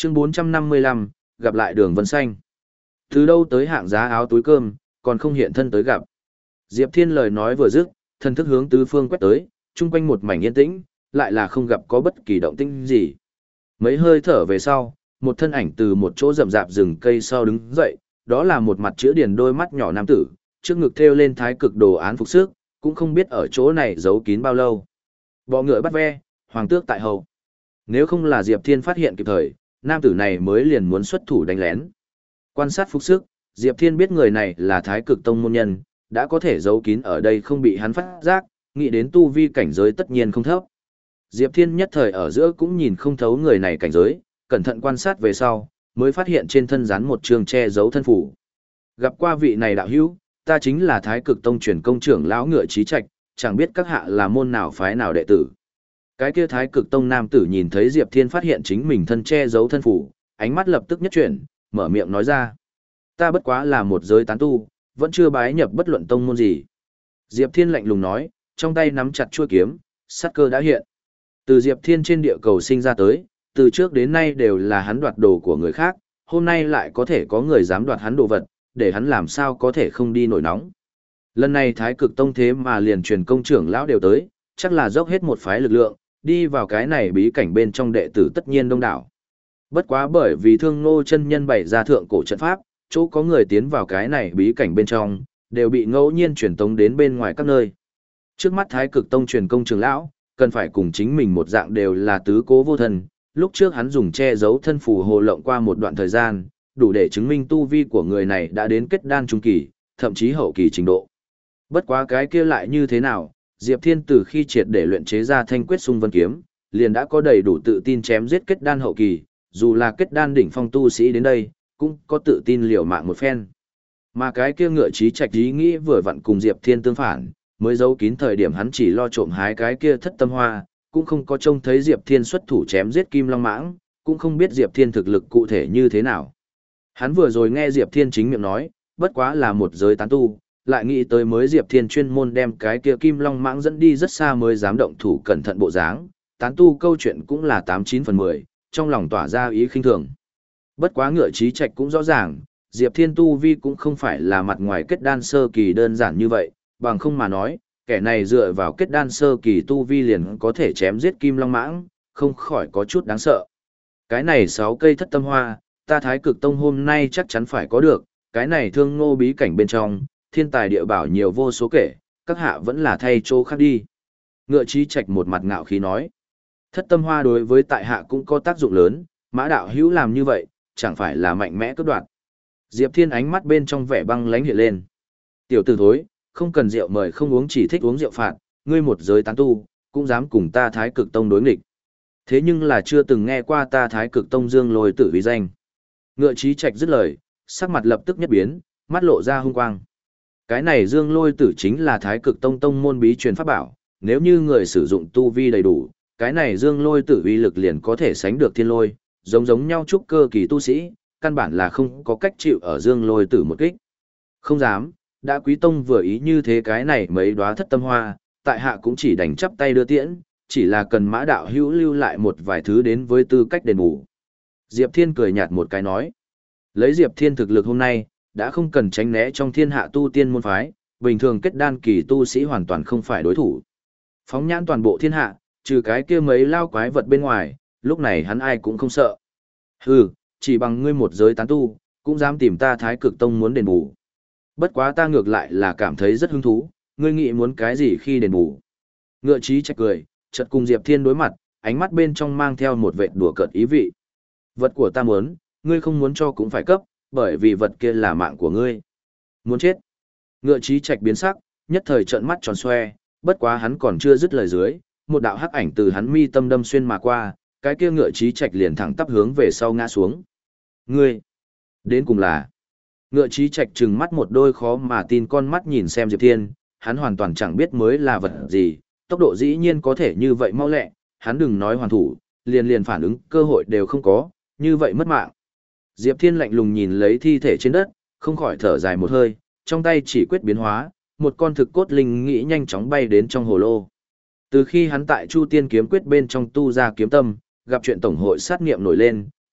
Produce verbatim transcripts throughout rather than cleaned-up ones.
Chương bốn trăm năm mươi lăm, gặp lại Đường Vân Xanh. Từ đâu tới hạng giá áo túi cơm, còn không hiện thân tới gặp. Diệp Thiên lời nói vừa dứt, thân thức hướng tứ phương quét tới, chung quanh một mảnh yên tĩnh, lại là không gặp có bất kỳ động tĩnh gì. Mấy hơi thở về sau, một thân ảnh từ một chỗ rậm rạp rừng cây sau đứng dậy, đó là một mặt chữ điển đôi mắt nhỏ nam tử, trước ngực thêu lên thái cực đồ án phục sức, cũng không biết ở chỗ này giấu kín bao lâu. Bọ ngựa bắt ve, hoàng tước tại hậu. Nếu không là Diệp Thiên phát hiện kịp thời, nam tử này mới liền muốn xuất thủ đánh lén. Quan sát phục sức, Diệp Thiên biết người này là thái cực tông môn nhân, đã có thể giấu kín ở đây không bị hắn phát giác, nghĩ đến tu vi cảnh giới tất nhiên không thấp. Diệp Thiên nhất thời ở giữa cũng nhìn không thấu người này cảnh giới, cẩn thận quan sát về sau, mới phát hiện trên thân dán một trường che giấu thân phủ. Gặp qua vị này đạo hữu, ta chính là thái cực tông truyền công trưởng lão Ngựa Trí Trạch, chẳng biết các hạ là môn nào phái nào đệ tử. Cái kia thái cực tông nam tử nhìn thấy Diệp Thiên phát hiện chính mình thân che giấu thân phủ, ánh mắt lập tức nhất chuyển, mở miệng nói ra. Ta bất quá là một giới tán tu, vẫn chưa bái nhập bất luận tông môn gì. Diệp Thiên lạnh lùng nói, trong tay nắm chặt chuôi kiếm, sát cơ đã hiện. Từ Diệp Thiên trên địa cầu sinh ra tới, từ trước đến nay đều là hắn đoạt đồ của người khác, hôm nay lại có thể có người dám đoạt hắn đồ vật, để hắn làm sao có thể không đi nổi nóng. Lần này thái cực tông thế mà liền truyền công trưởng lão đều tới, chắc là dốc hết một phái lực lượng, đi vào cái này bí cảnh bên trong đệ tử tất nhiên đông đảo. Bất quá bởi vì Thương Ngô chân nhân bày ra thượng cổ trận pháp, chỗ có người tiến vào cái này bí cảnh bên trong, đều bị ngẫu nhiên truyền tống đến bên ngoài các nơi. Trước mắt thái cực tông truyền công trưởng lão, cần phải cùng chính mình một dạng đều là tứ cố vô thân, lúc trước hắn dùng che giấu thân phù hồ lộng qua một đoạn thời gian, đủ để chứng minh tu vi của người này đã đến kết đan trung kỳ, thậm chí hậu kỳ trình độ. Bất quá cái kia lại như thế nào, Diệp Thiên từ khi triệt để luyện chế ra Thanh Quyết Xung Vân kiếm, liền đã có đầy đủ tự tin chém giết kết đan hậu kỳ, dù là kết đan đỉnh phong tu sĩ đến đây, cũng có tự tin liều mạng một phen. Mà cái kia Ngựa Trí Trạch ý nghĩ vừa vặn cùng Diệp Thiên tương phản, mới giấu kín thời điểm hắn chỉ lo trộm hái cái kia thất tâm hoa, cũng không có trông thấy Diệp Thiên xuất thủ chém giết Kim Long Mãng, cũng không biết Diệp Thiên thực lực cụ thể như thế nào. Hắn vừa rồi nghe Diệp Thiên chính miệng nói, bất quá là một giới tán tu, lại nghĩ tới mới Diệp Thiên chuyên môn đem cái kia Kim Long Mãng dẫn đi rất xa mới dám động thủ cẩn thận bộ dáng, tán tu câu chuyện cũng là tám chín phần mười, trong lòng tỏa ra ý khinh thường. Bất quá Ngựa Trí Trạch cũng rõ ràng, Diệp Thiên tu vi cũng không phải là mặt ngoài kết đan sơ kỳ đơn giản như vậy, bằng không mà nói, kẻ này dựa vào kết đan sơ kỳ tu vi liền có thể chém giết Kim Long Mãng, không khỏi có chút đáng sợ. Cái này sáu cây thất tâm hoa, ta thái cực tông hôm nay chắc chắn phải có được, cái này Thương Ngô bí cảnh bên trong, thiên tài địa bảo nhiều vô số kể, các hạ vẫn là thay chỗ khác đi. Ngựa Trí Trạch một mặt ngạo khí nói, thất tâm hoa đối với tại hạ cũng có tác dụng lớn, Mã đạo hữu làm như vậy, chẳng phải là mạnh mẽ cướp đoạt. Diệp Thiên ánh mắt bên trong vẻ băng lãnh hiện lên. Tiểu tử thối, không cần rượu mời không uống chỉ thích uống rượu phạt, ngươi một giới tán tu, cũng dám cùng ta thái cực tông đối nghịch. Thế nhưng là chưa từng nghe qua ta thái cực tông Dương Lôi Tử uy danh. Ngựa Trí Trạch dứt lời, sắc mặt lập tức nhất biến, mắt lộ ra hung quang. Cái này Dương Lôi Tử chính là thái cực tông tông môn bí truyền pháp bảo, nếu như người sử dụng tu vi đầy đủ, cái này Dương Lôi Tử uy lực liền có thể sánh được thiên lôi, giống giống nhau trúc cơ kỳ tu sĩ, căn bản là không có cách chịu ở Dương Lôi Tử một kích. Không dám, đã quý tông vừa ý như thế cái này mấy đóa thất tâm hoa, tại hạ cũng chỉ đành chắp tay đưa tiễn, chỉ là cần Mã đạo hữu lưu lại một vài thứ đến với tư cách đền bù. Diệp Thiên cười nhạt một cái nói, lấy Diệp Thiên thực lực hôm nay, đã không cần tránh né trong thiên hạ tu tiên môn phái, bình thường kết đan kỳ tu sĩ hoàn toàn không phải đối thủ. Phóng nhãn toàn bộ thiên hạ, trừ cái kia mấy lao quái vật bên ngoài, lúc này hắn ai cũng không sợ. Hừ, chỉ bằng ngươi một giới tán tu, cũng dám tìm ta thái cực tông muốn đền bù. Bất quá ta ngược lại là cảm thấy rất hứng thú, ngươi nghĩ muốn cái gì khi đền bù. Ngựa Trí Trạch cười, chợt cùng Diệp Thiên đối mặt, ánh mắt bên trong mang theo một vệt đùa cợt ý vị. Vật của ta muốn, ngươi không muốn cho cũng phải cấp, bởi vì vật kia là mạng của ngươi. Muốn chết. Ngựa Trí Trạch biến sắc, nhất thời trợn mắt tròn xoe, bất quá hắn còn chưa dứt lời dưới, một đạo hắc ảnh từ hắn mi tâm đâm xuyên mà qua, cái kia Ngựa Trí Trạch liền thẳng tắp hướng về sau ngã xuống. Ngươi, đến cùng là. Ngựa Trí Trạch trừng mắt một đôi khó mà tin con mắt nhìn xem Diệp Thiên, hắn hoàn toàn chẳng biết mới là vật gì, tốc độ dĩ nhiên có thể như vậy mau lẹ, hắn đừng nói hoàn thủ, liền liền phản ứng cơ hội đều không có, như vậy mất mạng. Diệp Thiên lạnh lùng nhìn lấy thi thể trên đất, không khỏi thở dài một hơi, trong tay chỉ quyết biến hóa, một con thực cốt linh nghĩ nhanh chóng bay đến trong hồ lô. Từ khi hắn tại Chu Tiên kiếm quyết bên trong tu ra kiếm tâm, gặp chuyện tổng hội sát nghiệm nổi lên,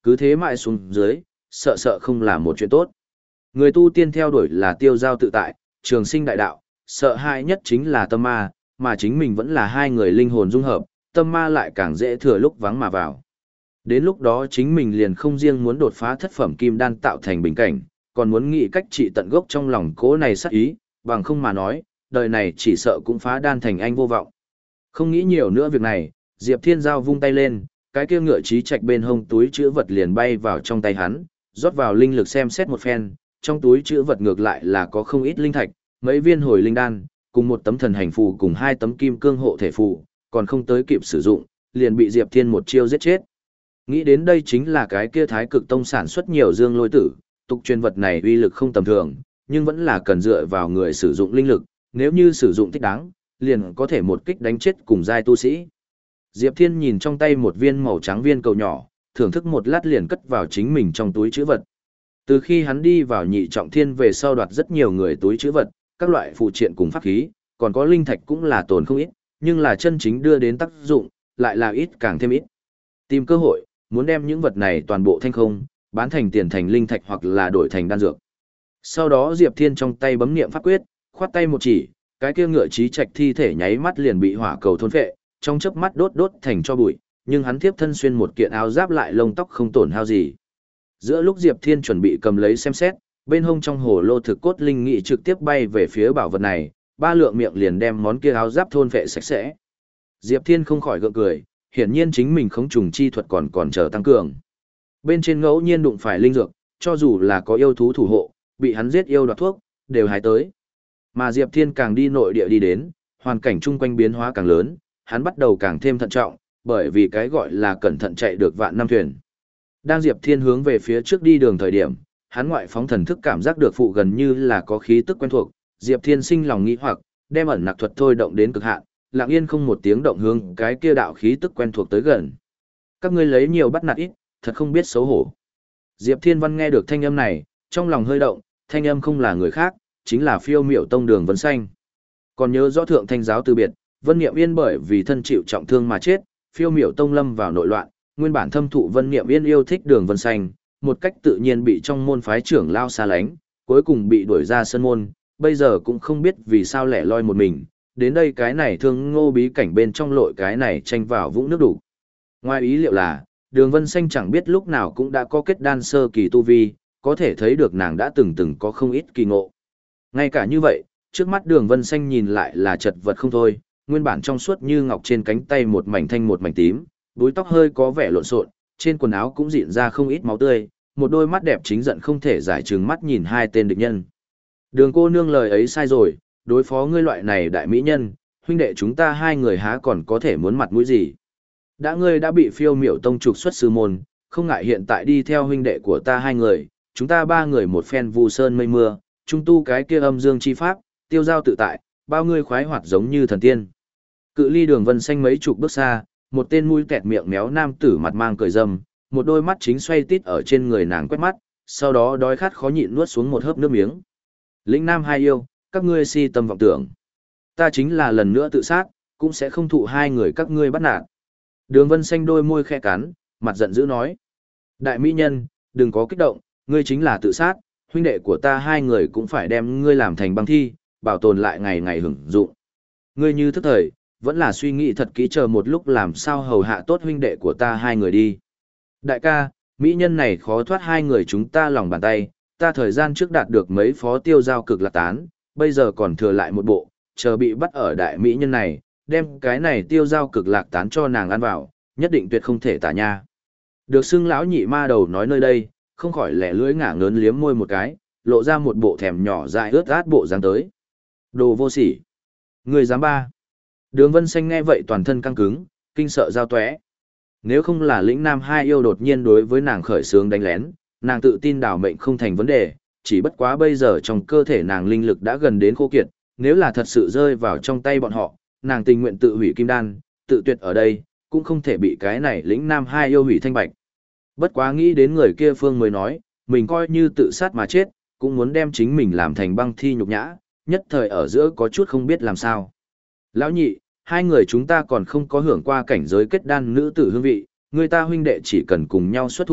cứ thế mãi xuống dưới, sợ sợ không là một chuyện tốt. Người tu tiên theo đuổi là tiêu giao tự tại, trường sinh đại đạo, sợ hãi nhất chính là tâm ma, mà chính mình vẫn là hai người linh hồn dung hợp, tâm ma lại càng dễ thừa lúc vắng mà vào. Đến lúc đó chính mình liền không riêng muốn đột phá thất phẩm kim đan tạo thành bình cảnh, còn muốn nghĩ cách trị tận gốc trong lòng cố này sát ý, bằng không mà nói, đời này chỉ sợ cũng phá đan thành anh vô vọng. Không nghĩ nhiều nữa việc này, Diệp Thiên Giao vung tay lên, cái kia ngựa trí trạch bên hông túi chữ vật liền bay vào trong tay hắn, rót vào linh lực xem xét một phen, trong túi chữ vật ngược lại là có không ít linh thạch, mấy viên hồi linh đan, cùng một tấm thần hành phù cùng hai tấm kim cương hộ thể phù, còn không tới kịp sử dụng, liền bị Diệp Thiên một chiêu giết chết. Nghĩ đến đây chính là cái kia Thái Cực Tông sản xuất nhiều dương lôi tử, tục truyền vật này uy lực không tầm thường, nhưng vẫn là cần dựa vào người sử dụng linh lực, nếu như sử dụng thích đáng, liền có thể một kích đánh chết cùng giai tu sĩ. Diệp Thiên nhìn trong tay một viên màu trắng viên cầu nhỏ, thưởng thức một lát liền cất vào chính mình trong túi trữ vật. Từ khi hắn đi vào nhị trọng thiên về sau đoạt rất nhiều người túi trữ vật, các loại phụ triện cùng pháp khí, còn có linh thạch cũng là tồn không ít, nhưng là chân chính đưa đến tác dụng, lại là ít càng thêm ít. Tìm cơ hội, muốn đem những vật này toàn bộ thanh không, bán thành tiền thành linh thạch hoặc là đổi thành đan dược. Sau đó Diệp Thiên trong tay bấm niệm pháp quyết, khoát tay một chỉ, cái kia ngựa trí trạch thi thể nháy mắt liền bị hỏa cầu thôn phệ, trong chớp mắt đốt đốt thành cho bụi, nhưng hắn tiếp thân xuyên một kiện áo giáp lại lông tóc không tổn hao gì. Giữa lúc Diệp Thiên chuẩn bị cầm lấy xem xét, bên hông trong hồ lô thực cốt linh nghị trực tiếp bay về phía bảo vật này, ba lượng miệng liền đem món kia áo giáp thôn phệ sạch sẽ. Diệp Thiên không khỏi gượng cười, hiển nhiên chính mình khống trùng chi thuật còn còn chờ tăng cường. Bên trên ngẫu nhiên đụng phải linh dược, cho dù là có yêu thú thủ hộ, bị hắn giết yêu đoạt thuốc, đều hái tới. Mà Diệp Thiên càng đi nội địa đi đến, hoàn cảnh chung quanh biến hóa càng lớn, hắn bắt đầu càng thêm thận trọng, bởi vì cái gọi là cẩn thận chạy được vạn năm thuyền. Đang Diệp Thiên hướng về phía trước đi đường thời điểm, hắn ngoại phóng thần thức cảm giác được phụ gần như là có khí tức quen thuộc, Diệp Thiên sinh lòng nghi hoặc, đem ẩn nặc thuật thôi động đến cực hạn, lặng yên không một tiếng động hướng cái kia đạo khí tức quen thuộc tới gần. Các ngươi lấy nhiều bắt nạt ít, thật không biết xấu hổ. Diệp Thiên Văn nghe được thanh âm này, trong lòng hơi động, thanh âm không là người khác, chính là Phiêu Miểu Tông Đường Vân Xanh. Còn nhớ rõ thượng thanh giáo từ biệt, Vân Niệm Yên bởi vì thân chịu trọng thương mà chết, Phiêu Miểu Tông lâm vào nội loạn, nguyên bản thâm thụ Vân Niệm Yên yêu thích Đường Vân Xanh, một cách tự nhiên bị trong môn phái trưởng lao xa lánh, cuối cùng bị đuổi ra sân môn, bây giờ cũng không biết vì sao lẻ loi một mình, đến đây cái này thương ngô bí cảnh bên trong lội cái này tranh vào vũng nước đủ. Ngoài ý liệu là, Đường Vân Xanh chẳng biết lúc nào cũng đã có kết đan sơ kỳ tu vi, có thể thấy được nàng đã từng từng có không ít kỳ ngộ. Ngay cả như vậy, trước mắt Đường Vân Xanh nhìn lại là chật vật không thôi, nguyên bản trong suốt như ngọc trên cánh tay một mảnh thanh một mảnh tím, búi tóc hơi có vẻ lộn xộn, trên quần áo cũng rịn ra không ít máu tươi, một đôi mắt đẹp chính giận không thể giải trừng mắt nhìn hai tên địch nhân. Đường cô nương lời ấy sai rồi, đối phó ngươi loại này đại mỹ nhân, huynh đệ chúng ta hai người há còn có thể muốn mặt mũi gì. Đã ngươi đã bị Phiêu Miểu Tông trục xuất sư môn, không ngại hiện tại đi theo huynh đệ của ta hai người, chúng ta ba người một phen vu sơn mây mưa, trung tu cái kia âm dương chi pháp, tiêu giao tự tại, bao ngươi khoái hoạt giống như thần tiên. Cự ly Đường Vân Xanh mấy chục bước xa, một tên mũi kẹt miệng méo nam tử mặt mang cười dâm, một đôi mắt chính xoay tít ở trên người nàng quét mắt, sau đó đói khát khó nhịn nuốt xuống một hớp nước miếng. Lĩnh Nam hai yêu, các ngươi si tâm vọng tưởng. Ta chính là lần nữa tự sát, cũng sẽ không thụ hai người các ngươi bắt nạt. Đường Vân Xanh đôi môi khẽ cắn, mặt giận dữ nói. Đại mỹ nhân, đừng có kích động, ngươi chính là tự sát, huynh đệ của ta hai người cũng phải đem ngươi làm thành băng thi, bảo tồn lại ngày ngày hưởng dụng. Ngươi như thức thời, vẫn là suy nghĩ thật kỹ chờ một lúc làm sao hầu hạ tốt huynh đệ của ta hai người đi. Đại ca, mỹ nhân này khó thoát hai người chúng ta lòng bàn tay, ta thời gian trước đạt được mấy phó tiêu giao cực lạc tán, bây giờ còn thừa lại một bộ, chờ bị bắt ở đại mỹ nhân này, đem cái này tiêu giao cực lạc tán cho nàng ăn vào, nhất định tuyệt không thể tả nha. Được xưng lão nhị ma đầu nói nơi đây, không khỏi lẻ lưỡi ngả ngớn liếm môi một cái, lộ ra một bộ thèm nhỏ dại ướt át bộ dáng tới. Đồ vô sỉ. Người dám ba. Đường Vân Xanh nghe vậy toàn thân căng cứng, kinh sợ giao tóe. Nếu không là lĩnh nam hai yêu đột nhiên đối với nàng khởi sướng đánh lén, nàng tự tin đảo mệnh không thành vấn đề, chỉ bất quá bây giờ trong cơ thể nàng linh lực đã gần đến khô kiệt, nếu là thật sự rơi vào trong tay bọn họ, nàng tình nguyện tự hủy kim đan, tự tuyệt ở đây, cũng không thể bị cái này lĩnh nam hai yêu hủy thanh bạch. Bất quá nghĩ đến người kia phương mới nói, mình coi như tự sát mà chết, cũng muốn đem chính mình làm thành băng thi nhục nhã, nhất thời ở giữa có chút không biết làm sao. Lão nhị, hai người chúng ta còn không có hưởng qua cảnh giới kết đan nữ tử hương vị, người ta huynh đệ chỉ cần cùng nhau xuất thủ,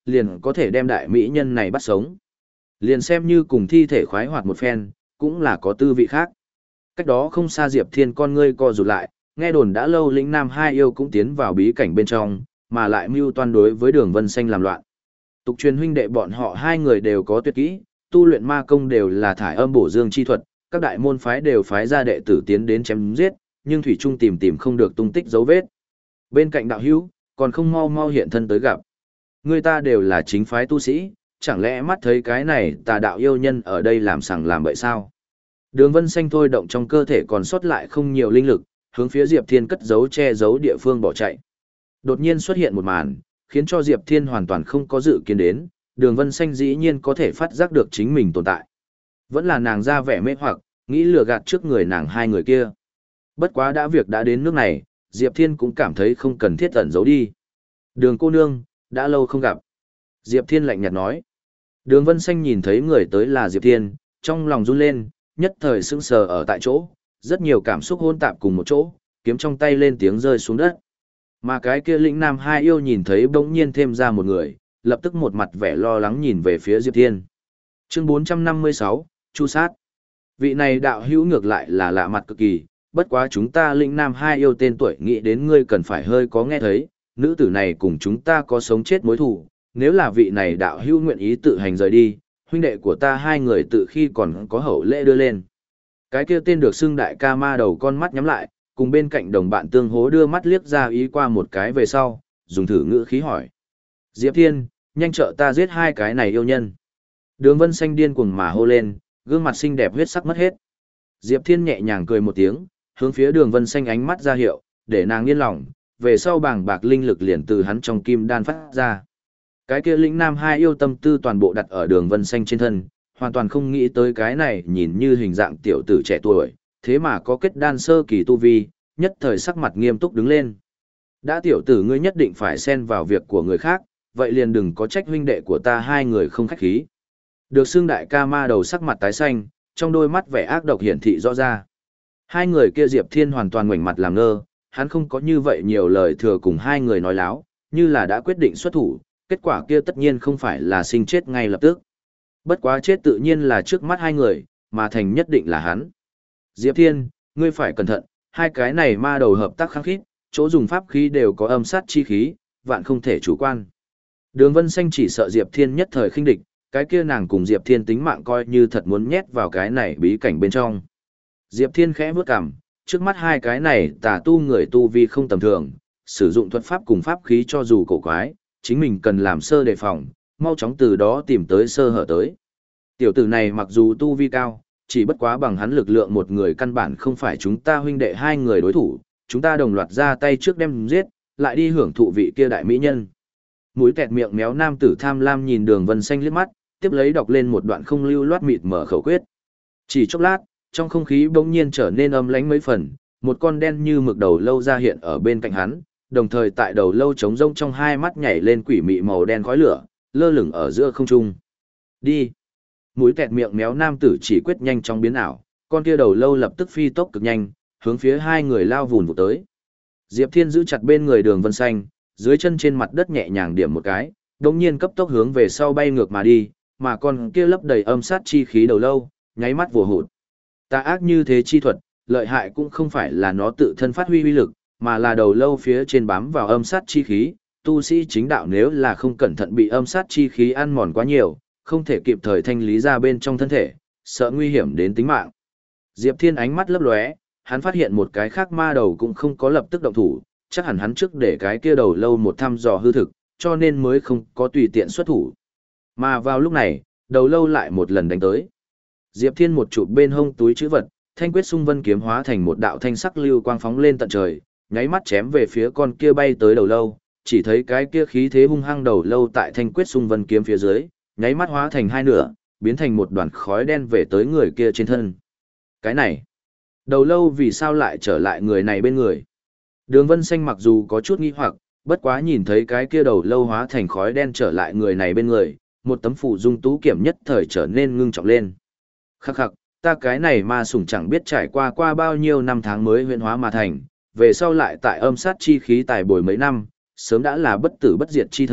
liền có thể đem đại mỹ nhân này bắt sống. Liền xem như cùng thi thể khoái hoạt một phen, cũng là có tư vị khác. Cách đó không xa Diệp Thiên con ngươi co rụt lại, nghe đồn đã lâu lĩnh nam hai yêu cũng tiến vào bí cảnh bên trong, mà lại mưu toan đối với Đường Vân Xanh làm loạn. Tục truyền huynh đệ bọn họ hai người đều có tuyệt kỹ, tu luyện ma công đều là thải âm bổ dương chi thuật, các đại môn phái đều phái ra đệ tử tiến đến chém giết, nhưng thủy trung tìm tìm không được tung tích dấu vết. Bên cạnh đạo hữu, còn không mau mau hiện thân tới gặp. Người ta đều là chính phái tu sĩ, chẳng lẽ mắt thấy cái này tà đạo yêu nhân ở đây làm sằng làm bậy sao? Đường Vân Xanh thôi động trong cơ thể còn sót lại không nhiều linh lực, hướng phía Diệp Thiên cất giấu che giấu địa phương bỏ chạy. Đột nhiên xuất hiện một màn, khiến cho Diệp Thiên hoàn toàn không có dự kiến đến, Đường Vân Xanh dĩ nhiên có thể phát giác được chính mình tồn tại. Vẫn là nàng ra vẻ mê hoặc, nghĩ lừa gạt trước người nàng hai người kia. Bất quá đã việc đã đến nước này, Diệp Thiên cũng cảm thấy không cần thiết ẩn giấu đi. Đường cô nương, đã lâu không gặp. Diệp Thiên lạnh nhạt nói. Đường Vân Xanh nhìn thấy người tới là Diệp Thiên, trong lòng run lên, nhất thời sững sờ ở tại chỗ, rất nhiều cảm xúc hỗn tạp cùng một chỗ, kiếm trong tay lên tiếng rơi xuống đất. Mà cái kia lĩnh nam hai yêu nhìn thấy bỗng nhiên thêm ra một người, lập tức một mặt vẻ lo lắng nhìn về phía Diệp Thiên. Chương bốn trăm năm mươi sáu, Chu sát. Vị này đạo hữu ngược lại là lạ mặt cực kỳ, bất quá chúng ta lĩnh nam hai yêu tên tuổi nghĩ đến ngươi cần phải hơi có nghe thấy, nữ tử này cùng chúng ta có sống chết mối thù, nếu là vị này đạo hữu nguyện ý tự hành rời đi, huynh đệ của ta hai người tự khi còn có hậu lễ đưa lên. Cái kia tên được xưng đại ca ma đầu con mắt nhắm lại, cùng bên cạnh đồng bạn tương hố đưa mắt liếc ra ý qua một cái về sau, dùng thử ngữ khí hỏi. Diệp Thiên, nhanh trợ ta giết hai cái này yêu nhân. Đường Vân Xanh điên cuồng mà hô lên, gương mặt xinh đẹp huyết sắc mất hết. Diệp Thiên nhẹ nhàng cười một tiếng, hướng phía Đường Vân Xanh ánh mắt ra hiệu, để nàng yên lòng, về sau bàng bạc linh lực liền từ hắn trong kim đan phát ra. Cái kia lĩnh nam hai yêu tâm tư toàn bộ đặt ở Đường Vân Xanh trên thân, hoàn toàn không nghĩ tới cái này nhìn như hình dạng tiểu tử trẻ tuổi, thế mà có kết đan sơ kỳ tu vi, nhất thời sắc mặt nghiêm túc đứng lên. Đã tiểu tử ngươi nhất định phải xen vào việc của người khác, vậy liền đừng có trách huynh đệ của ta hai người không khách khí. Được xưng đại ca ma đầu sắc mặt tái xanh, trong đôi mắt vẻ ác độc hiển thị rõ ra. Hai người kia Diệp Thiên hoàn toàn ngoảnh mặt làm ngơ, hắn không có như vậy nhiều lời thừa cùng hai người nói láo, như là đã quyết định xuất thủ, kết quả kia tất nhiên không phải là sinh chết ngay lập tức. Bất quá chết tự nhiên là trước mắt hai người, mà thành nhất định là hắn. Diệp Thiên, ngươi phải cẩn thận, hai cái này ma đầu hợp tác kháng khít, chỗ dùng pháp khí đều có âm sát chi khí, vạn không thể chủ quan. Đường Vân Xanh chỉ sợ Diệp Thiên nhất thời khinh địch, cái kia nàng cùng Diệp Thiên tính mạng coi như thật muốn nhét vào cái này bí cảnh bên trong. Diệp Thiên khẽ bước cằm, trước mắt hai cái này tà tu người tu vi không tầm thường, sử dụng thuật pháp cùng pháp khí cho dù cổ quái, chính mình cần làm sơ đề phòng, mau chóng từ đó tìm tới sơ hở tới. Tiểu tử này mặc dù tu vi cao, chỉ bất quá bằng hắn lực lượng một người căn bản không phải chúng ta huynh đệ hai người đối thủ, chúng ta đồng loạt ra tay trước đem giết, lại đi hưởng thụ vị kia đại mỹ nhân. Mũi tẹt miệng méo nam tử tham lam nhìn Đường Vân Xanh liếc mắt, tiếp lấy đọc lên một đoạn không lưu loát mịt mở khẩu quyết. Chỉ chốc lát, trong không khí bỗng nhiên trở nên âm lãnh mấy phần, một con đen như mực đầu lâu ra hiện ở bên cạnh hắn, đồng thời tại đầu lâu trống rông trong hai mắt nhảy lên quỷ mị màu đen khói lửa, lơ lửng ở giữa không trung. Đi. Mũi tẹt miệng méo nam tử chỉ quyết nhanh chóng biến ảo, con kia đầu lâu lập tức phi tốc cực nhanh, hướng phía hai người lao vùn vụt tới. Diệp Thiên giữ chặt bên người Đường Vân Xanh, dưới chân trên mặt đất nhẹ nhàng điểm một cái, đột nhiên cấp tốc hướng về sau bay ngược mà đi, mà con kia lấp đầy âm sát chi khí đầu lâu, nháy mắt vồ hụt. Tà ác như thế chi thuật, lợi hại cũng không phải là nó tự thân phát huy uy lực, mà là đầu lâu phía trên bám vào âm sát chi khí, tu sĩ chính đạo nếu là không cẩn thận bị âm sát chi khí ăn mòn quá nhiều, không thể kịp thời thanh lý ra bên trong thân thể, sợ nguy hiểm đến tính mạng. Diệp Thiên ánh mắt lấp lóe, hắn phát hiện một cái khác ma đầu cũng không có lập tức động thủ, chắc hẳn hắn trước để cái kia đầu lâu một thăm dò hư thực, cho nên mới không có tùy tiện xuất thủ. Mà vào lúc này, đầu lâu lại một lần đánh tới. Diệp Thiên một chụp bên hông túi trữ vật, thanh quyết xung vân kiếm hóa thành một đạo thanh sắc lưu quang phóng lên tận trời, nháy mắt chém về phía con kia bay tới đầu lâu, chỉ thấy cái kia khí thế hung hăng đầu lâu tại thanh quyết xung vân kiếm phía dưới, nháy mắt hóa thành hai nửa, biến thành một đoàn khói đen về tới người kia trên thân. Cái này, đầu lâu vì sao lại trở lại người này bên người? Đường Vân Xanh mặc dù có chút nghi hoặc, bất quá nhìn thấy cái kia đầu lâu hóa thành khói đen trở lại người này bên người, một tấm phủ dung tú kiểm nhất thời trở nên ngưng trọng lên. Khắc khắc, ta cái này ma sủng chẳng biết trải qua qua bao nhiêu năm tháng mới huyễn hóa mà thành, về sau lại tại âm sát chi khí tài bồi mấy năm, sớm đã là bất tử bất diệt chi thân,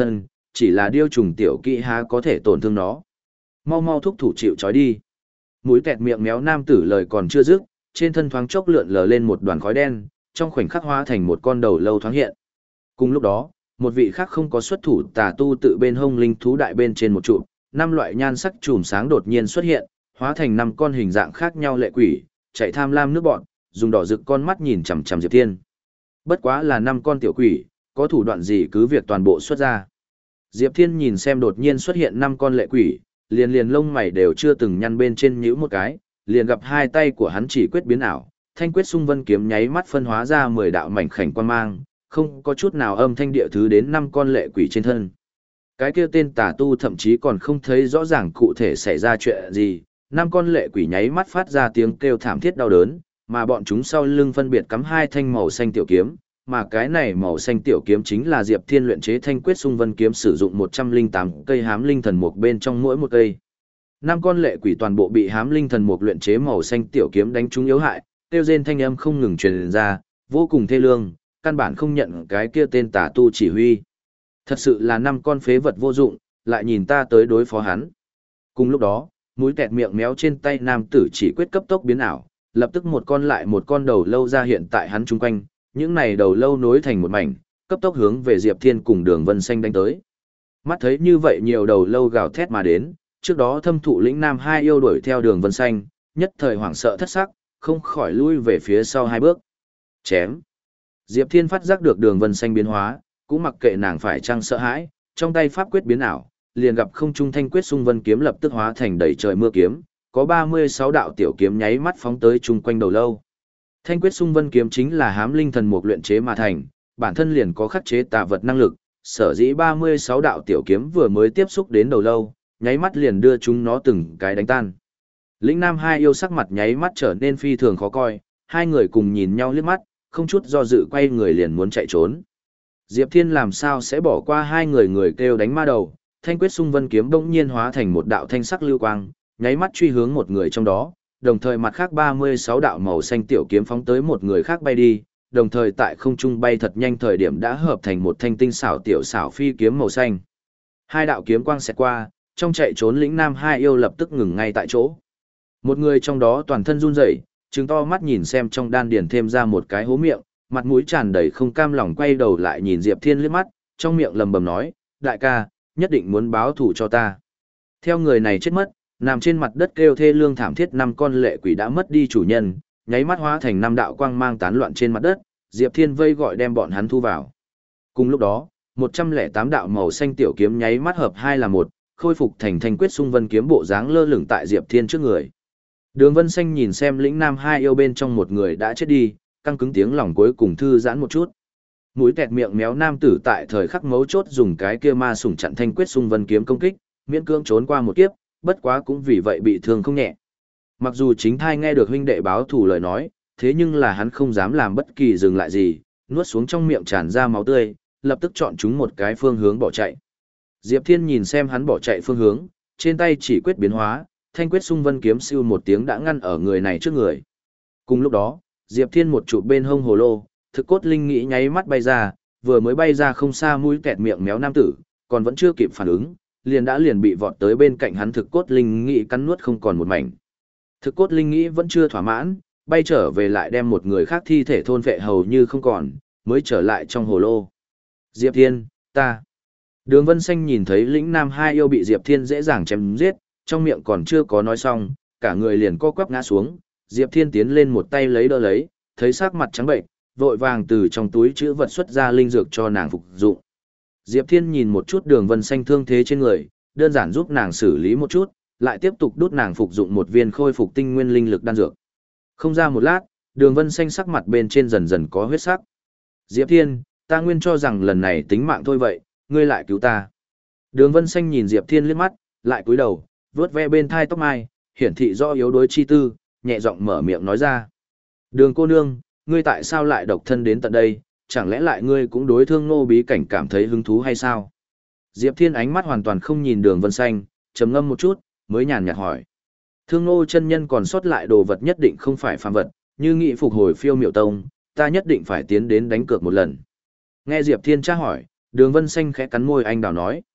chỉ là điêu trùng tiểu kỹ há có thể tổn thương nó. Mau mau thúc thủ chịu trói đi. Mũi kẹt miệng méo nam tử lời còn chưa dứt, trên thân thoáng chốc lượn lờ lên một đoàn khói đen, trong khoảnh khắc hóa thành một con đầu lâu thoáng hiện. Cùng lúc đó, một vị khác không có xuất thủ tà tu tự bên hông linh thú đại bên trên một trụ, năm loại nhan sắc chùm sáng đột nhiên xuất hiện, hóa thành năm con hình dạng khác nhau lệ quỷ, chạy tham lam nước bọn, dùng đỏ rực con mắt nhìn chằm chằm Diệp Thiên. Bất quá là năm con tiểu quỷ, có thủ đoạn gì cứ việc toàn bộ xuất ra. Diệp Thiên nhìn xem đột nhiên xuất hiện năm con lệ quỷ, liền liền lông mày đều chưa từng nhăn bên trên nhíu một cái, liền gặp hai tay của hắn chỉ quyết biến ảo, thanh quyết xung vân kiếm nháy mắt phân hóa ra mười đạo mảnh khảnh quan mang, không có chút nào âm thanh địa thứ đến năm con lệ quỷ trên thân. Cái kia tên tà tu thậm chí còn không thấy rõ ràng cụ thể xảy ra chuyện gì, năm con lệ quỷ nháy mắt phát ra tiếng kêu thảm thiết đau đớn, mà bọn chúng sau lưng phân biệt cắm hai thanh màu xanh tiểu kiếm, mà cái này màu xanh tiểu kiếm chính là Diệp Thiên luyện chế thanh quyết xung vân kiếm sử dụng một trăm lẻ tám cây hám linh thần mục bên trong mỗi một cây. Năm con lệ quỷ toàn bộ bị hám linh thần mục luyện chế màu xanh tiểu kiếm đánh trúng yếu hại, kêu rên thanh âm không ngừng truyền ra, vô cùng thê lương, căn bản không nhận cái kia tên tà tu chỉ huy. Thật sự là năm con phế vật vô dụng, lại nhìn ta tới đối phó hắn. Cùng lúc đó, mũi kẹt miệng méo trên tay nam tử chỉ quyết cấp tốc biến ảo, lập tức một con lại một con đầu lâu ra hiện tại hắn chung quanh, những này đầu lâu nối thành một mảnh, cấp tốc hướng về Diệp Thiên cùng Đường Vân Xanh đánh tới. Mắt thấy như vậy nhiều đầu lâu gào thét mà đến, trước đó thâm thụ lĩnh nam hai yêu đuổi theo Đường Vân Xanh, nhất thời hoảng sợ thất sắc, không khỏi lui về phía sau hai bước. Chém. Diệp Thiên phát giác được Đường Vân Xanh biến hóa, cũng mặc kệ nàng phải chăng sợ hãi, trong tay pháp quyết biến ảo, liền gặp không trung thanh quyết xung vân kiếm lập tức hóa thành đầy trời mưa kiếm, có ba mươi sáu đạo tiểu kiếm nháy mắt phóng tới chung quanh đầu lâu. Thanh quyết xung vân kiếm chính là hám linh thần mục luyện chế mà thành, bản thân liền có khắc chế tà vật năng lực, sở dĩ ba mươi sáu đạo tiểu kiếm vừa mới tiếp xúc đến đầu lâu, nháy mắt liền đưa chúng nó từng cái đánh tan. Lĩnh Nam hai yêu sắc mặt nháy mắt trở nên phi thường khó coi, hai người cùng nhìn nhau liếc mắt, không chút do dự quay người liền muốn chạy trốn. Diệp Thiên làm sao sẽ bỏ qua hai người người kêu đánh ma đầu, thanh quyết xung vân kiếm bỗng nhiên hóa thành một đạo thanh sắc lưu quang, nháy mắt truy hướng một người trong đó, đồng thời mặt khác ba mươi sáu đạo màu xanh tiểu kiếm phóng tới một người khác bay đi, đồng thời tại không trung bay thật nhanh thời điểm đã hợp thành một thanh tinh xảo tiểu xảo phi kiếm màu xanh. Hai đạo kiếm quang xẹt qua, trong chạy trốn lĩnh nam hai yêu lập tức ngừng ngay tại chỗ. Một người trong đó toàn thân run rẩy, trừng to mắt nhìn xem trong đan điền thêm ra một cái hố miệng, mặt mũi tràn đầy không cam lòng quay đầu lại nhìn Diệp Thiên liếc mắt, trong miệng lầm bầm nói, đại ca, nhất định muốn báo thù cho ta. Theo người này chết mất, nằm trên mặt đất kêu thê lương thảm thiết năm con lệ quỷ đã mất đi chủ nhân, nháy mắt hóa thành năm đạo quang mang tán loạn trên mặt đất, Diệp Thiên vây gọi đem bọn hắn thu vào. Cùng lúc đó, một trăm lẻ tám đạo màu xanh tiểu kiếm nháy mắt hợp hai là một, khôi phục thành thanh quyết xung vân kiếm bộ dáng lơ lửng tại Diệp Thiên trước người. Đường Vân Xanh nhìn xem lĩnh nam hai yêu bên trong một người đã chết đi, căng cứng tiếng lòng cuối cùng thư giãn một chút. Mũi kẹt miệng méo nam tử tại thời khắc mấu chốt dùng cái kia ma sủng chặn thanh quyết xung vân kiếm công kích, miễn cưỡng trốn qua một kiếp, bất quá cũng vì vậy bị thương không nhẹ. Mặc dù chính thai nghe được huynh đệ báo thù lời nói, thế nhưng là hắn không dám làm bất kỳ dừng lại gì, nuốt xuống trong miệng tràn ra máu tươi, lập tức chọn chúng một cái phương hướng bỏ chạy. Diệp Thiên nhìn xem hắn bỏ chạy phương hướng, trên tay chỉ quyết biến hóa, thanh quyết xung vân kiếm siêu một tiếng đã ngăn ở người này trước người. Cùng lúc đó, Diệp Thiên một trụ bên hông hồ lô, thực cốt linh nghĩ nháy mắt bay ra, vừa mới bay ra không xa mũi kẹt miệng méo nam tử, còn vẫn chưa kịp phản ứng, liền đã liền bị vọt tới bên cạnh hắn thực cốt linh nghĩ cắn nuốt không còn một mảnh. Thực cốt linh nghĩ vẫn chưa thỏa mãn, bay trở về lại đem một người khác thi thể thôn vệ hầu như không còn, mới trở lại trong hồ lô. Diệp Thiên, ta. Đường Vân Xanh nhìn thấy lĩnh nam hai yêu bị Diệp Thiên dễ dàng chém giết, trong miệng còn chưa có nói xong, cả người liền co quắp ngã xuống, Diệp Thiên tiến lên một tay lấy đỡ lấy, thấy sắc mặt trắng bệnh, vội vàng từ trong túi chữ vật xuất ra linh dược cho nàng phục dụng. Diệp Thiên nhìn một chút Đường Vân Xanh thương thế trên người, đơn giản giúp nàng xử lý một chút, lại tiếp tục đút nàng phục dụng một viên khôi phục tinh nguyên linh lực đan dược. Không ra một lát, Đường Vân Xanh sắc mặt bên trên dần dần có huyết sắc. Diệp Thiên, ta nguyên cho rằng lần này tính mạng thôi vậy, ngươi lại cứu ta. Đường Vân Xanh nhìn Diệp Thiên liếc mắt, lại cúi đầu, vuốt ve bên thai tóc mai, hiển thị do yếu đuối chi tư, nhẹ giọng mở miệng nói ra. Đường cô nương, ngươi tại sao lại độc thân đến tận đây, chẳng lẽ lại ngươi cũng đối thương Ngô bí cảnh cảm thấy hứng thú hay sao? Diệp Thiên ánh mắt hoàn toàn không nhìn Đường Vân Xanh, trầm ngâm một chút, mới nhàn nhạt hỏi. Thương Ngô chân nhân còn sót lại đồ vật nhất định không phải phàm vật, như nghị phục hồi Phiêu Miểu Tông, ta nhất định phải tiến đến đánh cược một lần. Nghe Diệp Thiên tra hỏi, Đường Vân Xanh khẽ cắn môi anh đào nói.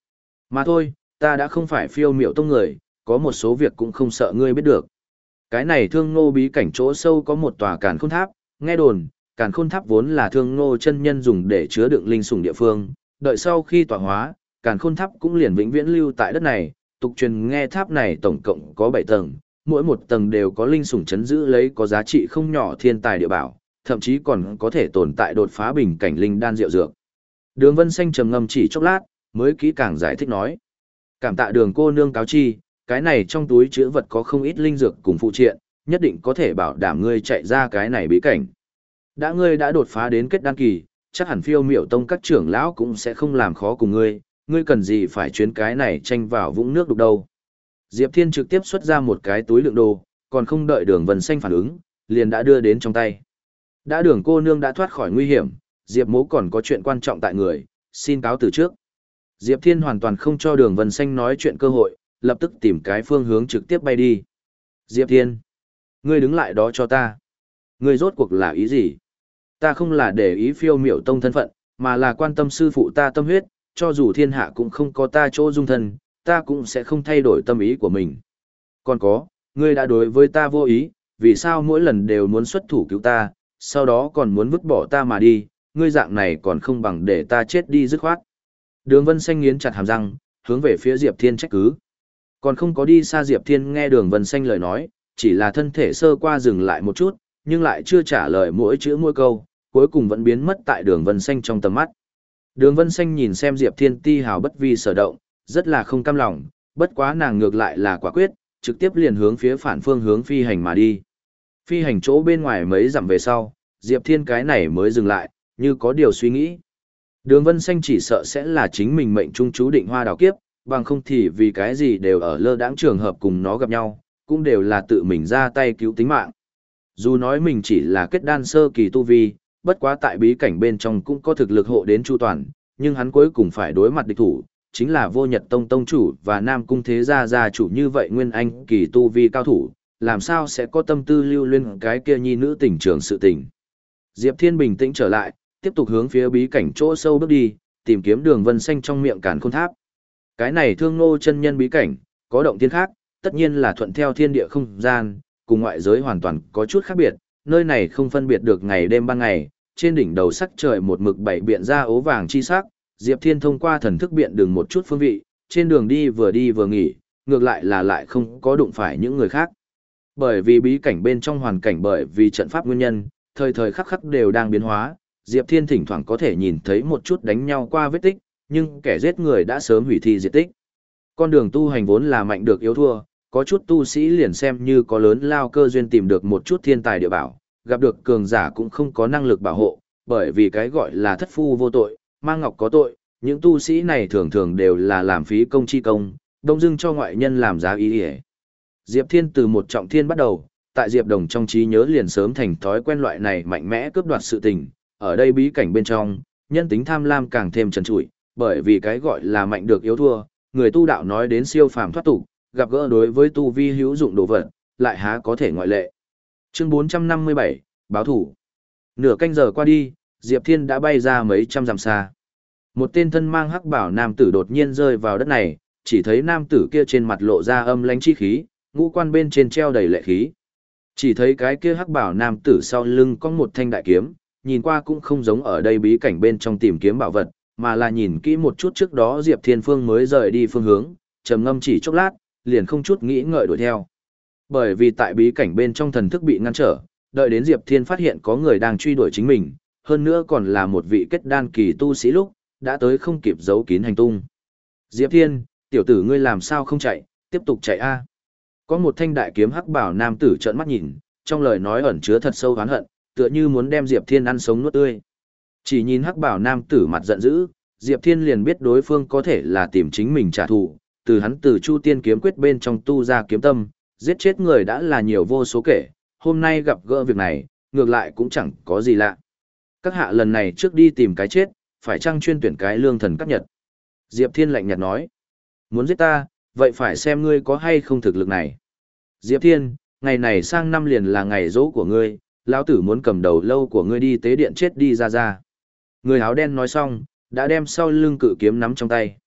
Mà thôi, ta đã không phải phiêu miểu tông người, có một số việc cũng không sợ ngươi biết được. Cái này thương ngô bí cảnh chỗ sâu có một tòa càn khôn tháp, nghe đồn, càn khôn tháp vốn là thương ngô chân nhân dùng để chứa đựng linh sủng địa phương, đợi sau khi tọa hóa, càn khôn tháp cũng liền vĩnh viễn lưu tại đất này, tục truyền nghe tháp này tổng cộng có bảy tầng, mỗi một tầng đều có linh sủng chấn giữ lấy có giá trị không nhỏ thiên tài địa bảo, thậm chí còn có thể tồn tại đột phá bình cảnh linh đan diệu dược. Đường Vân Xanh trầm ngâm chỉ chốc lát, mới kỹ càng giải thích nói: "Cảm tạ Đường cô nương cáo chi, cái này trong túi chứa vật có không ít linh dược cùng phụ triện, nhất định có thể bảo đảm ngươi chạy ra cái này bí cảnh. Đã ngươi đã đột phá đến kết đan kỳ, chắc hẳn Phiêu Miểu Tông các trưởng lão cũng sẽ không làm khó cùng ngươi, ngươi cần gì phải chuyến cái này tranh vào vũng nước đục đâu." Diệp Thiên trực tiếp xuất ra một cái túi đựng đồ, còn không đợi Đường Vân Xanh phản ứng, liền đã đưa đến trong tay. Đã Đường cô nương đã thoát khỏi nguy hiểm, Diệp Mỗ còn có chuyện quan trọng tại người, xin cáo từ trước. Diệp Thiên hoàn toàn không cho Đường Vân Xanh nói chuyện cơ hội, lập tức tìm cái phương hướng trực tiếp bay đi. Diệp Thiên, ngươi đứng lại đó cho ta. Ngươi rốt cuộc là ý gì? Ta không là để ý Phiêu Miểu Tông thân phận, mà là quan tâm sư phụ ta tâm huyết, cho dù thiên hạ cũng không có ta chỗ dung thân, ta cũng sẽ không thay đổi tâm ý của mình. Còn có, ngươi đã đối với ta vô ý, vì sao mỗi lần đều muốn xuất thủ cứu ta, sau đó còn muốn vứt bỏ ta mà đi, ngươi dạng này còn không bằng để ta chết đi dứt khoát. Đường Vân Xanh nghiến chặt hàm răng, hướng về phía Diệp Thiên trách cứ. Còn không có đi xa Diệp Thiên nghe Đường Vân Xanh lời nói, chỉ là thân thể sơ qua dừng lại một chút, nhưng lại chưa trả lời mỗi chữ mỗi câu, cuối cùng vẫn biến mất tại Đường Vân Xanh trong tầm mắt. Đường Vân Xanh nhìn xem Diệp Thiên ti hào bất vi sở động, rất là không cam lòng, bất quá nàng ngược lại là quả quyết, trực tiếp liền hướng phía phản phương hướng phi hành mà đi. Phi hành chỗ bên ngoài mấy dặm về sau, Diệp Thiên cái này mới dừng lại, như có điều suy nghĩ. Đường Vân Xanh chỉ sợ sẽ là chính mình mệnh trung chú định hoa đào kiếp, bằng không thì vì cái gì đều ở lơ đãng trường hợp cùng nó gặp nhau, cũng đều là tự mình ra tay cứu tính mạng. Dù nói mình chỉ là kết đan sơ kỳ tu vi, bất quá tại bí cảnh bên trong cũng có thực lực hộ đến chu toàn, nhưng hắn cuối cùng phải đối mặt địch thủ, chính là Vô Nhật Tông tông chủ và Nam Cung Thế gia gia chủ như vậy nguyên anh kỳ tu vi cao thủ, làm sao sẽ có tâm tư lưu luyến cái kia nhi nữ tình trường sự tình. Diệp Thiên bình tĩnh trở lại, tiếp tục hướng phía bí cảnh chỗ sâu bước đi, tìm kiếm Đường Vân Xanh trong miệng càn khôn tháp. Cái này Thương Ngô chân nhân bí cảnh, có động thiên khác, tất nhiên là thuận theo thiên địa không gian, cùng ngoại giới hoàn toàn có chút khác biệt, nơi này không phân biệt được ngày đêm ban ngày, trên đỉnh đầu sắc trời một mực bảy biện ra ố vàng chi sắc, Diệp Thiên thông qua thần thức biện đường một chút phương vị, trên đường đi vừa đi vừa nghỉ, ngược lại là lại không có đụng phải những người khác. Bởi vì bí cảnh bên trong hoàn cảnh bởi vì trận pháp nguyên nhân, thời thời khắc khắc đều đang biến hóa, Diệp Thiên thỉnh thoảng có thể nhìn thấy một chút đánh nhau qua vết tích, nhưng kẻ giết người đã sớm hủy thi diệt tích. Con đường tu hành vốn là mạnh được yếu thua, có chút tu sĩ liền xem như có lớn lao cơ duyên tìm được một chút thiên tài địa bảo, gặp được cường giả cũng không có năng lực bảo hộ, bởi vì cái gọi là thất phu vô tội, mang ngọc có tội, những tu sĩ này thường thường đều là làm phí công chi công, đông dưng cho ngoại nhân làm giá ý ỉa. Diệp Thiên từ một trọng thiên bắt đầu, tại Diệp Đồng trong trí nhớ liền sớm thành thói quen loại này mạnh mẽ cướp đoạt sự tình, ở đây bí cảnh bên trong, nhân tính tham lam càng thêm trần trụi, bởi vì cái gọi là mạnh được yếu thua, người tu đạo nói đến siêu phàm thoát tục, gặp gỡ đối với tu vi hữu dụng đồ vật, lại há có thể ngoại lệ. Chương bốn trăm năm mươi bảy, báo thủ. Nửa canh giờ qua đi, Diệp Thiên đã bay ra mấy trăm dặm xa. Một tên thân mang hắc bảo nam tử đột nhiên rơi vào đất này, chỉ thấy nam tử kia trên mặt lộ ra âm lãnh chi khí, ngũ quan bên trên treo đầy lệ khí. Chỉ thấy cái kia hắc bảo nam tử sau lưng có một thanh đại kiếm, nhìn qua cũng không giống ở đây bí cảnh bên trong tìm kiếm bảo vật, mà là nhìn kỹ một chút trước đó Diệp Thiên Phương mới rời đi phương hướng, trầm ngâm chỉ chốc lát, liền không chút nghĩ ngợi đuổi theo. Bởi vì tại bí cảnh bên trong thần thức bị ngăn trở, đợi đến Diệp Thiên phát hiện có người đang truy đuổi chính mình, hơn nữa còn là một vị kết đan kỳ tu sĩ lúc, đã tới không kịp giấu kín hành tung. Diệp Thiên, tiểu tử ngươi làm sao không chạy, tiếp tục chạy a. Có một thanh đại kiếm hắc bảo nam tử trợn mắt nhìn, trong lời nói ẩn chứa thật sâu oán hận, tựa như muốn đem Diệp Thiên ăn sống nuốt tươi. Chỉ nhìn hắc bảo nam tử mặt giận dữ, Diệp Thiên liền biết đối phương có thể là tìm chính mình trả thù, từ hắn từ Chu Tiên kiếm quyết bên trong tu ra kiếm tâm, giết chết người đã là nhiều vô số kể, hôm nay gặp gỡ việc này, ngược lại cũng chẳng có gì lạ. Các hạ lần này trước đi tìm cái chết, phải chăng chuyên tuyển cái lương thần cấp nhật. Diệp Thiên lạnh nhạt nói, muốn giết ta, vậy phải xem ngươi có hay không thực lực này. Diệp Thiên, ngày này sang năm liền là ngày dỗ của ngươi, lão tử muốn cầm đầu lâu của ngươi đi tế điện chết đi ra ra. Người áo đen nói xong, đã đem sau lưng cự kiếm nắm trong tay.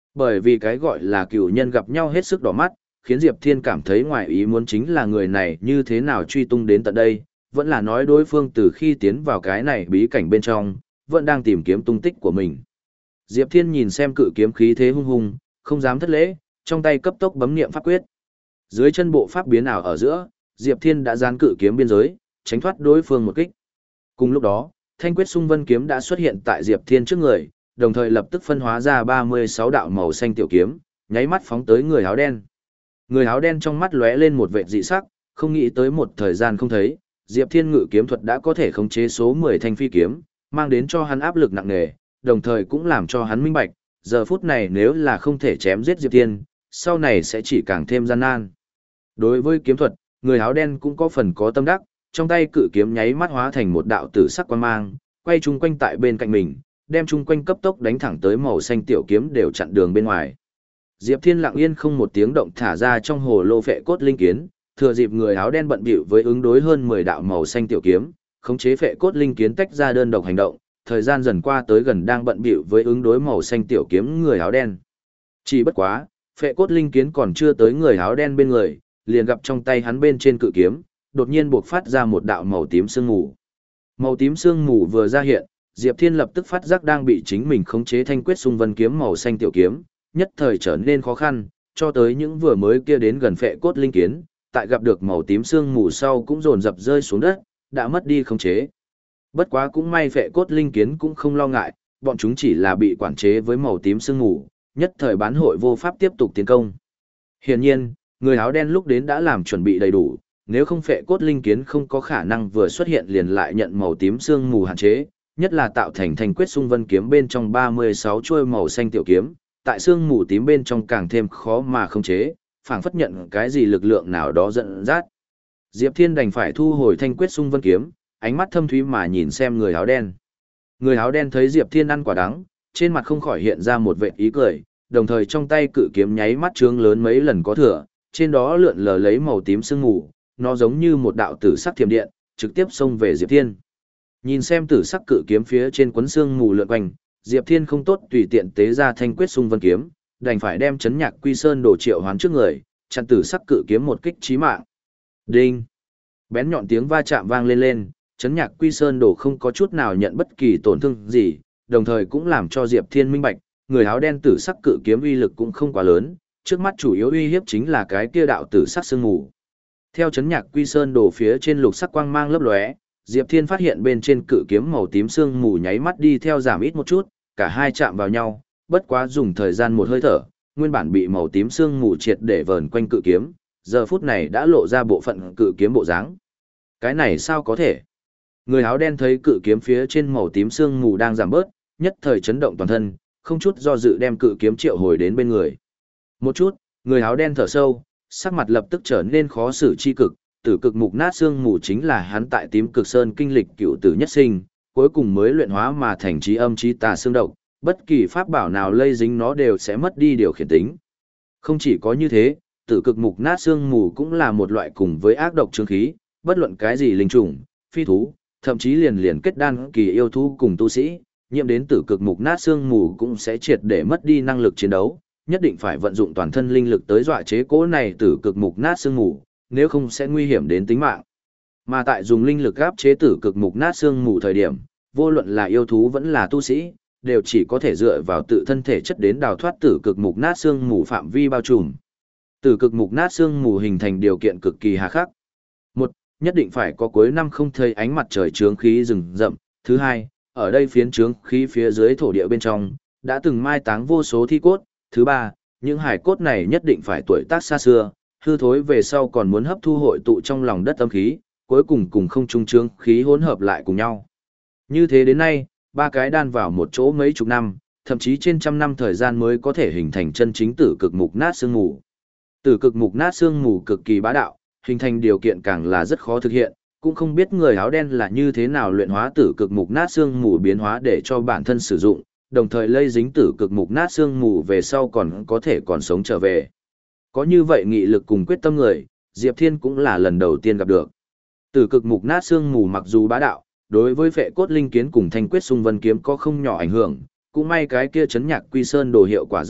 Bởi vì cái gọi là cựu nhân gặp nhau hết sức đỏ mắt, khiến Diệp Thiên cảm thấy ngoài ý muốn chính là người này như thế nào truy tung đến tận đây, vẫn là nói đối phương từ khi tiến vào cái này bí cảnh bên trong, vẫn đang tìm kiếm tung tích của mình. Diệp Thiên nhìn xem cự kiếm khí thế hung hùng, không dám thất lễ, trong tay cấp tốc bấm niệm pháp quyết. Dưới chân bộ pháp biến ảo ở giữa, Diệp Thiên đã giáng cự kiếm biên giới, tránh thoát đối phương một kích. Cùng lúc đó, Thanh quyết Xung Vân kiếm đã xuất hiện tại Diệp Thiên trước người, đồng thời lập tức phân hóa ra ba mươi sáu đạo màu xanh tiểu kiếm, nháy mắt phóng tới người áo đen. Người áo đen trong mắt lóe lên một vệt dị sắc, không nghĩ tới một thời gian không thấy, Diệp Thiên ngự kiếm thuật đã có thể khống chế số mười thanh phi kiếm, mang đến cho hắn áp lực nặng nề, đồng thời cũng làm cho hắn minh bạch, giờ phút này nếu là không thể chém giết Diệp Thiên, sau này sẽ chỉ càng thêm gian nan. Đối với kiếm thuật, người áo đen cũng có phần có tâm đắc, trong tay cự kiếm nháy mắt hóa thành một đạo tử sắc quang mang, quay chung quanh tại bên cạnh mình, đem chung quanh cấp tốc đánh thẳng tới màu xanh tiểu kiếm đều chặn đường bên ngoài. Diệp Thiên lặng yên không một tiếng động thả ra trong hồ lô phệ cốt linh kiến, thừa dịp người áo đen bận bịu với ứng đối hơn mười đạo màu xanh tiểu kiếm, khống chế phệ cốt linh kiến tách ra đơn độc hành động, thời gian dần qua tới gần đang bận bịu với ứng đối màu xanh tiểu kiếm người áo đen. Chỉ bất quá, phệ cốt linh kiến còn chưa tới người áo đen bên người, liền gặp trong tay hắn bên trên cự kiếm, đột nhiên buộc phát ra một đạo màu tím sương mù. Màu tím sương mù vừa ra hiện, Diệp Thiên lập tức phát giác đang bị chính mình khống chế Thanh quyết Xung Vân kiếm màu xanh tiểu kiếm, nhất thời trở nên khó khăn, cho tới những vừa mới kia đến gần phệ cốt linh kiến, tại gặp được màu tím sương mù sau cũng dồn dập rơi xuống đất, đã mất đi khống chế. Bất quá cũng may phệ cốt linh kiến cũng không lo ngại, bọn chúng chỉ là bị quản chế với màu tím sương mù, nhất thời bán hội vô pháp tiếp tục tiến công. Hiển nhiên, người áo đen lúc đến đã làm chuẩn bị đầy đủ, nếu không phệ cốt linh kiến không có khả năng vừa xuất hiện liền lại nhận màu tím sương mù hạn chế, nhất là tạo thành Thanh quyết Xung Vân kiếm bên trong ba mươi sáu chuôi màu xanh tiểu kiếm, tại sương mù tím bên trong càng thêm khó mà khống chế, phảng phất nhận cái gì lực lượng nào đó dẫn dắt. Diệp Thiên đành phải thu hồi Thanh quyết Xung Vân kiếm, ánh mắt thâm thúy mà nhìn xem người áo đen. Người áo đen thấy Diệp Thiên ăn quả đắng, trên mặt không khỏi hiện ra một vệt ý cười, đồng thời trong tay cự kiếm nháy mắt trướng lớn mấy lần có thừa, trên đó lượn lờ lấy màu tím sương mù, nó giống như một đạo tử sắc thiểm điện, trực tiếp xông về Diệp Thiên. Nhìn xem tử sắc cự kiếm phía trên quấn sương mù lượn quanh, Diệp Thiên không tốt tùy tiện tế ra Thanh quyết Xung Vân kiếm, đành phải đem chấn nhạc quy sơn đổ triệu hoán trước người, chặn tử sắc cự kiếm một kích chí mạng. Đinh! Bén nhọn tiếng va chạm vang lên lên, chấn nhạc quy sơn đổ không có chút nào nhận bất kỳ tổn thương gì, đồng thời cũng làm cho Diệp Thiên minh bạch, người áo đen tử sắc cự kiếm uy lực cũng không quá lớn, trước mắt chủ yếu uy hiếp chính là cái kia đạo tử sắc sương mù. Theo chấn nhạc quy sơn đổ phía trên lục sắc quang mang lấp lóe, Diệp Thiên phát hiện bên trên cự kiếm màu tím sương mù nháy mắt đi theo giảm ít một chút, cả hai chạm vào nhau, bất quá dùng thời gian một hơi thở, nguyên bản bị màu tím sương mù triệt để vờn quanh cự kiếm, giờ phút này đã lộ ra bộ phận cự kiếm bộ dáng. Cái này sao có thể? Người áo đen thấy cự kiếm phía trên màu tím sương mù đang giảm bớt, nhất thời chấn động toàn thân, không chút do dự đem cự kiếm triệu hồi đến bên người. Một chút, người áo đen thở sâu, sắc mặt lập tức trở nên khó xử chi cực, tử cực mục nát xương mù chính là hắn tại tím cực sơn kinh lịch cựu tử nhất sinh, cuối cùng mới luyện hóa mà thành trí âm trí tà xương độc, bất kỳ pháp bảo nào lây dính nó đều sẽ mất đi điều khiển tính. Không chỉ có như thế, tử cực mục nát xương mù cũng là một loại cùng với ác độc chương khí, bất luận cái gì linh trùng, phi thú, thậm chí liền liền kết đan kỳ yêu thú cùng tu sĩ, nhiễm đến tử cực mục nát xương mù cũng sẽ triệt để mất đi năng lực chiến đấu, nhất định phải vận dụng toàn thân linh lực tới dọa chế cỗ này tử cực mục nát xương mù, nếu không sẽ nguy hiểm đến tính mạng. Mà tại dùng linh lực áp chế tử cực mục nát xương mù thời điểm, vô luận là yêu thú vẫn là tu sĩ, đều chỉ có thể dựa vào tự thân thể chất đến đào thoát tử cực mục nát xương mù phạm vi bao trùm. Tử cực mục nát xương mù hình thành điều kiện cực kỳ hà khắc. Một, nhất định phải có cuối năm không thấy ánh mặt trời chướng khí rừng rậm. Thứ hai, ở đây phiến chướng khí phía dưới thổ địa bên trong, đã từng mai táng vô số thi cốt. Thứ ba, những hải cốt này nhất định phải tuổi tác xa xưa, hư thối về sau còn muốn hấp thu hội tụ trong lòng đất âm khí, cuối cùng cùng không trung chướng khí hỗn hợp lại cùng nhau. Như thế đến nay, ba cái đan vào một chỗ mấy chục năm, thậm chí trên trăm năm thời gian mới có thể hình thành chân chính tử cực mục nát xương mù. Tử cực mục nát xương mù cực kỳ bá đạo, hình thành điều kiện càng là rất khó thực hiện, cũng không biết người áo đen là như thế nào luyện hóa tử cực mục nát xương mù biến hóa để cho bản thân sử dụng, đồng thời lây dính tử cực mục nát xương mù về sau còn có thể còn sống trở về. Có như vậy nghị lực cùng quyết tâm người, Diệp Thiên cũng là lần đầu tiên gặp được. Tử cực mục nát xương mù mặc dù bá đạo, đối với phệ cốt linh kiến cùng thanh quyết xung vân kiếm có không nhỏ ảnh hưởng, cũng may cái kia chấn nhạc quy sơn đồ hiệu quả rất tốt,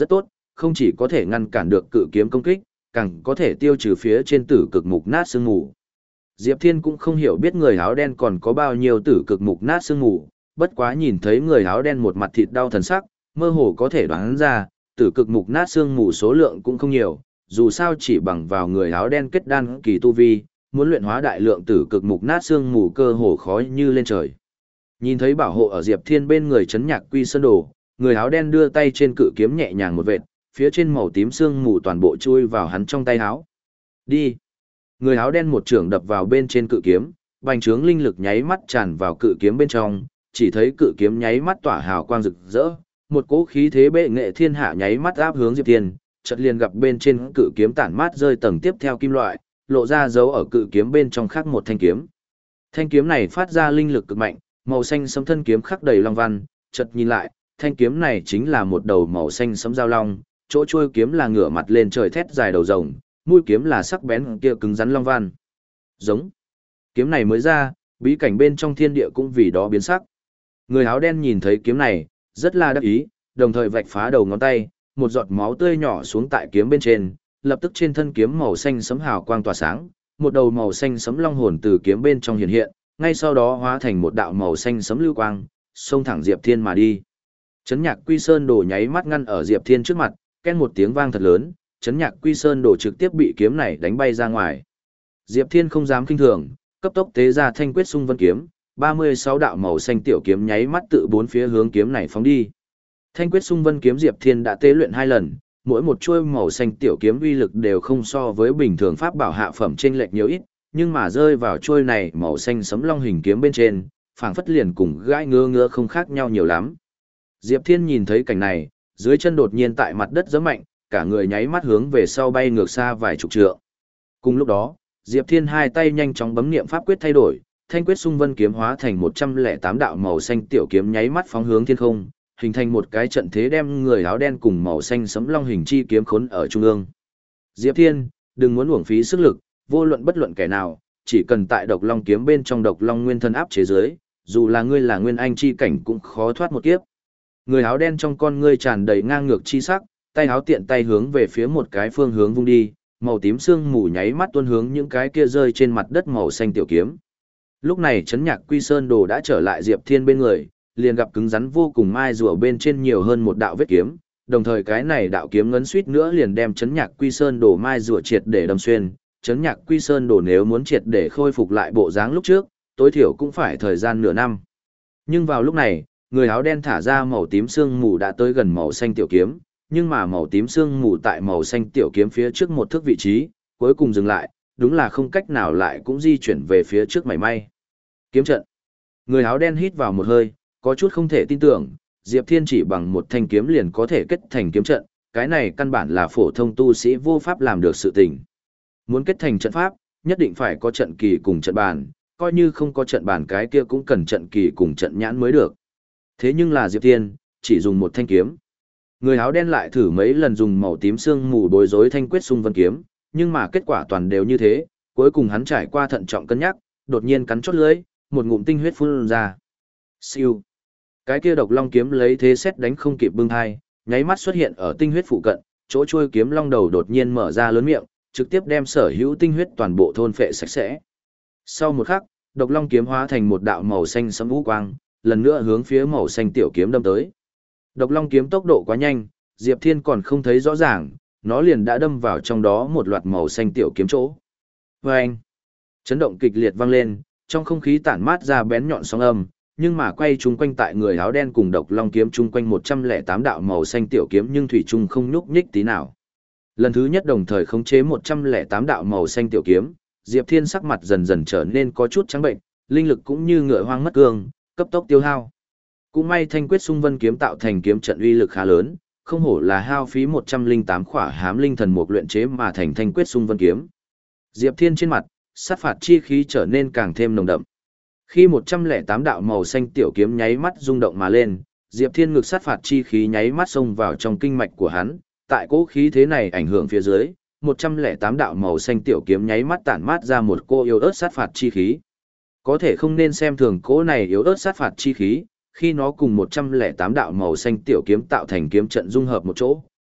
không chỉ có thể ngăn cản được cự kiếm công kích, càng có thể tiêu trừ phía trên tử cực mục nát sương mù. Diệp Thiên cũng không hiểu biết người áo đen còn có bao nhiêu tử cực mục nát sương mù, bất quá nhìn thấy người áo đen một mặt thịt đau thần sắc, mơ hồ có thể đoán ra, tử cực mục nát sương mù số lượng cũng không nhiều, dù sao chỉ bằng vào người áo đen kết đan kỳ tu vi, muốn luyện hóa đại lượng tử cực mục nát sương mù cơ hồ khó như lên trời. Nhìn thấy bảo hộ ở Diệp Thiên bên người Chấn Nhạc Quy Sơn Đồ, người áo đen đưa tay trên cự kiếm nhẹ nhàng một vệt, phía trên màu tím sương mù toàn bộ chui vào hắn trong tay áo. Đi. Người áo đen một trưởng đập vào bên trên cự kiếm, bành trướng linh lực nháy mắt tràn vào cự kiếm bên trong, chỉ thấy cự kiếm nháy mắt tỏa hào quang rực rỡ, một cỗ khí thế bệ nghệ thiên hạ nháy mắt áp hướng Diệp Thiên, chợt liền gặp bên trên cự kiếm tản mát rơi tầng tiếp theo kim loại, lộ ra dấu ở cự kiếm bên trong khác một thanh kiếm. Thanh kiếm này phát ra linh lực cực mạnh, màu xanh sẫm thân kiếm khắc đầy long văn, chợt nhìn lại, thanh kiếm này chính là một đầu màu xanh sẫm giao long, chỗ chuôi kiếm là ngửa mặt lên trời thét dài đầu rồng, mũi kiếm là sắc bén kia cứng rắn long văn. Giống. Kiếm này mới ra, bí cảnh bên trong thiên địa cũng vì đó biến sắc. Người áo đen nhìn thấy kiếm này, rất là đắc ý, đồng thời vạch phá đầu ngón tay, một giọt máu tươi nhỏ xuống tại kiếm bên trên, lập tức trên thân kiếm màu xanh sẫm hào quang tỏa sáng, một đầu màu xanh sẫm long hồn từ kiếm bên trong hiện hiện, ngay sau đó hóa thành một đạo màu xanh sẫm lưu quang, xông thẳng Diệp Thiên mà đi. Chấn Nhạc Quy Sơn Đồ nháy mắt ngăn ở Diệp Thiên trước mặt, ken một tiếng vang thật lớn, Chấn Nhạc Quy Sơn Đồ trực tiếp bị kiếm này đánh bay ra ngoài. Diệp Thiên không dám kinh thường, cấp tốc tế ra Thanh Quyết Xung Vân kiếm, ba mươi sáu đạo màu xanh tiểu kiếm nháy mắt tự bốn phía hướng kiếm này phóng đi. Thanh Quyết Xung Vân kiếm Diệp Thiên đã tế luyện hai lần, mỗi một chuôi màu xanh tiểu kiếm uy lực đều không so với bình thường pháp bảo hạ phẩm chênh lệch nhiều ít, nhưng mà rơi vào chuôi này màu xanh sẫm long hình kiếm bên trên, phảng phất liền cùng gai ngứa ngứa không khác nhau nhiều lắm. Diệp Thiên nhìn thấy cảnh này, dưới chân đột nhiên tại mặt đất giẫm mạnh, cả người nháy mắt hướng về sau bay ngược xa vài chục trượng. Cùng lúc đó, Diệp Thiên hai tay nhanh chóng bấm niệm pháp quyết thay đổi, Thanh Quyết Xung Vân kiếm hóa thành một trăm lẻ tám đạo màu xanh tiểu kiếm nháy mắt phóng hướng thiên không, hình thành một cái trận thế đem người áo đen cùng màu xanh sẫm long hình chi kiếm khốn ở trung ương. Diệp Thiên, đừng muốn uổng phí sức lực, vô luận bất luận kẻ nào, chỉ cần tại Độc Long kiếm bên trong Độc Long nguyên thân áp chế dưới, dù là ngươi là nguyên anh chi cảnh cũng khó thoát một kiếp. Người áo đen trong con ngươi tràn đầy ngang ngược chi sắc, tay áo tiện tay hướng về phía một cái phương hướng vung đi, màu tím sương mù nháy mắt tuôn hướng những cái kia rơi trên mặt đất màu xanh tiểu kiếm. Lúc này Chấn Nhạc Quy Sơn Đồ đã trở lại Diệp Thiên bên người, liền gặp cứng rắn vô cùng mai rùa bên trên nhiều hơn một đạo vết kiếm, đồng thời cái này đạo kiếm ngấn suýt nữa liền đem Chấn Nhạc Quy Sơn Đồ mai rùa triệt để đâm xuyên. Chấn Nhạc Quy Sơn Đồ nếu muốn triệt để khôi phục lại bộ dáng lúc trước, tối thiểu cũng phải thời gian nửa năm. Nhưng vào lúc này, người áo đen thả ra màu tím sương mù đã tới gần màu xanh tiểu kiếm, nhưng mà màu tím sương mù tại màu xanh tiểu kiếm phía trước một thước vị trí, cuối cùng dừng lại, đúng là không cách nào lại cũng di chuyển về phía trước mảy may. Kiếm trận. Người áo đen hít vào một hơi, có chút không thể tin tưởng, Diệp Thiên chỉ bằng một thanh kiếm liền có thể kết thành kiếm trận, cái này căn bản là phổ thông tu sĩ vô pháp làm được sự tình. Muốn kết thành trận pháp, nhất định phải có trận kỳ cùng trận bàn, coi như không có trận bàn cái kia cũng cần trận kỳ cùng trận nhãn mới được. Thế nhưng là Diệp Thiên, chỉ dùng một thanh kiếm. Người áo đen lại thử mấy lần dùng màu tím sương mù bối rối Thanh Quyết Xung Vân kiếm, nhưng mà kết quả toàn đều như thế, cuối cùng hắn trải qua thận trọng cân nhắc, đột nhiên cắn chót lưỡi, một ngụm tinh huyết phun ra. Siêu. Cái kia Độc Long kiếm lấy thế xét đánh không kịp bưng hai, nháy mắt xuất hiện ở tinh huyết phụ cận, chỗ chuôi kiếm long đầu đột nhiên mở ra lớn miệng, trực tiếp đem sở hữu tinh huyết toàn bộ thôn phệ sạch sẽ. Sau một khắc, Độc Long kiếm hóa thành một đạo màu xanh sẫm vũ quang, lần nữa hướng phía màu xanh tiểu kiếm đâm tới. Độc Long kiếm tốc độ quá nhanh, Diệp Thiên còn không thấy rõ ràng, nó liền đã đâm vào trong đó một loạt màu xanh tiểu kiếm chỗ. Vâng! Chấn động kịch liệt vang lên, trong không khí tản mát ra bén nhọn sóng âm, nhưng mà quay chung quanh tại người áo đen cùng Độc Long kiếm chung quanh một trăm lẻ tám đạo màu xanh tiểu kiếm nhưng thủy chung không nhúc nhích tí nào. Lần thứ nhất đồng thời khống chế một trăm lẻ tám đạo màu xanh tiểu kiếm, Diệp Thiên sắc mặt dần dần trở nên có chút trắng bệnh, linh lực cũng như ngựa hoang mất cương, cấp tốc tiêu hao. Cũng may Thanh Quyết Xung Vân kiếm tạo thành kiếm trận uy lực khá lớn, không hổ là hao phí một trăm lẻ tám khỏa hám linh thần mục luyện chế mà thành Thanh Quyết Xung Vân kiếm. Diệp Thiên trên mặt, sát phạt chi khí trở nên càng thêm nồng đậm. Khi một trăm lẻ tám đạo màu xanh tiểu kiếm nháy mắt rung động mà lên, Diệp Thiên ngực sát phạt chi khí nháy mắt xông vào trong kinh mạch của hắn, tại cỗ khí thế này ảnh hưởng phía dưới, một trăm lẻ tám đạo màu xanh tiểu kiếm nháy mắt tản mát ra một cô yếu ớt sát phạt chi khí. Có thể không nên xem thường cỗ này yếu ớt sát phạt chi khí, khi nó cùng một trăm lẻ tám đạo màu xanh tiểu kiếm tạo thành kiếm trận dung hợp một chỗ,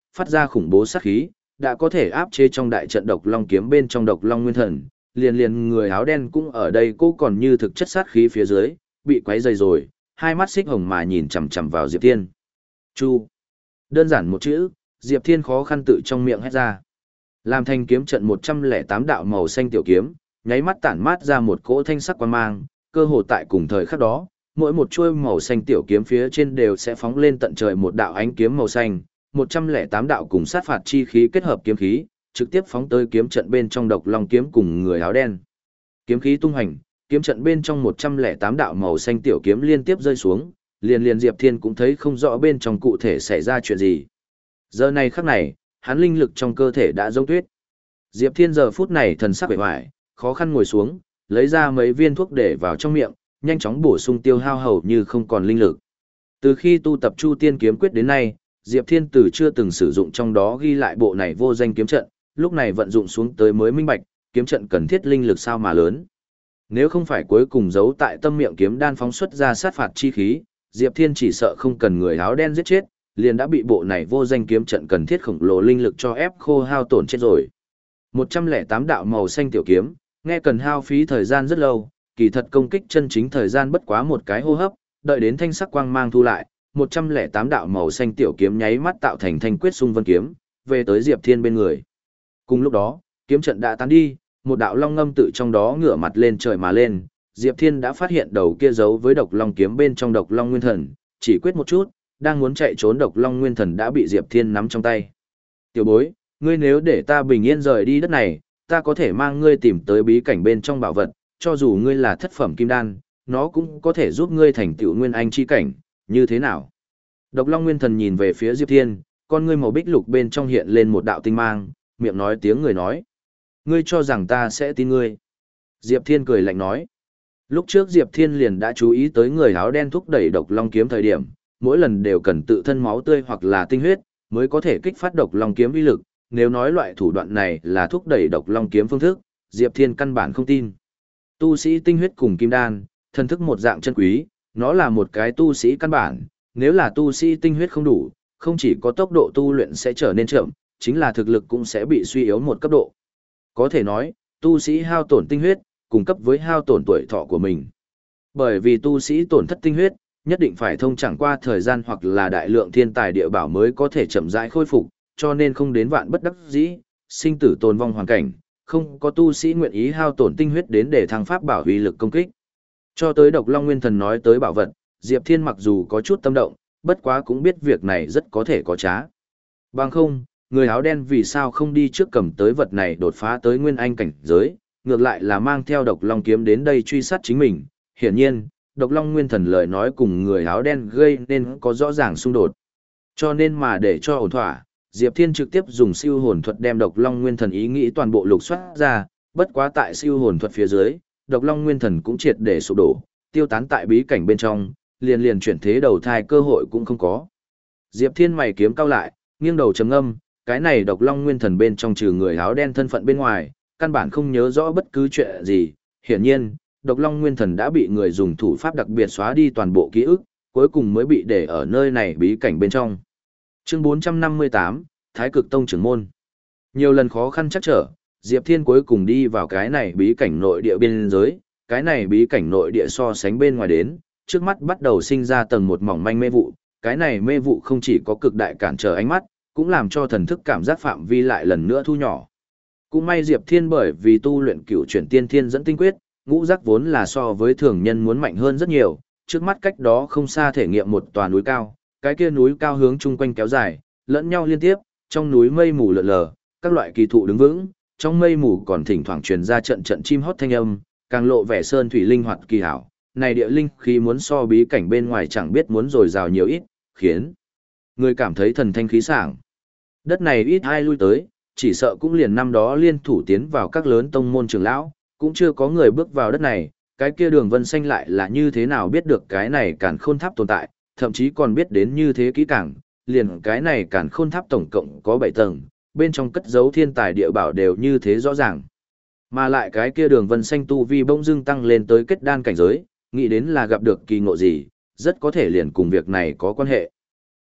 phát ra khủng bố sát khí, đã có thể áp chế trong đại trận độc long kiếm bên trong độc long nguyên thần, liền liền người áo đen cũng ở đây cô còn như thực chất sát khí phía dưới, bị quấy dày rồi, hai mắt xích hồng mà nhìn chằm chằm vào Diệp Thiên. Chu. Đơn giản một chữ, Diệp Thiên khó khăn tự trong miệng hét ra. Làm thành kiếm trận một trăm lẻ tám đạo màu xanh tiểu kiếm, nháy mắt tản mát ra một cỗ thanh sắc quang mang, cơ hồ tại cùng thời khắc đó, mỗi một chuôi màu xanh tiểu kiếm phía trên đều sẽ phóng lên tận trời một đạo ánh kiếm màu xanh, một trăm lẻ tám đạo cùng sát phạt chi khí kết hợp kiếm khí, trực tiếp phóng tới kiếm trận bên trong độc long kiếm cùng người áo đen. Kiếm khí tung hành, kiếm trận bên trong một trăm lẻ tám đạo màu xanh tiểu kiếm liên tiếp rơi xuống, liền liền Diệp Thiên cũng thấy không rõ bên trong cụ thể xảy ra chuyện gì. Giờ này khắc này, hắn linh lực trong cơ thể đã giống tuyết. Diệp Thiên giờ phút này thần sắc bề hoài, khó khăn ngồi xuống, lấy ra mấy viên thuốc để vào trong miệng, nhanh chóng bổ sung tiêu hao hầu như không còn linh lực. Từ khi tu tập Chu Tiên kiếm quyết đến nay, Diệp Thiên từ chưa từng sử dụng trong đó ghi lại bộ này vô danh kiếm trận, lúc này vận dụng xuống tới mới minh bạch, kiếm trận cần thiết linh lực sao mà lớn. Nếu không phải cuối cùng giấu tại tâm miệng kiếm đan phóng xuất ra sát phạt chi khí, Diệp Thiên chỉ sợ không cần người áo đen giết chết, liền đã bị bộ này vô danh kiếm trận cần thiết khổng lồ linh lực cho ép khô hao tổn chết rồi. một trăm lẻ tám đạo màu xanh tiểu kiếm, nghe cần hao phí thời gian rất lâu, kỳ thật công kích chân chính thời gian bất quá một cái hô hấp, đợi đến thanh sắc quang mang thu lại, một trăm lẻ tám đạo màu xanh tiểu kiếm nháy mắt tạo thành thanh quyết xung vân kiếm, về tới Diệp Thiên bên người. Cùng lúc đó, kiếm trận đã tán đi, một đạo long ngâm tự trong đó ngửa mặt lên trời mà lên, Diệp Thiên đã phát hiện đầu kia giấu với độc long kiếm bên trong độc long nguyên thần, chỉ quyết một chút, đang muốn chạy trốn độc long nguyên thần đã bị Diệp Thiên nắm trong tay. Tiểu bối, ngươi nếu để ta bình yên rời đi đất này, ta có thể mang ngươi tìm tới bí cảnh bên trong bảo vật, cho dù ngươi là thất phẩm kim đan, nó cũng có thể giúp ngươi thành tựu nguyên anh chi cảnh, như thế nào? Độc long nguyên thần nhìn về phía Diệp Thiên, con ngươi màu bích lục bên trong hiện lên một đạo tinh mang, miệng nói tiếng người nói. Ngươi cho rằng ta sẽ tin ngươi. Diệp Thiên cười lạnh nói. Lúc trước Diệp Thiên liền đã chú ý tới người áo đen thúc đẩy độc long kiếm thời điểm, mỗi lần đều cần tự thân máu tươi hoặc là tinh huyết, mới có thể kích phát độc long kiếm uy lực. Nếu nói loại thủ đoạn này là thúc đẩy độc long kiếm phương thức, Diệp Thiên căn bản không tin. Tu sĩ tinh huyết cùng kim đan, thân thức một dạng chân quý, nó là một cái tu sĩ căn bản, nếu là tu sĩ tinh huyết không đủ, không chỉ có tốc độ tu luyện sẽ trở nên chậm, chính là thực lực cũng sẽ bị suy yếu một cấp độ. Có thể nói, tu sĩ hao tổn tinh huyết, cùng cấp với hao tổn tuổi thọ của mình. Bởi vì tu sĩ tổn thất tinh huyết, nhất định phải thông chẳng qua thời gian hoặc là đại lượng thiên tài địa bảo mới có thể chậm rãi khôi phục, cho nên không đến vạn bất đắc dĩ, sinh tử tồn vong hoàn cảnh, không có tu sĩ nguyện ý hao tổn tinh huyết đến để thăng pháp bảo uy lực công kích. Cho tới Độc Long Nguyên Thần nói tới bảo vật, Diệp Thiên mặc dù có chút tâm động, bất quá cũng biết việc này rất có thể có trá. Bằng không, người áo đen vì sao không đi trước cầm tới vật này đột phá tới nguyên anh cảnh giới, ngược lại là mang theo Độc Long kiếm đến đây truy sát chính mình. Hiển nhiên, Độc Long Nguyên Thần lời nói cùng người áo đen gây nên có rõ ràng xung đột. Cho nên mà để cho ổn thỏa, Diệp Thiên trực tiếp dùng siêu hồn thuật đem Độc Long Nguyên Thần ý nghĩ toàn bộ lục soát ra, bất quá tại siêu hồn thuật phía dưới, Độc Long Nguyên Thần cũng triệt để sụp đổ, tiêu tán tại bí cảnh bên trong, liền liền chuyển thế đầu thai cơ hội cũng không có. Diệp Thiên mày kiếm cau lại, nghiêng đầu trầm ngâm, cái này Độc Long Nguyên Thần bên trong trừ người áo đen thân phận bên ngoài, căn bản không nhớ rõ bất cứ chuyện gì. Hiển nhiên, Độc Long Nguyên Thần đã bị người dùng thủ pháp đặc biệt xóa đi toàn bộ ký ức, cuối cùng mới bị để ở nơi này bí cảnh bên trong. Chương bốn trăm năm mươi tám, Thái Cực Tông trưởng môn. Nhiều lần khó khăn chắc trở, Diệp Thiên cuối cùng đi vào cái này bí cảnh nội địa biên giới, cái này bí cảnh nội địa so sánh bên ngoài đến, trước mắt bắt đầu sinh ra tầng một mỏng manh mê vụ, cái này mê vụ không chỉ có cực đại cản trở ánh mắt, cũng làm cho thần thức cảm giác phạm vi lại lần nữa thu nhỏ. Cũng may Diệp Thiên bởi vì tu luyện cửu chuyển tiên thiên dẫn tinh quyết, ngũ giác vốn là so với thường nhân muốn mạnh hơn rất nhiều, trước mắt cách đó không xa thể nghiệm một tòa núi cao, cái kia núi cao hướng chung quanh kéo dài, lẫn nhau liên tiếp, trong núi mây mù lượn lờ, các loại kỳ thụ đứng vững, trong mây mù còn thỉnh thoảng truyền ra trận trận chim hót thanh âm, càng lộ vẻ sơn thủy linh hoạt kỳ hảo. Này địa linh khí muốn so bí cảnh bên ngoài chẳng biết muốn dồi dào nhiều ít, khiến người cảm thấy thần thanh khí sảng. Đất này ít ai lui tới, chỉ sợ cũng liền năm đó liên thủ tiến vào các lớn tông môn trưởng lão, cũng chưa có người bước vào đất này, cái kia Đường Vân Xanh lại là như thế nào biết được cái này Càn Khôn Tháp tồn tại, thậm chí còn biết đến như thế kỹ càng, liền cái này Càn Khôn Tháp tổng cộng có bảy tầng, bên trong cất giấu thiên tài địa bảo đều như thế rõ ràng. Mà lại cái kia Đường Vân Xanh tu vi bỗng dưng tăng lên tới kết đan cảnh giới, nghĩ đến là gặp được kỳ ngộ gì, rất có thể liền cùng việc này có quan hệ.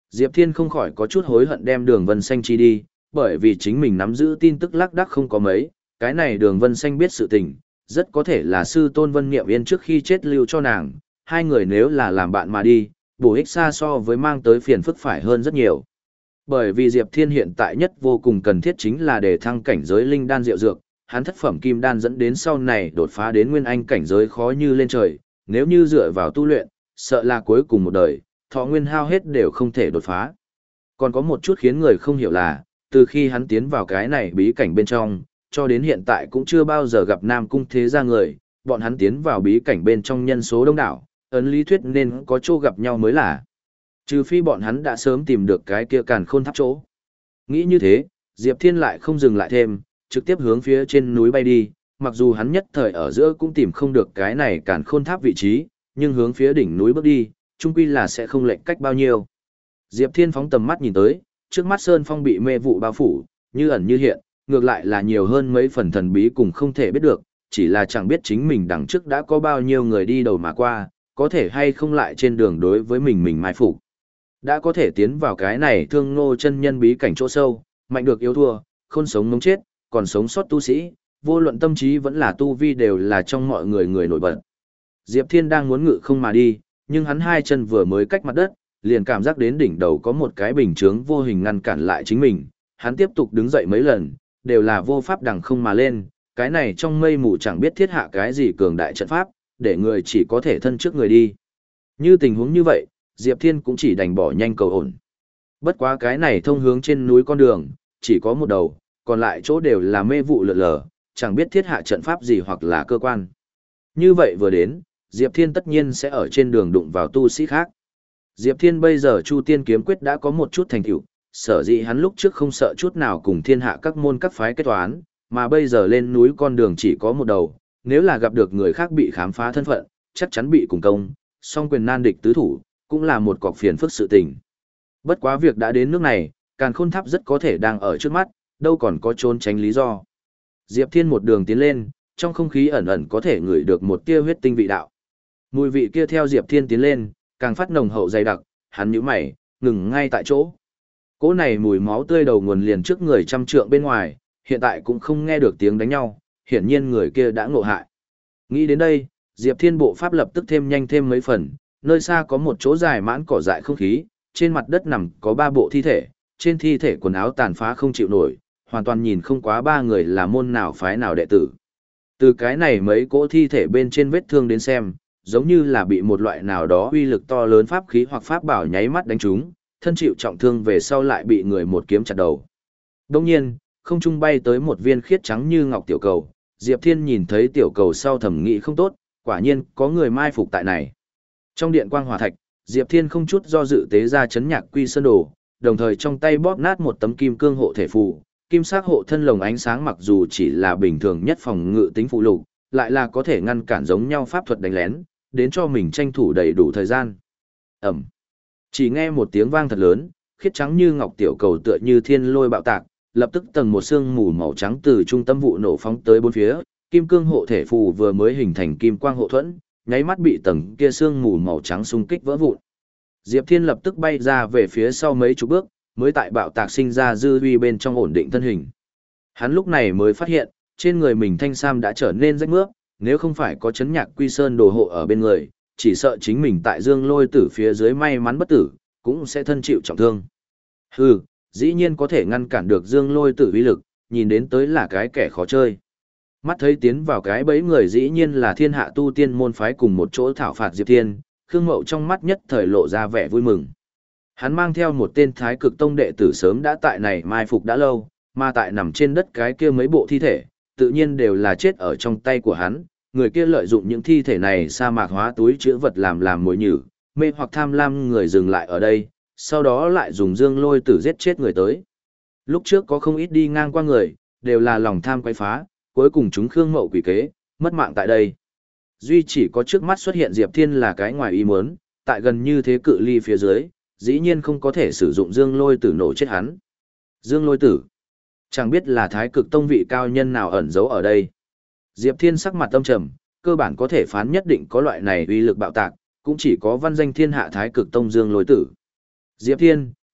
Diệp Thiên không khỏi có chút hối hận đem đường Vân Xanh chi đi, bởi vì chính mình nắm giữ tin tức lác đác không có mấy, cái này đường Vân Xanh biết sự tình, rất có thể là sư tôn Vân Niệm Yên trước khi chết lưu cho nàng, hai người nếu là làm bạn mà đi, bổ ích xa so với mang tới phiền phức phải hơn rất nhiều. Bởi vì Diệp Thiên hiện tại nhất vô cùng cần thiết chính là để thăng cảnh giới linh đan diệu dược, hắn thất phẩm kim đan dẫn đến sau này đột phá đến nguyên anh cảnh giới khó như lên trời, nếu như dựa vào tu luyện, sợ là cuối cùng một đời, thọ nguyên hao hết đều không thể đột phá. Còn có một chút khiến người không hiểu là, từ khi hắn tiến vào cái này bí cảnh bên trong, cho đến hiện tại cũng chưa bao giờ gặp Nam Cung thế gia người, bọn hắn tiến vào bí cảnh bên trong nhân số đông đảo, ấn lý thuyết nên có chỗ gặp nhau mới là. Trừ phi bọn hắn đã sớm tìm được cái kia càn khôn tháp chỗ. Nghĩ như thế, Diệp Thiên lại không dừng lại thêm, trực tiếp hướng phía trên núi bay đi, mặc dù hắn nhất thời ở giữa cũng tìm không được cái này càn khôn tháp vị trí, nhưng hướng phía đỉnh núi bước đi, chung quy là sẽ không lệch cách bao nhiêu. Diệp Thiên phóng tầm mắt nhìn tới, trước mắt sơn phong bị mê vụ bao phủ, như ẩn như hiện, ngược lại là nhiều hơn mấy phần thần bí cùng không thể biết được, chỉ là chẳng biết chính mình đằng trước đã có bao nhiêu người đi đầu mà qua, có thể hay không lại trên đường đối với mình mình mai phục. Đã có thể tiến vào cái này thương ngô chân nhân bí cảnh chỗ sâu, mạnh được yếu thua, khôn sống ngống chết, còn sống sót tu sĩ, vô luận tâm trí vẫn là tu vi đều là trong mọi người người nổi bật. Diệp Thiên đang muốn ngự không mà đi, nhưng hắn hai chân vừa mới cách mặt đất, liền cảm giác đến đỉnh đầu có một cái bình chướng vô hình ngăn cản lại chính mình, hắn tiếp tục đứng dậy mấy lần, đều là vô pháp đằng không mà lên, cái này trong mây mù chẳng biết thiết hạ cái gì cường đại trận pháp, để người chỉ có thể thân trước người đi. Như tình huống như vậy, Diệp Thiên cũng chỉ đành bỏ nhanh cầu ổn. Bất quá cái này thông hướng trên núi con đường, chỉ có một đầu, còn lại chỗ đều là mê vụ lượn lờ, chẳng biết thiết hạ trận pháp gì hoặc là cơ quan. Như vậy vừa đến, Diệp Thiên tất nhiên sẽ ở trên đường đụng vào tu sĩ khác. Diệp Thiên bây giờ Chu Tiên kiếm quyết đã có một chút thành tựu, sở dĩ hắn lúc trước không sợ chút nào cùng thiên hạ các môn các phái kết toán, mà bây giờ lên núi con đường chỉ có một đầu, nếu là gặp được người khác bị khám phá thân phận, chắc chắn bị cùng công, song quyền nan địch tứ thủ, cũng là một cọc phiền phức sự tình. Bất quá việc đã đến nước này, Càn Khôn Tháp rất có thể đang ở trước mắt, đâu còn có trốn tránh lý do. Diệp Thiên một đường tiến lên, trong không khí ẩn ẩn có thể ngửi được một tia huyết tinh vị đạo. Mùi vị kia theo Diệp Thiên tiến lên, càng phát nồng hậu dày đặc, hắn nhíu mày, ngừng ngay tại chỗ. Cỗ này mùi máu tươi đầu nguồn liền trước người trăm trượng bên ngoài, hiện tại cũng không nghe được tiếng đánh nhau, hiển nhiên người kia đã ngộ hại. Nghĩ đến đây, Diệp Thiên bộ pháp lập tức thêm nhanh thêm mấy phần, nơi xa có một chỗ dài mãn cỏ dại không khí, trên mặt đất nằm có ba bộ thi thể, trên thi thể quần áo tàn phá không chịu nổi, hoàn toàn nhìn không quá ba người là môn nào phái nào đệ tử. Từ cái này mấy cỗ thi thể bên trên vết thương đến xem, giống như là bị một loại nào đó uy lực to lớn pháp khí hoặc pháp bảo nháy mắt đánh trúng, thân chịu trọng thương về sau lại bị người một kiếm chặt đầu. Đồng nhiên, không trung bay tới một viên khiết trắng như ngọc tiểu cầu, Diệp Thiên nhìn thấy tiểu cầu sau thẩm nghĩ không tốt, quả nhiên có người mai phục tại này. Trong điện quang hỏa thạch, Diệp Thiên không chút do dự tế ra chấn nhạc quy sơn đồ, đồng thời trong tay bóp nát một tấm kim cương hộ thể phù, kim sắc hộ thân lồng ánh sáng mặc dù chỉ là bình thường nhất phòng ngự tính phụ lục, lại là có thể ngăn cản giống nhau pháp thuật đánh lén, đến cho mình tranh thủ đầy đủ thời gian. Ẩm. Chỉ nghe một tiếng vang thật lớn, khiết trắng như ngọc tiểu cầu tựa như thiên lôi bạo tạc, lập tức tầng một sương mù màu trắng từ trung tâm vụ nổ phóng tới bốn phía, kim cương hộ thể phù vừa mới hình thành kim quang hộ thuẫn, nháy mắt bị tầng kia sương mù màu trắng xung kích vỡ vụn. Diệp Thiên lập tức bay ra về phía sau mấy chục bước, mới tại bạo tạc sinh ra dư uy bên trong ổn định thân hình. Hắn lúc này mới phát hiện, trên người mình thanh sam đã trở nên rách mướp, nếu không phải có chấn nhạc quy sơn đồ hộ ở bên người, chỉ sợ chính mình tại dương lôi tử phía dưới may mắn bất tử, cũng sẽ thân chịu trọng thương. Hừ, dĩ nhiên có thể ngăn cản được dương lôi tử uy lực, nhìn đến tới là cái kẻ khó chơi. Mắt thấy tiến vào cái bẫy người dĩ nhiên là thiên hạ tu tiên môn phái cùng một chỗ thảo phạt Diệp Thiên, Khương Mậu trong mắt nhất thời lộ ra vẻ vui mừng. Hắn mang theo một tên thái cực tông đệ tử sớm đã tại này mai phục đã lâu, mà tại nằm trên đất cái kia mấy bộ thi thể, tự nhiên đều là chết ở trong tay của hắn. Người kia lợi dụng những thi thể này sa mạc hóa túi chứa vật làm làm mồi nhử, mê hoặc tham lam người dừng lại ở đây, sau đó lại dùng dương lôi tử giết chết người tới. Lúc trước có không ít đi ngang qua người, đều là lòng tham quay phá, cuối cùng chúng Khương Mậu quỷ kế, mất mạng tại đây. Duy chỉ có trước mắt xuất hiện Diệp Thiên là cái ngoài ý muốn, tại gần như thế cự ly phía dưới, dĩ nhiên không có thể sử dụng dương lôi tử nổ chết hắn. Dương lôi tử, chẳng biết là thái cực tông vị cao nhân nào ẩn giấu ở đây. Diệp Thiên sắc mặt tâm trầm, cơ bản có thể phán nhất định có loại này uy lực bạo tạc, cũng chỉ có văn danh thiên hạ thái cực tông dương lôi tử. Diệp Thiên,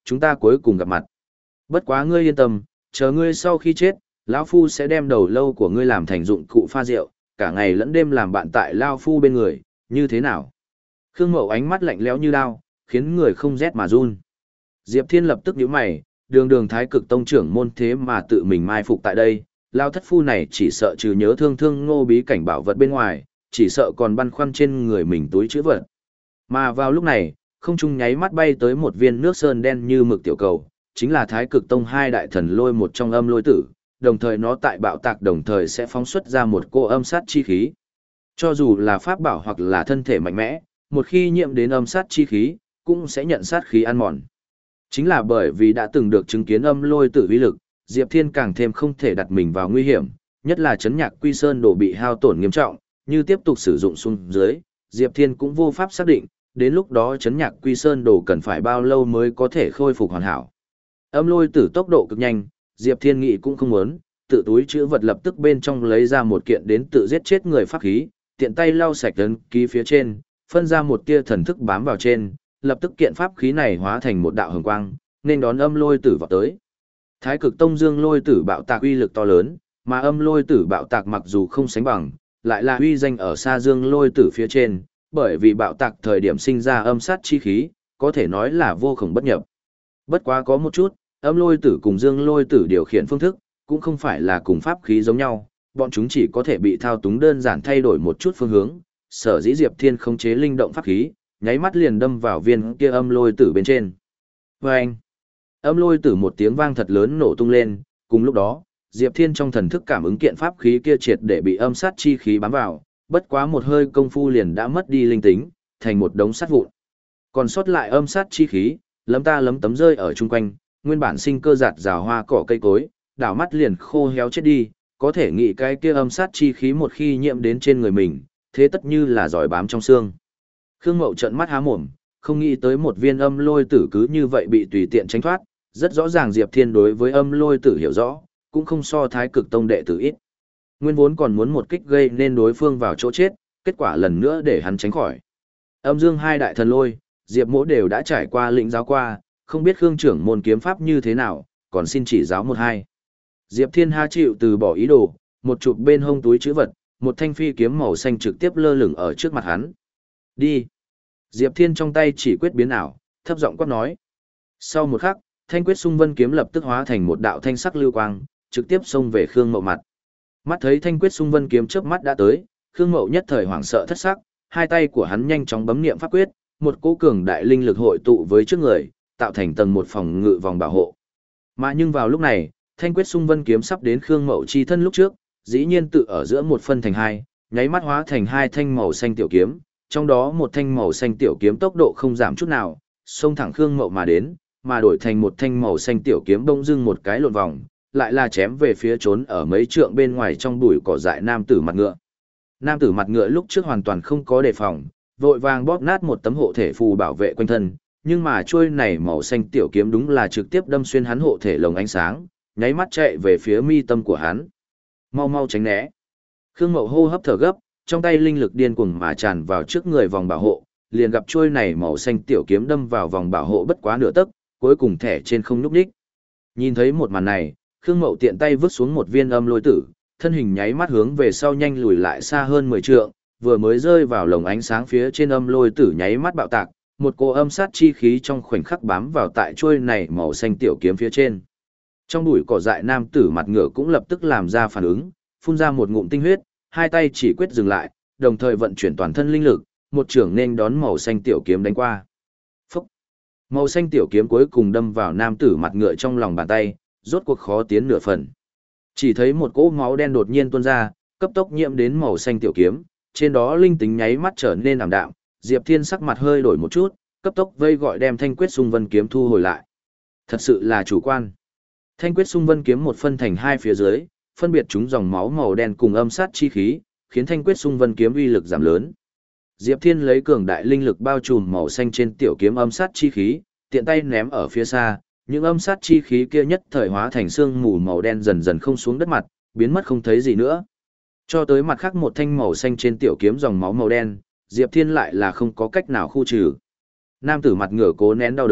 chúng ta cuối cùng gặp mặt. Bất quá ngươi yên tâm, chờ ngươi sau khi chết, lão phu sẽ đem đầu lâu của ngươi làm thành dụng cụ pha rượu, cả ngày lẫn đêm làm bạn tại lão phu bên người, như thế nào? Khương Mậu ánh mắt lạnh lẽo như đao, khiến người không rét mà run. Diệp Thiên lập tức nhíu mày, đường đường Thái Cực Tông trưởng môn thế mà tự mình mai phục tại đây, lao thất phu này chỉ sợ trừ nhớ thương thương ngô bí cảnh bảo vật bên ngoài, chỉ sợ còn băn khoăn trên người mình túi chữ vật. Mà vào lúc này, không trung nháy mắt bay tới một viên nước sơn đen như mực tiểu cầu, chính là Thái Cực Tông hai đại thần lôi một trong âm lôi tử, đồng thời nó tại bạo tạc đồng thời sẽ phóng xuất ra một cô âm sát chi khí. Cho dù là pháp bảo hoặc là thân thể mạnh mẽ, một khi nhiễm đến âm sát chi khí, cũng sẽ nhận sát khí ăn mòn. Chính là bởi vì đã từng được chứng kiến âm lôi tử uy lực, Diệp Thiên càng thêm không thể đặt mình vào nguy hiểm, nhất là chấn nhạc quy sơn đồ bị hao tổn nghiêm trọng, như tiếp tục sử dụng xuống dưới, Diệp Thiên cũng vô pháp xác định, đến lúc đó chấn nhạc quy sơn đồ cần phải bao lâu mới có thể khôi phục hoàn hảo. Âm lôi tử tốc độ cực nhanh, Diệp Thiên nghĩ cũng không muốn, tự túi chữ vật lập tức bên trong lấy ra một kiện đến tự giết chết người pháp khí, tiện tay lau sạch ấn ký phía trên, phân ra một tia thần thức bám vào trên, lập tức kiện pháp khí này hóa thành một đạo hồng quang, nên đón âm lôi tử vào tới. Thái Cực Tông dương lôi tử bạo tạc uy lực to lớn, mà âm lôi tử bạo tạc mặc dù không sánh bằng, lại là uy danh ở xa dương lôi tử phía trên, bởi vì bạo tạc thời điểm sinh ra âm sát chi khí, có thể nói là vô cùng bất nhập. Bất quá có một chút, âm lôi tử cùng dương lôi tử điều khiển phương thức, cũng không phải là cùng pháp khí giống nhau, bọn chúng chỉ có thể bị thao túng đơn giản thay đổi một chút phương hướng, sở dĩ Diệp Thiên khống chế linh động pháp khí, nháy mắt liền đâm vào viên kia âm lôi tử bên trên. Vâng! Âm lôi tử một tiếng vang thật lớn nổ tung lên, cùng lúc đó, Diệp Thiên trong thần thức cảm ứng kiện pháp khí kia triệt để bị âm sát chi khí bám vào, bất quá một hơi công phu liền đã mất đi linh tính, thành một đống sắt vụn. Còn sót lại âm sát chi khí, lấm ta lấm tấm rơi ở chung quanh, nguyên bản sinh cơ giạt rào hoa cỏ cây cối, đảo mắt liền khô héo chết đi, có thể nghĩ cái kia âm sát chi khí một khi nhiễm đến trên người mình, thế tất như là giỏi bám trong xương. Khương Mậu trợn mắt há mồm, không nghĩ tới một viên âm lôi tử cứ như vậy bị tùy tiện tránh thoát, rất rõ ràng Diệp Thiên đối với âm lôi tử hiểu rõ, cũng không so Thái Cực Tông đệ tử ít. Nguyên vốn còn muốn một kích gây nên đối phương vào chỗ chết, kết quả lần nữa để hắn tránh khỏi. Âm dương hai đại thần lôi, Diệp Mỗ đều đã trải qua lĩnh giáo qua, không biết Khương trưởng môn kiếm pháp như thế nào, còn xin chỉ giáo một hai. Diệp Thiên ha chịu từ bỏ ý đồ, một chụp bên hông túi chữ vật, một thanh phi kiếm màu xanh trực tiếp lơ lửng ở trước mặt hắn. Đi. Diệp Thiên trong tay chỉ quyết biến ảo, thấp giọng quát nói. Sau một khắc, thanh quyết xung vân kiếm lập tức hóa thành một đạo thanh sắc lưu quang, trực tiếp xông về Khương Mậu mặt. Mắt thấy thanh quyết xung vân kiếm chớp mắt đã tới, Khương Mậu nhất thời hoảng sợ thất sắc, hai tay của hắn nhanh chóng bấm niệm pháp quyết, một cỗ cường đại linh lực hội tụ với trước người, tạo thành tầng một phòng ngự vòng bảo hộ. Mà nhưng vào lúc này, thanh quyết xung vân kiếm sắp đến Khương Mậu chi thân lúc trước, dĩ nhiên tự ở giữa một phân thành hai, nháy mắt hóa thành hai thanh màu xanh tiểu kiếm, trong đó một thanh màu xanh tiểu kiếm tốc độ không giảm chút nào, xông thẳng Khương Mậu mà đến, mà đổi thành một thanh màu xanh tiểu kiếm bỗng dưng một cái lộn vòng, lại là chém về phía trốn ở mấy trượng bên ngoài trong bụi cỏ dại nam tử mặt ngựa. Nam tử mặt ngựa lúc trước hoàn toàn không có đề phòng, vội vàng bóp nát một tấm hộ thể phù bảo vệ quanh thân, nhưng mà chuôi này màu xanh tiểu kiếm đúng là trực tiếp đâm xuyên hắn hộ thể lồng ánh sáng, nháy mắt chạy về phía mi tâm của hắn. Mau mau tránh né. Khương Mậu hô hấp thở gấp, trong tay linh lực điên cuồng mà tràn vào trước người vòng bảo hộ, liền gặp chuôi này màu xanh tiểu kiếm đâm vào vòng bảo hộ bất quá nửa tấc, cuối cùng thẻ trên không nhúc nhích. Nhìn thấy một màn này, Khương Mậu tiện tay vứt xuống một viên âm lôi tử, thân hình nháy mắt hướng về sau nhanh lùi lại xa hơn mười trượng, vừa mới rơi vào lồng ánh sáng phía trên âm lôi tử nháy mắt bạo tạc, một cỗ âm sát chi khí trong khoảnh khắc bám vào tại chuôi này màu xanh tiểu kiếm phía trên. Trong bụi cỏ dại nam tử mặt ngựa cũng lập tức làm ra phản ứng, phun ra một ngụm tinh huyết, hai tay chỉ quyết dừng lại, đồng thời vận chuyển toàn thân linh lực, một trường nên đón màu xanh tiểu kiếm đánh qua. Phúc! Màu xanh tiểu kiếm cuối cùng đâm vào nam tử mặt ngựa trong lòng bàn tay, rốt cuộc khó tiến nửa phần. Chỉ thấy một cỗ máu đen đột nhiên tuôn ra, cấp tốc nhiễm đến màu xanh tiểu kiếm, trên đó linh tính nháy mắt trở nên ảm đạm, Diệp Thiên sắc mặt hơi đổi một chút, cấp tốc vây gọi đem thanh quyết xung vân kiếm thu hồi lại. Thật sự là chủ quan. Thanh quyết xung vân kiếm một phân thành hai phía dưới, phân biệt chúng dòng máu màu đen cùng âm sát chi khí, khiến thanh quyết xung vân kiếm uy lực giảm lớn. Diệp Thiên lấy cường đại linh lực bao trùm màu xanh trên tiểu kiếm âm sát chi khí, tiện tay ném ở phía xa, những âm sát chi khí kia nhất thời hóa thành sương mù màu đen dần dần không xuống đất mặt, biến mất không thấy gì nữa. Cho tới mặt khác một thanh màu xanh trên tiểu kiếm dòng máu màu đen, Diệp Thiên lại là không có cách nào khu trừ. Nam tử mặt ngửa cố nén đau đớn,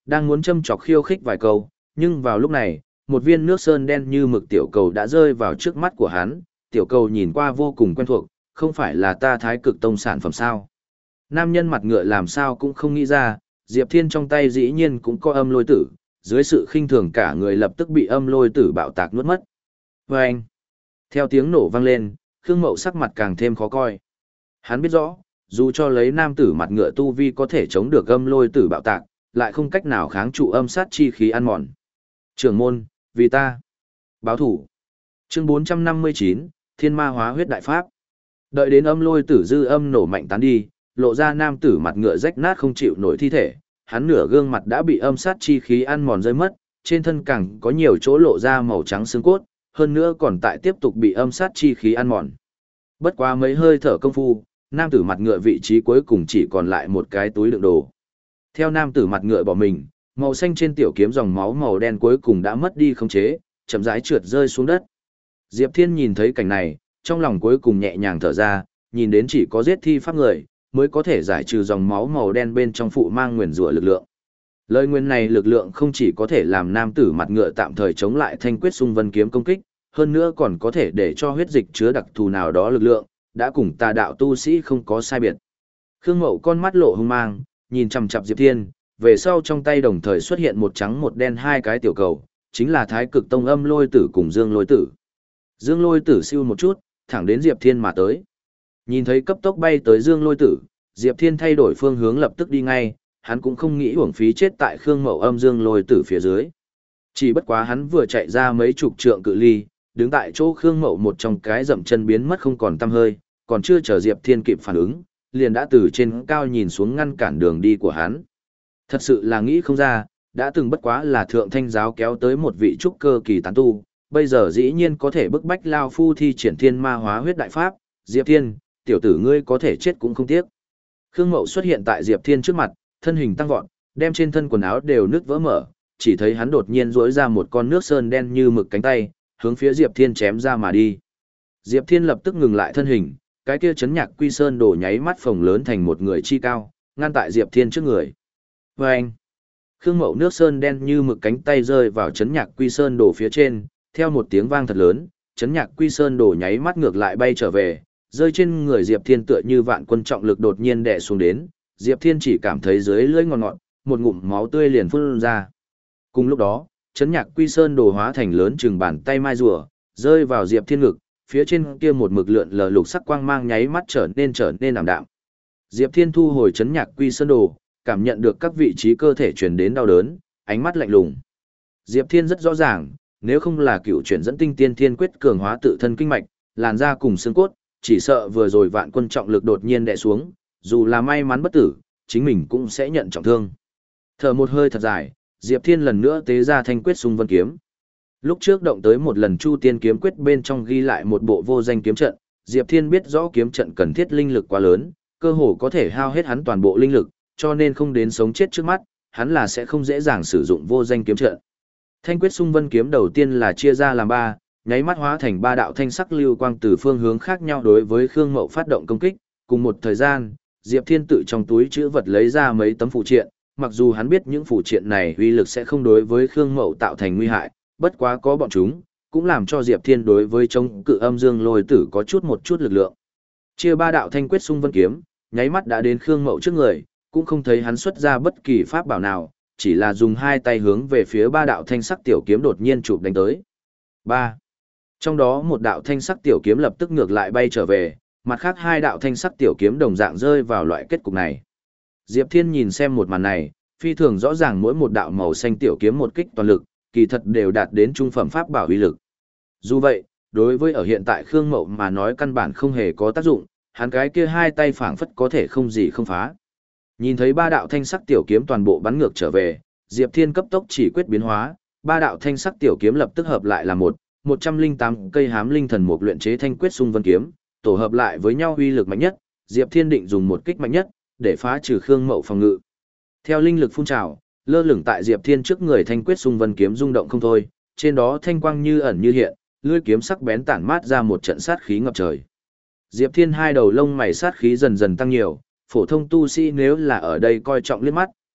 đang muốn châm chọc khiêu khích vài câu, nhưng vào lúc này, một viên nước sơn đen như mực tiểu cầu đã rơi vào trước mắt của hắn, tiểu cầu nhìn qua vô cùng quen thuộc, không phải là ta Thái Cực Tông sản phẩm sao? Nam nhân mặt ngựa làm sao cũng không nghĩ ra, Diệp Thiên trong tay dĩ nhiên cũng có âm lôi tử, dưới sự khinh thường cả người lập tức bị âm lôi tử bạo tạc nuốt mất. Vâng! Theo tiếng nổ vang lên, Khương Mậu sắc mặt càng thêm khó coi. Hắn biết rõ, dù cho lấy nam tử mặt ngựa tu vi có thể chống được âm lôi tử bạo tạc, lại không cách nào kháng trụ âm sát chi khí ăn mòn. Trưởng môn, vì ta. Báo thủ. Chương bốn trăm năm mươi chín, Thiên Ma Hóa Huyết Đại Pháp. Đợi đến âm lôi tử dư âm nổ mạnh tán đi, lộ ra nam tử mặt ngựa rách nát không chịu nổi thi thể, hắn nửa gương mặt đã bị âm sát chi khí ăn mòn rơi mất, trên thân càng có nhiều chỗ lộ ra màu trắng xương cốt, hơn nữa còn tại tiếp tục bị âm sát chi khí ăn mòn. Bất quá mấy hơi thở công phu, nam tử mặt ngựa vị trí cuối cùng chỉ còn lại một cái túi đựng đồ. Theo nam tử mặt ngựa bỏ mình, màu xanh trên tiểu kiếm dòng máu màu đen cuối cùng đã mất đi khống chế, chậm rãi trượt rơi xuống đất. Diệp Thiên nhìn thấy cảnh này, trong lòng cuối cùng nhẹ nhàng thở ra, nhìn đến chỉ có giết thi pháp người mới có thể giải trừ dòng máu màu đen bên trong phụ mang nguyền rủa lực lượng. Lời nguyền này lực lượng không chỉ có thể làm nam tử mặt ngựa tạm thời chống lại thanh quyết xung vân kiếm công kích, hơn nữa còn có thể để cho huyết dịch chứa đặc thù nào đó lực lượng, đã cùng tà đạo tu sĩ không có sai biệt. Khương Mậu con mắt lộ hung mang, nhìn chằm chằm Diệp Thiên, về sau trong tay đồng thời xuất hiện một trắng một đen hai cái tiểu cầu, chính là Thái Cực Tông âm lôi tử cùng Dương lôi tử. Dương lôi tử siêu một chút, thẳng đến Diệp Thiên mà tới. Nhìn thấy cấp tốc bay tới Dương lôi tử, Diệp Thiên thay đổi phương hướng lập tức đi ngay, hắn cũng không nghĩ uổng phí chết tại Khương Mậu âm Dương lôi tử phía dưới. Chỉ bất quá hắn vừa chạy ra mấy chục trượng cự ly, đứng tại chỗ Khương Mậu một trong cái dậm chân biến mất không còn tăm hơi, còn chưa chờ Diệp Thiên kịp phản ứng, liền đã từ trên cao nhìn xuống ngăn cản đường đi của hắn. Thật sự là nghĩ không ra, đã từng bất quá là thượng thanh giáo kéo tới một vị trúc cơ kỳ tán tu, bây giờ dĩ nhiên có thể bức bách Lao Phu thi triển Thiên Ma Hóa Huyết Đại Pháp, Diệp Thiên, tiểu tử ngươi có thể chết cũng không tiếc. Khương Mậu xuất hiện tại Diệp Thiên trước mặt, thân hình tăng vọt, đem trên thân quần áo đều nứt vỡ mở, chỉ thấy hắn đột nhiên rỗi ra một con nước sơn đen như mực cánh tay, hướng phía Diệp Thiên chém ra mà đi. Diệp Thiên lập tức ngừng lại thân hình, cái kia chấn nhạc quy sơn đổ nháy mắt phồng lớn thành một người chi cao, ngăn tại Diệp Thiên trước người. Và anh, Khương Mậu nước sơn đen như mực cánh tay rơi vào chấn nhạc quy sơn đổ phía trên, theo một tiếng vang thật lớn, chấn nhạc quy sơn đổ nháy mắt ngược lại bay trở về, rơi trên người Diệp Thiên tựa như vạn quân trọng lực đột nhiên đè xuống đến, Diệp Thiên chỉ cảm thấy dưới lưỡi ngọt ngọt, một ngụm máu tươi liền phun ra. Cùng lúc đó, chấn nhạc quy sơn đồ hóa thành lớn chừng bàn tay mai rùa, rơi vào Diệp Thiên ngực, phía trên kia một mực lượn lờ lục sắc quang mang nháy mắt trở nên trở nên ảm đạm. Diệp Thiên thu hồi chấn nhạc quy sơn đồ, cảm nhận được các vị trí cơ thể truyền đến đau đớn, ánh mắt lạnh lùng. Diệp Thiên rất rõ ràng, nếu không là cựu chuyển dẫn tinh tiên thiên quyết cường hóa tự thân kinh mạch, làn da cùng xương cốt, chỉ sợ vừa rồi vạn quân trọng lực đột nhiên đè xuống, dù là may mắn bất tử, chính mình cũng sẽ nhận trọng thương. Thở một hơi thật dài, Diệp Thiên lần nữa tế ra thanh quyết xung vân kiếm. Lúc trước động tới một lần Chu Tiên kiếm quyết bên trong ghi lại một bộ vô danh kiếm trận, Diệp Thiên biết rõ kiếm trận cần thiết linh lực quá lớn, cơ hồ có thể hao hết hắn toàn bộ linh lực, cho nên không đến sống chết trước mắt, hắn là sẽ không dễ dàng sử dụng vô danh kiếm trận. Thanh quyết xung vân kiếm đầu tiên là chia ra làm ba, nháy mắt hóa thành ba đạo thanh sắc lưu quang từ phương hướng khác nhau đối với Khương Mậu phát động công kích, cùng một thời gian, Diệp Thiên tự trong túi chữ vật lấy ra mấy tấm phù triện, mặc dù hắn biết những phù triện này uy lực sẽ không đối với Khương Mậu tạo thành nguy hại, bất quá có bọn chúng, cũng làm cho Diệp Thiên đối với chống cự âm dương lôi tử có chút một chút lực lượng. Chia ba đạo thanh quyết xung vân kiếm, nháy mắt đã đến Khương Mậu trước người, cũng không thấy hắn xuất ra bất kỳ pháp bảo nào, chỉ là dùng hai tay hướng về phía ba đạo thanh sắc tiểu kiếm đột nhiên chụp đánh tới. ba. Trong đó một đạo thanh sắc tiểu kiếm lập tức ngược lại bay trở về, mặt khác hai đạo thanh sắc tiểu kiếm đồng dạng rơi vào loại kết cục này. Diệp Thiên nhìn xem một màn này, phi thường rõ ràng mỗi một đạo màu xanh tiểu kiếm một kích toàn lực, kỳ thật đều đạt đến trung phẩm pháp bảo uy lực. Dù vậy, đối với ở hiện tại Khương Mậu mà nói căn bản không hề có tác dụng, hắn cái kia hai tay phảng phất có thể không gì không phá. Nhìn thấy ba đạo thanh sắc tiểu kiếm toàn bộ bắn ngược trở về, Diệp Thiên cấp tốc chỉ quyết biến hóa, ba đạo thanh sắc tiểu kiếm lập tức hợp lại là một, một trăm lẻ tám cây hám linh thần mục luyện chế thanh quyết xung vân kiếm, tổ hợp lại với nhau uy lực mạnh nhất, Diệp Thiên định dùng một kích mạnh nhất để phá trừ Khương Mậu phòng ngự. Theo linh lực phun trào, lơ lửng tại Diệp Thiên trước người thanh quyết xung vân kiếm rung động không thôi, trên đó thanh quang như ẩn như hiện, lưỡi kiếm sắc bén tản mát ra một trận sát khí ngập trời. Diệp Thiên hai đầu lông mày sát khí dần dần tăng nhiều, phổ thông tu sĩ nếu là ở đây coi trọng liếc mắt,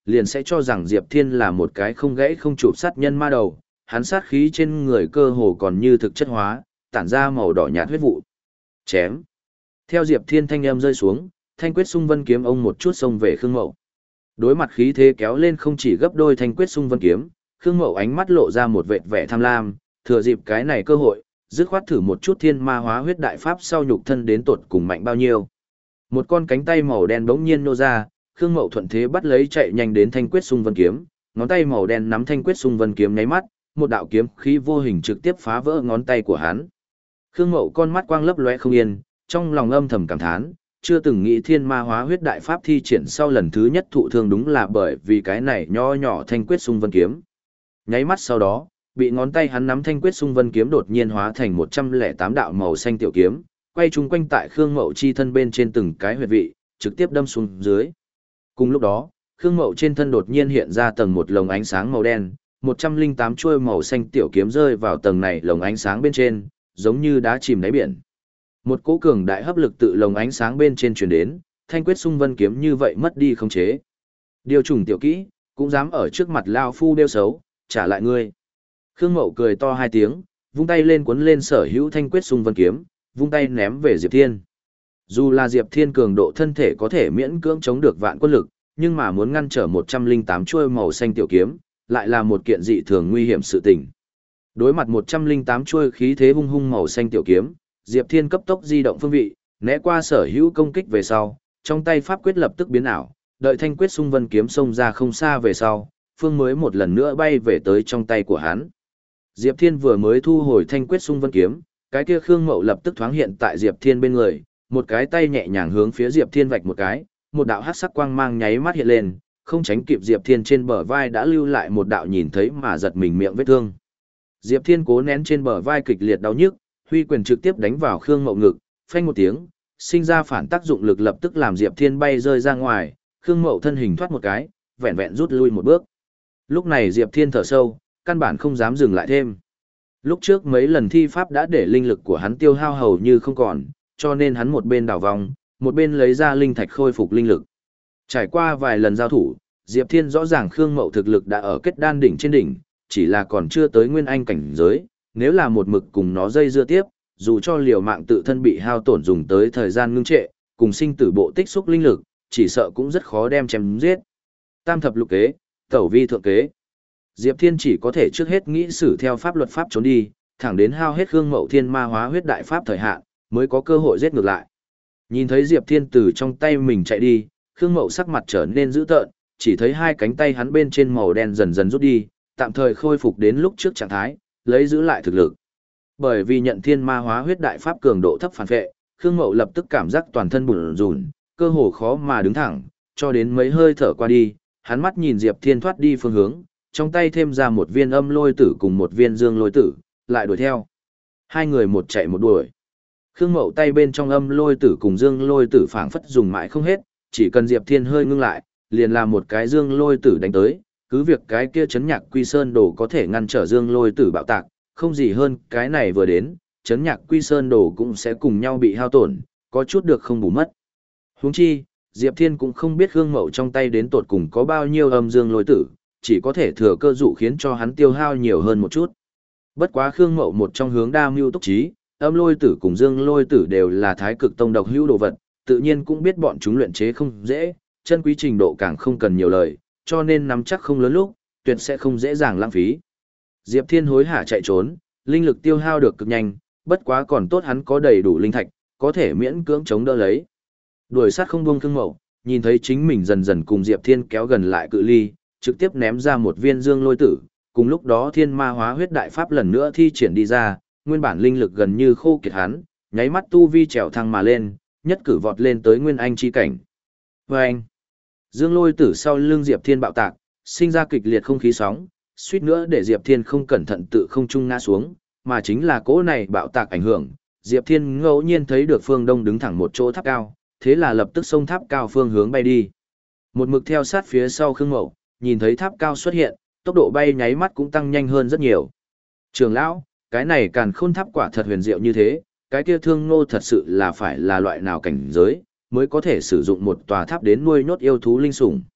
liền sẽ cho rằng Diệp Thiên là một cái không gãy không chụp sát nhân ma đầu, hắn sát khí trên người cơ hồ còn như thực chất hóa, tản ra màu đỏ nhạt huyết vụ. Chém. Theo Diệp Thiên thanh âm rơi xuống, Thanh Quyết Xung Vân kiếm ông một chút xông về Khương Mậu. Đối mặt khí thế kéo lên không chỉ gấp đôi Thanh Quyết Xung Vân kiếm, Khương Mậu ánh mắt lộ ra một vệt vẻ tham lam, thừa dịp cái này cơ hội, dứt khoát thử một chút thiên ma hóa huyết đại pháp sau nhục thân đến tột cùng mạnh bao nhiêu. Một con cánh tay màu đen bỗng nhiên nô ra, Khương Mậu thuận thế bắt lấy chạy nhanh đến Thanh Quyết Xung Vân kiếm, ngón tay màu đen nắm Thanh Quyết Xung Vân kiếm nháy mắt, một đạo kiếm khí vô hình trực tiếp phá vỡ ngón tay của hắn. Khương Mậu con mắt quang lấp lóe không yên, trong lòng âm thầm cảm thán, chưa từng nghĩ thiên ma hóa huyết đại pháp thi triển sau lần thứ nhất thụ thương đúng là bởi vì cái này nho nhỏ Thanh Quyết Xung Vân kiếm. Nháy mắt sau đó, bị ngón tay hắn nắm Thanh Quyết Xung Vân kiếm đột nhiên hóa thành một trăm lẻ tám đạo màu xanh tiểu kiếm, quay chung quanh tại Khương Mậu chi thân bên trên từng cái huyệt vị, trực tiếp đâm xuống dưới. Cùng lúc đó, Khương Mậu trên thân đột nhiên hiện ra tầng một lồng ánh sáng màu đen, một trăm lẻ tám chuôi màu xanh tiểu kiếm rơi vào tầng này lồng ánh sáng bên trên, giống như đá chìm đáy biển. Một cỗ cường đại hấp lực tự lồng ánh sáng bên trên truyền đến, Thanh Quyết Xung Vân kiếm như vậy mất đi khống chế. Điều trùng tiểu kỹ, cũng dám ở trước mặt lao phu đeo xấu, trả lại ngươi. Khương Mậu cười to hai tiếng, vung tay lên cuốn lên sở hữu Thanh Quyết Xung Vân kiếm, vung tay ném về Diệp Thiên. Dù là Diệp Thiên cường độ thân thể có thể miễn cưỡng chống được vạn quân lực, nhưng mà muốn ngăn trở một trăm lẻ tám chuôi màu xanh tiểu kiếm, lại là một kiện dị thường nguy hiểm sự tình. Đối mặt một trăm lẻ tám chuôi khí thế hung hung màu xanh tiểu kiếm, Diệp Thiên cấp tốc di động phương vị, né qua sở hữu công kích về sau, trong tay pháp quyết lập tức biến ảo, đợi Thanh Quyết Xung Vân kiếm xông ra không xa về sau, phương mới một lần nữa bay về tới trong tay của hắn. Diệp Thiên vừa mới thu hồi Thanh Quyết Xung Vân kiếm, cái kia Khương Mậu lập tức thoáng hiện tại Diệp Thiên bên người, một cái tay nhẹ nhàng hướng phía Diệp Thiên vạch một cái, một đạo hắc sắc quang mang nháy mắt hiện lên, không tránh kịp Diệp Thiên trên bờ vai đã lưu lại một đạo nhìn thấy mà giật mình miệng vết thương. Diệp Thiên cố nén trên bờ vai kịch liệt đau nhức, huy quyền trực tiếp đánh vào Khương Mậu ngực, phanh một tiếng, sinh ra phản tác dụng lực lập tức làm Diệp Thiên bay rơi ra ngoài, Khương Mậu thân hình thoát một cái, vẹn vẹn rút lui một bước. Lúc này Diệp Thiên thở sâu, căn bản không dám dừng lại thêm. Lúc trước mấy lần thi pháp đã để linh lực của hắn tiêu hao hầu như không còn, cho nên hắn một bên đảo vòng, một bên lấy ra linh thạch khôi phục linh lực. Trải qua vài lần giao thủ, Diệp Thiên rõ ràng Khương Mậu thực lực đã ở kết đan đỉnh trên đỉnh, chỉ là còn chưa tới nguyên anh cảnh giới, nếu là một mực cùng nó dây dưa tiếp, dù cho liều mạng tự thân bị hao tổn dùng tới thời gian ngưng trệ, cùng sinh tử bộ tích xúc linh lực, chỉ sợ cũng rất khó đem chém giết. Tam thập lục kế, tẩu vi thượng kế. Diệp Thiên chỉ có thể trước hết nghĩ xử theo pháp luật pháp trốn đi, thẳng đến hao hết Khương Mậu thiên ma hóa huyết đại pháp thời hạn, mới có cơ hội giết ngược lại. Nhìn thấy Diệp Thiên từ trong tay mình chạy đi, Khương Mậu sắc mặt trở nên dữ tợn, chỉ thấy hai cánh tay hắn bên trên màu đen dần dần rút đi, tạm thời khôi phục đến lúc trước trạng thái, lấy giữ lại thực lực. Bởi vì nhận thiên ma hóa huyết đại pháp cường độ thấp phản vệ, Khương Mậu lập tức cảm giác toàn thân bủn rủn, cơ hồ khó mà đứng thẳng, cho đến mấy hơi thở qua đi, hắn mắt nhìn Diệp Thiên thoát đi phương hướng, trong tay thêm ra một viên âm lôi tử cùng một viên dương lôi tử, lại đuổi theo. Hai người một chạy một đuổi. Khương Mậu tay bên trong âm lôi tử cùng dương lôi tử phảng phất dùng mãi không hết, chỉ cần Diệp Thiên hơi ngưng lại, liền làm một cái dương lôi tử đánh tới, cứ việc cái kia chấn nhạc quy sơn đồ có thể ngăn trở dương lôi tử bạo tạc, không gì hơn, cái này vừa đến, chấn nhạc quy sơn đồ cũng sẽ cùng nhau bị hao tổn, có chút được không bù mất. Huống chi, Diệp Thiên cũng không biết Khương Mậu trong tay đến tột cùng có bao nhiêu âm dương lôi tử, chỉ có thể thừa cơ dụ khiến cho hắn tiêu hao nhiều hơn một chút. Bất quá Khương Mậu một trong hướng đa mưu túc trí, âm lôi tử cùng dương lôi tử đều là thái cực tông độc hữu đồ vật, tự nhiên cũng biết bọn chúng luyện chế không dễ, chân quý trình độ càng không cần nhiều lời, cho nên nắm chắc không lớn lúc, tuyệt sẽ không dễ dàng lãng phí. Diệp Thiên hối hả chạy trốn, linh lực tiêu hao được cực nhanh, bất quá còn tốt hắn có đầy đủ linh thạch, có thể miễn cưỡng chống đỡ lấy. Đuổi sát không buông Khương Mậu, nhìn thấy chính mình dần dần cùng Diệp Thiên kéo gần lại cự ly, trực tiếp ném ra một viên dương lôi tử, cùng lúc đó thiên ma hóa huyết đại pháp lần nữa thi triển đi ra, nguyên bản linh lực gần như khô kiệt hắn, nháy mắt tu vi trèo thăng mà lên, nhất cử vọt lên tới nguyên anh chi cảnh. Và anh, dương lôi tử sau lưng Diệp Thiên bạo tạc, sinh ra kịch liệt không khí sóng, suýt nữa để Diệp Thiên không cẩn thận tự không trung ngã xuống, mà chính là cỗ này bạo tạc ảnh hưởng, Diệp Thiên ngẫu nhiên thấy được phương đông đứng thẳng một chỗ tháp cao, thế là lập tức xông tháp cao phương hướng bay đi. Một mực theo sát phía sau Khương Mậu, nhìn thấy tháp cao xuất hiện, tốc độ bay nháy mắt cũng tăng nhanh hơn rất nhiều. Trường lão, cái này Càn Khôn tháp quả thật huyền diệu như thế, cái kia Thương Ngô thật sự là phải là loại nào cảnh giới, mới có thể sử dụng một tòa tháp đến nuôi nhốt yêu thú linh sủng.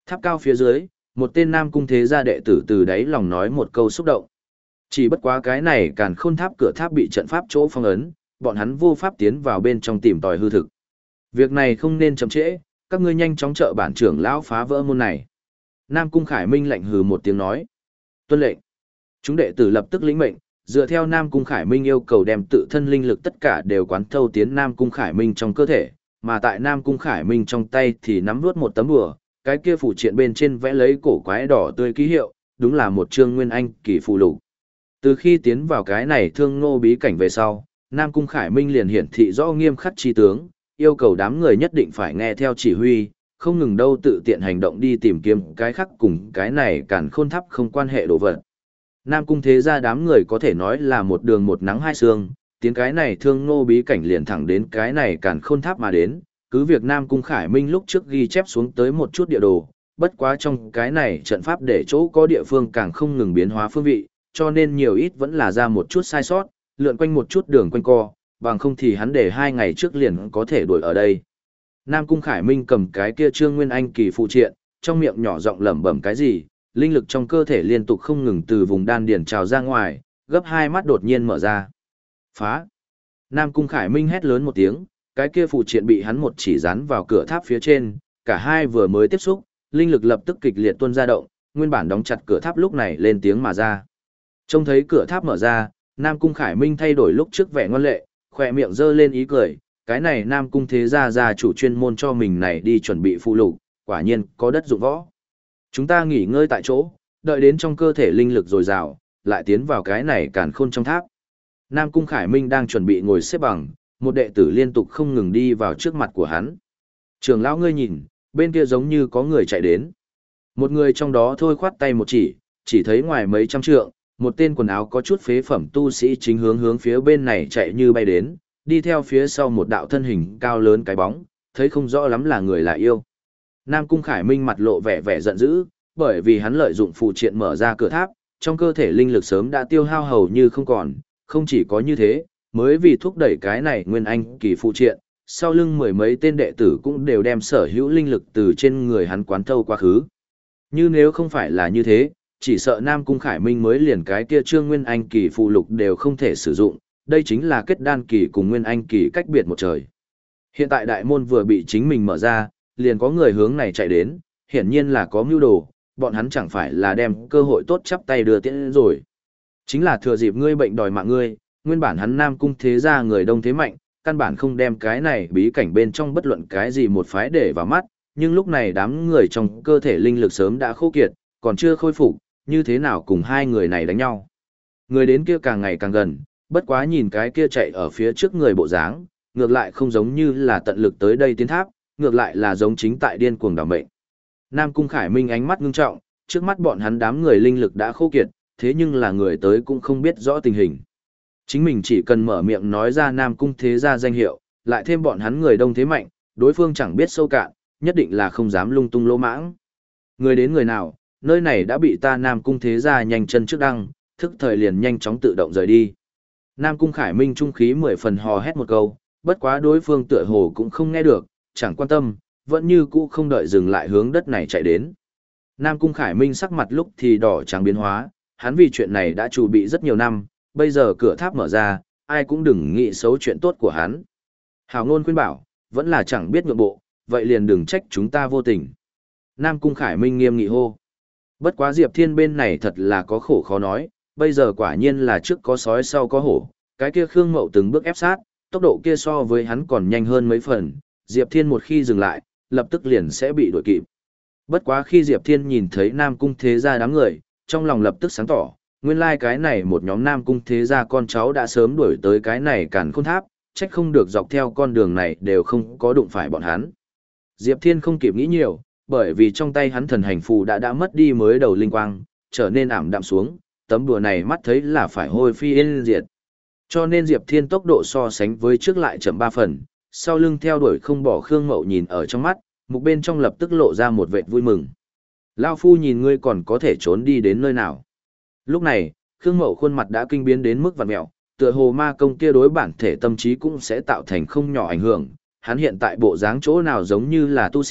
Tháp cao phía dưới, một tên Nam Cung Thế Gia đệ tử từ đáy lòng nói một câu xúc động. Chỉ bất quá cái này Càn Khôn Tháp cửa tháp bị trận pháp chỗ phong ấn, bọn hắn vô pháp tiến vào bên trong tìm tòi hư thực. Việc này không nên chậm trễ, các ngươi nhanh chóng trợ bản trưởng lão phá vỡ môn này. Nam Cung Khải Minh lạnh hừ một tiếng nói. Tuân lệnh. Chúng đệ tử lập tức lĩnh mệnh, dựa theo Nam Cung Khải Minh yêu cầu đem tự thân linh lực tất cả đều quán thâu tiến Nam Cung Khải Minh trong cơ thể, mà tại Nam Cung Khải Minh trong tay thì nắm nuốt một tấm bùa, cái kia phù triện bên trên vẽ lấy cổ quái đỏ tươi ký hiệu, đúng là một chương nguyên anh kỳ phù lục. Từ khi tiến vào cái này thương ngô bí cảnh về sau, Nam Cung Khải Minh liền hiển thị rõ nghiêm khắc chi tướng, yêu cầu đám người nhất định phải nghe theo chỉ huy, không ngừng đâu tự tiện hành động đi tìm kiếm cái khác cùng cái này Càn Khôn Tháp không quan hệ đồ vật. Nam Cung Thế Gia đám người có thể nói là một đường một nắng hai sương, tiến cái này thương ngô bí cảnh liền thẳng đến cái này Càn Khôn Tháp mà đến, cứ việc Nam Cung Khải Minh lúc trước ghi chép xuống tới một chút địa đồ, bất quá trong cái này trận pháp để chỗ có địa phương càng không ngừng biến hóa phương vị, cho nên nhiều ít vẫn là ra một chút sai sót, lượn quanh một chút đường quanh co, bằng không thì hắn để hai ngày trước liền có thể đuổi ở đây. Nam Cung Khải Minh cầm cái kia trương nguyên anh kỳ phụ triện, trong miệng nhỏ giọng lẩm bẩm cái gì, linh lực trong cơ thể liên tục không ngừng từ vùng đan điền trào ra ngoài, gấp hai mắt đột nhiên mở ra. Phá! Nam Cung Khải Minh hét lớn một tiếng, cái kia phụ triện bị hắn một chỉ dán vào cửa tháp phía trên, cả hai vừa mới tiếp xúc, linh lực lập tức kịch liệt tuôn ra động, nguyên bản đóng chặt cửa tháp lúc này lên tiếng mà ra. Trông thấy cửa tháp mở ra, Nam Cung Khải Minh thay đổi lúc trước vẻ ngoan lệ, khỏe miệng giơ lên ý cười, cái này Nam Cung Thế Gia gia chủ chuyên môn cho mình này đi chuẩn bị phụ lục, quả nhiên có đất dụng võ. Chúng ta nghỉ ngơi tại chỗ, đợi đến trong cơ thể linh lực dồi dào, lại tiến vào cái này Càn Khôn trong tháp. Nam Cung Khải Minh đang chuẩn bị ngồi xếp bằng, một đệ tử liên tục không ngừng đi vào trước mặt của hắn. Trường lão ngươi nhìn, bên kia giống như có người chạy đến. Một người trong đó thôi khoát tay một chỉ, chỉ thấy ngoài mấy trăm trượng, một tên quần áo có chút phế phẩm tu sĩ chính hướng hướng phía bên này chạy như bay đến, đi theo phía sau một đạo thân hình cao lớn cái bóng, thấy không rõ lắm là người là yêu. Nam Cung Khải Minh mặt lộ vẻ vẻ giận dữ, bởi vì hắn lợi dụng phù triện mở ra cửa tháp, trong cơ thể linh lực sớm đã tiêu hao hầu như không còn, không chỉ có như thế, mới vì thúc đẩy cái này nguyên anh kỳ phù triện, sau lưng mười mấy tên đệ tử cũng đều đem sở hữu linh lực từ trên người hắn quán thâu quá khứ. Như nếu không phải là như thế, chỉ sợ Nam Cung Khải Minh mới liền cái kia trương nguyên anh kỳ phù lục đều không thể sử dụng, đây chính là kết đan kỳ cùng nguyên anh kỳ cách biệt một trời. Hiện tại đại môn vừa bị chính mình mở ra, liền có người hướng này chạy đến, hiển nhiên là có mưu đồ, bọn hắn chẳng phải là đem cơ hội tốt chắp tay đưa tiễn rồi. Chính là thừa dịp ngươi bệnh đòi mạng ngươi, nguyên bản hắn Nam Cung Thế Gia người đông thế mạnh, căn bản không đem cái này bí cảnh bên trong bất luận cái gì một phái để vào mắt, nhưng lúc này đám người trong cơ thể linh lực sớm đã khô kiệt, còn chưa khôi phục, như thế nào cùng hai người này đánh nhau. Người đến kia càng ngày càng gần, bất quá nhìn cái kia chạy ở phía trước người bộ dáng, ngược lại không giống như là tận lực tới đây tiến tháp, ngược lại là giống chính tại điên cuồng đảm mệnh. Nam Cung Khải Minh ánh mắt ngưng trọng, trước mắt bọn hắn đám người linh lực đã khô kiệt, thế nhưng là người tới cũng không biết rõ tình hình. Chính mình chỉ cần mở miệng nói ra Nam Cung Thế Gia danh hiệu, lại thêm bọn hắn người đông thế mạnh, đối phương chẳng biết sâu cạn, nhất định là không dám lung tung lỗ mãng. Người đến người nào, nơi này đã bị ta Nam Cung Thế Gia nhanh chân trước đăng, thức thời liền nhanh chóng tự động rời đi. Nam Cung Khải Minh trung khí mười phần hò hét một câu, bất quá đối phương tựa hồ cũng không nghe được, chẳng quan tâm, vẫn như cũ không đợi dừng lại hướng đất này chạy đến. Nam Cung Khải Minh sắc mặt lúc thì đỏ trắng biến hóa, hắn vì chuyện này đã chuẩn bị rất nhiều năm, bây giờ cửa tháp mở ra, ai cũng đừng nghĩ xấu chuyện tốt của hắn. Hào ngôn khuyên bảo, vẫn là chẳng biết nhượng bộ, vậy liền đừng trách chúng ta vô tình. Nam Cung Khải Minh nghiêm nghị hô. Bất quá Diệp Thiên bên này thật là có khổ khó nói, bây giờ quả nhiên là trước có sói sau có hổ, cái kia Khương Mậu từng bước ép sát, tốc độ kia so với hắn còn nhanh hơn mấy phần, Diệp Thiên một khi dừng lại, lập tức liền sẽ bị đuổi kịp. Bất quá khi Diệp Thiên nhìn thấy Nam Cung Thế Gia đám người, trong lòng lập tức sáng tỏ, nguyên lai like cái này một nhóm Nam Cung Thế Gia con cháu đã sớm đuổi tới cái này Càn Khôn Tháp, trách không được dọc theo con đường này đều không có đụng phải bọn hắn. Diệp Thiên không kịp nghĩ nhiều, bởi vì trong tay hắn thần hành phù đã đã mất đi mới đầu linh quang, trở nên ảm đạm xuống, tấm đùa này mắt thấy là phải hôi phi yên diệt. Cho nên Diệp Thiên tốc độ so sánh với trước lại chậm ba phần, sau lưng theo đuổi không bỏ Khương Mậu nhìn ở trong mắt, mục bên trong lập tức lộ ra một vệt vui mừng. Lao phu nhìn ngươi còn có thể trốn đi đến nơi nào. Lúc này, Khương Mậu khuôn mặt đã kinh biến đến mức vặn mẹo, tựa hồ ma công kia đối bản thể tâm trí cũng sẽ tạo thành không nhỏ ảnh hưởng, hắn hiện tại bộ dáng chỗ nào giống như là tu sĩ,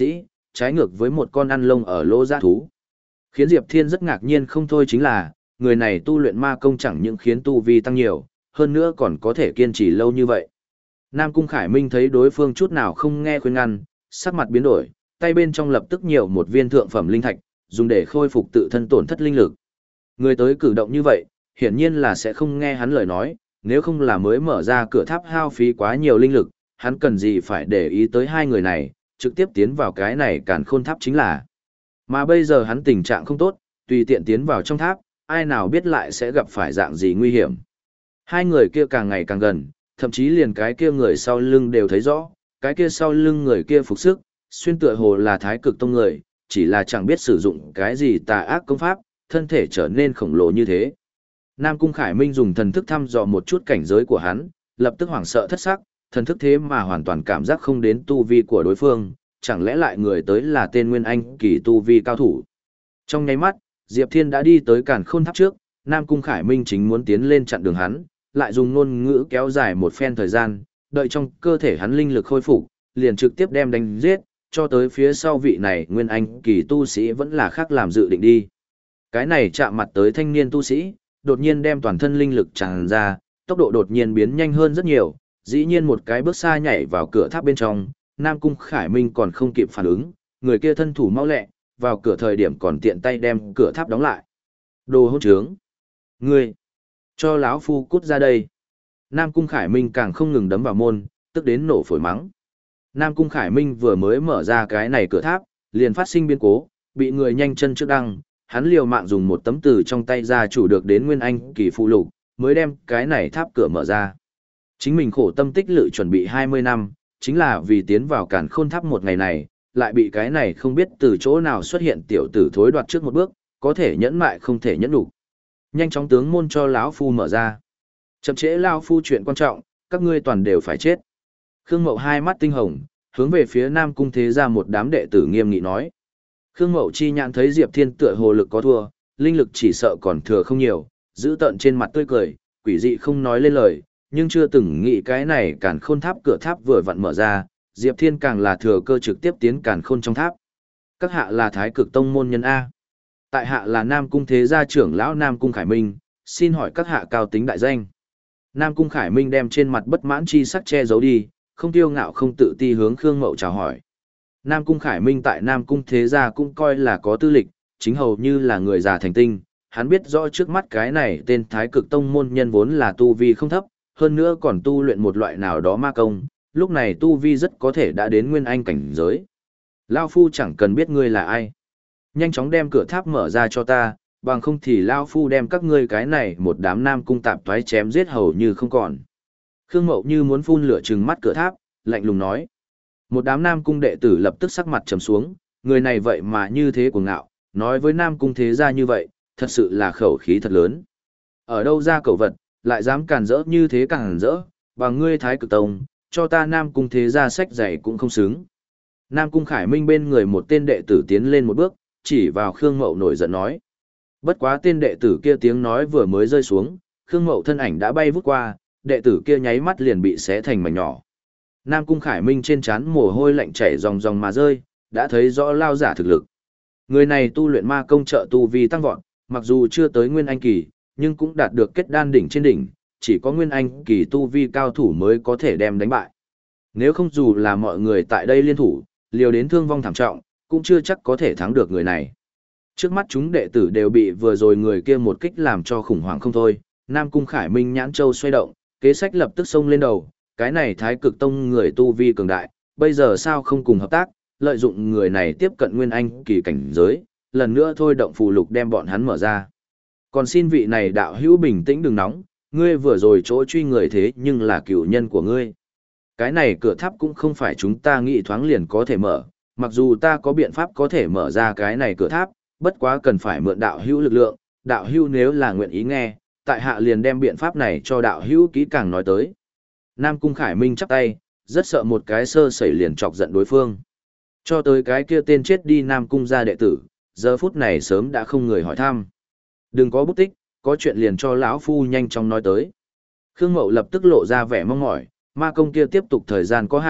trái ngược với một con ăn lông ở lỗ dã thú. Khiến Diệp Thiên rất ngạc nhiên không thôi chính là, người này tu luyện ma công chẳng những khiến tu vi tăng nhiều, hơn nữa còn có thể kiên trì lâu như vậy. Nam Cung Khải Minh thấy đối phương chút nào không nghe khuyên ngăn, sắc mặt biến đổi, tay bên trong lập tức nhiều một viên thượng phẩm linh thạch, dùng để khôi phục tự thân tổn thất linh lực. Người tới cử động như vậy, hiển nhiên là sẽ không nghe hắn lời nói, nếu không là mới mở ra cửa tháp hao phí quá nhiều linh lực, hắn cần gì phải để ý tới hai người này, trực tiếp tiến vào cái này càn khôn tháp chính là. Mà bây giờ hắn tình trạng không tốt, tùy tiện tiến vào trong tháp, ai nào biết lại sẽ gặp phải dạng gì nguy hiểm. Hai người kia càng ngày càng gần, thậm chí liền cái kia người sau lưng đều thấy rõ, cái kia sau lưng người kia phục sức, xuyên tựa hồ là thái cực tông người, chỉ là chẳng biết sử dụng cái gì tà ác công pháp, thân thể trở nên khổng lồ như thế. Nam Cung Khải Minh dùng thần thức thăm dò một chút cảnh giới của hắn, lập tức hoảng sợ thất sắc, thần thức thế mà hoàn toàn cảm giác không đến tu vi của đối phương, chẳng lẽ lại người tới là tên Nguyên Anh kỳ tu vi cao thủ. Trong nháy mắt, Diệp Thiên đã đi tới càn khôn tháp trước, Nam Cung Khải Minh chính muốn tiến lên chặn đường hắn, lại dùng ngôn ngữ kéo dài một phen thời gian, đợi trong cơ thể hắn linh lực khôi phục, liền trực tiếp đem đánh giết, cho tới phía sau vị này Nguyên Anh kỳ tu sĩ vẫn là khác làm dự định đi. Cái này chạm mặt tới thanh niên tu sĩ, đột nhiên đem toàn thân linh lực tràn ra, tốc độ đột nhiên biến nhanh hơn rất nhiều, dĩ nhiên một cái bước xa nhảy vào cửa tháp bên trong, Nam Cung Khải Minh còn không kịp phản ứng, người kia thân thủ mau lẹ, vào cửa thời điểm còn tiện tay đem cửa tháp đóng lại. Đồ hỗn trướng! Ngươi! Cho lão phu cút ra đây! Nam Cung Khải Minh càng không ngừng đấm vào môn, tức đến nổ phổi mắng. Nam Cung Khải Minh vừa mới mở ra cái này cửa tháp, liền phát sinh biến cố, bị người nhanh chân trước đăng, hắn liều mạng dùng một tấm từ trong tay ra chủ được đến Nguyên Anh kỳ phụ lục, mới đem cái này tháp cửa mở ra. Chính mình khổ tâm tích lự chuẩn bị hai mươi năm, chính là vì tiến vào càn khôn tháp một ngày này, lại bị cái này không biết từ chỗ nào xuất hiện tiểu tử thối đoạt trước một bước, có thể nhẫn mại không thể nhẫn đủ. Nhanh chóng tướng môn cho lão phu mở ra. Chậm trễ lão phu chuyện quan trọng, các ngươi toàn đều phải chết. Khương Mậu hai mắt tinh hồng, hướng về phía Nam Cung Thế Gia một đám đệ tử nghiêm nghị nói. Khương Mậu chi nhãn thấy Diệp Thiên tựa hồ lực có thua, linh lực chỉ sợ còn thừa không nhiều, giữ tận trên mặt tươi cười, quỷ dị không nói lên lời, nhưng chưa từng nghĩ cái này càn khôn tháp cửa tháp vừa vặn mở ra, Diệp Thiên càng là thừa cơ trực tiếp tiến càn khôn trong tháp. Các hạ là Thái Cực Tông môn nhân A. Tại hạ là Nam Cung Thế Gia trưởng lão Nam Cung Khải Minh, xin hỏi các hạ cao tính đại danh. Nam Cung Khải Minh đem trên mặt bất mãn chi sắc che giấu đi, không tiêu ngạo không tự ti hướng Khương Mậu chào hỏi. Nam Cung Khải Minh tại Nam Cung Thế Gia cũng coi là có tư lịch, chính hầu như là người già thành tinh, hắn biết rõ trước mắt cái này tên Thái Cực Tông môn nhân vốn là tu vi không thấp, hơn nữa còn tu luyện một loại nào đó ma công, lúc này tu vi rất có thể đã đến Nguyên Anh cảnh giới. Lao Phu chẳng cần biết ngươi là ai. Nhanh chóng đem cửa tháp mở ra cho ta, bằng không thì Lao Phu đem các ngươi cái này một đám Nam Cung tạp thoái chém giết hầu như không còn. Khương Mậu như muốn phun lửa trừng mắt cửa tháp, lạnh lùng nói. Một đám Nam Cung đệ tử lập tức sắc mặt trầm xuống, người này vậy mà như thế cuồng ngạo, nói với Nam Cung Thế Gia như vậy, thật sự là khẩu khí thật lớn. Ở đâu ra cẩu vật, lại dám càn rỡ như thế càn rỡ, bằng ngươi Thái Cực Tông, cho ta Nam Cung Thế Gia sách dạy cũng không xứng. Nam Cung Khải Minh bên người một tên đệ tử tiến lên một bước, chỉ vào Khương Mậu nổi giận nói. Bất quá tên đệ tử kia tiếng nói vừa mới rơi xuống, Khương Mậu thân ảnh đã bay vút qua, đệ tử kia nháy mắt liền bị xé thành mảnh nhỏ. Nam Cung Khải Minh trên trán mồ hôi lạnh chảy ròng ròng mà rơi, đã thấy rõ lao giả thực lực. Người này tu luyện ma công trợ tu vi tăng vọt, mặc dù chưa tới Nguyên Anh kỳ, nhưng cũng đạt được kết đan đỉnh trên đỉnh, chỉ có Nguyên Anh kỳ tu vi cao thủ mới có thể đem đánh bại. Nếu không dù là mọi người tại đây liên thủ, liều đến thương vong thảm trọng, cũng chưa chắc có thể thắng được người này. Trước mắt chúng đệ tử đều bị vừa rồi người kia một kích làm cho khủng hoảng không thôi, Nam Cung Khải Minh nhãn châu xoay động, kế sách lập tức xông lên đầu, cái này Thái Cực Tông người tu vi cường đại, bây giờ sao không cùng hợp tác, lợi dụng người này tiếp cận Nguyên Anh kỳ cảnh giới, lần nữa thôi động phù lục đem bọn hắn mở ra. Còn xin vị này đạo hữu bình tĩnh đừng nóng, ngươi vừa rồi chỗ truy người thế nhưng là cựu nhân của ngươi. Cái này cửa tháp cũng không phải chúng ta nghĩ thoáng liền có thể mở, mặc dù ta có biện pháp có thể mở ra cái này cửa tháp, bất quá cần phải mượn đạo hữu lực lượng, đạo hữu nếu là nguyện ý nghe, tại hạ liền đem biện pháp này cho đạo hữu kỹ càng nói tới. Nam Cung Khải Minh chắp tay, rất sợ một cái sơ sẩy liền chọc giận đối phương. Cho tới cái kia tên chết đi Nam Cung gia đệ tử, giờ phút này sớm đã không người hỏi thăm. Đừng có bút tích, có chuyện liền cho lão phu nhanh chóng nói tới. Khương Mậu lập tức lộ ra vẻ mong mỏi, ma công kia tiếp tục thời gian có hạn,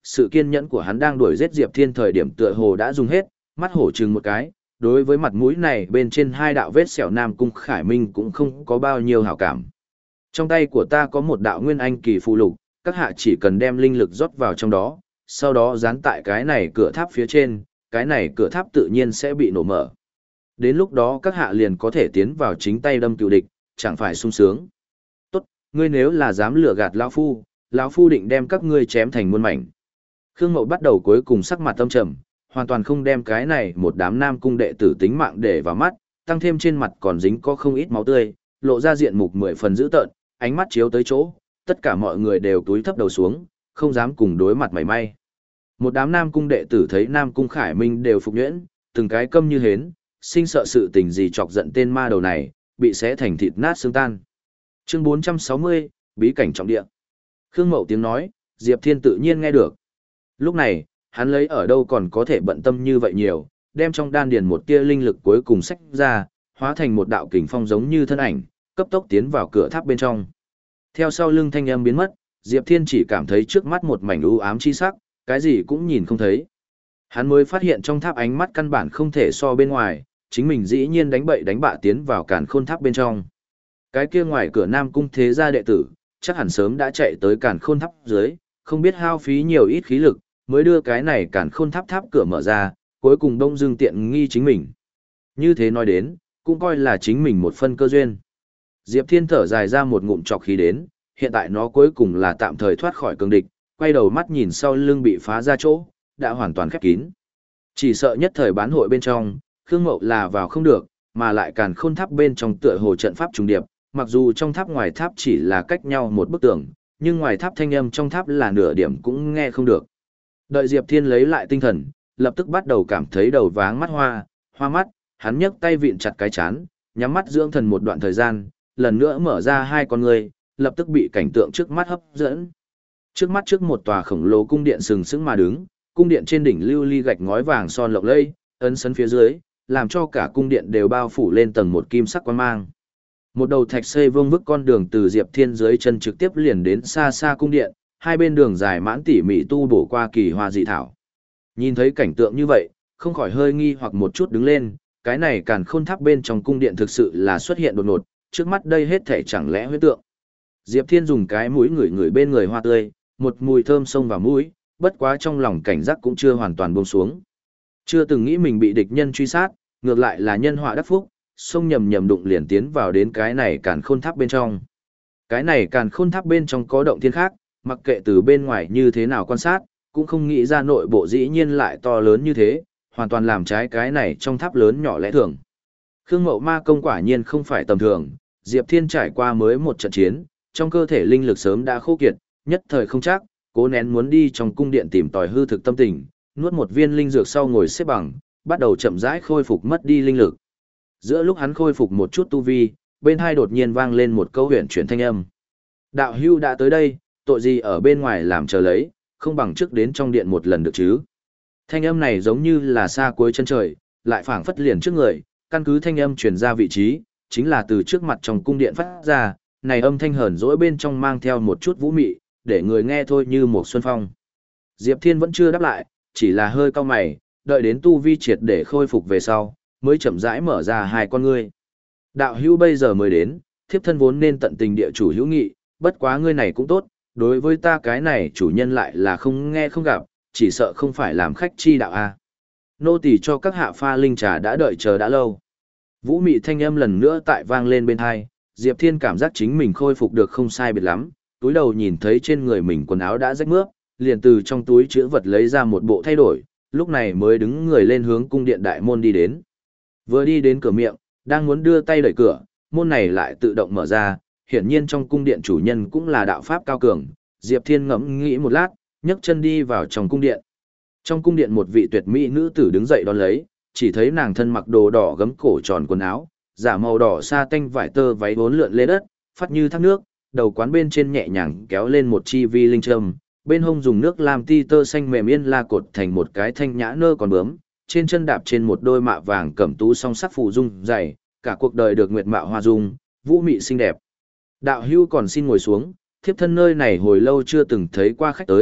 sự kiên nhẫn của hắn đang đuổi giết Diệp Thiên thời điểm tựa hồ đã dùng hết, mắt hổ trừng một cái, đối với mặt mũi này bên trên hai đạo vết sẹo Nam Cung Khải Minh cũng không có bao nhiêu hảo cảm. Trong tay của ta có một đạo nguyên anh kỳ phụ lục, các hạ chỉ cần đem linh lực rót vào trong đó, sau đó dán tại cái này cửa tháp phía trên, cái này cửa tháp tự nhiên sẽ bị nổ mở. Đến lúc đó các hạ liền có thể tiến vào chính tay đâm cựu địch, chẳng phải sung sướng. Tốt, ngươi nếu là dám lừa gạt lão phu, lão phu định đem các ngươi chém thành muôn mảnh. Khương Mậu bắt đầu cuối cùng sắc mặt tâm trầm, hoàn toàn không đem cái này một đám Nam Cung đệ tử tính mạng để vào mắt, tăng thêm trên mặt còn dính có không ít máu tươi, lộ ra diện mục mười phần dữ tợn, ánh mắt chiếu tới chỗ, tất cả mọi người đều túi thấp đầu xuống, không dám cùng đối mặt mảy may. Một đám Nam Cung đệ tử thấy Nam Cung Khải Minh đều phục nhuyễn, từng cái câm như hến, sinh sợ sự tình gì chọc giận tên ma đầu này, bị xé thành thịt nát xương tan. Chương bốn trăm sáu mươi, bí cảnh trọng địa. Khương Mậu tiếng nói, Diệp Thiên tự nhiên nghe được. Lúc này, hắn lấy ở đâu còn có thể bận tâm như vậy nhiều, đem trong đan điền một tia linh lực cuối cùng xách ra, hóa thành một đạo kình phong giống như thân ảnh, cấp tốc tiến vào cửa tháp bên trong. Theo sau lưng thanh âm biến mất, Diệp Thiên chỉ cảm thấy trước mắt một mảnh u ám chi sắc, cái gì cũng nhìn không thấy. Hắn mới phát hiện trong tháp ánh mắt căn bản không thể so bên ngoài, chính mình dĩ nhiên đánh bậy đánh bạ tiến vào càn khôn tháp bên trong. Cái kia ngoài cửa Nam Cung thế gia đệ tử, chắc hẳn sớm đã chạy tới càn khôn tháp dưới, không biết hao phí nhiều ít khí lực, mới đưa cái này càn khôn tháp tháp cửa mở ra, cuối cùng đông dương tiện nghi chính mình. Như thế nói đến, cũng coi là chính mình một phân cơ duyên. Diệp Thiên thở dài ra một ngụm trọc khí đến, hiện tại nó cuối cùng là tạm thời thoát khỏi cường địch, quay đầu mắt nhìn sau lưng bị phá ra chỗ, đã hoàn toàn khép kín. Chỉ sợ nhất thời bán hội bên trong, Khương Mậu là vào không được, mà lại càn khôn tháp bên trong tựa hồ trận pháp trùng điệp, mặc dù trong tháp ngoài tháp chỉ là cách nhau một bức tường, nhưng ngoài tháp thanh âm trong tháp là nửa điểm cũng nghe không được. Đợi Diệp Thiên lấy lại tinh thần, lập tức bắt đầu cảm thấy đầu váng mắt hoa, hoa mắt, hắn nhấc tay vịn chặt cái chán, nhắm mắt dưỡng thần một đoạn thời gian, lần nữa mở ra hai con người, lập tức bị cảnh tượng trước mắt hấp dẫn. Trước mắt trước một tòa khổng lồ cung điện sừng sững mà đứng, cung điện trên đỉnh lưu ly gạch ngói vàng son lộng lẫy, ấn sân phía dưới, làm cho cả cung điện đều bao phủ lên tầng một kim sắc quang mang. Một đầu thạch xây vương vức con đường từ Diệp Thiên dưới chân trực tiếp liền đến xa xa cung điện, hai bên đường dài mãn tỉ mỉ tu bổ qua kỳ hoa dị thảo. Nhìn thấy cảnh tượng như vậy, không khỏi hơi nghi hoặc một chút đứng lên, cái này càn khôn tháp bên trong cung điện thực sự là xuất hiện đột ngột, trước mắt đây hết thể chẳng lẽ huyễn tượng. Diệp Thiên dùng cái mũi ngửi ngửi bên người hoa tươi, một mùi thơm xông vào mũi, bất quá trong lòng cảnh giác cũng chưa hoàn toàn buông xuống. Chưa từng nghĩ mình bị địch nhân truy sát, ngược lại là nhân họa đắc phúc, xông nhầm nhầm đụng liền tiến vào đến cái này càn khôn tháp bên trong. Cái này càn khôn tháp bên trong có động thiên khác, mặc kệ từ bên ngoài như thế nào quan sát, cũng không nghĩ ra nội bộ dĩ nhiên lại to lớn như thế, hoàn toàn làm trái cái này trong tháp lớn nhỏ lẽ thường. Khương Mậu ma công quả nhiên không phải tầm thường, Diệp Thiên trải qua mới một trận chiến, trong cơ thể linh lực sớm đã khô kiệt, nhất thời không chắc, cố nén muốn đi trong cung điện tìm tòi hư thực tâm tình, nuốt một viên linh dược sau ngồi xếp bằng, bắt đầu chậm rãi khôi phục mất đi linh lực. Giữa lúc hắn khôi phục một chút tu vi, bên hai đột nhiên vang lên một câu huyền chuyển thanh âm. Đạo hưu đã tới đây, tội gì ở bên ngoài làm chờ lấy, không bằng trước đến trong điện một lần được chứ. Thanh âm này giống như là xa cuối chân trời, lại phảng phất liền trước người, căn cứ thanh âm truyền ra vị trí, chính là từ trước mặt trong cung điện phát ra, này âm thanh hờn dỗi bên trong mang theo một chút vũ mị, để người nghe thôi như một xuân phong. Diệp Thiên vẫn chưa đáp lại, chỉ là hơi cau mày, đợi đến tu vi triệt để khôi phục về sau, mới chậm rãi mở ra hai con ngươi. Đạo hữu bây giờ mới đến, thiếp thân vốn nên tận tình địa chủ hữu nghị, bất quá ngươi này cũng tốt, đối với ta cái này chủ nhân lại là không nghe không gặp, chỉ sợ không phải làm khách chi đạo a. Nô tỳ cho các hạ pha linh trà đã đợi chờ đã lâu. Vũ mị thanh âm lần nữa tại vang lên bên tai, Diệp Thiên cảm giác chính mình khôi phục được không sai biệt lắm, túi đầu nhìn thấy trên người mình quần áo đã rách mướp, liền từ trong túi chữ vật lấy ra một bộ thay đổi, lúc này mới đứng người lên hướng cung điện đại môn đi đến. Vừa đi đến cửa miệng, đang muốn đưa tay đẩy cửa, môn này lại tự động mở ra, hiển nhiên trong cung điện chủ nhân cũng là đạo pháp cao cường, Diệp Thiên ngẫm nghĩ một lát, nhấc chân đi vào trong cung điện. Trong cung điện một vị tuyệt mỹ nữ tử đứng dậy đón lấy, chỉ thấy nàng thân mặc đồ đỏ gấm cổ tròn quần áo, giả màu đỏ sa tanh vải tơ váy vốn lượn lê đất, phát như thác nước, đầu quán bên trên nhẹ nhàng kéo lên một chi vi linh trâm, bên hông dùng nước làm ti tơ xanh mềm yên la cột thành một cái thanh nhã nơ còn bướm, trên chân đạp trên một đôi mạ vàng cẩm tú song sắc phù dung dày, cả cuộc đời được nguyệt mạo hoa dung, vũ mị xinh đẹp. Đạo hưu còn xin ngồi xuống, thiếp thân nơi này hồi lâu chưa từng thấy qua khách tới,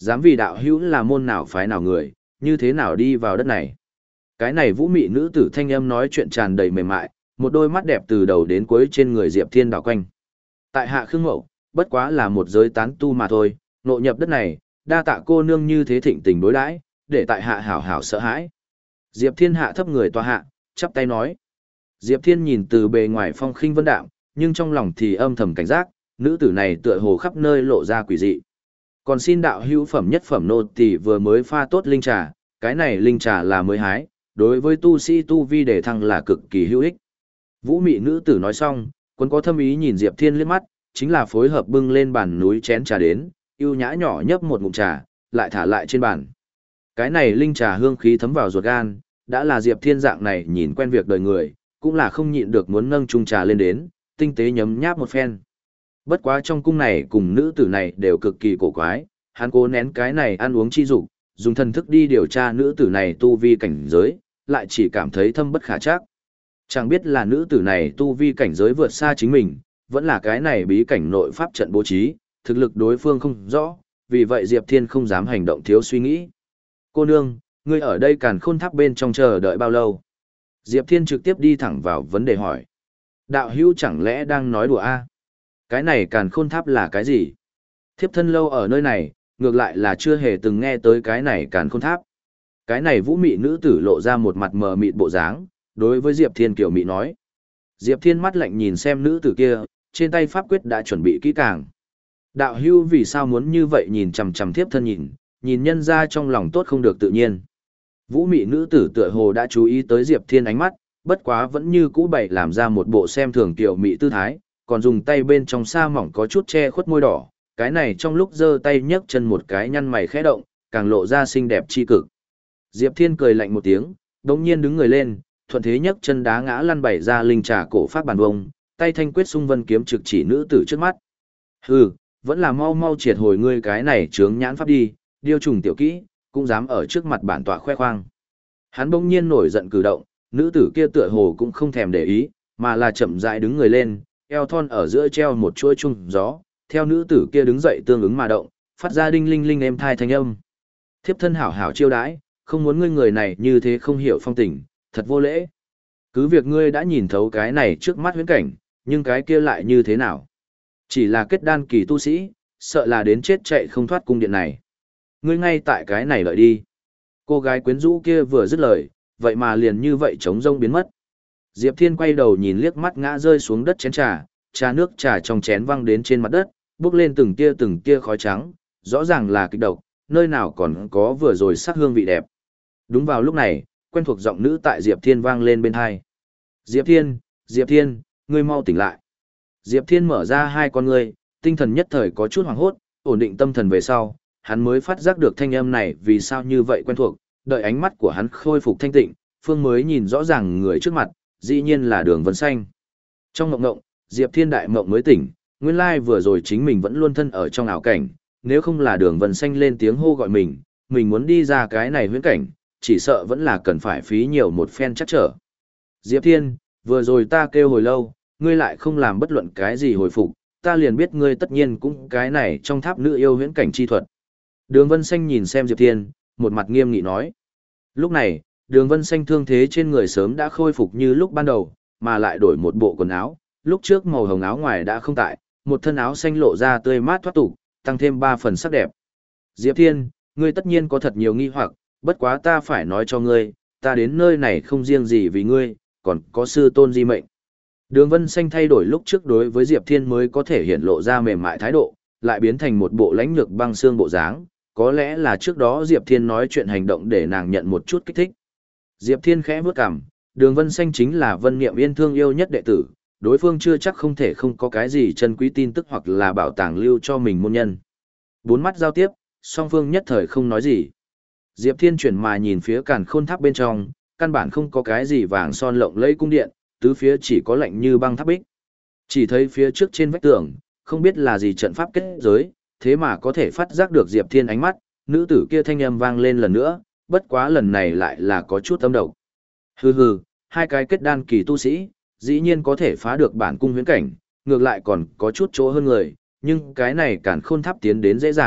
Dám vì đạo hữu là môn nào phái nào người, như thế nào đi vào đất này. Cái này vũ mị nữ tử thanh âm nói chuyện tràn đầy mềm mại, một đôi mắt đẹp từ đầu đến cuối trên người Diệp Thiên đảo quanh. Tại hạ Khương Mậu, bất quá là một giới tán tu mà thôi, nội nhập đất này, đa tạ cô nương như thế thịnh tình đối đãi, để tại hạ hảo hảo sợ hãi. Diệp Thiên hạ thấp người tòa hạ, chắp tay nói. Diệp Thiên nhìn từ bề ngoài phong khinh vân đạm, nhưng trong lòng thì âm thầm cảnh giác, nữ tử này tựa hồ khắp nơi lộ ra quỷ dị. Còn xin đạo hữu phẩm nhất phẩm nô tỳ vừa mới pha tốt linh trà, cái này linh trà là mới hái, đối với tu sĩ tu vi để thăng là cực kỳ hữu ích. Vũ mị nữ tử nói xong, quân có thâm ý nhìn Diệp Thiên liếc mắt, chính là phối hợp bưng lên bàn núi chén trà đến, yêu nhã nhỏ nhấp một ngụm trà, lại thả lại trên bàn. Cái này linh trà hương khí thấm vào ruột gan, đã là Diệp Thiên dạng này nhìn quen việc đời người, cũng là không nhịn được muốn nâng chung trà lên đến, tinh tế nhấm nháp một phen. Bất quá trong cung này cùng nữ tử này đều cực kỳ cổ quái, hắn cố nén cái này ăn uống chi dục, dùng thần thức đi điều tra nữ tử này tu vi cảnh giới, lại chỉ cảm thấy thâm bất khả trắc. Chẳng biết là nữ tử này tu vi cảnh giới vượt xa chính mình, vẫn là cái này bí cảnh nội pháp trận bố trí, thực lực đối phương không rõ, vì vậy Diệp Thiên không dám hành động thiếu suy nghĩ. Cô nương, ngươi ở đây Càn Khôn Tháp bên trong chờ đợi bao lâu? Diệp Thiên trực tiếp đi thẳng vào vấn đề hỏi. Đạo hữu chẳng lẽ đang nói đùa a? Cái này Càn Khôn Tháp là cái gì? Thiếp thân lâu ở nơi này, ngược lại là chưa hề từng nghe tới cái này Càn Khôn Tháp. Cái này vũ mị nữ tử lộ ra một mặt mờ mịt bộ dáng, đối với Diệp Thiên kiểu mị nói. Diệp Thiên mắt lạnh nhìn xem nữ tử kia, trên tay pháp quyết đã chuẩn bị kỹ càng. Đạo hữu vì sao muốn như vậy nhìn chằm chằm thiếp thân nhìn, nhìn nhân ra trong lòng tốt không được tự nhiên. Vũ mị nữ tử tựa hồ đã chú ý tới Diệp Thiên ánh mắt, bất quá vẫn như cũ bày làm ra một bộ xem thường tiểu mị tư thái, còn dùng tay bên trong sa mỏng có chút che khuất môi đỏ, cái này trong lúc giơ tay nhấc chân một cái nhăn mày khẽ động, càng lộ ra xinh đẹp chi cực. Diệp Thiên cười lạnh một tiếng, đống nhiên đứng người lên, thuận thế nhấc chân đá ngã lăn bảy ra linh trà cổ phát bàn vông, tay thanh quyết xung vân kiếm trực chỉ nữ tử trước mắt. Hừ, vẫn là mau mau triệt hồi ngươi cái này chướng nhãn pháp đi, điêu trùng tiểu kỹ, cũng dám ở trước mặt bản tọa khoe khoang. Hắn bỗng nhiên nổi giận cử động, nữ tử kia tựa hồ cũng không thèm để ý, mà là chậm rãi đứng người lên, eo thon ở giữa treo một chuỗi trung gió, theo nữ tử kia đứng dậy tương ứng mà động, phát ra đinh linh linh êm thai thanh âm. Thiếp thân hảo hảo chiêu đãi, không muốn ngươi người này như thế không hiểu phong tình, thật vô lễ. Cứ việc ngươi đã nhìn thấu cái này trước mắt huyễn cảnh, nhưng cái kia lại như thế nào? Chỉ là kết đan kỳ tu sĩ, sợ là đến chết chạy không thoát cung điện này. Ngươi ngay tại cái này lợi đi. Cô gái quyến rũ kia vừa dứt lời, vậy mà liền như vậy trống rông biến mất. Diệp Thiên quay đầu nhìn liếc mắt ngã rơi xuống đất chén trà, trà nước trà trong chén văng đến trên mặt đất, bốc lên từng tia từng tia khói trắng, rõ ràng là kịch độc, nơi nào còn có vừa rồi sắc hương vị đẹp. Đúng vào lúc này, quen thuộc giọng nữ tại Diệp Thiên vang lên bên hai. Diệp Thiên, Diệp Thiên, ngươi mau tỉnh lại. Diệp Thiên mở ra hai con ngươi, tinh thần nhất thời có chút hoảng hốt, ổn định tâm thần về sau, hắn mới phát giác được thanh âm này vì sao như vậy quen thuộc, đợi ánh mắt của hắn khôi phục thanh tịnh, phương mới nhìn rõ ràng người trước mặt, dĩ nhiên là Đường Vân Xanh. Trong mộng ngộng, Diệp Thiên đại mộng mới tỉnh, nguyên lai vừa rồi chính mình vẫn luôn thân ở trong ảo cảnh, nếu không là Đường Vân Xanh lên tiếng hô gọi mình, mình muốn đi ra cái này huyễn cảnh, chỉ sợ vẫn là cần phải phí nhiều một phen chắc trở. Diệp Thiên, vừa rồi ta kêu hồi lâu, ngươi lại không làm bất luận cái gì hồi phục, ta liền biết ngươi tất nhiên cũng cái này trong tháp nữ yêu huyễn cảnh chi thuật. Đường Vân Xanh nhìn xem Diệp Thiên, một mặt nghiêm nghị nói. Lúc này, Đường Vân Xanh thương thế trên người sớm đã khôi phục như lúc ban đầu, mà lại đổi một bộ quần áo, lúc trước màu hồng áo ngoài đã không tại, một thân áo xanh lộ ra tươi mát thoát tục, tăng thêm ba phần sắc đẹp. Diệp Thiên, ngươi tất nhiên có thật nhiều nghi hoặc, bất quá ta phải nói cho ngươi, ta đến nơi này không riêng gì vì ngươi, còn có sư tôn di mệnh. Đường Vân Xanh thay đổi lúc trước đối với Diệp Thiên mới có thể hiện lộ ra mềm mại thái độ, lại biến thành một bộ lãnh lược băng xương bộ dáng, có lẽ là trước đó Diệp Thiên nói chuyện hành động để nàng nhận một chút kích thích. Diệp Thiên khẽ bước cằm, Đường Vân Xanh chính là Vân Niệm Yên thương yêu nhất đệ tử, đối phương chưa chắc không thể không có cái gì chân quý tin tức hoặc là bảo tàng lưu cho mình môn nhân. Bốn mắt giao tiếp, song phương nhất thời không nói gì. Diệp Thiên chuyển mà nhìn phía Càn Khôn Tháp bên trong, căn bản không có cái gì vàng son lộng lẫy cung điện, tứ phía chỉ có lạnh như băng tháp bích. Chỉ thấy phía trước trên vách tường, không biết là gì trận pháp kết giới, thế mà có thể phát giác được Diệp Thiên ánh mắt, nữ tử kia thanh âm vang lên lần nữa, bất quá lần này lại là có chút âm độc. Hừ hừ, hai cái kết đan kỳ tu sĩ, dĩ nhiên có thể phá được bản cung huyễn cảnh, ngược lại còn có chút chỗ hơn người, nhưng cái này Càn Khôn Tháp tiến đến dễ dàng,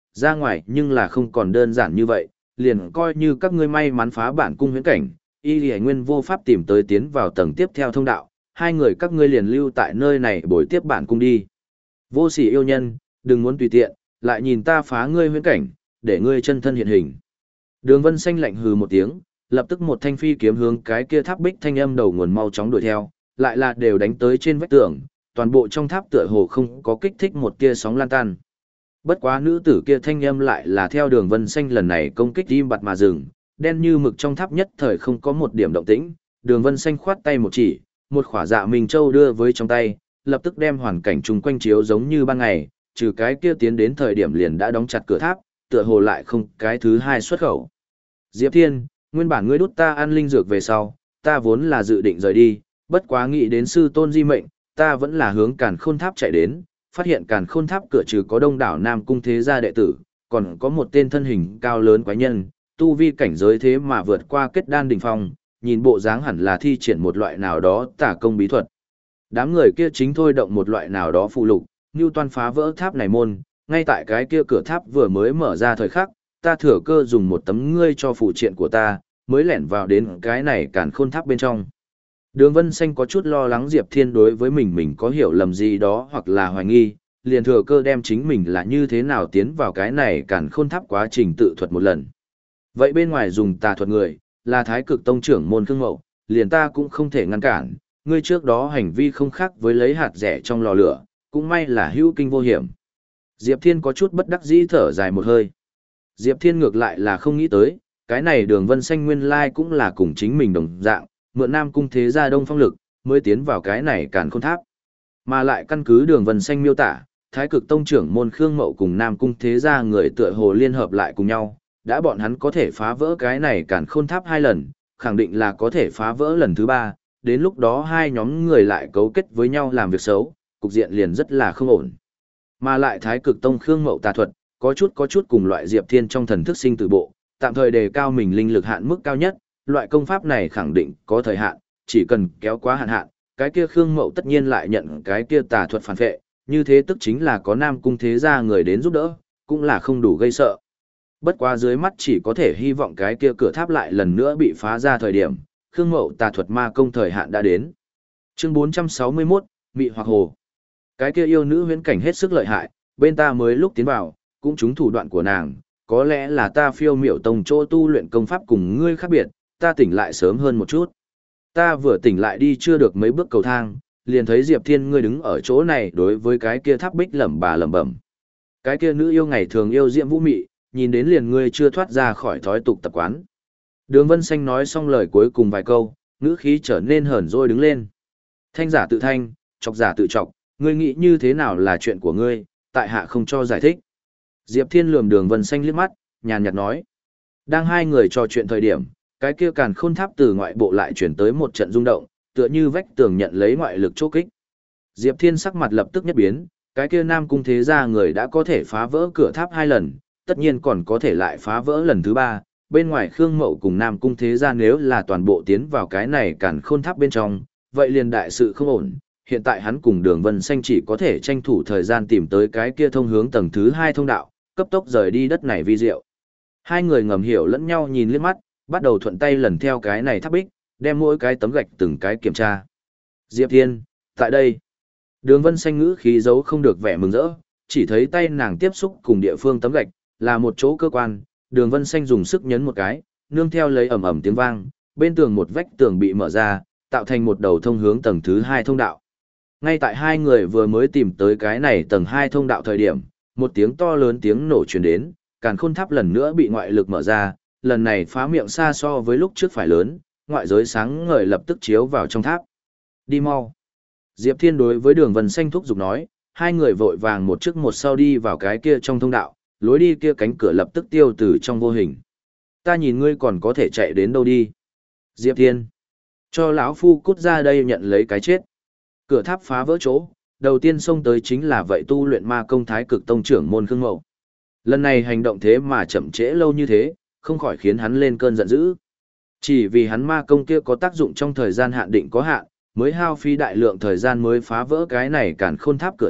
ra ngoài nhưng là không còn đơn giản như vậy, liền coi như các ngươi may mắn phá bản cung huyễn cảnh, y lì nguyên vô pháp tìm tới tiến vào tầng tiếp theo thông đạo, hai người các ngươi liền lưu tại nơi này bồi tiếp bản cung đi. Vô sỉ yêu nhân, đừng muốn tùy tiện, lại nhìn ta phá ngươi huyễn cảnh, để ngươi chân thân hiện hình. Đường Vân Xanh lạnh hừ một tiếng, lập tức một thanh phi kiếm hướng cái kia tháp bích thanh âm đầu nguồn mau chóng đuổi theo, lại là đều đánh tới trên vách tường, toàn bộ trong tháp tựa hồ không có kích thích một tia sóng lan tan. Bất quá nữ tử kia thanh âm lại là theo Đường Vân Xanh lần này công kích im bặt mà dừng, đen như mực trong tháp nhất thời không có một điểm động tĩnh, Đường Vân Xanh khoát tay một chỉ, một khỏa dạ minh châu đưa với trong tay, lập tức đem hoàn cảnh chung quanh chiếu giống như ban ngày, trừ cái kia tiến đến thời điểm liền đã đóng chặt cửa tháp, tựa hồ lại không cái thứ hai xuất khẩu. Diệp Thiên, nguyên bản ngươi đút ta ăn linh dược về sau, ta vốn là dự định rời đi, bất quá nghĩ đến sư tôn di mệnh, ta vẫn là hướng Càn Khôn Tháp chạy đến, phát hiện Càn Khôn Tháp cửa trừ có đông đảo Nam Cung thế gia đệ tử, còn có một tên thân hình cao lớn quái nhân, tu vi cảnh giới thế mà vượt qua kết đan đỉnh phong, nhìn bộ dáng hẳn là thi triển một loại nào đó tả công bí thuật. Đám người kia chính thôi động một loại nào đó phụ lục, như toan phá vỡ tháp này môn, ngay tại cái kia cửa tháp vừa mới mở ra thời khắc, ta thừa cơ dùng một tấm ngươi cho phụ triện của ta, mới lẻn vào đến cái này Càn Khôn Tháp bên trong. Đường Vân Xanh có chút lo lắng Diệp Thiên đối với mình mình có hiểu lầm gì đó hoặc là hoài nghi, liền thừa cơ đem chính mình là như thế nào tiến vào cái này Càn Khôn Tháp quá trình tự thuật một lần. Vậy bên ngoài dùng tà thuật người, là Thái Cực Tông trưởng môn Khương Mậu, liền ta cũng không thể ngăn cản, ngươi trước đó hành vi không khác với lấy hạt rẻ trong lò lửa, cũng may là hữu kinh vô hiểm. Diệp Thiên có chút bất đắc dĩ thở dài một hơi. Diệp Thiên ngược lại là không nghĩ tới, cái này Đường Vân Xanh nguyên lai cũng là cùng chính mình đồng dạng, mượn Nam Cung thế gia đông phong lực, mới tiến vào cái này Càn Khôn Tháp. Mà lại căn cứ Đường Vân Xanh miêu tả, Thái Cực Tông trưởng môn Khương Mậu cùng Nam Cung thế gia người tựa hồ liên hợp lại cùng nhau, đã bọn hắn có thể phá vỡ cái này Càn Khôn Tháp hai lần, khẳng định là có thể phá vỡ lần thứ ba, đến lúc đó hai nhóm người lại cấu kết với nhau làm việc xấu, cục diện liền rất là không ổn. Mà lại Thái Cực Tông Khương Mậu tà thuật, có chút có chút cùng loại Diệp Thiên trong thần thức sinh tử bộ, tạm thời đề cao mình linh lực hạn mức cao nhất, loại công pháp này khẳng định có thời hạn, chỉ cần kéo quá hạn hạn, cái kia Khương Mậu tất nhiên lại nhận cái kia tà thuật phản vệ, như thế tức chính là có Nam Cung thế gia người đến giúp đỡ, cũng là không đủ gây sợ. Bất quá dưới mắt chỉ có thể hy vọng cái kia cửa tháp lại lần nữa bị phá ra thời điểm, Khương Mậu tà thuật ma công thời hạn đã đến. Chương bốn trăm sáu mươi mốt, Mị hoặc hồ. Cái kia yêu nữ huyễn cảnh hết sức lợi hại, bên ta mới lúc tiến vào, cũng trúng thủ đoạn của nàng, có lẽ là ta Phiêu Miểu Tông chỗ tu luyện công pháp cùng ngươi khác biệt, ta tỉnh lại sớm hơn một chút. Ta vừa tỉnh lại đi chưa được mấy bước cầu thang, liền thấy Diệp Thiên ngươi đứng ở chỗ này đối với cái kia tháp bích lẩm bà lẩm bẩm. Cái kia nữ yêu ngày thường yêu diễm vũ mị, nhìn đến liền ngươi chưa thoát ra khỏi thói tục tập quán. Đường Vân Xanh nói xong lời cuối cùng vài câu, ngữ khí trở nên hờn dỗi đứng lên. Thanh giả tự thanh, chọc giả tự chọc, ngươi nghĩ như thế nào là chuyện của ngươi, tại hạ không cho giải thích. Diệp Thiên lườm Đường Vân Xanh liếc mắt, nhàn nhạt nói. Đang hai người trò chuyện thời điểm, cái kia Càn Khôn Tháp từ ngoại bộ lại chuyển tới một trận rung động, tựa như vách tường nhận lấy ngoại lực chốt kích. Diệp Thiên sắc mặt lập tức nhất biến, cái kia Nam Cung thế gia người đã có thể phá vỡ cửa tháp hai lần, tất nhiên còn có thể lại phá vỡ lần thứ ba. Bên ngoài Khương Mậu cùng Nam Cung thế gia nếu là toàn bộ tiến vào cái này Càn Khôn Tháp bên trong, vậy liền đại sự không ổn. Hiện tại hắn cùng Đường Vân Xanh chỉ có thể tranh thủ thời gian tìm tới cái kia thông hướng tầng thứ hai thông đạo, cấp tốc rời đi đất này vi diệu. Hai người ngầm hiểu lẫn nhau nhìn liếc mắt, bắt đầu thuận tay lần theo cái này tháp bích, đem mỗi cái tấm gạch từng cái kiểm tra. Diệp Thiên, tại đây. Đường Vân Xanh ngữ khí giấu không được vẻ mừng rỡ, chỉ thấy tay nàng tiếp xúc cùng địa phương tấm gạch, là một chỗ cơ quan, Đường Vân Xanh dùng sức nhấn một cái, nương theo lấy ầm ầm tiếng vang, bên tường một vách tường bị mở ra, tạo thành một đầu thông hướng tầng thứ hai thông đạo. Ngay tại hai người vừa mới tìm tới cái này tầng hai thông đạo thời điểm, một tiếng to lớn tiếng nổ truyền đến, Càn Khôn Tháp lần nữa bị ngoại lực mở ra, lần này phá miệng xa so với lúc trước phải lớn, ngoại giới sáng ngời lập tức chiếu vào trong tháp. Đi mau. Diệp Thiên đối với Đường Vân Xanh thúc giục nói, hai người vội vàng một trước một sau đi vào cái kia trong thông đạo, lối đi kia cánh cửa lập tức tiêu từ trong vô hình. Ta nhìn ngươi còn có thể chạy đến đâu đi. Diệp Thiên, cho lão phu cút ra đây nhận lấy cái chết. Cửa tháp phá vỡ chỗ, đầu tiên xông tới chính là vậy tu luyện ma công Thái Cực Tông trưởng môn Khương Mậu. Lần này hành động thế mà chậm trễ lâu như thế, không khỏi khiến hắn lên cơn giận dữ. Chỉ vì hắn ma công kia có tác dụng trong thời gian hạn định có hạn, mới hao phí đại lượng thời gian mới phá vỡ cái này Càn Khôn Tháp cửa tháp,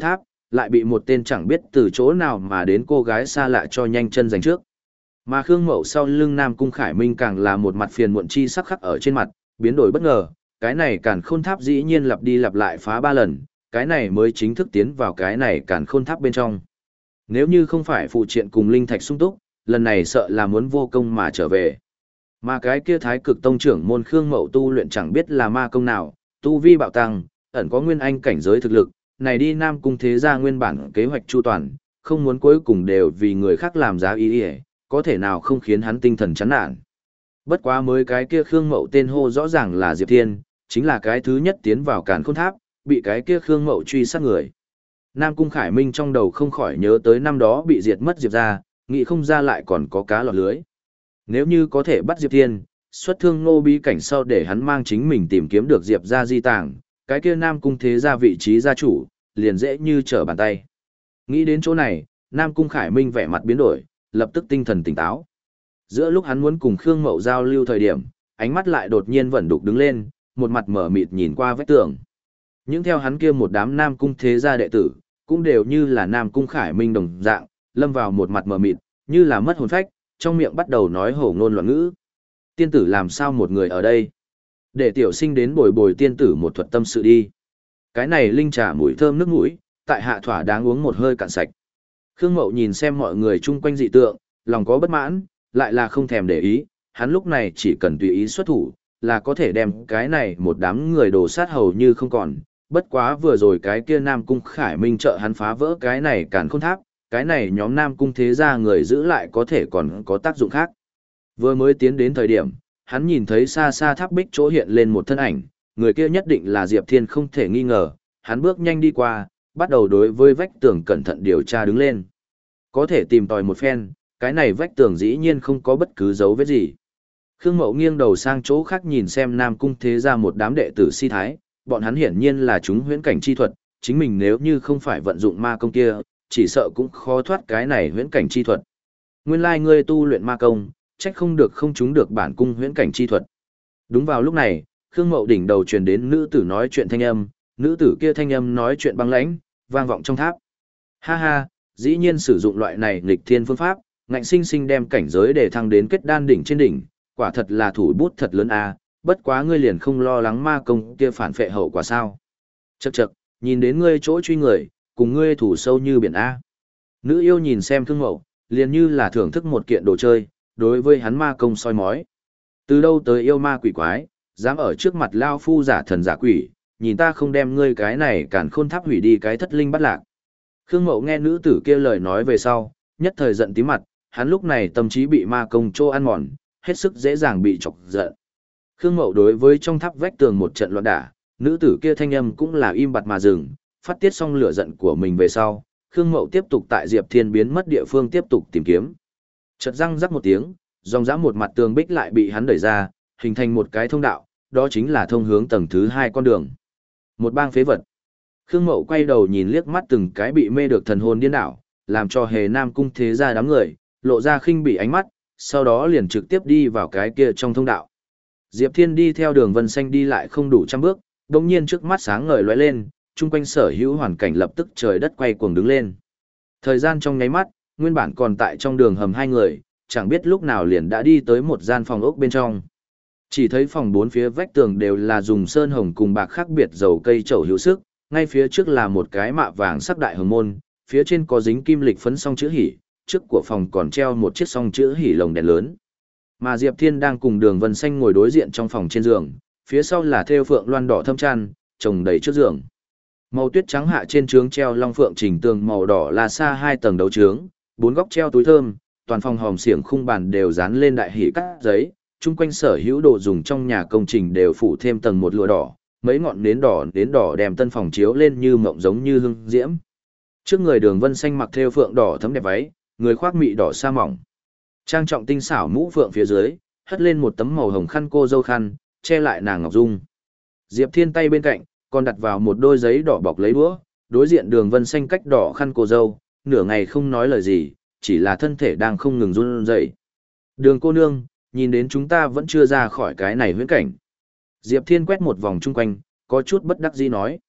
lại bị một tên chẳng biết từ chỗ nào mà đến cô gái xa lạ cho nhanh chân giành trước. Mà Khương Mậu sau lưng Nam Cung Khải Minh càng là một mặt phiền muộn chi sắc khắc ở trên mặt, biến đổi bất ngờ, cái này Càn Khôn Tháp dĩ nhiên lặp đi lặp lại phá ba lần, cái này mới chính thức tiến vào cái này Càn Khôn Tháp bên trong. Nếu như không phải phụ triện cùng linh thạch sung túc, lần này sợ là muốn vô công mà trở về. Mà cái kia Thái Cực Tông trưởng môn Khương Mậu tu luyện chẳng biết là ma công nào, tu vi bạo tăng, ẩn có nguyên anh cảnh giới thực lực, này đi Nam Cung thế gia nguyên bản kế hoạch chu toàn, không muốn cuối cùng đều vì người khác làm giá ý ý, có thể nào không khiến hắn tinh thần chán nản. Bất quá mới cái kia Khương Mậu tên hô rõ ràng là Diệp Thiên, chính là cái thứ nhất tiến vào Càn Khôn Tháp, bị cái kia Khương Mậu truy sát người. Nam Cung Khải Minh trong đầu không khỏi nhớ tới năm đó bị diệt mất Diệp ra, nghĩ không ra lại còn có cá lọt lưới. Nếu như có thể bắt Diệp Thiên, xuất thương ngô bí cảnh sau để hắn mang chính mình tìm kiếm được Diệp ra di tàng, cái kia Nam Cung thế gia vị trí gia chủ, liền dễ như trở bàn tay. Nghĩ đến chỗ này, Nam Cung Khải Minh vẻ mặt biến đổi, lập tức tinh thần tỉnh táo. Giữa lúc hắn muốn cùng Khương Mậu giao lưu thời điểm, ánh mắt lại đột nhiên vẫn đục đứng lên, một mặt mở mịt nhìn qua vách tường. Những theo hắn kia một đám Nam Cung thế gia đệ tử, cũng đều như là Nam Cung Khải Minh đồng dạng, lâm vào một mặt mở mịt, như là mất hồn phách, trong miệng bắt đầu nói hổ ngôn loạn ngữ. Tiên tử làm sao một người ở đây? Để tiểu sinh đến bồi bồi tiên tử một thuật tâm sự đi. Cái này linh trà mùi thơm nước mũi, tại hạ thỏa đáng uống một hơi cạn sạch. Khương Mậu nhìn xem mọi người chung quanh dị tượng, lòng có bất mãn, lại là không thèm để ý, hắn lúc này chỉ cần tùy ý xuất thủ, là có thể đem cái này một đám người đổ sát hầu như không còn. Bất quá vừa rồi cái kia Nam Cung Khải Minh trợ hắn phá vỡ cái này Càn Khôn Tháp, cái này nhóm Nam Cung thế gia người giữ lại có thể còn có tác dụng khác. Vừa mới tiến đến thời điểm, hắn nhìn thấy xa xa tháp bích chỗ hiện lên một thân ảnh, người kia nhất định là Diệp Thiên không thể nghi ngờ, hắn bước nhanh đi qua, bắt đầu đối với vách tường cẩn thận điều tra đứng lên. Có thể tìm tòi một phen, cái này vách tường dĩ nhiên không có bất cứ dấu vết gì. Khương Mậu nghiêng đầu sang chỗ khác nhìn xem Nam Cung thế gia một đám đệ tử si thái, bọn hắn hiển nhiên là chúng huyễn cảnh chi thuật, chính mình nếu như không phải vận dụng ma công kia, chỉ sợ cũng khó thoát cái này huyễn cảnh chi thuật. Nguyên lai ngươi tu luyện ma công, trách không được không chúng được bản cung huyễn cảnh chi thuật. Đúng vào lúc này, Khương Mậu đỉnh đầu truyền đến nữ tử nói chuyện thanh âm, nữ tử kia thanh âm nói chuyện băng lãnh, vang vọng trong tháp. Ha ha, dĩ nhiên sử dụng loại này nghịch thiên phương pháp, ngạnh sinh sinh đem cảnh giới để thăng đến kết đan đỉnh trên đỉnh, quả thật là thủ bút thật lớn a, bất quá ngươi liền không lo lắng ma công kia phản phệ hậu quả sao? Chậc chậc, nhìn đến ngươi chỗ truy người, cùng ngươi thủ sâu như biển a. Nữ yêu nhìn xem Khương Mậu, liền như là thưởng thức một kiện đồ chơi, đối với hắn ma công soi mói. Từ đâu tới yêu ma quỷ quái, dám ở trước mặt lao phu giả thần giả quỷ, nhìn ta không đem ngươi cái này Càn Khôn Tháp hủy đi cái thất linh bắt lạc. Khương Mậu nghe nữ tử kia lời nói về sau, nhất thời giận tím mặt, hắn lúc này tâm trí bị ma công trô ăn mòn, hết sức dễ dàng bị chọc giận. Khương Mậu đối với trong tháp vách tường một trận loạn đả, nữ tử kia thanh âm cũng là im bặt mà dừng, phát tiết xong lửa giận của mình về sau, Khương Mậu tiếp tục tại Diệp Thiên biến mất địa phương tiếp tục tìm kiếm. Chợt răng rắc một tiếng, dòng dã một mặt tường bích lại bị hắn đẩy ra, hình thành một cái thông đạo, đó chính là thông hướng tầng thứ hai con đường. Một bang phế vật. Khương Mậu quay đầu nhìn liếc mắt từng cái bị mê được thần hồn điên đảo, làm cho Hề Nam Cung thế gia đám người, lộ ra khinh bỉ ánh mắt, sau đó liền trực tiếp đi vào cái kia trong thông đạo. Diệp Thiên đi theo đường vân xanh đi lại không đủ trăm bước, đồng nhiên trước mắt sáng ngời lóe lên, chung quanh sở hữu hoàn cảnh lập tức trời đất quay cuồng đứng lên. Thời gian trong nháy mắt, nguyên bản còn tại trong đường hầm hai người, chẳng biết lúc nào liền đã đi tới một gian phòng ốc bên trong. Chỉ thấy phòng bốn phía vách tường đều là dùng sơn hồng cùng bạc khác biệt dầu cây trầu hữu sức, ngay phía trước là một cái mạ vàng sắc đại hồng môn, phía trên có dính kim lịch phấn song chữ hỉ, trước của phòng còn treo một chiếc song chữ hỉ lồng đèn lớn. Mà Diệp Thiên đang cùng Đường Vân Xanh ngồi đối diện trong phòng trên giường, phía sau là thêu phượng loan đỏ thâm chăn, trồng đầy trước giường. Màu tuyết trắng hạ trên trướng treo long phượng chỉnh tường màu đỏ là xa hai tầng đấu trướng, bốn góc treo túi thơm, toàn phòng hòm xiển khung bàn đều dán lên đại hỉ cắt giấy, chung quanh sở hữu đồ dùng trong nhà công trình đều phủ thêm tầng một lụa đỏ, mấy ngọn nến đỏ nến đỏ đem tân phòng chiếu lên như mộng giống như hương diễm. Trước người Đường Vân Xanh mặc thêu phượng đỏ thấm đẹp váy, người khoác mị đỏ sa mỏng. Trang trọng tinh xảo mũ phượng phía dưới, hất lên một tấm màu hồng khăn cô dâu khăn, che lại nàng ngọc dung. Diệp Thiên tay bên cạnh, còn đặt vào một đôi giấy đỏ bọc lấy đũa, đối diện Đường Vân Xanh cách đỏ khăn cô dâu, nửa ngày không nói lời gì, chỉ là thân thể đang không ngừng run rẩy. Đường cô nương, nhìn đến chúng ta vẫn chưa ra khỏi cái này huyễn cảnh. Diệp Thiên quét một vòng chung quanh, có chút bất đắc dĩ nói.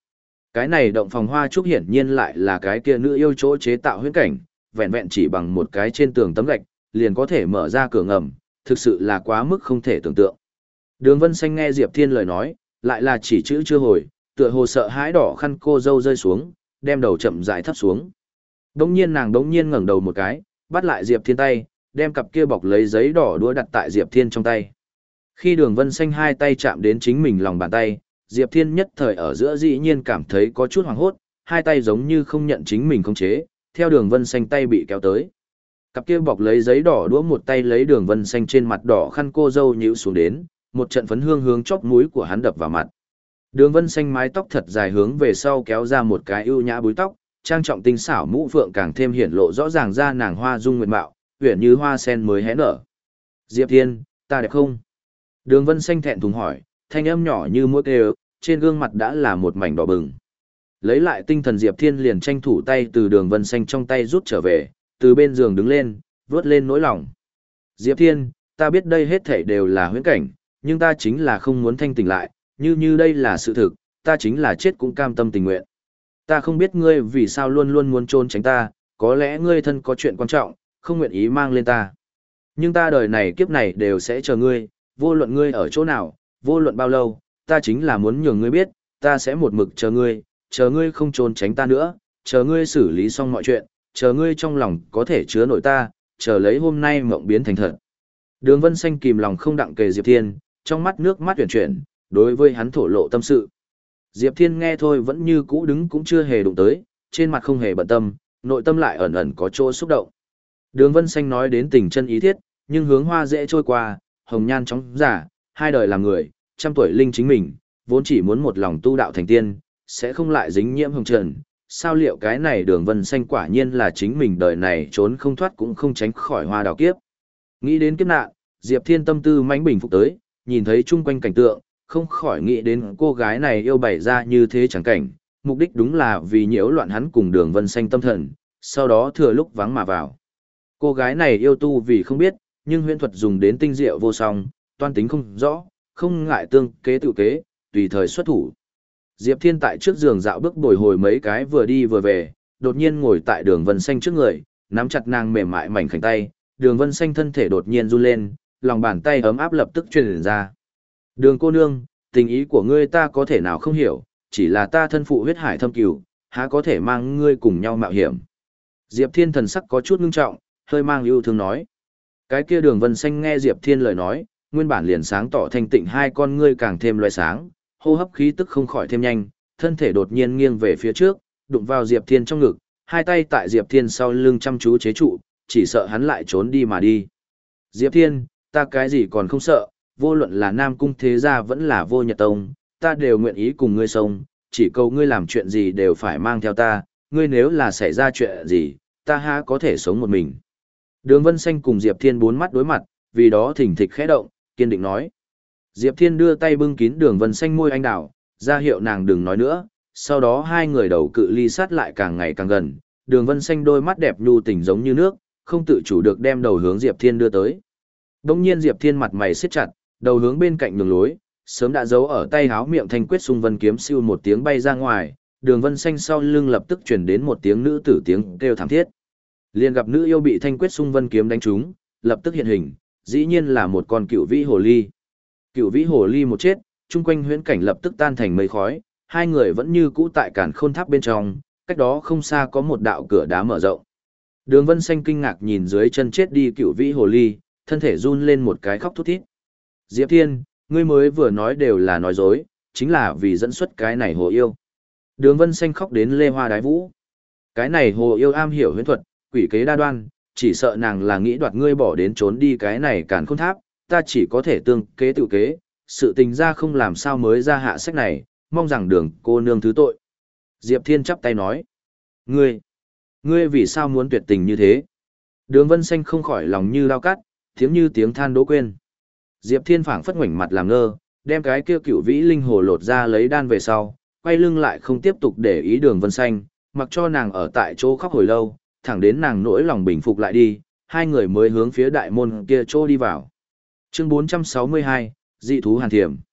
Cái này động phòng hoa trúc hiển nhiên lại là cái kia nữ yêu chỗ chế tạo huyễn cảnh, vẹn vẹn chỉ bằng một cái trên tường tấm gạch, liền có thể mở ra cửa ngầm, thực sự là quá mức không thể tưởng tượng. Đường Vân Xanh nghe Diệp Thiên lời nói, lại là chỉ chữ chưa hồi, tựa hồ sợ hãi đỏ khăn cô dâu rơi xuống, đem đầu chậm rãi thấp xuống. Đống nhiên nàng đống nhiên ngẩng đầu một cái, bắt lại Diệp Thiên tay, đem cặp kia bọc lấy giấy đỏ đũa đặt tại Diệp Thiên trong tay. Khi Đường Vân Xanh hai tay chạm đến chính mình lòng bàn tay, Diệp Thiên nhất thời ở giữa dĩ nhiên cảm thấy có chút hoảng hốt, hai tay giống như không nhận chính mình khống chế, theo Đường Vân Xanh tay bị kéo tới. Cặp kia bọc lấy giấy đỏ đũa một tay lấy Đường Vân Xanh trên mặt đỏ khăn cô dâu nhíu xuống đến, một trận phấn hương hướng chóp mũi của hắn đập vào mặt. Đường Vân Xanh mái tóc thật dài hướng về sau kéo ra một cái ưu nhã búi tóc, trang trọng tinh xảo mũ phượng càng thêm hiển lộ rõ ràng ra nàng hoa dung nguyệt mạo, uyển như hoa sen mới hé nở. Diệp Thiên, ta đẹp không? Đường Vân Xanh thẹn thùng hỏi, thanh âm nhỏ như mũi kêu, trên gương mặt đã là một mảnh đỏ bừng. Lấy lại tinh thần Diệp Thiên liền tranh thủ tay từ Đường Vân Xanh trong tay rút trở về, từ bên giường đứng lên, vớt lên nỗi lòng. Diệp Thiên, ta biết đây hết thảy đều là huyễn cảnh, nhưng ta chính là không muốn thanh tỉnh lại, như như đây là sự thực, ta chính là chết cũng cam tâm tình nguyện. Ta không biết ngươi vì sao luôn luôn muốn trốn tránh ta, có lẽ ngươi thân có chuyện quan trọng, không nguyện ý mang lên ta. Nhưng ta đời này kiếp này đều sẽ chờ ngươi, vô luận ngươi ở chỗ nào, vô luận bao lâu, ta chính là muốn nhường ngươi biết, ta sẽ một mực chờ ngươi, chờ ngươi không trốn tránh ta nữa, chờ ngươi xử lý xong mọi chuyện, chờ ngươi trong lòng có thể chứa nổi ta, chờ lấy hôm nay mộng biến thành thật. Đường Vân Xanh kìm lòng không đặng kề Diệp Thiên, trong mắt nước mắt chuyển chuyển, đối với hắn thổ lộ tâm sự. Diệp Thiên nghe thôi vẫn như cũ đứng cũng chưa hề đụng tới, trên mặt không hề bận tâm, nội tâm lại ẩn ẩn có chỗ xúc động. Đường Vân Xanh nói đến tình chân ý thiết, nhưng hướng hoa dễ trôi qua, hồng nhan chóng giả, hai đời làm người, trăm tuổi linh chính mình, vốn chỉ muốn một lòng tu đạo thành tiên, sẽ không lại dính nhiễm hồng trần. Sao liệu cái này Đường Vân Xanh quả nhiên là chính mình đời này trốn không thoát cũng không tránh khỏi hoa đào kiếp. Nghĩ đến kiếp nạn, Diệp Thiên tâm tư mãnh bình phục tới, nhìn thấy chung quanh cảnh tượng, không khỏi nghĩ đến cô gái này yêu bày ra như thế chẳng cảnh, mục đích đúng là vì nhiễu loạn hắn cùng Đường Vân Xanh tâm thần, sau đó thừa lúc vắng mà vào. Cô gái này yêu tu vì không biết, nhưng huyễn thuật dùng đến tinh diệu vô song, toan tính không rõ, không ngại tương kế tự kế, tùy thời xuất thủ. Diệp Thiên tại trước giường dạo bước bồi hồi mấy cái vừa đi vừa về, đột nhiên ngồi tại Đường Vân Xanh trước người, nắm chặt nàng mềm mại mảnh khảnh tay, Đường Vân Xanh thân thể đột nhiên run lên, lòng bàn tay ấm áp lập tức truyền ra. Đường cô nương, tình ý của ngươi ta có thể nào không hiểu, chỉ là ta thân phụ huyết hải thâm cửu, há có thể mang ngươi cùng nhau mạo hiểm. Diệp Thiên thần sắc có chút ngưng trọng, hơi mang yêu thương nói. Cái kia Đường Vân Xanh nghe Diệp Thiên lời nói, nguyên bản liền sáng tỏ thanh tịnh hai con ngươi càng thêm loé sáng, hô hấp khí tức không khỏi thêm nhanh, thân thể đột nhiên nghiêng về phía trước, đụng vào Diệp Thiên trong ngực, hai tay tại Diệp Thiên sau lưng chăm chú chế trụ, chỉ sợ hắn lại trốn đi mà đi. Diệp Thiên, ta cái gì còn không sợ, vô luận là Nam Cung Thế Gia vẫn là Vô Nhật Tông, ta đều nguyện ý cùng ngươi sống, chỉ cầu ngươi làm chuyện gì đều phải mang theo ta, ngươi nếu là xảy ra chuyện gì, ta há có thể sống một mình. Đường Vân Xanh cùng Diệp Thiên bốn mắt đối mặt, vì đó thỉnh thịch khẽ động, kiên định nói. Diệp Thiên đưa tay bưng kín Đường Vân Xanh môi anh đào, ra hiệu nàng đừng nói nữa, sau đó hai người đầu cự ly sát lại càng ngày càng gần, Đường Vân Xanh đôi mắt đẹp nhu tình giống như nước, không tự chủ được đem đầu hướng Diệp Thiên đưa tới. Đông nhiên Diệp Thiên mặt mày siết chặt, đầu hướng bên cạnh đường lối, sớm đã giấu ở tay háo miệng thanh quyết xung vân kiếm siêu một tiếng bay ra ngoài, Đường Vân Xanh sau lưng lập tức truyền đến một tiếng nữ tử tiếng kêu thảm thiết. Liền gặp nữ yêu bị thanh quyết xung vân kiếm đánh trúng, lập tức hiện hình, dĩ nhiên là một con cựu vĩ hồ ly. Cựu vĩ hồ ly một chết, chung quanh huyễn cảnh lập tức tan thành mây khói, hai người vẫn như cũ tại Càn Khôn Tháp bên trong, cách đó không xa có một đạo cửa đá mở rộng. Đường Vân Xanh kinh ngạc nhìn dưới chân chết đi cựu vĩ hồ ly, thân thể run lên một cái khóc thút thít. Diệp Thiên, ngươi mới vừa nói đều là nói dối, chính là vì dẫn xuất cái này hồ yêu. Đường Vân Xanh khóc đến lê hoa đái vũ. Cái này hồ yêu am hiểu huyễn thuật, quỷ kế đa đoan, chỉ sợ nàng là nghĩ đoạt ngươi bỏ đến trốn đi cái này Càn Khôn Tháp, ta chỉ có thể tương kế tự kế, sự tình ra không làm sao mới ra hạ sách này, mong rằng Đường cô nương thứ tội. Diệp Thiên chắp tay nói. Ngươi, ngươi vì sao muốn tuyệt tình như thế? Đường Vân Xanh không khỏi lòng như lao cắt, tiếng như tiếng than đỗ quên. Diệp Thiên phảng phất ngoảnh mặt làm ngơ, đem cái kia cựu vĩ linh hồ lột ra lấy đan về sau, quay lưng lại không tiếp tục để ý Đường Vân Xanh, mặc cho nàng ở tại chỗ khóc hồi lâu, thẳng đến nàng nỗi lòng bình phục lại đi, hai người mới hướng phía đại môn kia chỗ đi vào. Chương bốn trăm sáu mươi hai, dị thú Hàn Thiểm.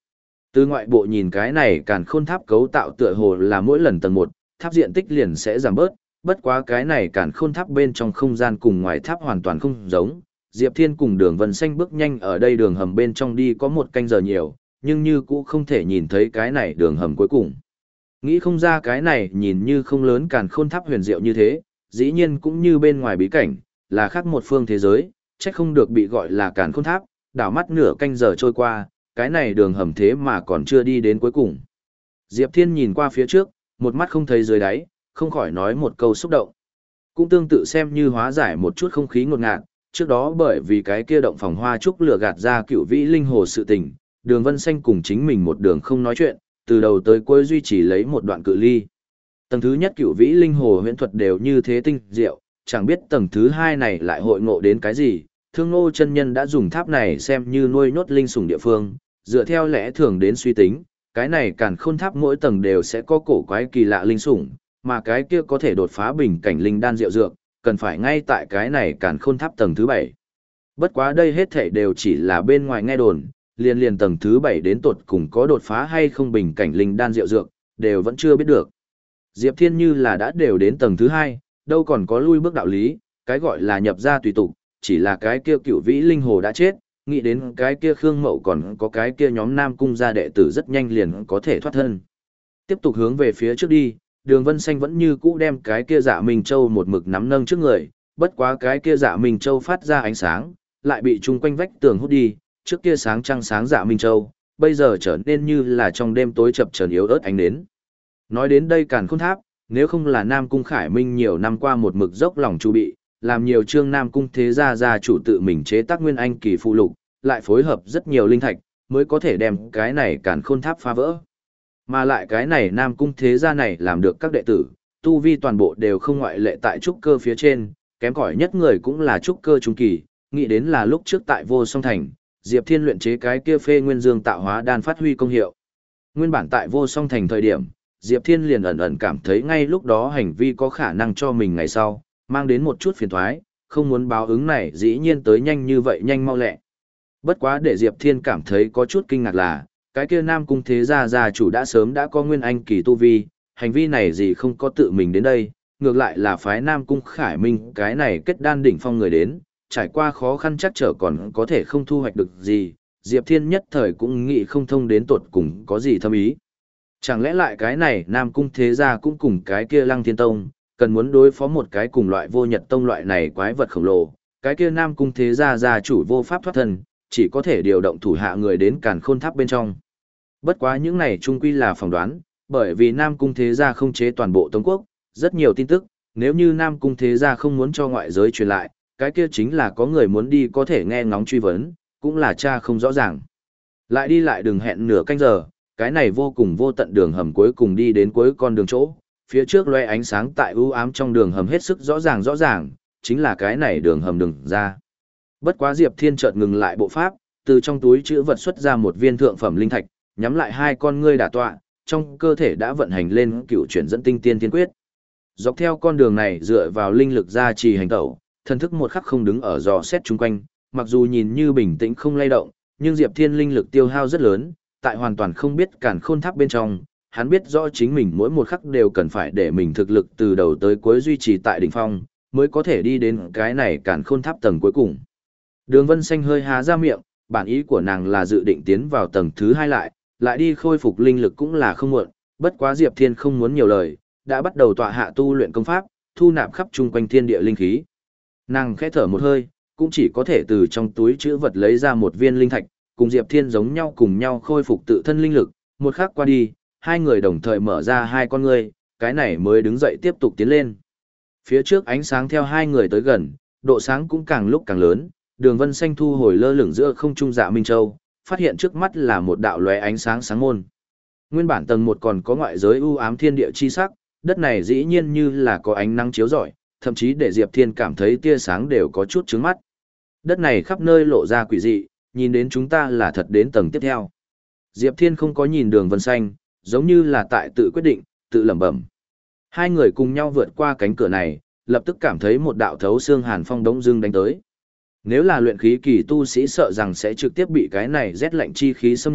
Từ ngoại bộ nhìn cái này càn khôn tháp cấu tạo tựa hồ là mỗi lần tầng một, tháp diện tích liền sẽ giảm bớt, bất quá cái này càn khôn tháp bên trong không gian cùng ngoài tháp hoàn toàn không giống. Diệp Thiên cùng Đường Vân Xanh bước nhanh ở đây đường hầm bên trong đi có một canh giờ nhiều, nhưng như cũ không thể nhìn thấy cái này đường hầm cuối cùng. Nghĩ không ra cái này nhìn như không lớn càn khôn tháp huyền diệu như thế, dĩ nhiên cũng như bên ngoài bí cảnh, là khác một phương thế giới, chắc không được bị gọi là càn khôn tháp, đảo mắt nửa canh giờ trôi qua, cái này đường hầm thế mà còn chưa đi đến cuối cùng. Diệp Thiên nhìn qua phía trước, một mắt không thấy dưới đáy, không khỏi nói một câu xúc động. Cũng tương tự xem như hóa giải một chút không khí ngột ngạt, trước đó bởi vì cái kia động phòng hoa trúc lửa gạt ra cựu vĩ linh hồ sự tình, Đường Vân Xanh cùng chính mình một đường không nói chuyện, từ đầu tới cuối duy trì lấy một đoạn cự ly. Tầng thứ nhất cựu vĩ linh hồ huyễn thuật đều như thế tinh diệu, chẳng biết tầng thứ hai này lại hội ngộ đến cái gì. Thương Ngô chân nhân đã dùng tháp này xem như nuôi nhốt linh sủng địa phương, dựa theo lẽ thường đến suy tính, cái này càn khôn tháp mỗi tầng đều sẽ có cổ quái kỳ lạ linh sủng, mà cái kia có thể đột phá bình cảnh linh đan diệu dược, cần phải ngay tại cái này càn khôn tháp tầng thứ bảy. Bất quá đây hết thảy đều chỉ là bên ngoài nghe đồn, liên liên tầng thứ bảy đến tột cùng có đột phá hay không bình cảnh linh đan diệu dược, đều vẫn chưa biết được. Diệp Thiên như là đã đều đến tầng thứ hai, đâu còn có lui bước đạo lý, cái gọi là nhập ra tùy tục, chỉ là cái kia cựu vĩ linh hồ đã chết, nghĩ đến cái kia Khương Mậu còn có cái kia nhóm Nam Cung gia đệ tử rất nhanh liền có thể thoát thân. Tiếp tục hướng về phía trước đi, Đường Vân Xanh vẫn như cũ đem cái kia Dạ Minh Châu một mực nắm nâng trước người, bất quá cái kia Dạ Minh Châu phát ra ánh sáng, lại bị chung quanh vách tường hút đi, trước kia sáng trăng sáng Dạ Minh Châu, bây giờ trở nên như là trong đêm tối chập chờn yếu ớt ánh nến. Nói đến đây Càn Khôn Tháp, nếu không là Nam Cung Khải Minh nhiều năm qua một mực dốc lòng chu bị, làm nhiều chương Nam Cung thế gia gia chủ tự mình chế tác nguyên anh kỳ phụ lục, lại phối hợp rất nhiều linh thạch, mới có thể đem cái này Càn Khôn Tháp phá vỡ. Mà lại cái này Nam Cung thế gia này làm được các đệ tử, tu vi toàn bộ đều không ngoại lệ tại trúc cơ phía trên, kém cỏi nhất người cũng là trúc cơ trung kỳ, nghĩ đến là lúc trước tại Vô Song Thành, Diệp Thiên luyện chế cái kia phê nguyên dương tạo hóa đan phát huy công hiệu. Nguyên bản tại Vô Song Thành thời điểm, Diệp Thiên liền ẩn ẩn cảm thấy ngay lúc đó hành vi có khả năng cho mình ngày sau, mang đến một chút phiền toái, không muốn báo ứng này dĩ nhiên tới nhanh như vậy nhanh mau lẹ. Bất quá để Diệp Thiên cảm thấy có chút kinh ngạc là, cái kia Nam Cung thế gia gia chủ đã sớm đã có nguyên anh kỳ tu vi, hành vi này gì không có tự mình đến đây, ngược lại là phái Nam Cung Khải Minh cái này kết đan đỉnh phong người đến, trải qua khó khăn chắc trở còn có thể không thu hoạch được gì, Diệp Thiên nhất thời cũng nghĩ không thông đến tột cùng có gì thâm ý. Chẳng lẽ lại cái này Nam Cung thế gia cũng cùng cái kia Lăng Thiên Tông, cần muốn đối phó một cái cùng loại vô nhật tông loại này quái vật khổng lồ, cái kia Nam Cung thế gia gia chủ vô pháp thoát thân, chỉ có thể điều động thủ hạ người đến Càn Khôn Tháp bên trong. Bất quá những này chung quy là phỏng đoán, bởi vì Nam Cung thế gia không chế toàn bộ Tống quốc, rất nhiều tin tức, nếu như Nam Cung thế gia không muốn cho ngoại giới truyền lại, cái kia chính là có người muốn đi có thể nghe ngóng truy vấn, cũng là cha không rõ ràng. Lại đi lại đừng hẹn nửa canh giờ, cái này vô cùng vô tận đường hầm cuối cùng đi đến cuối con đường chỗ, phía trước loe ánh sáng tại u ám trong đường hầm hết sức rõ ràng rõ ràng, chính là cái này đường hầm đường ra. Bất quá Diệp Thiên chợt ngừng lại bộ pháp, từ trong túi chữ vật xuất ra một viên thượng phẩm linh thạch, nhắm lại hai con ngươi đả tọa, trong cơ thể đã vận hành lên cựu chuyển dẫn tinh tiên tiên quyết. Dọc theo con đường này dựa vào linh lực gia trì hành tẩu, thần thức một khắc không đứng ở dò xét chung quanh, mặc dù nhìn như bình tĩnh không lay động, nhưng Diệp Thiên linh lực tiêu hao rất lớn, tại hoàn toàn không biết Càn Khôn Tháp bên trong, hắn biết rõ chính mình mỗi một khắc đều cần phải để mình thực lực từ đầu tới cuối duy trì tại đỉnh phong, mới có thể đi đến cái này Càn Khôn Tháp tầng cuối cùng. Đường Vân Xanh hơi há ra miệng, bản ý của nàng là dự định tiến vào tầng thứ hai lại, lại đi khôi phục linh lực cũng là không muộn, bất quá Diệp Thiên không muốn nhiều lời, đã bắt đầu tọa hạ tu luyện công pháp, thu nạp khắp chung quanh thiên địa linh khí. Nàng khẽ thở một hơi, cũng chỉ có thể từ trong túi trữ vật lấy ra một viên linh thạch, cùng Diệp Thiên giống nhau cùng nhau khôi phục tự thân linh lực, một khắc qua đi, hai người đồng thời mở ra hai con ngươi, cái này mới đứng dậy tiếp tục tiến lên. Phía trước ánh sáng theo hai người tới gần, độ sáng cũng càng lúc càng lớn, Đường Vân Xanh thu hồi lơ lửng giữa không trung Dạ Minh Châu, phát hiện trước mắt là một đạo lóe ánh sáng sáng môn. Nguyên bản tầng một còn có ngoại giới u ám thiên địa chi sắc, đất này dĩ nhiên như là có ánh nắng chiếu rọi, thậm chí để Diệp Thiên cảm thấy tia sáng đều có chút chướng mắt. Đất này khắp nơi lộ ra quỷ dị, nhìn đến chúng ta là thật đến tầng tiếp theo. Diệp Thiên không có nhìn Đường Vân Xanh, giống như là tại tự quyết định, tự lẩm bẩm. Hai người cùng nhau vượt qua cánh cửa này, lập tức cảm thấy một đạo thấu xương hàn phong đống dưng đánh tới. Nếu là luyện khí kỳ tu sĩ sợ rằng sẽ trực tiếp bị cái này rét lạnh chi khí xâm nhập,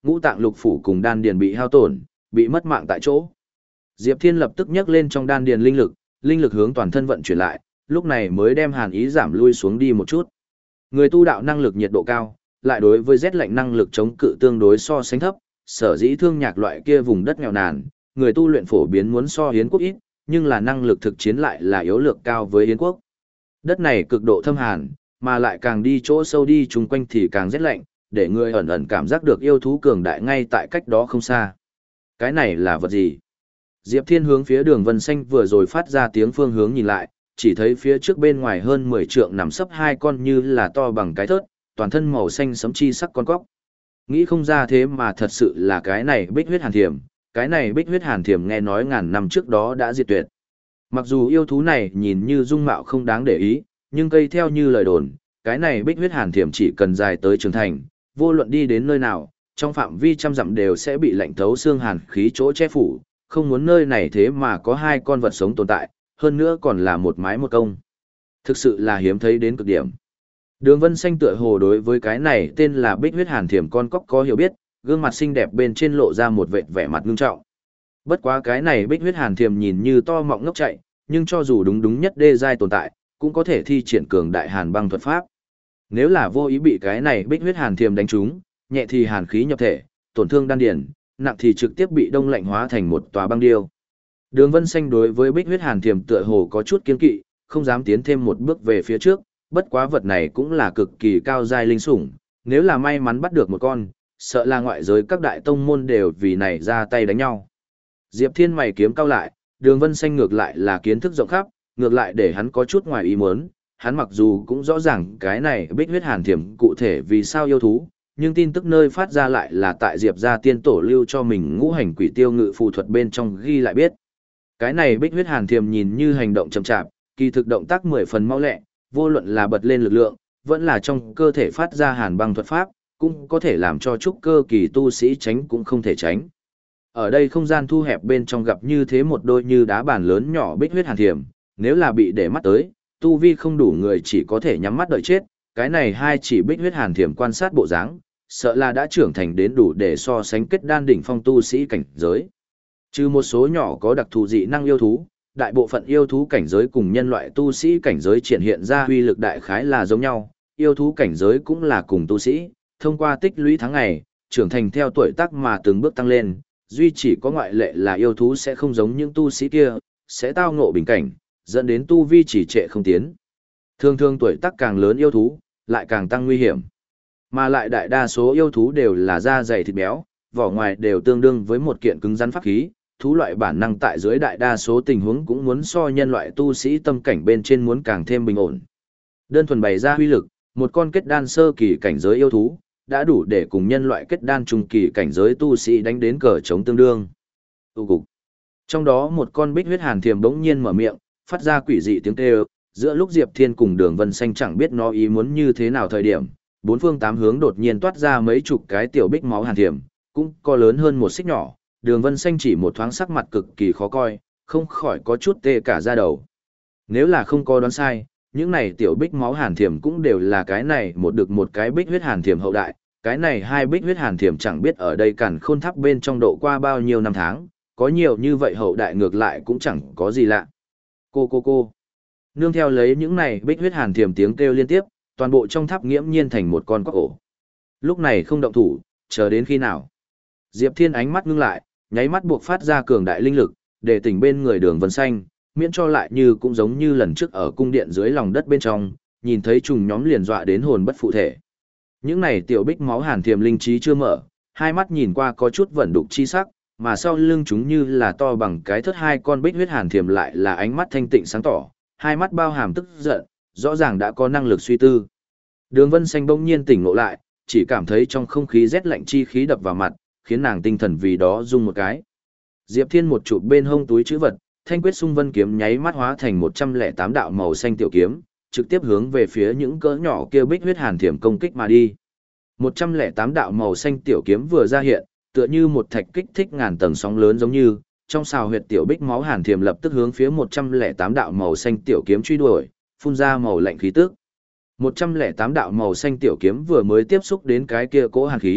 ngũ tạng lục phủ cùng đan điền bị hao tổn, bị mất mạng tại chỗ. Diệp Thiên lập tức nhấc lên trong đan điền linh lực, linh lực hướng toàn thân vận chuyển lại, lúc này mới đem hàn ý giảm lui xuống đi một chút. Người tu đạo năng lực nhiệt độ cao, lại đối với rét lạnh năng lực chống cự tương đối so sánh thấp, sở dĩ thương nhạc loại kia vùng đất nghèo nàn, người tu luyện phổ biến muốn so Yến quốc ít, nhưng là năng lực thực chiến lại là yếu lược cao với Yến quốc. Đất này cực độ thâm hàn, mà lại càng đi chỗ sâu đi chung quanh thì càng rét lạnh, để người ẩn ẩn cảm giác được yêu thú cường đại ngay tại cách đó không xa. Cái này là vật gì? Diệp Thiên hướng phía đường vân xanh vừa rồi phát ra tiếng phương hướng nhìn lại, chỉ thấy phía trước bên ngoài hơn mười trượng nằm sấp hai con như là to bằng cái thớt, toàn thân màu xanh sẫm chi sắc con cóc. Nghĩ không ra thế mà thật sự là cái này bích huyết hàn thiểm, cái này bích huyết hàn thiểm nghe nói ngàn năm trước đó đã diệt tuyệt. Mặc dù yêu thú này nhìn như dung mạo không đáng để ý, nhưng cây theo như lời đồn, cái này bích huyết hàn thiểm chỉ cần dài tới trưởng thành, vô luận đi đến nơi nào, trong phạm vi trăm dặm đều sẽ bị lạnh thấu xương hàn khí chỗ che phủ, không muốn nơi này thế mà có hai con vật sống tồn tại, hơn nữa còn là một mái một công. Thực sự là hiếm thấy đến cực điểm. Đường Vân Xanh tựa hồ đối với cái này tên là bích huyết hàn thiểm con cóc có hiểu biết, gương mặt xinh đẹp bên trên lộ ra một vệt vẻ mặt ngưng trọng. Bất quá cái này bích huyết hàn thiểm nhìn như to mọng ngốc chạy, nhưng cho dù đúng đúng nhất đê giai tồn tại, cũng có thể thi triển cường đại hàn băng thuật pháp. Nếu là vô ý bị cái này bích huyết hàn thiểm đánh trúng, nhẹ thì hàn khí nhập thể, tổn thương đan điền, nặng thì trực tiếp bị đông lạnh hóa thành một tòa băng điêu. Đường Vân Xanh đối với bích huyết hàn thiểm tựa hồ có chút kiên kỵ, không dám tiến thêm một bước về phía trước, bất quá vật này cũng là cực kỳ cao giai linh sủng, nếu là may mắn bắt được một con, sợ là ngoại giới các đại tông môn đều vì này ra tay đánh nhau. Diệp Thiên mày kiếm cao lại, Đường Vân Xanh ngược lại là kiến thức rộng khắp, ngược lại để hắn có chút ngoài ý muốn, hắn mặc dù cũng rõ ràng cái này bích huyết hàn thiểm cụ thể vì sao yêu thú, nhưng tin tức nơi phát ra lại là tại Diệp gia tiên tổ lưu cho mình ngũ hành quỷ tiêu ngự phù thuật bên trong ghi lại biết. Cái này bích huyết hàn thiểm nhìn như hành động chậm chạp, kỳ thực động tác mười phần mau lẹ, vô luận là bật lên lực lượng, vẫn là trong cơ thể phát ra hàn băng thuật pháp, cũng có thể làm cho trúc cơ kỳ tu sĩ tránh cũng không thể tránh. Ở đây không gian thu hẹp bên trong gặp như thế một đôi như đá bàn lớn nhỏ bích huyết hàn thiểm, nếu là bị để mắt tới, tu vi không đủ người chỉ có thể nhắm mắt đợi chết, cái này hai chỉ bích huyết hàn thiểm quan sát bộ dáng, sợ là đã trưởng thành đến đủ để so sánh kết đan đỉnh phong tu sĩ cảnh giới. Trừ một số nhỏ có đặc thù dị năng yêu thú, đại bộ phận yêu thú cảnh giới cùng nhân loại tu sĩ cảnh giới triển hiện ra huy lực đại khái là giống nhau, yêu thú cảnh giới cũng là cùng tu sĩ, thông qua tích lũy tháng ngày, trưởng thành theo tuổi tác mà từng bước tăng lên, duy chỉ có ngoại lệ là yêu thú sẽ không giống những tu sĩ kia, sẽ tao ngộ bình cảnh, dẫn đến tu vi chỉ trệ không tiến. Thường thường tuổi tác càng lớn yêu thú, lại càng tăng nguy hiểm. Mà lại đại đa số yêu thú đều là da dày thịt béo, vỏ ngoài đều tương đương với một kiện cứng rắn pháp khí, thú loại bản năng tại dưới đại đa số tình huống cũng muốn so nhân loại tu sĩ tâm cảnh bên trên muốn càng thêm bình ổn. Đơn thuần bày ra huy lực, một con kết đan sơ kỳ cảnh giới yêu thú, đã đủ để cùng nhân loại kết đan trung kỳ cảnh giới tu sĩ đánh đến cờ chống tương đương. Tu cục. Trong đó một con bích huyết hàn thiềm bỗng nhiên mở miệng, phát ra quỷ dị tiếng kêu, giữa lúc Diệp Thiên cùng Đường Vân Xanh chẳng biết nó ý muốn như thế nào thời điểm, bốn phương tám hướng đột nhiên toát ra mấy chục cái tiểu bích máu hàn thiềm, cũng có lớn hơn một xích nhỏ. Đường Vân Xanh chỉ một thoáng sắc mặt cực kỳ khó coi, không khỏi có chút tê cả da đầu. Nếu là không có đoán sai, những này tiểu bích máu hàn thiểm cũng đều là cái này một được một cái bích huyết hàn thiểm hậu đại, cái này hai bích huyết hàn thiểm chẳng biết ở đây càn khôn tháp bên trong độ qua bao nhiêu năm tháng, có nhiều như vậy hậu đại ngược lại cũng chẳng có gì lạ. Cô cô cô. Nương theo lấy những này bích huyết hàn thiểm tiếng kêu liên tiếp, toàn bộ trong tháp nghiễm nhiên thành một con cóc ổ. Lúc này không động thủ, chờ đến khi nào? Diệp Thiên ánh mắt ngưng lại, nháy mắt buộc phát ra cường đại linh lực, để tỉnh bên người Đường Vân Xanh, miễn cho lại như cũng giống như lần trước ở cung điện dưới lòng đất bên trong, nhìn thấy trùng nhóm liền dọa đến hồn bất phụ thể. Những này tiểu bích máu hàn thiềm linh trí chưa mở, hai mắt nhìn qua có chút vẩn đục chi sắc, mà sau lưng chúng như là to bằng cái thớt hai con bích huyết hàn thiềm lại là ánh mắt thanh tịnh sáng tỏ, hai mắt bao hàm tức giận, rõ ràng đã có năng lực suy tư. Đường Vân Xanh bỗng nhiên tỉnh ngộ lại, chỉ cảm thấy trong không khí rét lạnh chi khí đập vào mặt, khiến nàng tinh thần vì đó rung một cái. Diệp Thiên một chụp bên hông túi chữ vật, thanh quyết xung vân kiếm nháy mắt hóa thành một trăm lẻ tám đạo màu xanh tiểu kiếm, trực tiếp hướng về phía những cỡ nhỏ kia bích huyết hàn thiểm công kích mà đi. một trăm lẻ tám đạo màu xanh tiểu kiếm vừa ra hiện, tựa như một thạch kích thích ngàn tầng sóng lớn giống như, trong xào huyệt tiểu bích máu hàn thiểm lập tức hướng phía một trăm lẻ tám đạo màu xanh tiểu kiếm truy đuổi, phun ra màu lạnh khí tức. một trăm lẻ tám đạo màu xanh tiểu kiếm vừa mới tiếp xúc đến cái kia cỗ hàn khí,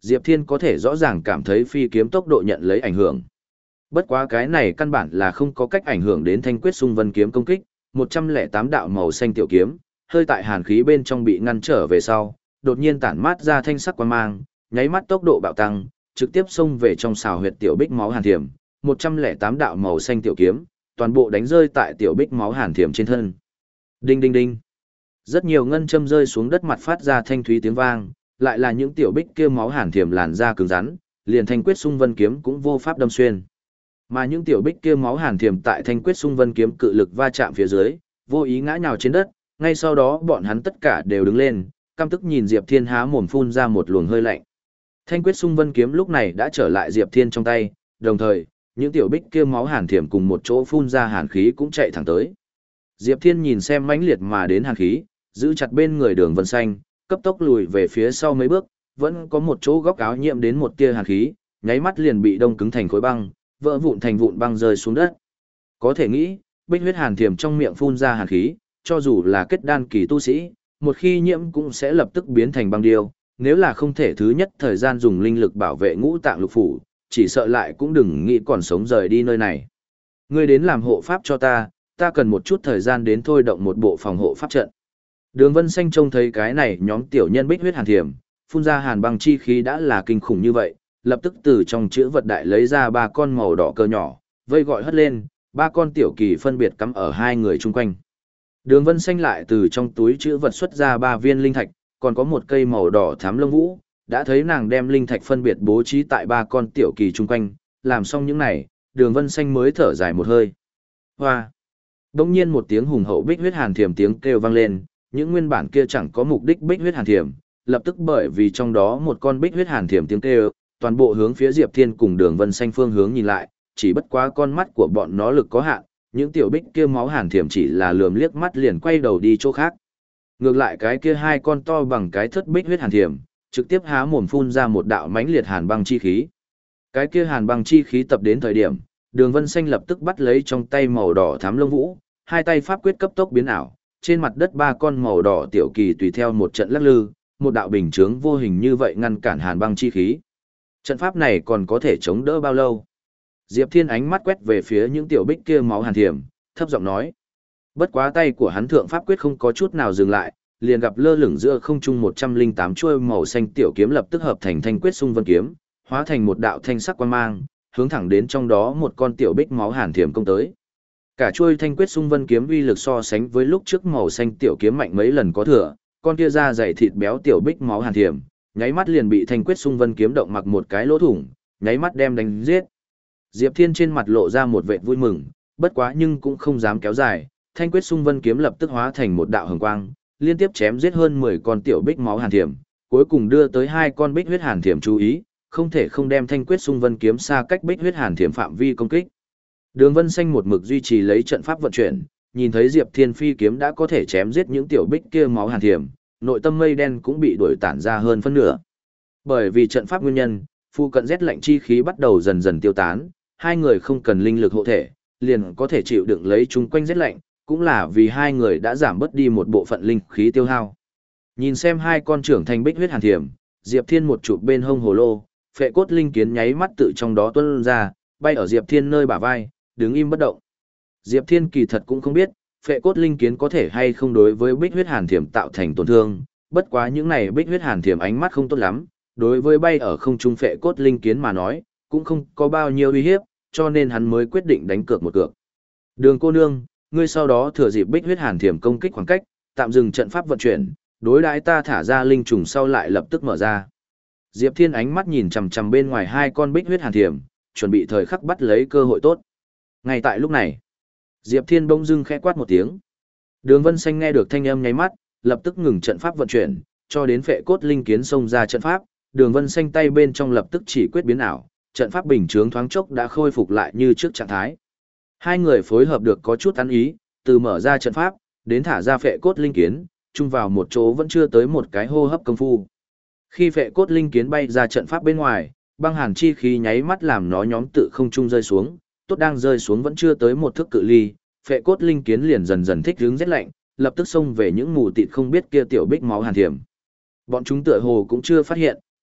Diệp Thiên có thể rõ ràng cảm thấy phi kiếm tốc độ nhận lấy ảnh hưởng. Bất quá cái này căn bản là không có cách ảnh hưởng đến thanh quyết xung vân kiếm công kích, một trăm lẻ tám đạo màu xanh tiểu kiếm, hơi tại hàn khí bên trong bị ngăn trở về sau, đột nhiên tản mát ra thanh sắc quang mang, nháy mắt tốc độ bạo tăng, trực tiếp xông về trong xào huyệt tiểu bích máu hàn thiểm, một trăm lẻ tám đạo màu xanh tiểu kiếm, toàn bộ đánh rơi tại tiểu bích máu hàn thiểm trên thân. Đinh đinh đinh. Rất nhiều ngân châm rơi xuống đất mặt phát ra thanh thúy tiếng vang, lại là những tiểu bích kia máu hàn thiểm làn da cứng rắn, liền thanh quyết xung vân kiếm cũng vô pháp đâm xuyên. Mà những tiểu bích kia máu hàn thiểm tại thanh quyết xung vân kiếm cự lực va chạm phía dưới, vô ý ngã nhào trên đất, ngay sau đó bọn hắn tất cả đều đứng lên, căm tức nhìn Diệp Thiên há mồm phun ra một luồng hơi lạnh. Thanh quyết xung vân kiếm lúc này đã trở lại Diệp Thiên trong tay, đồng thời, những tiểu bích kia máu hàn thiểm cùng một chỗ phun ra hàn khí cũng chạy thẳng tới. Diệp Thiên nhìn xem mãnh liệt mà đến hàn khí, giữ chặt bên người Đường Vân Xanh, cấp tốc lùi về phía sau mấy bước, vẫn có một chỗ góc áo nhiễm đến một tia hàn khí, nháy mắt liền bị đông cứng thành khối băng, vỡ vụn thành vụn băng rơi xuống đất. Có thể nghĩ, bích huyết hàn thiểm trong miệng phun ra hàn khí, cho dù là kết đan kỳ tu sĩ, một khi nhiễm cũng sẽ lập tức biến thành băng điêu, nếu là không thể thứ nhất thời gian dùng linh lực bảo vệ ngũ tạng lục phủ, chỉ sợ lại cũng đừng nghĩ còn sống rời đi nơi này. Ngươi đến làm hộ pháp cho ta, ta cần một chút thời gian đến thôi động một bộ phòng hộ pháp trận. Đường Vân Xanh trông thấy cái này nhóm tiểu nhân bích huyết hàn thiểm, phun ra hàn băng chi khí đã là kinh khủng như vậy, lập tức từ trong chữ vật đại lấy ra ba con màu đỏ cờ nhỏ, vây gọi hất lên, ba con tiểu kỳ phân biệt cắm ở hai người chung quanh. Đường Vân Xanh lại từ trong túi chữ vật xuất ra ba viên linh thạch, còn có một cây màu đỏ thám lông vũ, đã thấy nàng đem linh thạch phân biệt bố trí tại ba con tiểu kỳ chung quanh, làm xong những này, Đường Vân Xanh mới thở dài một hơi. Hoa! Đông nhiên một tiếng hùng hậu bích huyết hàn thiểm tiếng kêu vang lên, những nguyên bản kia chẳng có mục đích bích huyết hàn thiểm, lập tức bởi vì trong đó một con bích huyết hàn thiểm tiếng kêu, toàn bộ hướng phía Diệp Thiên cùng Đường Vân Xanh phương hướng nhìn lại, chỉ bất quá con mắt của bọn nó lực có hạn, những tiểu bích kia máu hàn thiểm chỉ là lườm liếc mắt liền quay đầu đi chỗ khác. Ngược lại cái kia hai con to bằng cái thất bích huyết hàn thiểm, trực tiếp há mồm phun ra một đạo mãnh liệt hàn băng chi khí. Cái kia hàn băng chi khí tập đến thời điểm, Đường Vân Xanh lập tức bắt lấy trong tay màu đỏ thám lông vũ, hai tay pháp quyết cấp tốc biến ảo, trên mặt đất ba con màu đỏ tiểu kỳ tùy theo một trận lắc lư, một đạo bình chướng vô hình như vậy ngăn cản hàn băng chi khí. Trận pháp này còn có thể chống đỡ bao lâu? Diệp Thiên ánh mắt quét về phía những tiểu bích kia máu hàn thiểm, thấp giọng nói. Bất quá tay của hắn thượng pháp quyết không có chút nào dừng lại, liền gặp lơ lửng giữa không trung một trăm lẻ tám chuôi màu xanh tiểu kiếm lập tức hợp thành thanh quyết xung vân kiếm, hóa thành một đạo thanh sắc quang mang, hướng thẳng đến trong đó một con tiểu bích máu hàn thiểm công tới. Cả chuôi thanh quyết xung vân kiếm uy lực so sánh với lúc trước màu xanh tiểu kiếm mạnh mấy lần có thừa, con kia da dày thịt béo tiểu bích máu hàn thiểm, nháy mắt liền bị thanh quyết xung vân kiếm động mặc một cái lỗ thủng, nháy mắt đem đánh giết. Diệp Thiên trên mặt lộ ra một vẻ vui mừng, bất quá nhưng cũng không dám kéo dài, thanh quyết xung vân kiếm lập tức hóa thành một đạo hồng quang, liên tiếp chém giết hơn mười con tiểu bích máu hàn thiểm, cuối cùng đưa tới hai con bích huyết hàn thiểm chú ý, không thể không đem thanh quyết xung vân kiếm xa cách bích huyết hàn thiểm phạm vi công kích. Đường Vân Xanh một mực duy trì lấy trận pháp vận chuyển, nhìn thấy Diệp Thiên phi kiếm đã có thể chém giết những tiểu bích kia máu hàn thiểm, nội tâm mây đen cũng bị đuổi tản ra hơn phân nửa. Bởi vì trận pháp nguyên nhân, phụ cận rét lạnh chi khí bắt đầu dần dần tiêu tán, hai người không cần linh lực hộ thể, liền có thể chịu đựng lấy chung quanh rét lạnh, cũng là vì hai người đã giảm bớt đi một bộ phận linh khí tiêu hao. Nhìn xem hai con trưởng thành bích huyết hàn thiểm, Diệp Thiên một chụp bên hông hồ lô, phệ cốt linh kiến nháy mắt tự trong đó tuôn ra, bay ở Diệp Thiên nơi bả vai, đứng im bất động. Diệp Thiên kỳ thật cũng không biết, phệ cốt linh kiến có thể hay không đối với bích huyết hàn thiểm tạo thành tổn thương, bất quá những này bích huyết hàn thiểm ánh mắt không tốt lắm, đối với bay ở không trung phệ cốt linh kiến mà nói, cũng không có bao nhiêu uy hiếp, cho nên hắn mới quyết định đánh cược một cược. Đường cô nương, ngươi sau đó thừa dịp bích huyết hàn thiểm công kích khoảng cách, tạm dừng trận pháp vận chuyển, đối đãi ta thả ra linh trùng sau lại lập tức mở ra. Diệp Thiên ánh mắt nhìn chằm chằm bên ngoài hai con bích huyết hàn thiểm, chuẩn bị thời khắc bắt lấy cơ hội tốt. Ngay tại lúc này, Diệp Thiên bỗng dưng khẽ quát một tiếng. Đường Vân Xanh nghe được thanh âm nháy mắt, lập tức ngừng trận pháp vận chuyển, cho đến phệ cốt linh kiến xông ra trận pháp, Đường Vân Xanh tay bên trong lập tức chỉ quyết biến ảo, trận pháp bình chướng thoáng chốc đã khôi phục lại như trước trạng thái. Hai người phối hợp được có chút ăn ý, từ mở ra trận pháp, đến thả ra phệ cốt linh kiến, chung vào một chỗ vẫn chưa tới một cái hô hấp công phu. Khi phệ cốt linh kiến bay ra trận pháp bên ngoài, băng hàn chi khí nháy mắt làm nó nhóm tự không trung rơi xuống, tốt đang rơi xuống vẫn chưa tới một thước cự ly, phệ cốt linh kiến liền dần dần thích hướng rét lạnh, lập tức xông về những mù tịt không biết kia tiểu bích máu hàn thiểm. Bọn chúng tựa hồ cũng chưa phát hiện,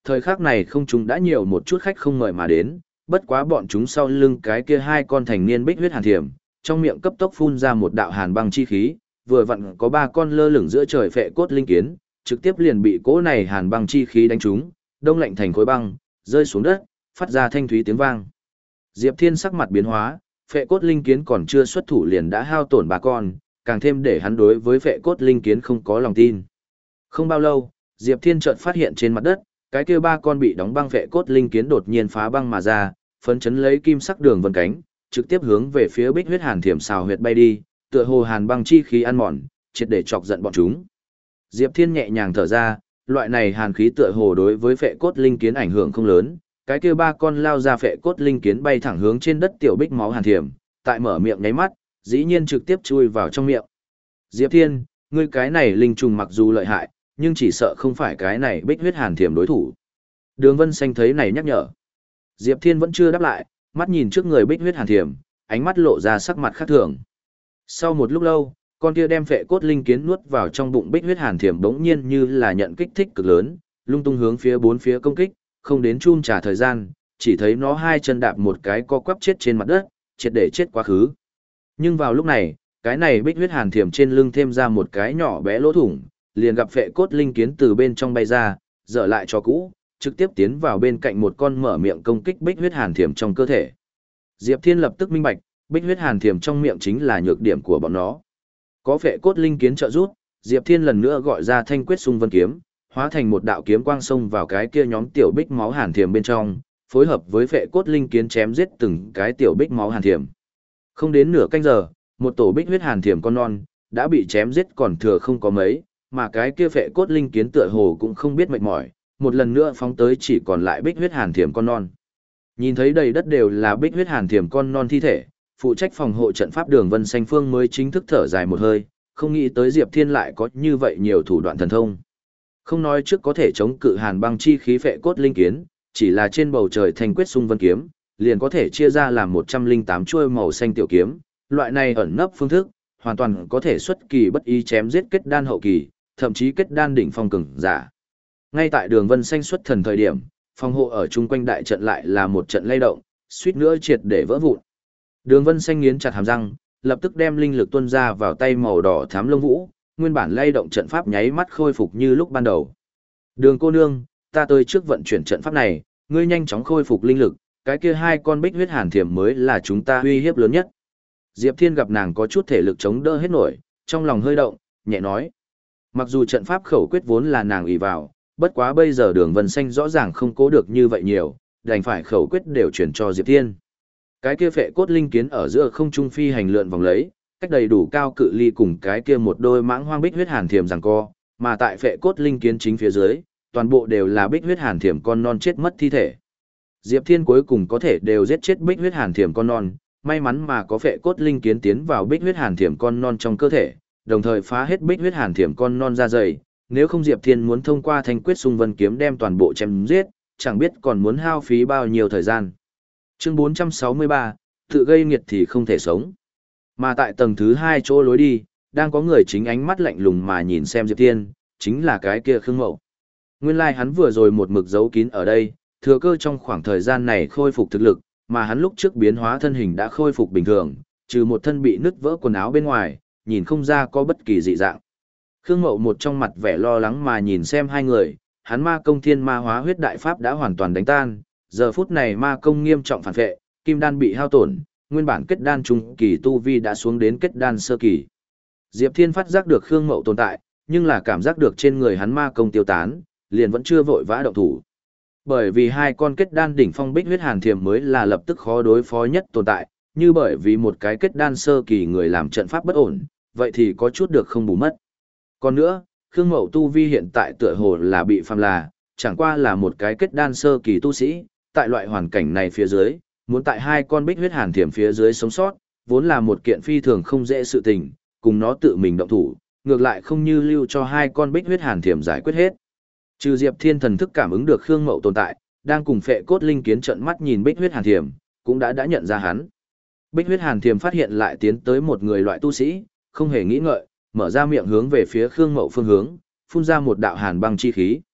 Thời khắc này không chúng đã nhiều một chút khách không mời mà đến, bất quá bọn chúng sau lưng cái kia hai con thành niên bích huyết hàn thiểm, trong miệng cấp tốc phun ra một đạo hàn băng chi khí, vừa vặn có ba con lơ lửng giữa trời phệ cốt linh kiến, trực tiếp liền bị cỗ này hàn băng chi khí đánh trúng, đông lạnh thành khối băng, rơi xuống đất, phát ra thanh thúy tiếng vang. Diệp Thiên sắc mặt biến hóa, phệ cốt linh kiến còn chưa xuất thủ liền đã hao tổn ba con, càng thêm để hắn đối với phệ cốt linh kiến không có lòng tin. Không bao lâu, Diệp Thiên chợt phát hiện trên mặt đất, cái kia ba con bị đóng băng phệ cốt linh kiến đột nhiên phá băng mà ra, phấn chấn lấy kim sắc đường vân cánh, trực tiếp hướng về phía bích huyết hàn thiểm xào huyệt bay đi, tựa hồ hàn băng chi khí ăn mòn, triệt để chọc giận bọn chúng. Diệp Thiên nhẹ nhàng thở ra, loại này hàn khí tựa hồ đối với phệ cốt linh kiến ảnh hưởng không lớn, cái kia ba con lao ra phệ cốt linh kiến bay thẳng hướng trên đất tiểu bích máu hàn thiểm, tại mở miệng nháy mắt, dĩ nhiên trực tiếp chui vào trong miệng. Diệp Thiên, ngươi cái này linh trùng mặc dù lợi hại, nhưng chỉ sợ không phải cái này bích huyết hàn thiểm đối thủ. Đường Vân Xanh thấy này nhắc nhở. Diệp Thiên vẫn chưa đáp lại, mắt nhìn trước người bích huyết hàn thiểm, ánh mắt lộ ra sắc mặt khác thường. Sau một lúc lâu, con kia đem phệ cốt linh kiến nuốt vào trong bụng bích huyết hàn thiểm bỗng nhiên như là nhận kích thích cực lớn, lung tung hướng phía bốn phía công kích, không đến chum trả thời gian, chỉ thấy nó hai chân đạp một cái co quắp chết trên mặt đất, triệt để chết quá khứ. Nhưng vào lúc này, cái này bích huyết hàn thiểm trên lưng thêm ra một cái nhỏ bé lỗ thủng, liền gặp phệ cốt linh kiến từ bên trong bay ra, dở lại cho cũ, trực tiếp tiến vào bên cạnh một con mở miệng công kích bích huyết hàn thiểm trong cơ thể. Diệp Thiên lập tức minh bạch, bích huyết hàn thiểm trong miệng chính là nhược điểm của bọn nó. Có phệ cốt linh kiến trợ giúp, Diệp Thiên lần nữa gọi ra thanh quyết xung vân kiếm, hóa thành một đạo kiếm quang xông vào cái kia nhóm tiểu bích máu hàn thiểm bên trong, phối hợp với phệ cốt linh kiến chém giết từng cái tiểu bích máu hàn thiểm. Không đến nửa canh giờ, một tổ bích huyết hàn thiểm con non đã bị chém giết còn thừa không có mấy, mà cái kia phệ cốt linh kiến tựa hồ cũng không biết mệt mỏi, một lần nữa phóng tới chỉ còn lại bích huyết hàn thiểm con non. Nhìn thấy đầy đất đều là bích huyết hàn thiểm con non thi thể, phụ trách phòng hộ trận pháp Đường Vân Xanh Phương mới chính thức thở dài một hơi, không nghĩ tới Diệp Thiên lại có như vậy nhiều thủ đoạn thần thông. Không nói trước có thể chống cự hàn băng chi khí phệ cốt linh kiến, chỉ là trên bầu trời thanh quyết xung vân kiếm, liền có thể chia ra làm một trăm linh tám chuôi màu xanh tiểu kiếm, loại này ẩn nấp phương thức, hoàn toàn có thể xuất kỳ bất ý chém giết kết đan hậu kỳ, thậm chí kết đan đỉnh phong cường giả. Ngay tại Đường Vân Xanh xuất thần thời điểm, phòng hộ ở chung quanh đại trận lại là một trận lay động, suýt nữa triệt để vỡ vụn. Đường Vân Xanh nghiến chặt hàm răng, lập tức đem linh lực tuôn ra vào tay màu đỏ thám lông vũ, nguyên bản lay động trận pháp nháy mắt khôi phục như lúc ban đầu. Đường cô nương, ta tới trước vận chuyển trận pháp này, ngươi nhanh chóng khôi phục linh lực, cái kia hai con bích huyết hàn thiểm mới là chúng ta uy hiếp lớn nhất. Diệp Thiên gặp nàng có chút thể lực chống đỡ hết nổi, trong lòng hơi động, nhẹ nói. Mặc dù trận pháp khẩu quyết vốn là nàng ỷ vào, bất quá bây giờ Đường Vân Xanh rõ ràng không cố được như vậy nhiều, đành phải khẩu quyết đều chuyển cho Diệp Thiên. Cái kia phệ cốt linh kiến ở giữa không trung phi hành lượn vòng lấy, cách đầy đủ cao cự ly cùng cái kia một đôi mãng hoang bích huyết hàn thiểm giằng co, mà tại phệ cốt linh kiến chính phía dưới, toàn bộ đều là bích huyết hàn thiểm con non chết mất thi thể. Diệp Thiên cuối cùng có thể đều giết chết bích huyết hàn thiểm con non, may mắn mà có phệ cốt linh kiến tiến vào bích huyết hàn thiểm con non trong cơ thể, đồng thời phá hết bích huyết hàn thiểm con non ra dày, nếu không Diệp Thiên muốn thông qua thanh quyết xung vân kiếm đem toàn bộ chém giết, chẳng biết còn muốn hao phí bao nhiêu thời gian. Chương bốn trăm sáu mươi ba, tự gây nghiệt thì không thể sống. Mà tại tầng thứ hai chỗ lối đi, đang có người chính ánh mắt lạnh lùng mà nhìn xem Diệp Thiên, chính là cái kia Khương Mậu. Nguyên lai like hắn vừa rồi một mực giấu kín ở đây, thừa cơ trong khoảng thời gian này khôi phục thực lực, mà hắn lúc trước biến hóa thân hình đã khôi phục bình thường, trừ một thân bị nứt vỡ quần áo bên ngoài, nhìn không ra có bất kỳ dị dạng. Khương Mậu một trong mặt vẻ lo lắng mà nhìn xem hai người, hắn ma công thiên ma hóa huyết đại pháp đã hoàn toàn đánh tan, giờ phút này ma công nghiêm trọng phản vệ, kim đan bị hao tổn, nguyên bản kết đan trung kỳ tu vi đã xuống đến kết đan sơ kỳ. Diệp Thiên phát giác được Khương Mậu tồn tại, nhưng là cảm giác được trên người hắn ma công tiêu tán, liền vẫn chưa vội vã động thủ. Bởi vì hai con kết đan đỉnh phong bích huyết hàn thiềm mới là lập tức khó đối phó nhất tồn tại, như bởi vì một cái kết đan sơ kỳ người làm trận pháp bất ổn, vậy thì có chút được không bù mất. Còn nữa, Khương Mậu tu vi hiện tại tựa hồ là bị phàm là, chẳng qua là một cái kết đan sơ kỳ tu sĩ, tại loại hoàn cảnh này phía dưới, muốn tại hai con bích huyết hàn thiềm phía dưới sống sót, vốn là một kiện phi thường không dễ sự tình, cùng nó tự mình động thủ, ngược lại không như lưu cho hai con bích huyết hàn thiềm giải quyết hết. Trừ Diệp Thiên thần thức cảm ứng được Khương Mậu tồn tại, đang cùng phệ cốt linh kiến trợn mắt nhìn bích huyết hàn thiềm, cũng đã đã nhận ra hắn. Bích huyết hàn thiềm phát hiện lại tiến tới một người loại tu sĩ, không hề nghĩ ngợi, mở ra miệng hướng về phía Khương Mậu phương hướng, phun ra một đạo hàn băng chi khí.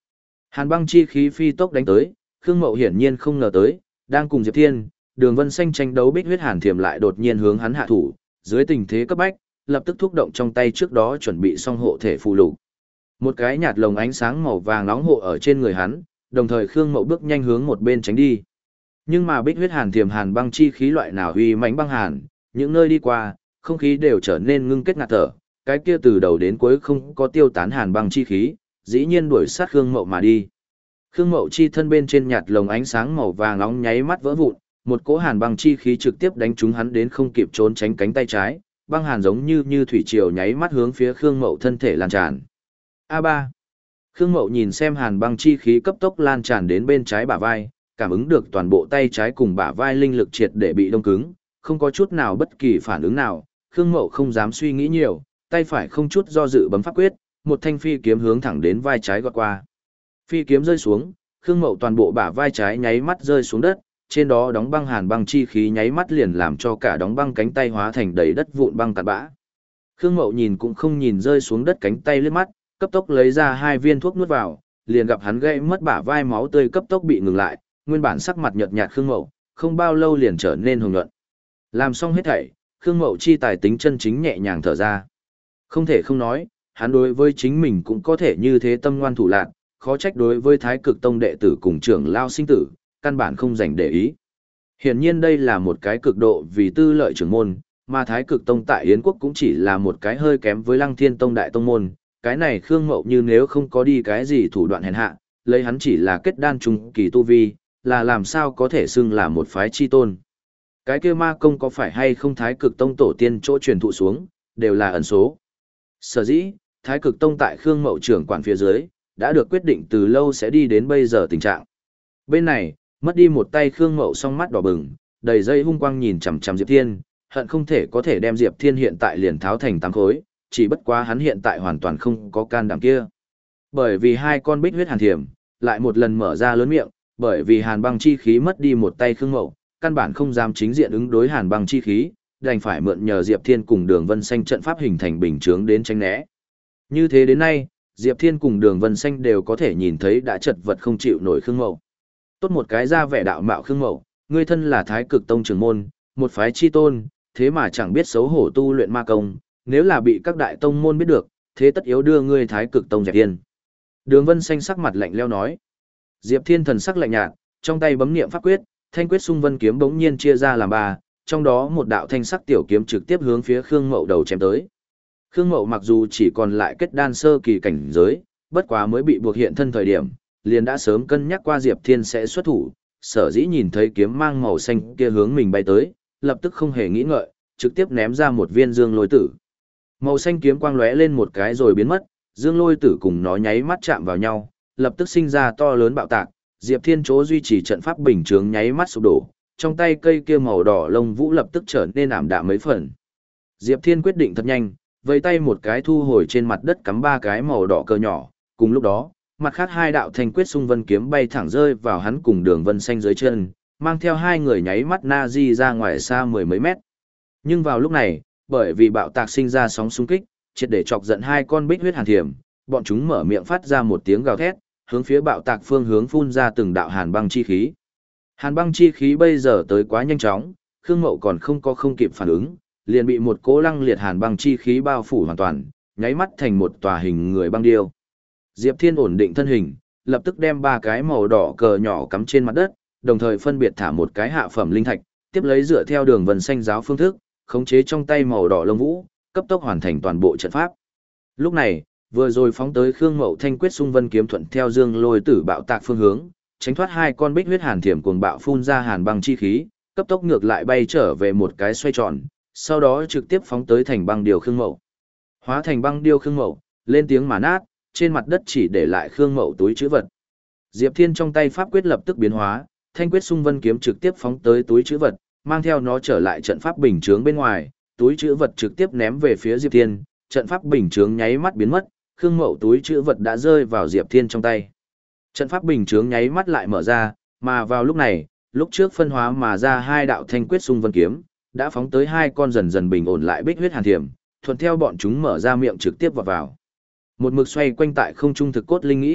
Hàn băng chi khí phi tốc đánh tới, Khương Mậu hiển nhiên không ngờ tới, đang cùng Diệp Thiên, Đường Vân Xanh tranh đấu bích huyết hàn thiềm lại đột nhiên hướng hắn hạ thủ, dưới tình thế cấp bách, lập tức thúc động trong tay trước đó chuẩn bị xong hộ thể phù lục. Một cái nhạt lồng ánh sáng màu vàng nóng hộ ở trên người hắn, đồng thời Khương Mậu bước nhanh hướng một bên tránh đi. Nhưng mà bích huyết hàn thiềm hàn băng chi khí loại nào uy mãnh băng hàn, những nơi đi qua, không khí đều trở nên ngưng kết ngạt thở, cái kia từ đầu đến cuối không có tiêu tán hàn băng chi khí, dĩ nhiên đuổi sát Khương Mậu mà đi. Khương Mậu chi thân bên trên nhạt lồng ánh sáng màu vàng nóng nháy mắt vỡ vụn, một cỗ hàn băng chi khí trực tiếp đánh trúng hắn đến không kịp trốn tránh cánh tay trái, băng hàn giống như như thủy triều nháy mắt hướng phía Khương Mậu thân thể lan tràn. A ba. Khương Mậu nhìn xem hàn băng chi khí cấp tốc lan tràn đến bên trái bả vai, cảm ứng được toàn bộ tay trái cùng bả vai linh lực triệt để bị đông cứng, không có chút nào bất kỳ phản ứng nào, Khương Mậu không dám suy nghĩ nhiều, tay phải không chút do dự bấm pháp quyết, một thanh phi kiếm hướng thẳng đến vai trái gọt qua. Phi kiếm rơi xuống, Khương Mậu toàn bộ bả vai trái nháy mắt rơi xuống đất, trên đó đóng băng hàn băng chi khí nháy mắt liền làm cho cả đóng băng cánh tay hóa thành đầy đất vụn băng tạt bã. Khương Mậu nhìn cũng không nhìn rơi xuống đất cánh tay liếc mắt, cấp tốc lấy ra hai viên thuốc nuốt vào, liền gặp hắn gãy mất bả vai máu tươi cấp tốc bị ngừng lại, nguyên bản sắc mặt nhợt nhạt Khương Mậu, không bao lâu liền trở nên hồng nhuận. Làm xong hết thảy, Khương Mậu chi tài tính chân chính nhẹ nhàng thở ra. Không thể không nói, hắn đối với chính mình cũng có thể như thế tâm ngoan thủ lạn, khó trách đối với Thái Cực Tông đệ tử cùng trưởng lao sinh tử, căn bản không dành để ý. Hiển nhiên đây là một cái cực độ vì tư lợi trưởng môn, mà Thái Cực Tông tại Yến quốc cũng chỉ là một cái hơi kém với Lăng Thiên Tông đại tông môn, cái này Khương Mậu như nếu không có đi cái gì thủ đoạn hèn hạ, lấy hắn chỉ là kết đan trung kỳ tu vi, là làm sao có thể xưng là một phái chi tôn. Cái kia ma công có phải hay không Thái Cực Tông tổ tiên chỗ truyền thụ xuống, đều là ẩn số. Sở dĩ, Thái Cực Tông tại Khương Mậu trưởng quản phía dưới, đã được quyết định từ lâu sẽ đi đến bây giờ tình trạng. Bên này, mất đi một tay Khương Mậu song mắt đỏ bừng, đầy dây hung quang nhìn chằm chằm Diệp Thiên, hận không thể có thể đem Diệp Thiên hiện tại liền tháo thành tám khối, chỉ bất quá hắn hiện tại hoàn toàn không có can đảm kia. Bởi vì hai con bích huyết hàn thiểm, lại một lần mở ra lớn miệng, bởi vì hàn băng chi khí mất đi một tay Khương Mậu, căn bản không dám chính diện ứng đối hàn băng chi khí, đành phải mượn nhờ Diệp Thiên cùng Đường Vân Xanh trận pháp hình thành bình chướng đến tránh né. Như thế đến nay, Diệp Thiên cùng Đường Vân Xanh đều có thể nhìn thấy đã chật vật không chịu nổi Khương Mậu. Tốt một cái ra vẻ đạo mạo Khương Mậu, ngươi thân là Thái Cực Tông trưởng môn, một phái chi tôn, thế mà chẳng biết xấu hổ tu luyện ma công, nếu là bị các đại tông môn biết được, thế tất yếu đưa ngươi Thái Cực Tông dẹp yên. Đường Vân Xanh sắc mặt lạnh lẽo nói. Diệp Thiên thần sắc lạnh nhạt, trong tay bấm niệm pháp quyết, thanh quyết xung vân kiếm bỗng nhiên chia ra làm ba, trong đó một đạo thanh sắc tiểu kiếm trực tiếp hướng phía Khương Mậu đầu chém tới. Khương Mậu mặc dù chỉ còn lại kết đan sơ kỳ cảnh giới, bất quá mới bị buộc hiện thân thời điểm, liền đã sớm cân nhắc qua Diệp Thiên sẽ xuất thủ, sở dĩ nhìn thấy kiếm mang màu xanh kia hướng mình bay tới, lập tức không hề nghĩ ngợi, trực tiếp ném ra một viên dương lôi tử. Màu xanh kiếm quang lóe lên một cái rồi biến mất, dương lôi tử cùng nó nháy mắt chạm vào nhau, lập tức sinh ra to lớn bạo tạc, Diệp Thiên chỗ duy trì trận pháp bình chướng nháy mắt sụp đổ, trong tay cây kia màu đỏ lông vũ lập tức trở nên ảm đạm mấy phần. Diệp Thiên quyết định thật nhanh, vẫy tay một cái thu hồi trên mặt đất cắm ba cái màu đỏ cờ nhỏ, cùng lúc đó, mặt khác hai đạo thanh quyết xung vân kiếm bay thẳng rơi vào hắn cùng Đường Vân Xanh dưới chân, mang theo hai người nháy mắt na di ra ngoài xa mười mấy mét. Nhưng vào lúc này, bởi vì bạo tạc sinh ra sóng xung kích, triệt để chọc giận hai con bích huyết hàn thiểm, bọn chúng mở miệng phát ra một tiếng gào thét, hướng phía bạo tạc phương hướng phun ra từng đạo hàn băng chi khí. Hàn băng chi khí bây giờ tới quá nhanh chóng, Khương Mậu còn không có không kịp phản ứng, liền bị một cỗ lăng liệt hàn băng chi khí bao phủ hoàn toàn, nháy mắt thành một tòa hình người băng điêu. Diệp Thiên ổn định thân hình, lập tức đem ba cái màu đỏ cờ nhỏ cắm trên mặt đất, đồng thời phân biệt thả một cái hạ phẩm linh thạch, tiếp lấy dựa theo Đường Vân Xanh giáo phương thức, khống chế trong tay màu đỏ lông vũ, cấp tốc hoàn thành toàn bộ trận pháp. Lúc này, vừa rồi phóng tới Khương Mậu thanh quyết xung vân kiếm thuận theo dương lôi tử bạo tạc phương hướng, tránh thoát hai con bích huyết hàn thiểm cuồng bạo phun ra hàn băng chi khí, cấp tốc ngược lại bay trở về một cái xoay tròn, sau đó trực tiếp phóng tới thành băng điêu Khương Mậu. Hóa thành băng điêu Khương Mậu, lên tiếng mà nát, trên mặt đất chỉ để lại Khương Mậu túi trữ vật. Diệp Thiên trong tay pháp quyết lập tức biến hóa, thanh quyết xung vân kiếm trực tiếp phóng tới túi trữ vật, mang theo nó trở lại trận pháp bình chướng bên ngoài, túi trữ vật trực tiếp ném về phía Diệp Thiên, trận pháp bình chướng nháy mắt biến mất, Khương Mậu túi trữ vật đã rơi vào Diệp Thiên trong tay. Trận pháp bình chướng nháy mắt lại mở ra, mà vào lúc này, lúc trước phân hóa mà ra hai đạo thanh quyết xung vân kiếm, đã phóng tới hai con dần dần bình ổn lại bích huyết hàn thiểm, thuận theo bọn chúng mở ra miệng trực tiếp vào vào. Một mực xoay quanh tại không trung thực cốt linh nghĩ,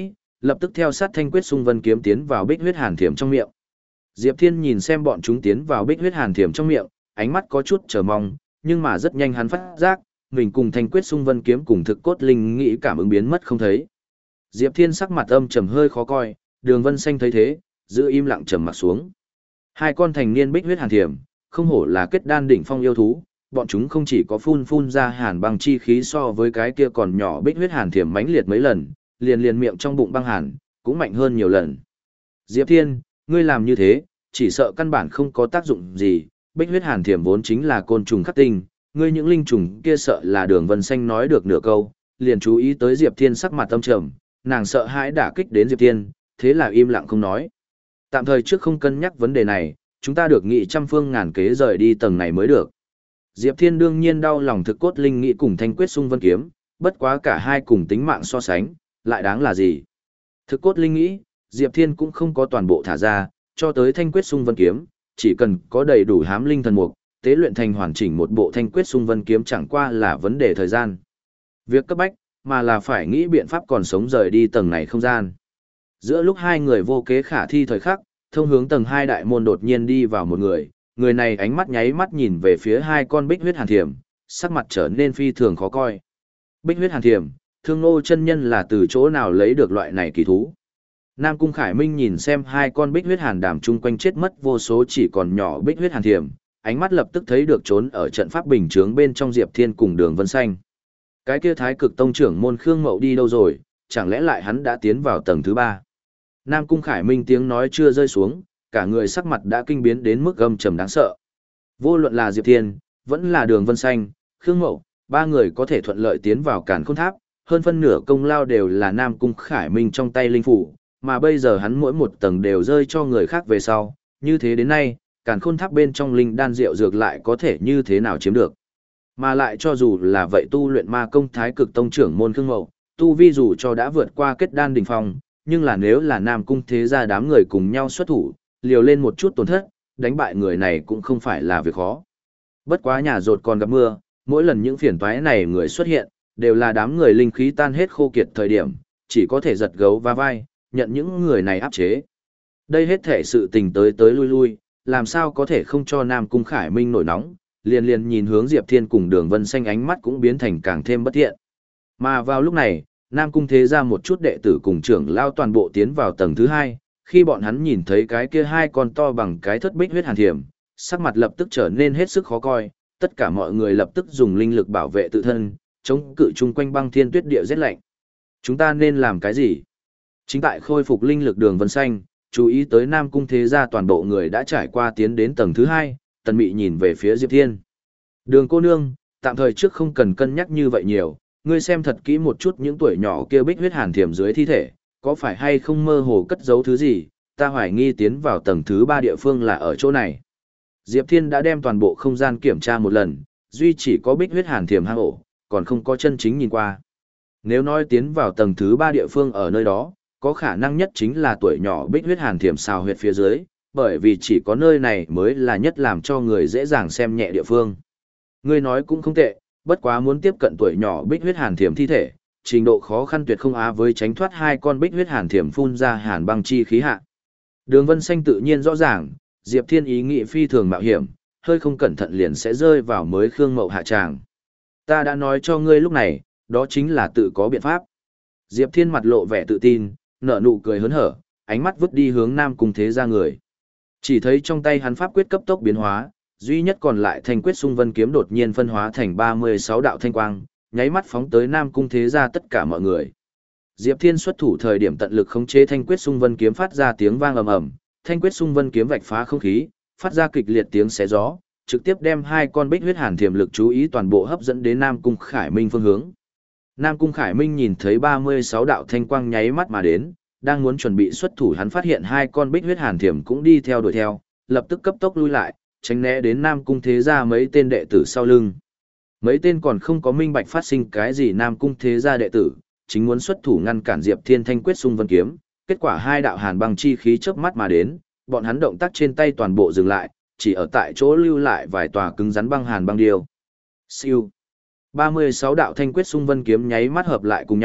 lập tức theo sát thanh quyết xung vân kiếm tiến vào bích huyết hàn thiểm trong miệng. Diệp Thiên nhìn xem bọn chúng tiến vào bích huyết hàn thiểm trong miệng, ánh mắt có chút chờ mong, nhưng mà rất nhanh hắn phát giác, mình cùng thanh quyết xung vân kiếm cùng thực cốt linh nghĩ cảm ứng biến mất không thấy. Diệp Thiên sắc mặt âm trầm hơi khó coi, Đường Vân Xanh thấy thế, giữ im lặng trầm mặt xuống. Hai con thành niên bích huyết hàn thiểm, không hổ là kết đan đỉnh phong yêu thú, bọn chúng không chỉ có phun phun ra hàn băng chi khí so với cái kia còn nhỏ bích huyết hàn thiểm mãnh liệt mấy lần, liền liền miệng trong bụng băng hàn, cũng mạnh hơn nhiều lần. Diệp Thiên, ngươi làm như thế, chỉ sợ căn bản không có tác dụng gì, bích huyết hàn thiểm vốn chính là côn trùng khắc tinh, ngươi những linh trùng kia sợ là Đường Vân Xanh nói được nửa câu, liền chú ý tới Diệp Thiên sắc mặt tâm trầm, nàng sợ hãi đả kích đến Diệp Thiên, thế là im lặng không nói. Tạm thời trước không cân nhắc vấn đề này, chúng ta được nghị trăm phương ngàn kế rời đi tầng này mới được. Diệp Thiên đương nhiên đau lòng thực cốt linh nghĩ cùng thanh quyết xung vân kiếm, bất quá cả hai cùng tính mạng so sánh, lại đáng là gì. Thực cốt linh nghĩ, Diệp Thiên cũng không có toàn bộ thả ra, cho tới thanh quyết xung vân kiếm, chỉ cần có đầy đủ hám linh thần mục, tế luyện thành hoàn chỉnh một bộ thanh quyết xung vân kiếm chẳng qua là vấn đề thời gian. Việc cấp bách, mà là phải nghĩ biện pháp còn sống rời đi tầng này không gian. Giữa lúc hai người vô kế khả thi thời khắc, thông hướng tầng hai đại môn đột nhiên đi vào một người, người này ánh mắt nháy mắt nhìn về phía hai con bích huyết hàn thiểm, sắc mặt trở nên phi thường khó coi. Bích huyết hàn thiểm, Thương Nô chân nhân là từ chỗ nào lấy được loại này kỳ thú? Nam Cung Khải Minh nhìn xem hai con bích huyết hàn đàm chung quanh chết mất vô số chỉ còn nhỏ bích huyết hàn thiểm, ánh mắt lập tức thấy được trốn ở trận pháp bình chướng bên trong Diệp Thiên cùng Đường Vân Xanh. Cái kia Thái Cực Tông trưởng môn Khương Mậu đi đâu rồi, chẳng lẽ lại hắn đã tiến vào tầng thứ ba? Nam Cung Khải Minh tiếng nói chưa rơi xuống, cả người sắc mặt đã kinh biến đến mức âm trầm đáng sợ. Vô luận là Diệp Thiên, vẫn là Đường Vân Xanh, Khương Mậu, ba người có thể thuận lợi tiến vào Càn Khôn Tháp, hơn phân nửa công lao đều là Nam Cung Khải Minh trong tay linh phủ, mà bây giờ hắn mỗi một tầng đều rơi cho người khác về sau, như thế đến nay, Càn Khôn Tháp bên trong linh đan rượu dược lại có thể như thế nào chiếm được. Mà lại cho dù là vậy tu luyện ma công Thái Cực Tông trưởng môn Khương Mậu, tu vi dù cho đã vượt qua kết đan đỉnh phong, nhưng là nếu là Nam Cung thế gia đám người cùng nhau xuất thủ, liều lên một chút tổn thất, đánh bại người này cũng không phải là việc khó. Bất quá nhà rột còn gặp mưa, mỗi lần những phiền toái này người xuất hiện, đều là đám người linh khí tan hết khô kiệt thời điểm, chỉ có thể giật gấu va vai, nhận những người này áp chế. Đây hết thể sự tình tới tới lui lui, làm sao có thể không cho Nam Cung Khải Minh nổi nóng, liền liền nhìn hướng Diệp Thiên cùng Đường Vân Xanh ánh mắt cũng biến thành càng thêm bất thiện. Mà vào lúc này, Nam Cung thế ra một chút đệ tử cùng trưởng lao toàn bộ tiến vào tầng thứ hai, khi bọn hắn nhìn thấy cái kia hai con to bằng cái thất bích huyết hàn thiểm, sắc mặt lập tức trở nên hết sức khó coi, tất cả mọi người lập tức dùng linh lực bảo vệ tự thân, chống cự chung quanh băng thiên tuyết địa rét lạnh. Chúng ta nên làm cái gì? Chính tại khôi phục linh lực Đường Vân Xanh, chú ý tới Nam Cung thế gia toàn bộ người đã trải qua tiến đến tầng thứ hai, Tần Mị nhìn về phía Diệp Thiên. Đường cô nương, tạm thời trước không cần cân nhắc như vậy nhiều, ngươi xem thật kỹ một chút những tuổi nhỏ kia bích huyết hàn thiểm dưới thi thể, có phải hay không mơ hồ cất giấu thứ gì, ta hoài nghi tiến vào tầng thứ ba địa phương là ở chỗ này. Diệp Thiên đã đem toàn bộ không gian kiểm tra một lần, duy chỉ có bích huyết hàn thiểm hang ổ, còn không có chân chính nhìn qua. Nếu nói tiến vào tầng thứ ba địa phương ở nơi đó, có khả năng nhất chính là tuổi nhỏ bích huyết hàn thiểm xào huyệt phía dưới, bởi vì chỉ có nơi này mới là nhất làm cho người dễ dàng xem nhẹ địa phương. Ngươi nói cũng không tệ, bất quá muốn tiếp cận tuổi nhỏ bích huyết hàn thiểm thi thể, trình độ khó khăn tuyệt không á với tránh thoát hai con bích huyết hàn thiểm phun ra hàn băng chi khí hạ. Đường Vân Xanh tự nhiên rõ ràng, Diệp Thiên ý nghĩ phi thường mạo hiểm, hơi không cẩn thận liền sẽ rơi vào mới Khương Mậu hạ tràng. Ta đã nói cho ngươi lúc này, đó chính là tự có biện pháp. Diệp Thiên mặt lộ vẻ tự tin, nở nụ cười hớn hở, ánh mắt vứt đi hướng Nam Cung thế gia người. Chỉ thấy trong tay hắn pháp quyết cấp tốc biến hóa, duy nhất còn lại thanh quyết xung vân kiếm đột nhiên phân hóa thành ba mươi sáu đạo thanh quang, nháy mắt phóng tới Nam Cung thế gia tất cả mọi người. Diệp Thiên xuất thủ thời điểm tận lực khống chế thanh quyết xung vân kiếm phát ra tiếng vang ầm ầm, thanh quyết xung vân kiếm vạch phá không khí, phát ra kịch liệt tiếng xé gió, trực tiếp đem hai con bích huyết hàn thiểm lực chú ý toàn bộ hấp dẫn đến Nam Cung Khải Minh phương hướng. Nam Cung Khải Minh nhìn thấy ba mươi sáu đạo thanh quang nháy mắt mà đến, đang muốn chuẩn bị xuất thủ hắn phát hiện hai con bích huyết hàn thiểm cũng đi theo đuổi theo, lập tức cấp tốc lui lại, tránh né đến Nam Cung thế gia mấy tên đệ tử sau lưng. Mấy tên còn không có minh bạch phát sinh cái gì Nam Cung thế gia đệ tử, chính muốn xuất thủ ngăn cản Diệp Thiên thanh quyết xung vân kiếm, kết quả hai đạo hàn băng chi khí chớp mắt mà đến, bọn hắn động tác trên tay toàn bộ dừng lại, chỉ ở tại chỗ lưu lại vài tòa cứng rắn băng hàn băng điêu. Siêu. ba mươi sáu đạo thanh quyết xung vân kiếm nháy mắt hợp lại cùng nhau,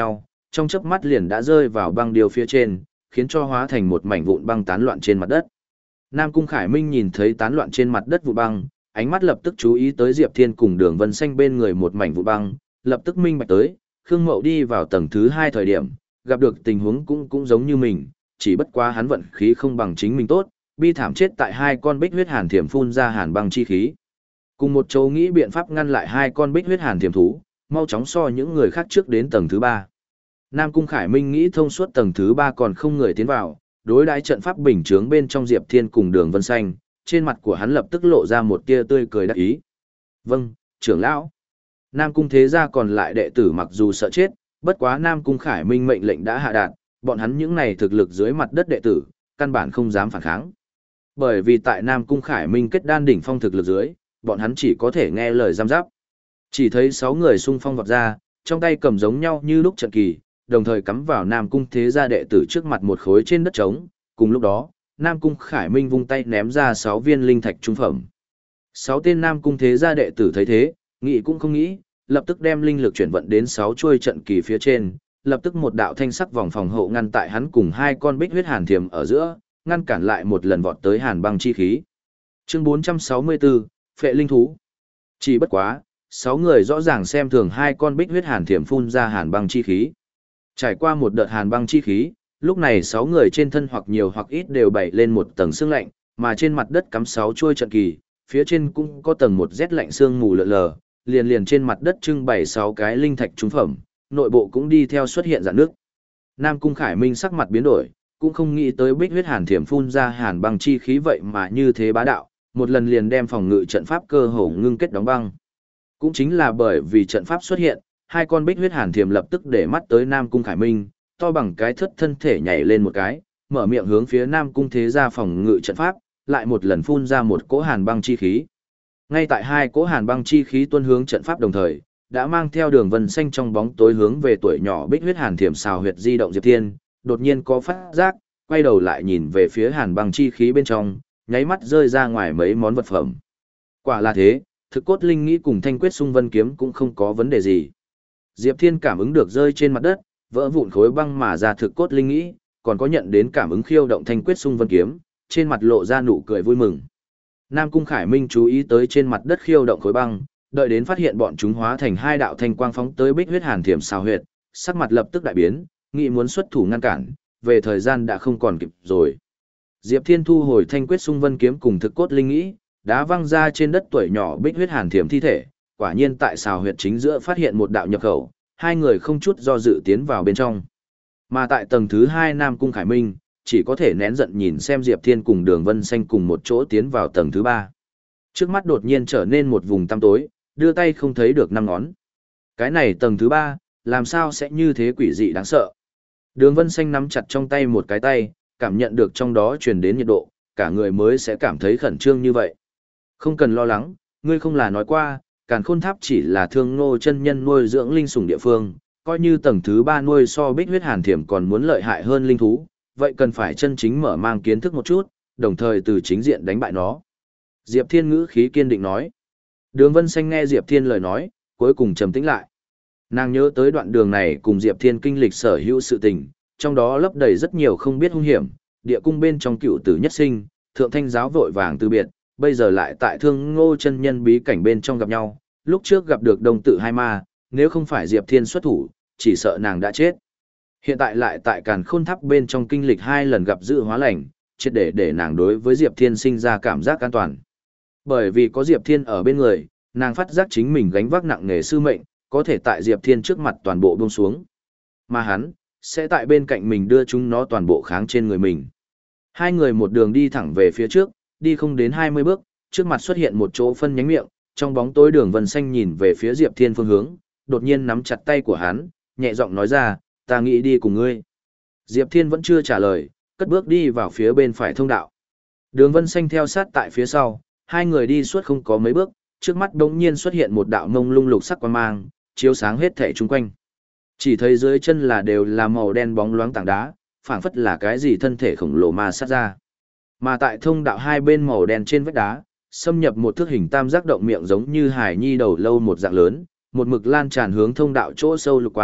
trong chớp mắt liền đã rơi vào băng điêu phía trên, khiến cho hóa thành một mảnh vụn băng tán loạn trên mặt đất. Nam Cung Khải Minh nhìn thấy tán loạn trên mặt đất vụn băng, ánh mắt lập tức chú ý tới Diệp Thiên cùng Đường Vân Xanh bên người một mảnh vụn băng, lập tức minh bạch tới, Khương Mậu đi vào tầng thứ hai thời điểm, gặp được tình huống cũng cũng giống như mình, chỉ bất quá hắn vận khí không bằng chính mình tốt, bi thảm chết tại hai con bích huyết hàn thiểm phun ra hàn băng chi khí. Cùng một chỗ nghĩ biện pháp ngăn lại hai con bích huyết hàn thiểm thú, mau chóng so những người khác trước đến tầng thứ ba. Nam Cung Khải Minh nghĩ thông suốt tầng thứ ba còn không người tiến vào, đối đãi trận pháp bình chướng bên trong Diệp Thiên cùng Đường Vân Xanh, trên mặt của hắn lập tức lộ ra một tia tươi cười đắc ý. Vâng, trưởng lão. Nam Cung thế gia còn lại đệ tử mặc dù sợ chết, bất quá Nam Cung Khải Minh mệnh lệnh đã hạ đạt, bọn hắn những này thực lực dưới mặt đất đệ tử, căn bản không dám phản kháng. Bởi vì tại Nam Cung Khải Minh kết đan đỉnh phong thực lực dưới, bọn hắn chỉ có thể nghe lời giam giáp. Chỉ thấy sáu người xung phong vọt ra, trong tay cầm giống nhau như lúc trận kỳ, đồng thời cắm vào Nam Cung thế gia đệ tử trước mặt một khối trên đất trống, cùng lúc đó, Nam Cung Khải Minh vung tay ném ra sáu viên linh thạch trung phẩm. Sáu tên Nam Cung thế gia đệ tử thấy thế, nghĩ cũng không nghĩ, lập tức đem linh lực chuyển vận đến sáu chuôi trận kỳ phía trên, lập tức một đạo thanh sắc vòng phòng hộ ngăn tại hắn cùng hai con bích huyết hàn thiềm ở giữa, ngăn cản lại một lần vọt tới hàn băng chi khí. Chương bốn trăm sáu mươi bốn, Phệ linh thú. Chỉ bất quá, sáu người rõ ràng xem thường hai con bích huyết hàn thiềm phun ra hàn băng chi khí. Trải qua một đợt hàn băng chi khí, lúc này sáu người trên thân hoặc nhiều hoặc ít đều bày lên một tầng sương lạnh, mà trên mặt đất cắm sáu chuôi trận kỳ, phía trên cũng có tầng một rét lạnh sương mù lờ lờ, liền liền trên mặt đất trưng bày sáu cái linh thạch trung phẩm, nội bộ cũng đi theo xuất hiện rạn nước. Nam Cung Khải Minh sắc mặt biến đổi, cũng không nghĩ tới bích huyết hàn thiểm phun ra hàn băng chi khí vậy mà như thế bá đạo, một lần liền đem phòng ngự trận pháp cơ hồ ngưng kết đóng băng. Cũng chính là bởi vì trận pháp xuất hiện, hai con bích huyết hàn thiểm lập tức để mắt tới Nam Cung Khải Minh, to bằng cái thất thân thể nhảy lên một cái, mở miệng hướng phía Nam Cung thế gia phòng ngự trận pháp, lại một lần phun ra một cỗ hàn băng chi khí. Ngay tại hai cỗ hàn băng chi khí tuôn hướng trận pháp đồng thời, đã mang theo Đường Vân Xanh trong bóng tối hướng về tuổi nhỏ bích huyết hàn thiểm xào huyệt di động Diệp Thiên, đột nhiên có phát giác, quay đầu lại nhìn về phía hàn băng chi khí bên trong, nháy mắt rơi ra ngoài mấy món vật phẩm. Quả là thế, thực cốt linh nghĩ cùng thanh quyết xung vân kiếm cũng không có vấn đề gì. Diệp Thiên cảm ứng được rơi trên mặt đất, vỡ vụn khối băng mà ra thực cốt linh nghĩ, còn có nhận đến cảm ứng khiêu động thanh quyết xung vân kiếm, trên mặt lộ ra nụ cười vui mừng. Nam Cung Khải Minh chú ý tới trên mặt đất khiêu động khối băng, đợi đến phát hiện bọn chúng hóa thành hai đạo thanh quang phóng tới bích huyết hàn thiểm xào huyệt, sắc mặt lập tức đại biến, nghĩ muốn xuất thủ ngăn cản, về thời gian đã không còn kịp rồi. Diệp Thiên thu hồi thanh quyết xung vân kiếm cùng thực cốt linh nghĩ, đá văng ra trên đất tuổi nhỏ bích huyết hàn thiểm thi thể, quả nhiên tại xào huyệt chính giữa phát hiện một đạo nhập khẩu, hai người không chút do dự tiến vào bên trong. Mà tại tầng thứ hai Nam Cung Khải Minh, chỉ có thể nén giận nhìn xem Diệp Thiên cùng Đường Vân Xanh cùng một chỗ tiến vào tầng thứ ba. Trước mắt đột nhiên trở nên một vùng tăm tối, đưa tay không thấy được năm ngón. Cái này tầng thứ ba, làm sao sẽ như thế quỷ dị đáng sợ. Đường Vân Xanh nắm chặt trong tay một cái tay, cảm nhận được trong đó truyền đến nhiệt độ, cả người mới sẽ cảm thấy khẩn trương như vậy. Không cần lo lắng, ngươi không là nói qua, Càn Khôn Tháp chỉ là Thương Ngô chân nhân nuôi dưỡng linh sủng địa phương, coi như tầng thứ ba nuôi so bích huyết hàn thiểm còn muốn lợi hại hơn linh thú, vậy cần phải chân chính mở mang kiến thức một chút, đồng thời từ chính diện đánh bại nó. Diệp Thiên ngữ khí kiên định nói. Đường Vân Xanh nghe Diệp Thiên lời nói, cuối cùng trầm tĩnh lại. Nàng nhớ tới đoạn đường này cùng Diệp Thiên kinh lịch sở hữu sự tình, trong đó lấp đầy rất nhiều không biết hung hiểm, địa cung bên trong cựu tử nhất sinh, thượng thanh giáo vội vàng từ biệt, bây giờ lại tại Thương Ngô chân nhân bí cảnh bên trong gặp nhau, lúc trước gặp được đồng tự hai ma, nếu không phải Diệp Thiên xuất thủ, chỉ sợ nàng đã chết. Hiện tại lại tại Càn Khôn Tháp bên trong kinh lịch hai lần gặp dự hóa lành, triệt để để nàng đối với Diệp Thiên sinh ra cảm giác an toàn. Bởi vì có Diệp Thiên ở bên người, nàng phát giác chính mình gánh vác nặng nề sư mệnh, có thể tại Diệp Thiên trước mặt toàn bộ buông xuống. Mà hắn, sẽ tại bên cạnh mình đưa chúng nó toàn bộ kháng trên người mình. Hai người một đường đi thẳng về phía trước, đi không đến hai mươi bước, trước mặt xuất hiện một chỗ phân nhánh miệng, trong bóng tối Đường Vân Xanh nhìn về phía Diệp Thiên phương hướng, đột nhiên nắm chặt tay của hắn, nhẹ giọng nói ra, ta nghĩ đi cùng ngươi. Diệp Thiên vẫn chưa trả lời, cất bước đi vào phía bên phải thông đạo. Đường Vân Xanh theo sát tại phía sau, hai người đi suốt không có mấy bước, trước mắt đống nhiên xuất hiện một đạo mông lung lục sắc quang mang, chiếu sáng hết thảy chung quanh. Chỉ thấy dưới chân là đều là màu đen bóng loáng tảng đá, phảng phất là cái gì thân thể khổng lồ ma sát ra. Mà tại thông đạo hai bên màu đen trên vách đá, xâm nhập một thước hình tam giác động miệng giống như hải nhi đầu lâu một dạng lớn, một mực lan tràn hướng thông đạo chỗ sâu lục quang,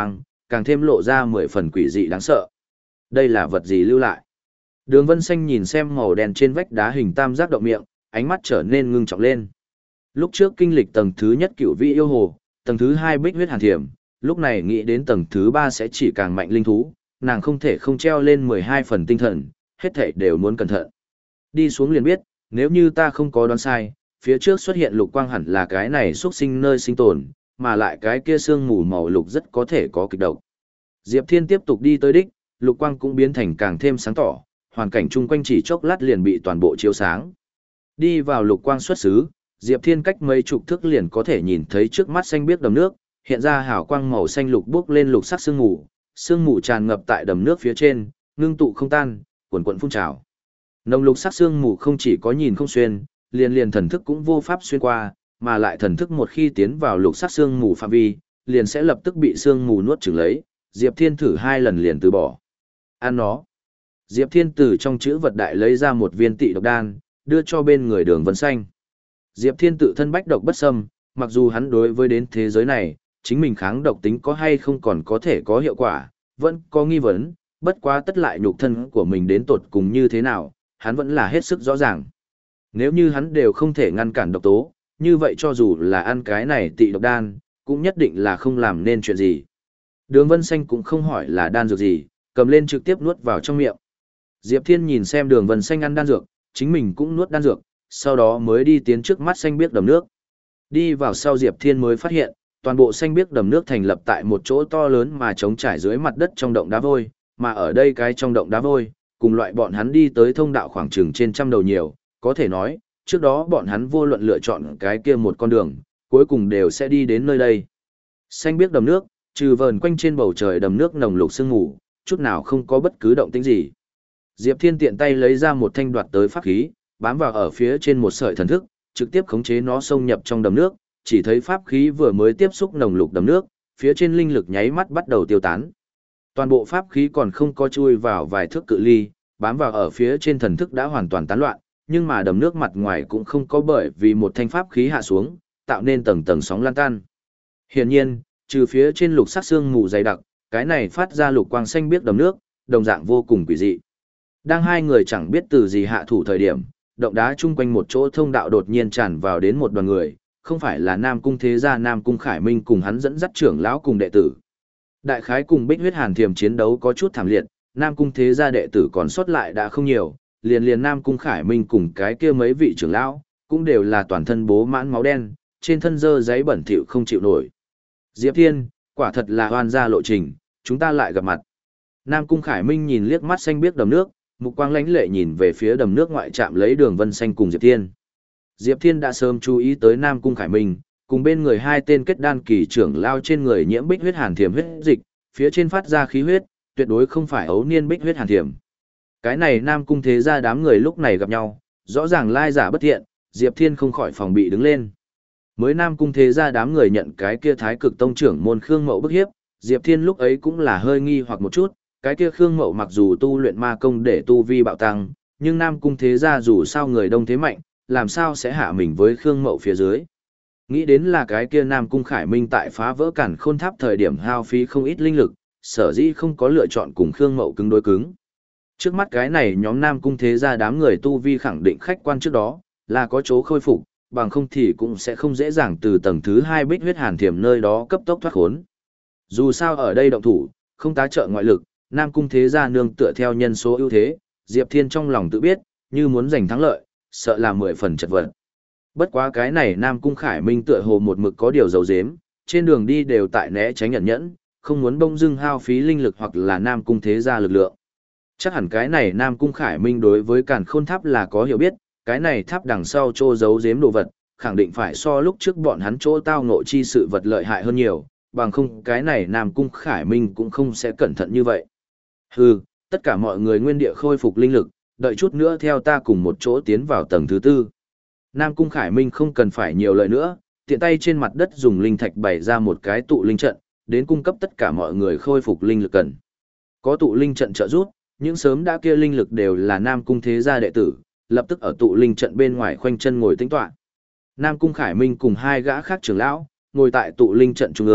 càng thêm lộ ra mười phần quỷ dị đáng sợ. Đây là vật gì lưu lại? Đường Vân Xanh nhìn xem màu đen trên vách đá hình tam giác động miệng, ánh mắt trở nên ngưng trọng lên. Lúc trước kinh lịch tầng thứ nhất cửu vị yêu hồ, tầng thứ hai bích huyết hàn thiểm, lúc này nghĩ đến tầng thứ ba sẽ chỉ càng mạnh linh thú, nàng không thể không treo lên mười hai phần tinh thần, hết thảy đều muốn cẩn thận. Đi xuống liền biết, nếu như ta không có đoán sai, phía trước xuất hiện lục quang hẳn là cái này xuất sinh nơi sinh tồn, mà lại cái kia sương mù màu lục rất có thể có kịch độc. Diệp Thiên tiếp tục đi tới đích, lục quang cũng biến thành càng thêm sáng tỏ, hoàn cảnh chung quanh chỉ chốc lát liền bị toàn bộ chiếu sáng. Đi vào lục quang xuất xứ, Diệp Thiên cách mấy chục thước liền có thể nhìn thấy trước mắt xanh biếc đầm nước, hiện ra hào quang màu xanh lục bốc lên lục sắc sương mù, sương mù tràn ngập tại đầm nước phía trên, ngưng tụ không tan, cuồn cuộn phun trào. Nồng lục sắc sương mù không chỉ có nhìn không xuyên, liền liền thần thức cũng vô pháp xuyên qua, mà lại thần thức một khi tiến vào lục sắc sương mù phạm vi, liền sẽ lập tức bị sương mù nuốt chửng lấy. Diệp Thiên thử hai lần liền từ bỏ. Ăn nó. Diệp Thiên từ trong chữ vật đại lấy ra một viên tị độc đan, đưa cho bên người Đường Vân Xanh. Diệp Thiên tự thân bách độc bất xâm, mặc dù hắn đối với đến thế giới này, chính mình kháng độc tính có hay không còn có thể có hiệu quả, vẫn có nghi vấn, bất quá tất lại nhục thân của mình đến tột cùng như thế nào, hắn vẫn là hết sức rõ ràng. Nếu như hắn đều không thể ngăn cản độc tố, như vậy cho dù là ăn cái này tị độc đan, cũng nhất định là không làm nên chuyện gì. Đường Vân Xanh cũng không hỏi là đan dược gì, cầm lên trực tiếp nuốt vào trong miệng. Diệp Thiên nhìn xem Đường Vân Xanh ăn đan dược, chính mình cũng nuốt đan dược, sau đó mới đi tiến trước mắt xanh biếc đầm nước. Đi vào sau Diệp Thiên mới phát hiện, toàn bộ xanh biếc đầm nước thành lập tại một chỗ to lớn mà trống trải dưới mặt đất trong động đá vôi, mà ở đây cái trong động đá vôi, cùng loại bọn hắn đi tới thông đạo khoảng chừng trên trăm đầu nhiều, có thể nói, trước đó bọn hắn vô luận lựa chọn cái kia một con đường, cuối cùng đều sẽ đi đến nơi đây. Xanh biếc đầm nước, trừ vờn quanh trên bầu trời đầm nước nồng lục sương mù, chút nào không có bất cứ động tĩnh gì. Diệp Thiên tiện tay lấy ra một thanh đoạt tới pháp khí, bám vào ở phía trên một sợi thần thức, trực tiếp khống chế nó xông nhập trong đầm nước, chỉ thấy pháp khí vừa mới tiếp xúc nồng lục đầm nước, phía trên linh lực nháy mắt bắt đầu tiêu tán. Toàn bộ pháp khí còn không có chui vào vài thước cự ly, bám vào ở phía trên thần thức đã hoàn toàn tán loạn, nhưng mà đầm nước mặt ngoài cũng không có bởi vì một thanh pháp khí hạ xuống, tạo nên tầng tầng sóng lan tan. Hiển nhiên, trừ phía trên lục sắc xương mù dày đặc, cái này phát ra lục quang xanh biếc đầm nước, đồng dạng vô cùng quỷ dị. Đang hai người chẳng biết từ gì hạ thủ thời điểm, động đá chung quanh một chỗ thông đạo đột nhiên tràn vào đến một đoàn người, không phải là Nam Cung Thế Gia Nam Cung Khải Minh cùng hắn dẫn dắt trưởng lão cùng đệ tử. Đại khái cùng Bích Huyết Hàn Thiềm chiến đấu có chút thảm liệt, Nam Cung Thế Gia đệ tử còn sót lại đã không nhiều, liền liền Nam Cung Khải Minh cùng cái kia mấy vị trưởng lão, cũng đều là toàn thân bố mãn máu đen, trên thân dơ giấy bẩn thỉu không chịu nổi. Diệp Thiên, quả thật là oan gia lộ trình, chúng ta lại gặp mặt. Nam Cung Khải Minh nhìn liếc mắt xanh biếc đầm nước, mục quang lãnh lệ nhìn về phía đầm nước ngoại chạm lấy Đường Vân Xanh cùng Diệp Thiên. Diệp Thiên đã sớm chú ý tới Nam Cung Khải Minh, cùng bên người hai tên kết đan kỳ trưởng lao trên người nhiễm bích huyết hàn thiềm huyết dịch, phía trên phát ra khí huyết, tuyệt đối không phải ấu niên bích huyết hàn thiềm. Cái này Nam Cung Thế Gia đám người lúc này gặp nhau, rõ ràng lai giả bất thiện, Diệp Thiên không khỏi phòng bị đứng lên. Mới Nam Cung Thế Gia đám người nhận cái kia Thái Cực Tông trưởng môn Khương Mậu bức hiếp, Diệp Thiên lúc ấy cũng là hơi nghi hoặc một chút, cái kia Khương Mậu mặc dù tu luyện ma công để tu vi bạo tăng, nhưng Nam Cung Thế Gia dù sao người đông thế mạnh, làm sao sẽ hạ mình với Khương Mậu phía dưới. Nghĩ đến là cái kia Nam Cung Khải Minh tại phá vỡ Càn Khôn Tháp thời điểm hao phí không ít linh lực, sở dĩ không có lựa chọn cùng Khương Mậu cứng đối cứng. Trước mắt cái này nhóm Nam Cung Thế Gia đám người tu vi khẳng định khách quan trước đó, là có chỗ khôi phục, bằng không thì cũng sẽ không dễ dàng từ tầng thứ hai bích huyết hàn thiểm nơi đó cấp tốc thoát khốn. Dù sao ở đây động thủ, không tá trợ ngoại lực, Nam Cung Thế Gia nương tựa theo nhân số ưu thế, Diệp Thiên trong lòng tự biết, như muốn giành thắng lợi, sợ là mười phần chật vật. Bất quá cái này Nam Cung Khải Minh tựa hồ một mực có điều giấu giếm, trên đường đi đều tại né tránh nhẫn nhẫn, không muốn bông dưng hao phí linh lực hoặc là Nam Cung Thế Gia lực lượng. Chắc hẳn cái này Nam Cung Khải Minh đối với Càn Khôn Tháp là có hiểu biết, cái này tháp đằng sau trô giấu giếm đồ vật, khẳng định phải so lúc trước bọn hắn chỗ tao ngộ chi sự vật lợi hại hơn nhiều, bằng không cái này Nam Cung Khải Minh cũng không sẽ cẩn thận như vậy. Hừ, tất cả mọi người nguyên địa khôi phục linh lực, đợi chút nữa theo ta cùng một chỗ tiến vào tầng thứ tư. Nam Cung Khải Minh không cần phải nhiều lời nữa, tiện tay trên mặt đất dùng linh thạch bày ra một cái tụ linh trận, đến cung cấp tất cả mọi người khôi phục linh lực cần. Có tụ linh trận trợ giúp, những sớm đã kia linh lực đều là Nam Cung Thế Gia đệ tử, lập tức ở tụ linh trận bên ngoài khoanh chân ngồi tĩnh tọa. Nam Cung Khải Minh cùng hai gã khác trưởng lão, ngồi tại tụ linh trận trung ương,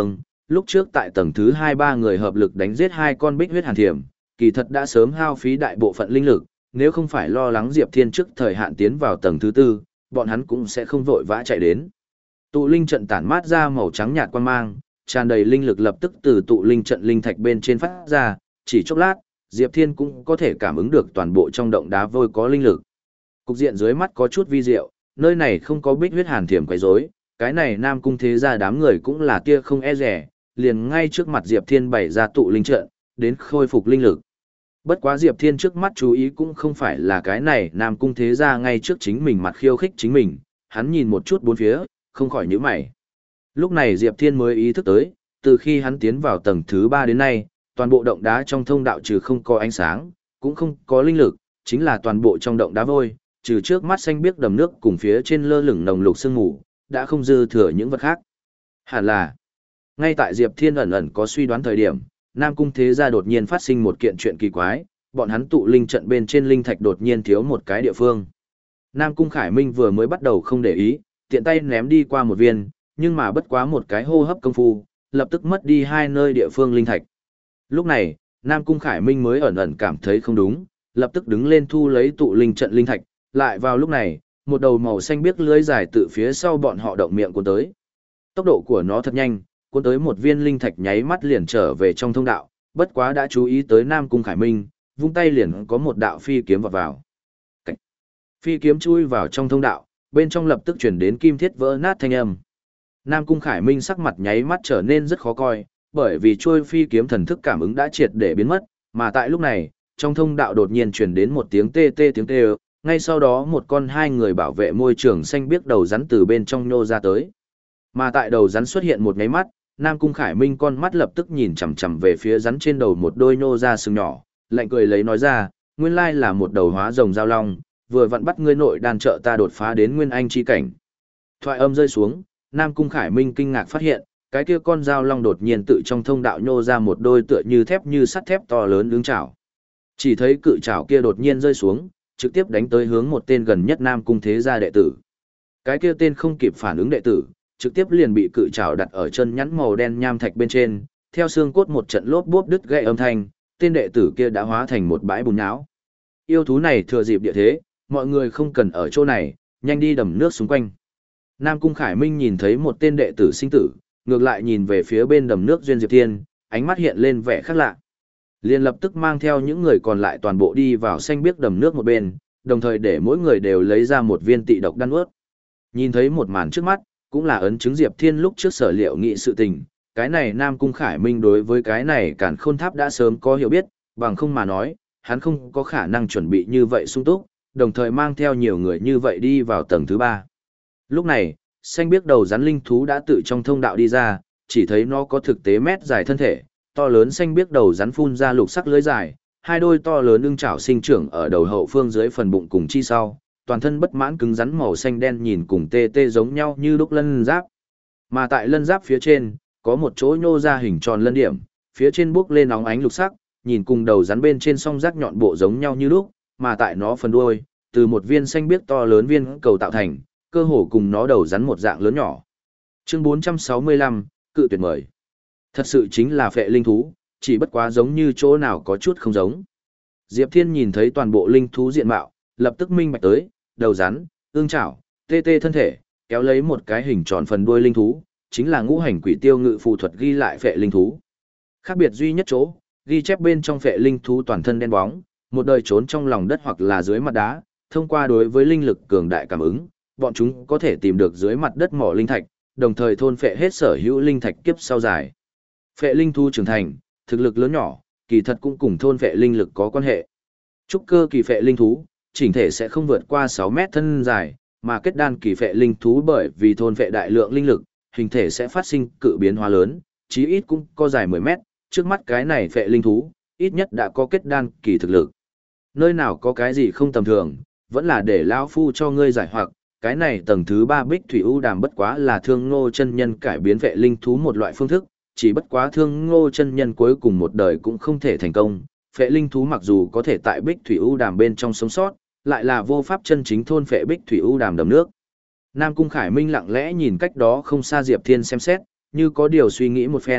lúc trước tại tầng thứ hai ba người hợp lực đánh giết hai con bích huyết hàn thiểm, kỳ thật đã sớm hao phí đại bộ phận linh lực, nếu không phải lo lắng Diệp Thiên trước thời hạn tiến vào tầng thứ tư, bọn hắn cũng sẽ không vội vã chạy đến. Tụ linh trận tản mát ra màu trắng nhạt quang mang, tràn đầy linh lực lập tức từ tụ linh trận linh thạch bên trên phát ra, chỉ chốc lát, Diệp Thiên cũng có thể cảm ứng được toàn bộ trong động đá vôi có linh lực. Cục diện dưới mắt có chút vi diệu, nơi này không có bích huyết hàn thiểm quấy rối, cái này Nam Cung thế gia đám người cũng là tia không e rẻ, liền ngay trước mặt Diệp Thiên bày ra tụ linh trận, đến khôi phục linh lực. Bất quá Diệp Thiên trước mắt chú ý cũng không phải là cái này Nam Cung thế gia ngay trước chính mình mặt khiêu khích chính mình, hắn nhìn một chút bốn phía, không khỏi nhíu mày. Lúc này Diệp Thiên mới ý thức tới, từ khi hắn tiến vào tầng thứ ba đến nay, toàn bộ động đá trong thông đạo trừ không có ánh sáng, cũng không có linh lực, chính là toàn bộ trong động đá vôi, trừ trước mắt xanh biếc đầm nước cùng phía trên lơ lửng nồng lục sương mù, đã không dư thừa những vật khác. Hẳn là, ngay tại Diệp Thiên ẩn ẩn có suy đoán thời điểm, Nam Cung thế gia đột nhiên phát sinh một kiện chuyện kỳ quái, bọn hắn tụ linh trận bên trên linh thạch đột nhiên thiếu một cái địa phương. Nam Cung Khải Minh vừa mới bắt đầu không để ý, tiện tay ném đi qua một viên, nhưng mà bất quá một cái hô hấp công phu, lập tức mất đi hai nơi địa phương linh thạch. Lúc này, Nam Cung Khải Minh mới ẩn ẩn cảm thấy không đúng, lập tức đứng lên thu lấy tụ linh trận linh thạch, lại vào lúc này, một đầu màu xanh biếc lưới dài từ phía sau bọn họ động miệng cuốn tới. Tốc độ của nó thật nhanh, cuốn tới một viên linh thạch nháy mắt liền trở về trong thông đạo, bất quá đã chú ý tới Nam Cung Khải Minh, vung tay liền có một đạo phi kiếm vọt vào. Cảnh. Phi kiếm chui vào trong thông đạo, bên trong lập tức chuyển đến kim thiết vỡ nát thanh âm. Nam Cung Khải Minh sắc mặt nháy mắt trở nên rất khó coi, bởi vì trôi phi kiếm thần thức cảm ứng đã triệt để biến mất, mà tại lúc này, trong thông đạo đột nhiên truyền đến một tiếng tê tê tiếng tê, ngay sau đó một con hai người bảo vệ môi trường xanh biếc đầu rắn từ bên trong nhô ra tới. Mà tại đầu rắn xuất hiện một nháy mắt, Nam Cung Khải Minh con mắt lập tức nhìn chằm chằm về phía rắn trên đầu một đôi nhô ra sừng nhỏ, lạnh cười lấy nói ra, nguyên lai là một đầu hóa rồng giao long, vừa vặn bắt ngươi nội đàn trợ ta đột phá đến nguyên anh chi cảnh. Thoại âm rơi xuống, Nam Cung Khải Minh kinh ngạc phát hiện, cái kia con dao long đột nhiên tự trong thông đạo nhô ra một đôi tựa như thép như sắt thép to lớn ứng chảo. Chỉ thấy cự chảo kia đột nhiên rơi xuống, trực tiếp đánh tới hướng một tên gần nhất Nam Cung thế gia đệ tử. Cái kia tên không kịp phản ứng đệ tử, trực tiếp liền bị cự chảo đặt ở chân nhắn màu đen nham thạch bên trên, theo xương cốt một trận lốp bốp đứt gãy âm thanh, tên đệ tử kia đã hóa thành một bãi bùn nhão. Yêu thú này thừa dịp địa thế, mọi người không cần ở chỗ này, nhanh đi đầm nước xung quanh. Nam Cung Khải Minh nhìn thấy một tên đệ tử sinh tử, ngược lại nhìn về phía bên đầm nước Duyên Diệp Thiên, ánh mắt hiện lên vẻ khác lạ. Liền lập tức mang theo những người còn lại toàn bộ đi vào xanh biếc đầm nước một bên, đồng thời để mỗi người đều lấy ra một viên tị độc đan ướt. Nhìn thấy một màn trước mắt, cũng là ấn chứng Diệp Thiên lúc trước sở liệu nghị sự tình, cái này Nam Cung Khải Minh đối với cái này Càn Khôn Tháp đã sớm có hiểu biết, bằng không mà nói, hắn không có khả năng chuẩn bị như vậy sung túc, đồng thời mang theo nhiều người như vậy đi vào tầng thứ ba. Lúc này, xanh biếc đầu rắn linh thú đã tự trong thông đạo đi ra, chỉ thấy nó có thực tế mét dài thân thể, to lớn xanh biếc đầu rắn phun ra lục sắc lưỡi dài, hai đôi to lớn ưng chảo sinh trưởng ở đầu hậu phương dưới phần bụng cùng chi sau, toàn thân bất mãn cứng rắn màu xanh đen nhìn cùng tê tê giống nhau như đúc lân giáp. Mà tại lân giáp phía trên, có một chỗ nhô ra hình tròn lân điểm, phía trên bước lên óng ánh lục sắc, nhìn cùng đầu rắn bên trên song rác nhọn bộ giống nhau như đúc, mà tại nó phần đuôi, từ một viên xanh biếc to lớn viên cầu tạo thành, cơ hồ cùng nó đầu rắn một dạng lớn nhỏ. Chương bốn trăm sáu mươi lăm, cự tuyệt mời. Thật sự chính là phệ linh thú, chỉ bất quá giống như chỗ nào có chút không giống. Diệp Thiên nhìn thấy toàn bộ linh thú diện mạo, lập tức minh bạch tới, đầu rắn, ương chảo, tê tê thân thể, kéo lấy một cái hình tròn phần đuôi linh thú, chính là ngũ hành quỷ tiêu ngự phù thuật ghi lại phệ linh thú. Khác biệt duy nhất chỗ, ghi chép bên trong phệ linh thú toàn thân đen bóng, một đời trốn trong lòng đất hoặc là dưới mặt đá, thông qua đối với linh lực cường đại cảm ứng, bọn chúng có thể tìm được dưới mặt đất mỏ linh thạch, đồng thời thôn phệ hết sở hữu linh thạch kiếp sau dài. Phệ linh thú trưởng thành, thực lực lớn nhỏ, kỳ thật cũng cùng thôn phệ linh lực có quan hệ. Trúc cơ kỳ phệ linh thú, chỉnh thể sẽ không vượt qua sáu mét thân dài, mà kết đan kỳ phệ linh thú bởi vì thôn phệ đại lượng linh lực, hình thể sẽ phát sinh cự biến hóa lớn, chí ít cũng có dài mười mét, trước mắt cái này phệ linh thú, ít nhất đã có kết đan kỳ thực lực. Nơi nào có cái gì không tầm thường, vẫn là để lão phu cho ngươi giải hoặc, cái này tầng thứ ba Bích Thủy U Đàm bất quá là Thương Ngô chân nhân cải biến phệ linh thú một loại phương thức, chỉ bất quá Thương Ngô chân nhân cuối cùng một đời cũng không thể thành công. Phệ linh thú mặc dù có thể tại Bích Thủy U Đàm bên trong sống sót, lại là vô pháp chân chính thôn phệ Bích Thủy U Đàm đầm nước. Nam Cung Khải Minh lặng lẽ nhìn cách đó không xa Diệp Thiên xem xét, như có điều suy nghĩ một phen,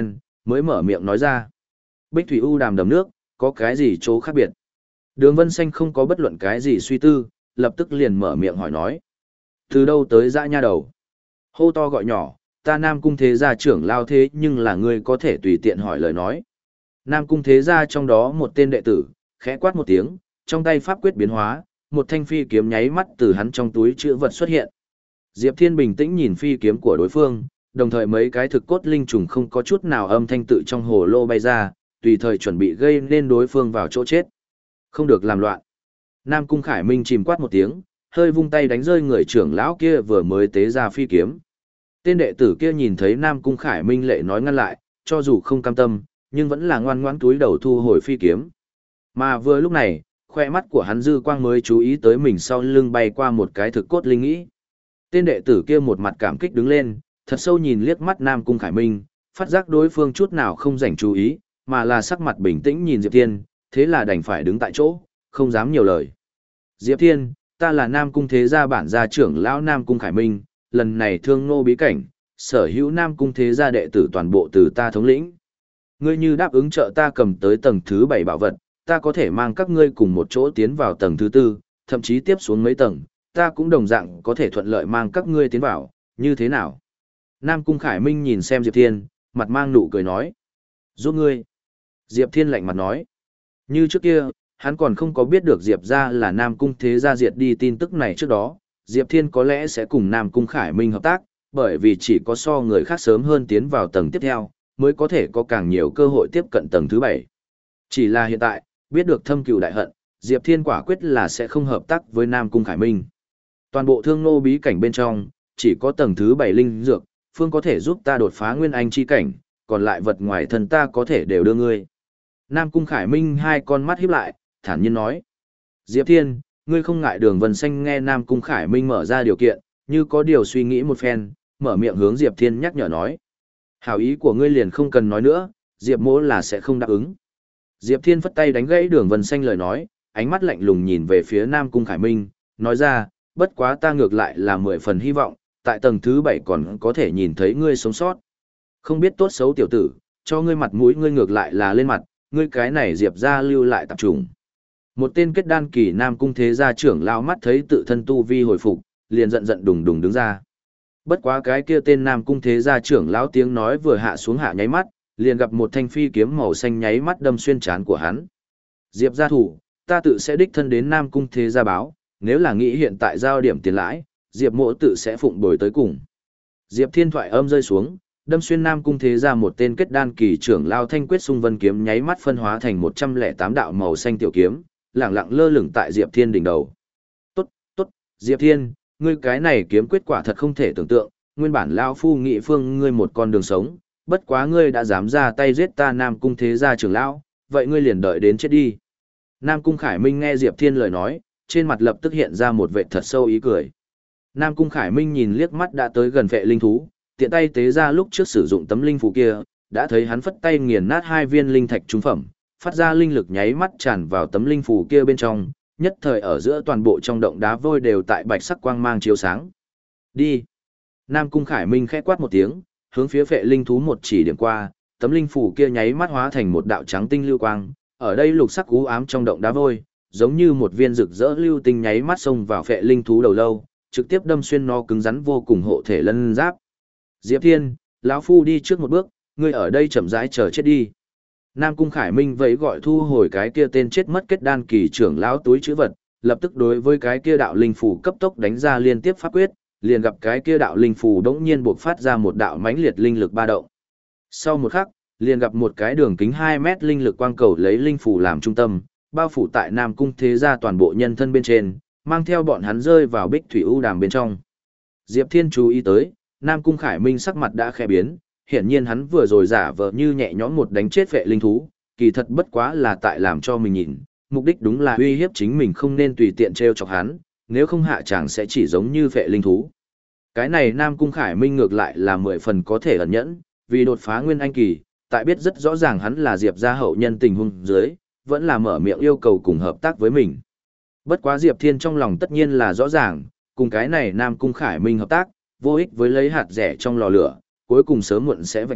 mới mở miệng nói ra. Bích thủy u đàm đầm nước, có cái gì chỗ khác biệt? Đường Vân Xanh không có bất luận cái gì suy tư, lập tức liền mở miệng hỏi nói. Từ đâu tới dã nha đầu? Hô to gọi nhỏ, ta Nam Cung Thế Gia trưởng lao thế nhưng là ngươi có thể tùy tiện hỏi lời nói. Nam Cung Thế Gia trong đó một tên đệ tử, khẽ quát một tiếng, trong tay pháp quyết biến hóa, một thanh phi kiếm nháy mắt từ hắn trong túi chữ vật xuất hiện. Diệp Thiên bình tĩnh nhìn phi kiếm của đối phương, đồng thời mấy cái thực cốt linh trùng không có chút nào âm thanh tự trong hồ lô bay ra, tùy thời chuẩn bị gây nên đối phương vào chỗ chết. Không được làm loạn. Nam Cung Khải Minh chìm quát một tiếng, hơi vung tay đánh rơi người trưởng lão kia vừa mới tế ra phi kiếm. Tên đệ tử kia nhìn thấy Nam Cung Khải Minh lệ nói ngăn lại, cho dù không cam tâm, nhưng vẫn là ngoan ngoãn túi đầu thu hồi phi kiếm. Mà vừa lúc này, khoe mắt của hắn dư quang mới chú ý tới mình sau lưng bay qua một cái thực cốt linh nghĩ. Tên đệ tử kia một mặt cảm kích đứng lên, thật sâu nhìn liếc mắt Nam Cung Khải Minh, phát giác đối phương chút nào không dành chú ý, mà là sắc mặt bình tĩnh nhìn Diệp Thiên, thế là đành phải đứng tại chỗ, không dám nhiều lời. Diệp Thiên, ta là Nam Cung Thế Gia bản gia trưởng lão Nam Cung Khải Minh, lần này thương nô bí cảnh, sở hữu Nam Cung Thế Gia đệ tử toàn bộ từ ta thống lĩnh. Ngươi như đáp ứng trợ ta cầm tới tầng thứ bảy bảo vật, ta có thể mang các ngươi cùng một chỗ tiến vào tầng thứ tư, thậm chí tiếp xuống mấy tầng, ta cũng đồng dạng có thể thuận lợi mang các ngươi tiến vào, như thế nào? Nam Cung Khải Minh nhìn xem Diệp Thiên, mặt mang nụ cười nói. Giúp ngươi. Diệp Thiên lạnh mặt nói. Như trước kia, hắn còn không có biết được Diệp ra là Nam Cung Thế Gia diệt đi tin tức này trước đó, Diệp Thiên có lẽ sẽ cùng Nam Cung Khải Minh hợp tác, bởi vì chỉ có so người khác sớm hơn tiến vào tầng tiếp theo, mới có thể có càng nhiều cơ hội tiếp cận tầng thứ bảy. Chỉ là hiện tại, biết được thâm cừu đại hận, Diệp Thiên quả quyết là sẽ không hợp tác với Nam Cung Khải Minh. Toàn bộ thương nô bí cảnh bên trong, chỉ có tầng thứ bảy linh dược, phương có thể giúp ta đột phá nguyên anh chi cảnh, còn lại vật ngoài thân ta có thể đều đưa ngươi. Nam Cung Khải Minh hai con mắt híp lại, thản nhiên nói. Diệp Thiên, ngươi không ngại Đường Vân Xanh nghe Nam Cung Khải Minh mở ra điều kiện, như có điều suy nghĩ một phen, mở miệng hướng Diệp Thiên nhắc nhở nói. Hảo ý của ngươi liền không cần nói nữa, Diệp mỗ là sẽ không đáp ứng. Diệp Thiên phất tay đánh gãy Đường Vân Xanh lời nói, ánh mắt lạnh lùng nhìn về phía Nam Cung Khải Minh, nói ra, bất quá ta ngược lại là mười phần hy vọng, tại tầng thứ bảy còn có thể nhìn thấy ngươi sống sót. Không biết tốt xấu tiểu tử, cho ngươi mặt mũi ngươi ngược lại là lên mặt, ngươi cái này Diệp ra lưu lại tập trung. Một tên kết đan kỳ Nam Cung Thế Gia trưởng lao mắt thấy tự thân tu vi hồi phục, liền giận giận đùng đùng đứng ra. Bất quá cái kia tên Nam Cung Thế Gia trưởng lão tiếng nói vừa hạ xuống hạ nháy mắt, liền gặp một thanh phi kiếm màu xanh nháy mắt đâm xuyên trán của hắn. Diệp gia thủ, ta tự sẽ đích thân đến Nam Cung Thế Gia báo, nếu là nghĩ hiện tại giao điểm tiền lãi, Diệp mỗ tự sẽ phụng bồi tới cùng. Diệp Thiên thoại âm rơi xuống, đâm xuyên Nam Cung Thế Gia một tên kết đan kỳ trưởng lao thanh quyết xung vân kiếm nháy mắt phân hóa thành một trăm lẻ tám đạo màu xanh tiểu kiếm, lẳng lặng lơ lửng tại Diệp Thiên đỉnh đầu. Tốt, tốt, Diệp Thiên, ngươi cái này kiếm quyết quả thật không thể tưởng tượng, nguyên bản lão phu nghị phương ngươi một con đường sống, bất quá ngươi đã dám ra tay giết ta Nam Cung Thế Gia trưởng lão, vậy ngươi liền đợi đến chết đi. Nam Cung Khải Minh nghe Diệp Thiên lời nói, trên mặt lập tức hiện ra một vẻ thật sâu ý cười. Nam Cung Khải Minh nhìn liếc mắt đã tới gần vệ linh thú, tiện tay tế ra lúc trước sử dụng tấm linh phù kia, đã thấy hắn phất tay nghiền nát hai viên linh thạch trung phẩm, phát ra linh lực nháy mắt tràn vào tấm linh phù kia bên trong, nhất thời ở giữa toàn bộ trong động đá vôi đều tại bạch sắc quang mang chiếu sáng. Đi. Nam Cung Khải Minh khẽ quát một tiếng, hướng phía vệ linh thú một chỉ điểm qua, tấm linh phù kia nháy mắt hóa thành một đạo trắng tinh lưu quang, ở đây lục sắc u ám trong động đá vôi, giống như một viên rực rỡ lưu tinh nháy mắt xông vào vệ linh thú đầu lâu, trực tiếp đâm xuyên nó cứng rắn vô cùng hộ thể lân giáp. Diệp Thiên, lão phu đi trước một bước, ngươi ở đây chậm rãi chờ chết đi. Nam Cung Khải Minh vẫy gọi thu hồi cái kia tên chết mất kết đan kỳ trưởng lão túi chữ vật, lập tức đối với cái kia đạo linh phù cấp tốc đánh ra liên tiếp pháp quyết, liền gặp cái kia đạo linh phù đống nhiên buộc phát ra một đạo mãnh liệt linh lực ba động. Sau một khắc, liền gặp một cái đường kính hai mét linh lực quang cầu lấy linh phù làm trung tâm, bao phủ tại Nam Cung Thế Gia toàn bộ nhân thân bên trên, mang theo bọn hắn rơi vào bích thủy u đàm bên trong. Diệp Thiên chú ý tới, Nam Cung Khải Minh sắc mặt đã khẽ biến, hiển nhiên hắn vừa rồi giả vờ như nhẹ nhõm một đánh chết vệ linh thú, kỳ thật bất quá là tại làm cho mình nhìn, mục đích đúng là uy hiếp chính mình không nên tùy tiện trêu chọc hắn, nếu không hạ chàng sẽ chỉ giống như vệ linh thú. Cái này Nam Cung Khải Minh ngược lại là mười phần có thể ẩn nhẫn, vì đột phá nguyên anh kỳ, tại biết rất rõ ràng hắn là Diệp gia hậu nhân tình huống dưới, vẫn là mở miệng yêu cầu cùng hợp tác với mình. Bất quá Diệp Thiên trong lòng tất nhiên là rõ ràng, cùng cái này Nam Cung Khải Minh hợp tác, vô ích với lấy hạt rẻ trong lò lửa, cuối cùng sớm muộn sẽ vạch mặt,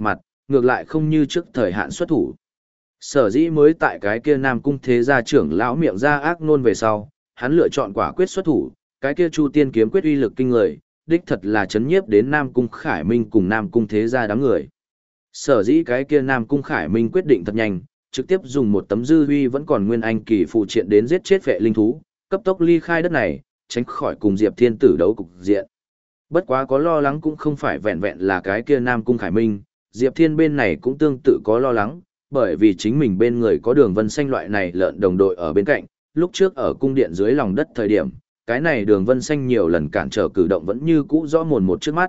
ngược lại không như trước thời hạn xuất thủ. Sở dĩ mới tại cái kia Nam Cung thế gia trưởng lão miệng ra ác nôn về sau, hắn lựa chọn quả quyết xuất thủ, cái kia Chu Tiên kiếm quyết uy lực kinh người, đích thật là chấn nhiếp đến Nam Cung Khải Minh cùng Nam Cung thế gia đám người. Sở dĩ cái kia Nam Cung Khải Minh quyết định thật nhanh, trực tiếp dùng một tấm dư huy vẫn còn nguyên anh kỳ phụ triện đến giết chết vệ linh thú, cấp tốc ly khai đất này, tránh khỏi cùng Diệp Thiên tử đấu cục diện. Bất quá có lo lắng cũng không phải vẹn vẹn là cái kia Nam Cung Khải Minh, Diệp Thiên bên này cũng tương tự có lo lắng, bởi vì chính mình bên người có Đường Vân Xanh loại này lợn đồng đội ở bên cạnh, lúc trước ở cung điện dưới lòng đất thời điểm, cái này Đường Vân Xanh nhiều lần cản trở cử động vẫn như cũ rõ mồn một trước mắt.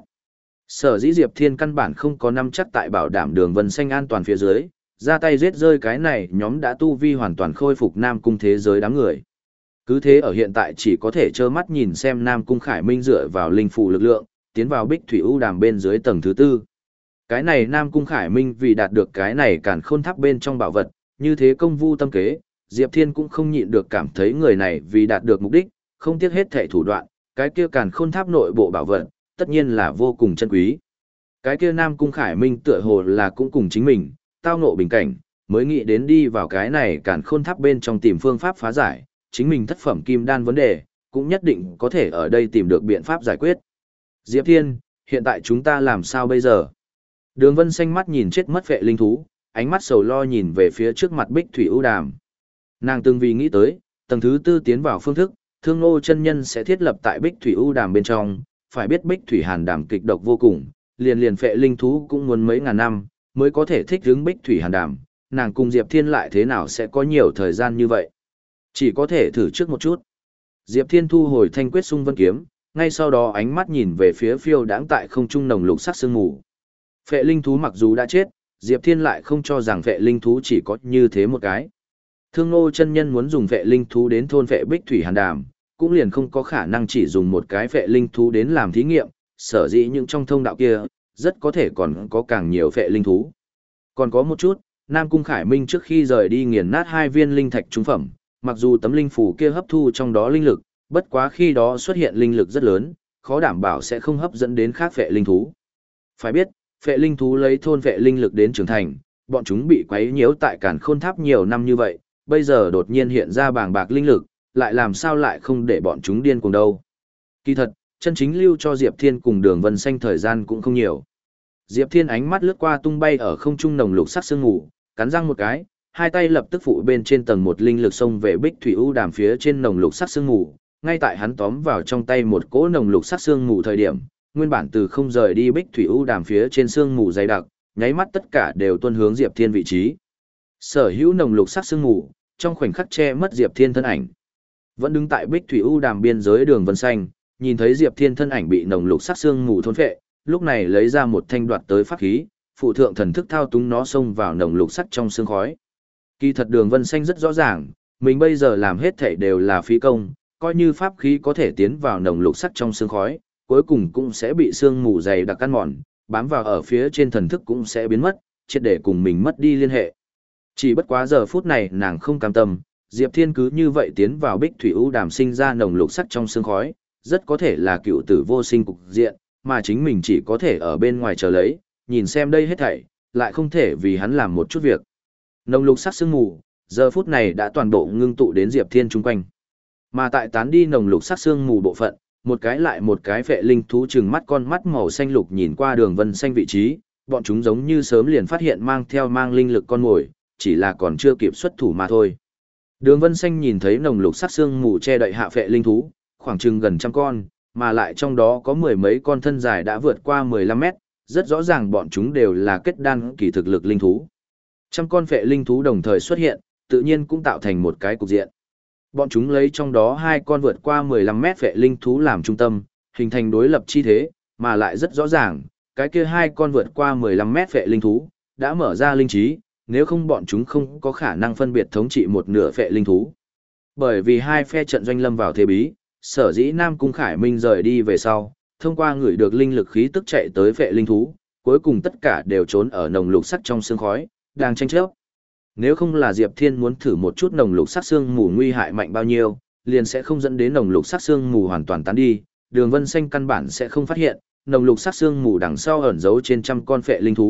Sở dĩ Diệp Thiên căn bản không có nắm chắc tại bảo đảm Đường Vân Xanh an toàn phía dưới, ra tay giết rơi cái này nhóm đã tu vi hoàn toàn khôi phục Nam Cung thế giới đám người. Cứ thế ở hiện tại chỉ có thể trơ mắt nhìn xem Nam Cung Khải Minh dựa vào linh phù lực lượng, tiến vào Bích Thủy U Đàm bên dưới tầng thứ tư. Cái này Nam Cung Khải Minh vì đạt được cái này càn khôn tháp bên trong bảo vật, như thế công vu tâm kế, Diệp Thiên cũng không nhịn được cảm thấy người này vì đạt được mục đích, không tiếc hết thảy thủ đoạn, cái kia càn khôn tháp nội bộ bảo vật, tất nhiên là vô cùng chân quý. Cái kia Nam Cung Khải Minh tựa hồ là cũng cùng chính mình, tao ngộ bình cảnh, mới nghĩ đến đi vào cái này càn khôn tháp bên trong tìm phương pháp phá giải, chính mình thất phẩm kim đan vấn đề, cũng nhất định có thể ở đây tìm được biện pháp giải quyết. Diệp Thiên, hiện tại chúng ta làm sao bây giờ? Đường Vân Xanh mắt nhìn chết mất vệ linh thú, ánh mắt sầu lo nhìn về phía trước mặt Bích Thủy U Đàm. Nàng từng vì nghĩ tới, tầng thứ tư tiến vào phương thức, Thương Ngô chân nhân sẽ thiết lập tại Bích Thủy U Đàm bên trong, phải biết Bích Thủy Hàn Đàm kịch độc vô cùng, liền liền phệ linh thú cũng muốn mấy ngàn năm mới có thể thích ứng Bích Thủy Hàn Đàm, nàng cùng Diệp Thiên lại thế nào sẽ có nhiều thời gian như vậy? Chỉ có thể thử trước một chút. Diệp Thiên thu hồi thanh quyết xung vân kiếm, ngay sau đó ánh mắt nhìn về phía phiêu đãng tại không trung nồng lục sắc sương mù. Phệ linh thú mặc dù đã chết, Diệp Thiên lại không cho rằng phệ linh thú chỉ có như thế một cái. Thương Ngô chân nhân muốn dùng phệ linh thú đến thôn phệ Bích Thủy Hàn Đàm, cũng liền không có khả năng chỉ dùng một cái phệ linh thú đến làm thí nghiệm, sở dĩ những trong thông đạo kia, rất có thể còn có càng nhiều phệ linh thú. Còn có một chút, Nam Cung Khải Minh trước khi rời đi nghiền nát hai viên linh thạch trung phẩm, mặc dù tấm linh phù kia hấp thu trong đó linh lực, bất quá khi đó xuất hiện linh lực rất lớn, khó đảm bảo sẽ không hấp dẫn đến khác phệ linh thú. Phải biết, phệ linh thú lấy thôn phệ linh lực đến trưởng thành, bọn chúng bị quấy nhiễu tại Càn Khôn Tháp nhiều năm như vậy, bây giờ đột nhiên hiện ra bàng bạc linh lực, lại làm sao lại không để bọn chúng điên cuồng đâu. Kỳ thật, chân chính lưu cho Diệp Thiên cùng Đường Vân Xanh thời gian cũng không nhiều. Diệp Thiên ánh mắt lướt qua tung bay ở không trung nồng lục sắc sương mù, cắn răng một cái, hai tay lập tức phụ bên trên tầng một linh lực xông về Bích Thủy U Đàm phía trên nồng lục sắc sương mù, ngay tại hắn tóm vào trong tay một cỗ nồng lục sắc sương mù thời điểm, nguyên bản từ không rời đi Bích Thủy U Đàm phía trên sương mù dày đặc, nháy mắt tất cả đều tuôn hướng Diệp Thiên vị trí. Sở hữu nồng lục sắc sương mù, trong khoảnh khắc che mất Diệp Thiên thân ảnh. Vẫn đứng tại Bích Thủy U Đàm biên giới Đường Vân Xanh, nhìn thấy Diệp Thiên thân ảnh bị nồng lục sắc sương mù thôn phệ, lúc này lấy ra một thanh đoạt tới pháp khí, phụ thượng thần thức thao túng nó xông vào nồng lục sắc trong sương khói. Kỳ thật Đường Vân Xanh rất rõ ràng, mình bây giờ làm hết thảy đều là phí công, coi như pháp khí có thể tiến vào nồng lục sắc trong sương khói, cuối cùng cũng sẽ bị sương mù dày đặc ăn mòn, bám vào ở phía trên thần thức cũng sẽ biến mất, triệt để cùng mình mất đi liên hệ. Chỉ bất quá giờ phút này nàng không cam tâm, Diệp Thiên cứ như vậy tiến vào Bích Thủy U Đàm sinh ra nồng lục sắc trong sương khói, rất có thể là cựu tử vô sinh cục diện, mà chính mình chỉ có thể ở bên ngoài chờ lấy, nhìn xem đây hết thảy, lại không thể vì hắn làm một chút việc. Nồng lục sắc sương mù, giờ phút này đã toàn bộ ngưng tụ đến Diệp Thiên chung quanh. Mà tại tán đi nồng lục sắc sương mù bộ phận, một cái lại một cái phệ linh thú trừng mắt con mắt màu xanh lục nhìn qua Đường Vân Xanh vị trí, bọn chúng giống như sớm liền phát hiện mang theo mang linh lực con mồi, chỉ là còn chưa kịp xuất thủ mà thôi. Đường Vân Xanh nhìn thấy nồng lục sắc sương mù che đậy hạ phệ linh thú, khoảng chừng gần trăm con, mà lại trong đó có mười mấy con thân dài đã vượt qua mười lăm mét, rất rõ ràng bọn chúng đều là kết đan kỳ thực lực linh thú. Trăm con phệ linh thú đồng thời xuất hiện, tự nhiên cũng tạo thành một cái cục diện. Bọn chúng lấy trong đó hai con vượt qua mười lăm mét phệ linh thú làm trung tâm, hình thành đối lập chi thế, mà lại rất rõ ràng, cái kia hai con vượt qua mười lăm mét phệ linh thú đã mở ra linh trí, nếu không bọn chúng không có khả năng phân biệt thống trị một nửa phệ linh thú. Bởi vì hai phe trận doanh lâm vào thế bí, sở dĩ Nam Cung Khải Minh rời đi về sau, thông qua người được linh lực khí tức chạy tới phệ linh thú, cuối cùng tất cả đều trốn ở nồng lục sắc trong sương khói, đang tranh chấp. Nếu không là Diệp Thiên muốn thử một chút nồng lục sắc sương mù nguy hại mạnh bao nhiêu, liền sẽ không dẫn đến nồng lục sắc sương mù hoàn toàn tán đi, Đường Vân Xanh căn bản sẽ không phát hiện, nồng lục sắc sương mù đằng sau ẩn giấu trên trăm con phệ linh thú,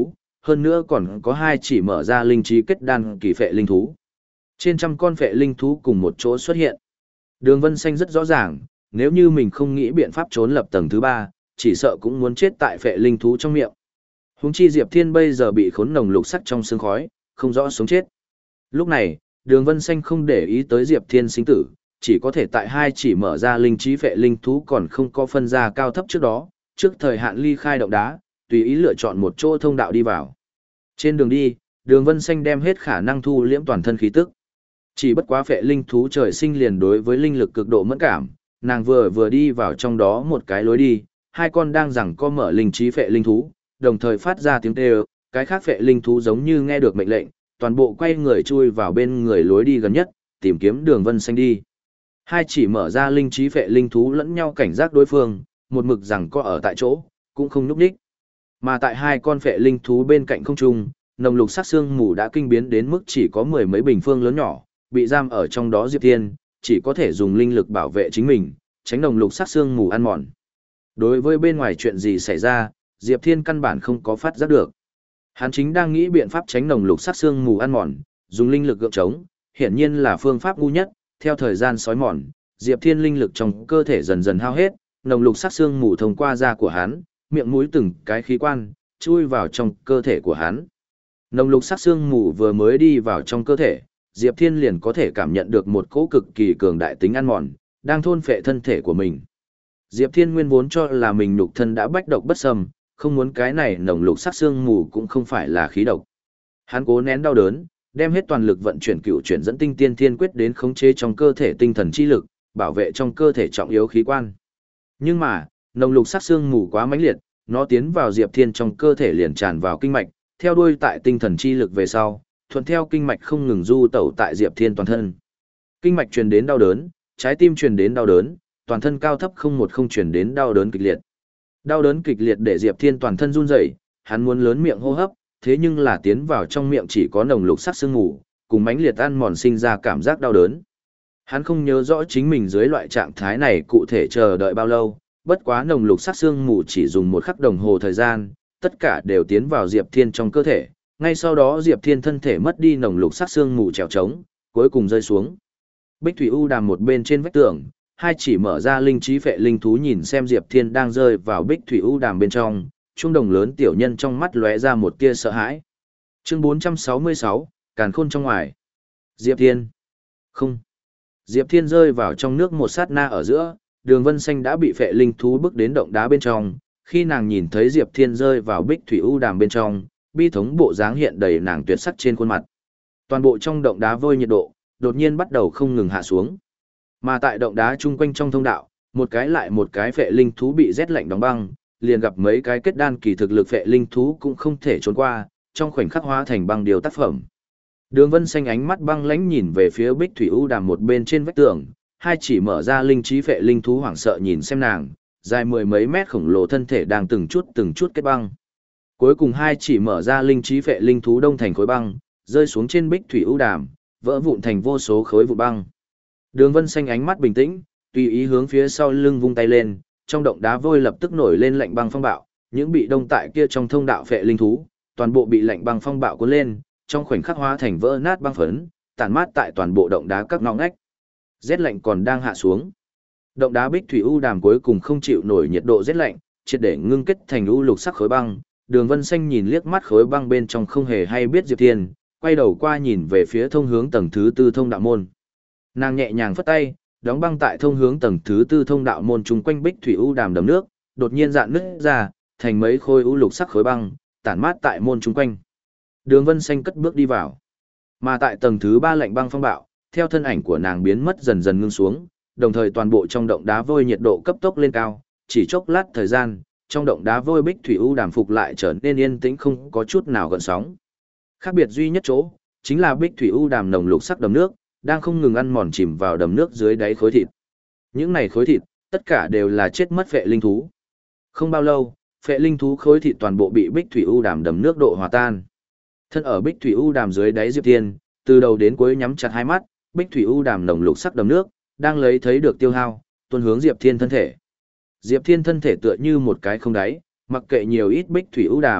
hơn nữa còn có hai chỉ mở ra linh trí kết đan kỳ phệ linh thú. Trên trăm con phệ linh thú cùng một chỗ xuất hiện. Đường Vân Xanh rất rõ ràng, nếu như mình không nghĩ biện pháp trốn lập tầng thứ ba, chỉ sợ cũng muốn chết tại phệ linh thú trong miệng. Huống chi Diệp Thiên bây giờ bị khốn nồng lục sắc trong sương khói, không rõ sống chết. Lúc này, Đường Vân Xanh không để ý tới Diệp Thiên sinh tử, chỉ có thể tại hai chỉ mở ra linh trí phệ linh thú còn không có phân ra cao thấp trước đó, trước thời hạn ly khai động đá, tùy ý lựa chọn một chỗ thông đạo đi vào. Trên đường đi, Đường Vân Xanh đem hết khả năng thu liễm toàn thân khí tức. Chỉ bất quá phệ linh thú trời sinh liền đối với linh lực cực độ mẫn cảm, nàng vừa vừa đi vào trong đó một cái lối đi, hai con đang giằng co mở linh trí phệ linh thú, đồng thời phát ra tiếng kêu, cái khác phệ linh thú giống như nghe được mệnh lệnh, toàn bộ quay người chui vào bên người lối đi gần nhất, tìm kiếm Đường Vân Xanh đi. Hai chỉ mở ra linh trí phệ linh thú lẫn nhau cảnh giác đối phương, một mực giằng co ở tại chỗ, cũng không núp đích. Mà tại hai con phệ linh thú bên cạnh không trung, nồng lục sắc xương mù đã kinh biến đến mức chỉ có mười mấy bình phương lớn nhỏ, bị giam ở trong đó Diệp Thiên, chỉ có thể dùng linh lực bảo vệ chính mình, tránh nồng lục sắc xương mù ăn mòn. Đối với bên ngoài chuyện gì xảy ra, Diệp Thiên căn bản không có phát giác được. Hắn chính đang nghĩ biện pháp tránh nồng lục sắc xương mù ăn mòn, dùng linh lực gượng chống, hiển nhiên là phương pháp ngu nhất, theo thời gian sói mòn, Diệp Thiên linh lực trong cơ thể dần dần hao hết, nồng lục sắc xương mù thông qua da của hắn, miệng mũi từng cái khí quan, chui vào trong cơ thể của hắn. Nồng lục sắc xương mù vừa mới đi vào trong cơ thể, Diệp Thiên liền có thể cảm nhận được một cỗ cực kỳ cường đại tính ăn mòn, đang thôn phệ thân thể của mình. Diệp Thiên nguyên vốn cho là mình nhục thân đã bách độc bất xâm, không muốn cái này nồng lục sắc xương mù cũng không phải là khí độc. Hắn cố nén đau đớn, đem hết toàn lực vận chuyển cựu chuyển dẫn tinh tiên thiên quyết đến khống chế trong cơ thể tinh thần chi lực, bảo vệ trong cơ thể trọng yếu khí quan. Nhưng mà, nồng lục sắc xương mù quá mãnh liệt, nó tiến vào Diệp Thiên trong cơ thể liền tràn vào kinh mạch, theo đuôi tại tinh thần chi lực về sau, thuận theo kinh mạch không ngừng du tẩu tại Diệp Thiên toàn thân. Kinh mạch truyền đến đau đớn, trái tim truyền đến đau đớn, toàn thân cao thấp không một không truyền đến đau đớn kịch liệt. Đau đớn kịch liệt để Diệp Thiên toàn thân run rẩy, hắn muốn lớn miệng hô hấp, thế nhưng là tiến vào trong miệng chỉ có nồng lục sắc sương mù, cùng mãnh liệt ăn mòn sinh ra cảm giác đau đớn. Hắn không nhớ rõ chính mình dưới loại trạng thái này cụ thể chờ đợi bao lâu, bất quá nồng lục sắc sương mù chỉ dùng một khắc đồng hồ thời gian, tất cả đều tiến vào Diệp Thiên trong cơ thể. Ngay sau đó Diệp Thiên thân thể mất đi nồng lục sắc sương mù trèo trống, cuối cùng rơi xuống. Bích Thủy U Đàm một bên trên vách tường, hai chỉ mở ra linh trí phệ linh thú nhìn xem Diệp Thiên đang rơi vào Bích Thủy U Đàm bên trong, trung đồng lớn tiểu nhân trong mắt lóe ra một tia sợ hãi. Chương bốn trăm sáu mươi sáu, Càn Khôn trong ngoài. Diệp Thiên. Không. Diệp Thiên rơi vào trong nước một sát na ở giữa, Đường Vân Xanh đã bị phệ linh thú bước đến động đá bên trong, khi nàng nhìn thấy Diệp Thiên rơi vào Bích Thủy U Đàm bên trong, bi thống bộ dáng hiện đầy nàng tuyệt sắc trên khuôn mặt. Toàn bộ trong động đá vôi nhiệt độ đột nhiên bắt đầu không ngừng hạ xuống. Mà tại động đá chung quanh trong thông đạo, một cái lại một cái phệ linh thú bị rét lạnh đóng băng, liền gặp mấy cái kết đan kỳ thực lực phệ linh thú cũng không thể trốn qua, trong khoảnh khắc hóa thành băng điều tác phẩm. Đường Vân Xanh ánh mắt băng lãnh nhìn về phía Bích Thủy U Đàm một bên trên vách tường, hai chỉ mở ra linh trí phệ linh thú hoảng sợ nhìn xem nàng, dài mười mấy mét khổng lồ thân thể đang từng chút từng chút kết băng. Cuối cùng hai chỉ mở ra linh trí phệ linh thú đông thành khối băng, rơi xuống trên Bích Thủy U Đàm, vỡ vụn thành vô số khối vụ băng. Đường Vân Xanh ánh mắt bình tĩnh, tùy ý hướng phía sau lưng vung tay lên, trong động đá vôi lập tức nổi lên lạnh băng phong bạo, những bị đông tại kia trong thông đạo phệ linh thú, toàn bộ bị lạnh băng phong bạo cuốn lên, trong khoảnh khắc hóa thành vỡ nát băng phấn, tản mát tại toàn bộ động đá các ngõ ngách. Rét lạnh còn đang hạ xuống. Động đá Bích Thủy U Đàm cuối cùng không chịu nổi nhiệt độ rét lạnh, triệt để ngưng kết thành u lục sắc khối băng. Đường Vân Xanh nhìn liếc mắt khối băng bên trong không hề hay biết Diệp Thiên, quay đầu qua nhìn về phía thông hướng tầng thứ tư thông đạo môn. Nàng nhẹ nhàng phất tay, đóng băng tại thông hướng tầng thứ tư thông đạo môn chung quanh Bích Thủy U Đàm đầm nước, đột nhiên dạn nứt ra, thành mấy khối u lục sắc khối băng, tản mát tại môn chung quanh. Đường Vân Xanh cất bước đi vào. Mà tại tầng thứ ba lạnh băng phong bạo, theo thân ảnh của nàng biến mất dần dần ngưng xuống, đồng thời toàn bộ trong động đá vôi nhiệt độ cấp tốc lên cao, chỉ chốc lát thời gian, trong động đá vôi Bích Thủy U Đàm phục lại trở nên yên tĩnh không có chút nào gợn sóng. Khác biệt duy nhất chỗ, chính là Bích Thủy U Đàm nồng lục sắc đầm nước, đang không ngừng ăn mòn chìm vào đầm nước dưới đáy khối thịt. Những này khối thịt, tất cả đều là chết mất phệ linh thú. Không bao lâu, phệ linh thú khối thịt toàn bộ bị Bích Thủy U Đàm đầm nước độ hòa tan. Thân ở Bích Thủy U Đàm dưới đáy Diệp Thiên, từ đầu đến cuối nhắm chặt hai mắt, Bích Thủy U Đàm nồng lục sắc đầm nước, đang lấy thấy được tiêu hao, tuôn hướng Diệp Thiên thân thể. Diệp Thiên thân thể tựa như một cái không đáy, mặc kệ nhiều ít Bích Thủy U Đàm,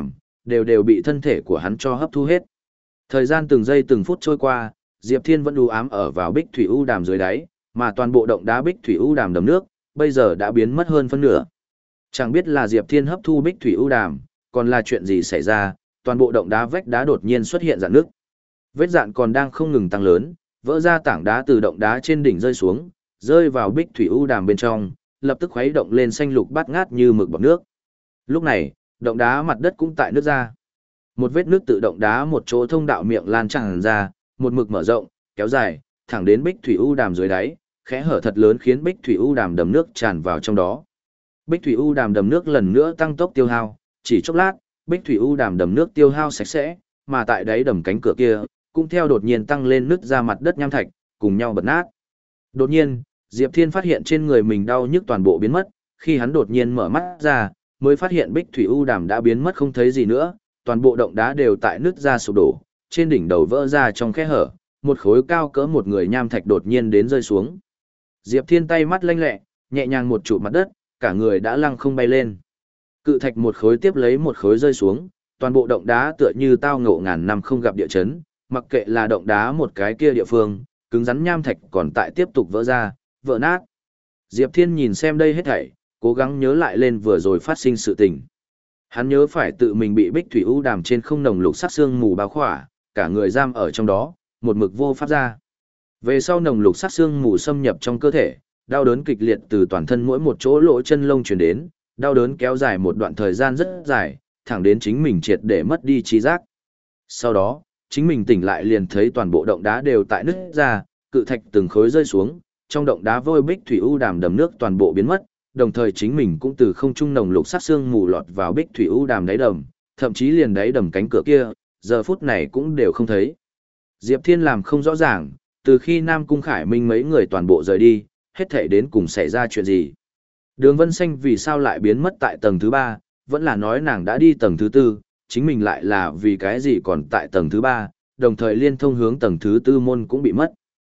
đều đều bị thân thể của hắn cho hấp thu hết. Thời gian từng giây từng phút trôi qua, Diệp Thiên vẫn u ám ở vào Bích Thủy U Đàm dưới đáy, mà toàn bộ động đá Bích Thủy U Đàm đầm nước, bây giờ đã biến mất hơn phân nửa. Chẳng biết là Diệp Thiên hấp thu Bích Thủy U Đàm, còn là chuyện gì xảy ra, toàn bộ động đá vách đá đột nhiên xuất hiện rạn nước. Vết rạn còn đang không ngừng tăng lớn, vỡ ra tảng đá từ động đá trên đỉnh rơi xuống, rơi vào Bích Thủy U Đàm bên trong, lập tức khuấy động lên xanh lục bát ngát như mực bọt nước. Lúc này, động đá mặt đất cũng tại nước ra. Một vết nước tự động đá một chỗ thông đạo miệng lan tràn ra, một mực mở rộng, kéo dài, thẳng đến Bích Thủy U Đàm dưới đáy, khẽ hở thật lớn khiến Bích Thủy U Đàm đầm nước tràn vào trong đó. Bích Thủy U Đàm đầm nước lần nữa tăng tốc tiêu hao, chỉ chốc lát, Bích Thủy U Đàm đầm nước tiêu hao sạch sẽ, mà tại đáy đầm cánh cửa kia, cũng theo đột nhiên tăng lên nứt ra mặt đất nham thạch, cùng nhau bật nát. Đột nhiên, Diệp Thiên phát hiện trên người mình đau nhức toàn bộ biến mất, khi hắn đột nhiên mở mắt ra, mới phát hiện Bích Thủy U Đàm đã biến mất không thấy gì nữa, toàn bộ động đá đều tại nứt ra sụp đổ, trên đỉnh đầu vỡ ra trong khe hở, một khối cao cỡ một người nham thạch đột nhiên đến rơi xuống. Diệp Thiên tay mắt lanh lẹ, nhẹ nhàng một trụ mặt đất, cả người đã lăng không bay lên. Cự thạch một khối tiếp lấy một khối rơi xuống, toàn bộ động đá tựa như tao ngộ ngàn năm không gặp địa chấn, mặc kệ là động đá một cái kia địa phương, cứng rắn nham thạch còn tại tiếp tục vỡ ra, vỡ nát. Diệp Thiên nhìn xem đây hết thảy, cố gắng nhớ lại lên vừa rồi phát sinh sự tình. Hắn nhớ phải tự mình bị Bích Thủy U Đàm trên không nồng lục sắc xương mù bao khỏa, cả người giam ở trong đó, một mực vô pháp ra. Về sau nồng lục sắc xương mù xâm nhập trong cơ thể, đau đớn kịch liệt từ toàn thân mỗi một chỗ lỗ chân lông truyền đến, đau đớn kéo dài một đoạn thời gian rất dài, thẳng đến chính mình triệt để mất đi trí giác. Sau đó, chính mình tỉnh lại liền thấy toàn bộ động đá đều tại nứt ra, cự thạch từng khối rơi xuống, trong động đá vôi Bích Thủy U Đàm đầm nước toàn bộ biến mất, đồng thời chính mình cũng từ không trung nồng lục sắc xương mù lọt vào Bích Thủy U Đàm đáy đầm, thậm chí liền đáy đầm cánh cửa kia, giờ phút này cũng đều không thấy. Diệp Thiên làm không rõ ràng, từ khi Nam Cung Khải Minh mấy người toàn bộ rời đi, hết thảy đến cùng xảy ra chuyện gì. Đường Vân Xanh vì sao lại biến mất tại tầng thứ ba, vẫn là nói nàng đã đi tầng thứ tư, chính mình lại là vì cái gì còn tại tầng thứ ba, đồng thời liên thông hướng tầng thứ tư môn cũng bị mất.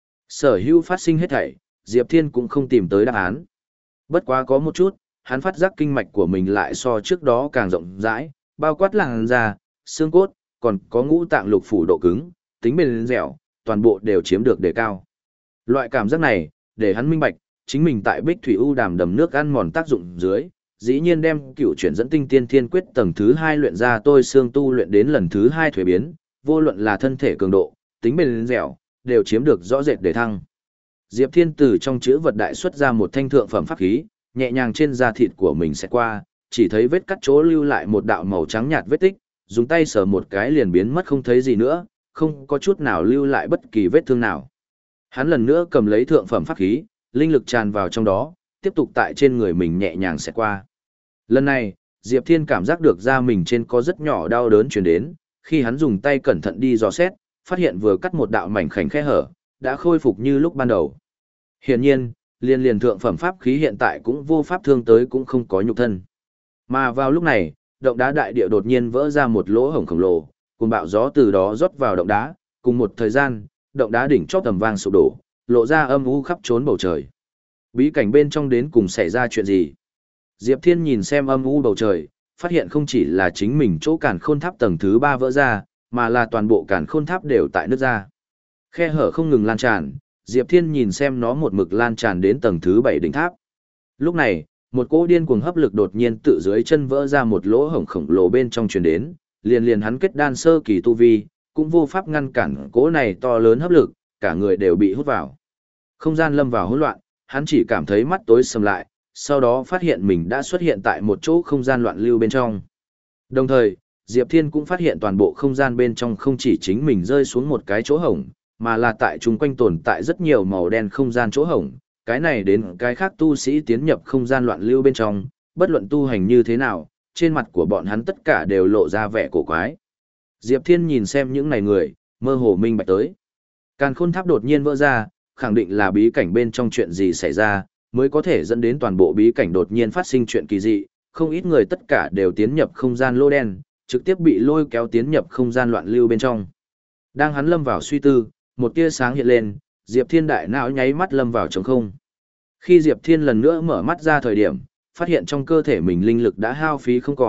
Sở hữu phát sinh hết thảy, Diệp Thiên cũng không tìm tới đáp án. Bất quá có một chút, hắn phát giác kinh mạch của mình lại so trước đó càng rộng rãi, bao quát làn da, xương cốt, còn có ngũ tạng lục phủ độ cứng, tính bền dẻo, toàn bộ đều chiếm được đề cao. Loại cảm giác này, để hắn minh bạch, chính mình tại Bích Thủy U Đàm đầm nước ăn mòn tác dụng dưới, dĩ nhiên đem cựu chuyển dẫn tinh tiên thiên quyết tầng thứ hai luyện ra tôi xương tu luyện đến lần thứ hai thuế biến, vô luận là thân thể cường độ, tính bền dẻo, đều chiếm được rõ rệt để thăng. Diệp Thiên từ trong chữ vật đại xuất ra một thanh thượng phẩm pháp khí, nhẹ nhàng trên da thịt của mình sẽ qua, chỉ thấy vết cắt chỗ lưu lại một đạo màu trắng nhạt vết tích, dùng tay sờ một cái liền biến mất không thấy gì nữa, không có chút nào lưu lại bất kỳ vết thương nào. Hắn lần nữa cầm lấy thượng phẩm pháp khí, linh lực tràn vào trong đó, tiếp tục tại trên người mình nhẹ nhàng sẽ qua. Lần này, Diệp Thiên cảm giác được da mình trên có rất nhỏ đau đớn truyền đến, khi hắn dùng tay cẩn thận đi dò xét, phát hiện vừa cắt một đạo mảnh khảnh khe hở, đã khôi phục như lúc ban đầu. Hiển nhiên, liên liền thượng phẩm pháp khí hiện tại cũng vô pháp thương tới cũng không có nhục thân. Mà vào lúc này, động đá đại địa đột nhiên vỡ ra một lỗ hổng khổng lồ, cùng bạo gió từ đó rót vào động đá, cùng một thời gian, động đá đỉnh chóp tầm vang sụp đổ, lộ ra âm u khắp trốn bầu trời. Bí cảnh bên trong đến cùng xảy ra chuyện gì? Diệp Thiên nhìn xem âm u bầu trời, phát hiện không chỉ là chính mình chỗ càn khôn tháp tầng thứ ba vỡ ra, mà là toàn bộ càn khôn tháp đều tại nứt ra. Khe hở không ngừng lan tràn, Diệp Thiên nhìn xem nó một mực lan tràn đến tầng thứ bảy đỉnh tháp. Lúc này, một cỗ điên cuồng hấp lực đột nhiên tự dưới chân vỡ ra một lỗ hổng khổng lồ bên trong truyền đến, liền liền hắn kết đan sơ kỳ tu vi, cũng vô pháp ngăn cản cỗ này to lớn hấp lực, cả người đều bị hút vào. Không gian lâm vào hỗn loạn, hắn chỉ cảm thấy mắt tối sầm lại, sau đó phát hiện mình đã xuất hiện tại một chỗ không gian loạn lưu bên trong. Đồng thời, Diệp Thiên cũng phát hiện toàn bộ không gian bên trong không chỉ chính mình rơi xuống một cái chỗ hổng, mà là tại chung quanh tồn tại rất nhiều màu đen không gian chỗ hổng, cái này đến cái khác tu sĩ tiến nhập không gian loạn lưu bên trong, bất luận tu hành như thế nào, trên mặt của bọn hắn tất cả đều lộ ra vẻ cổ quái. Diệp Thiên nhìn xem những này người, mơ hồ minh bạch tới. Càn khôn tháp đột nhiên vỡ ra, khẳng định là bí cảnh bên trong chuyện gì xảy ra, mới có thể dẫn đến toàn bộ bí cảnh đột nhiên phát sinh chuyện kỳ dị, không ít người tất cả đều tiến nhập không gian lô đen, trực tiếp bị lôi kéo tiến nhập không gian loạn lưu bên trong. Đang hắn lâm vào suy tư, một tia sáng hiện lên, Diệp Thiên đại não nháy mắt lâm vào trống không. Khi Diệp Thiên lần nữa mở mắt ra thời điểm, phát hiện trong cơ thể mình linh lực đã hao phí không còn,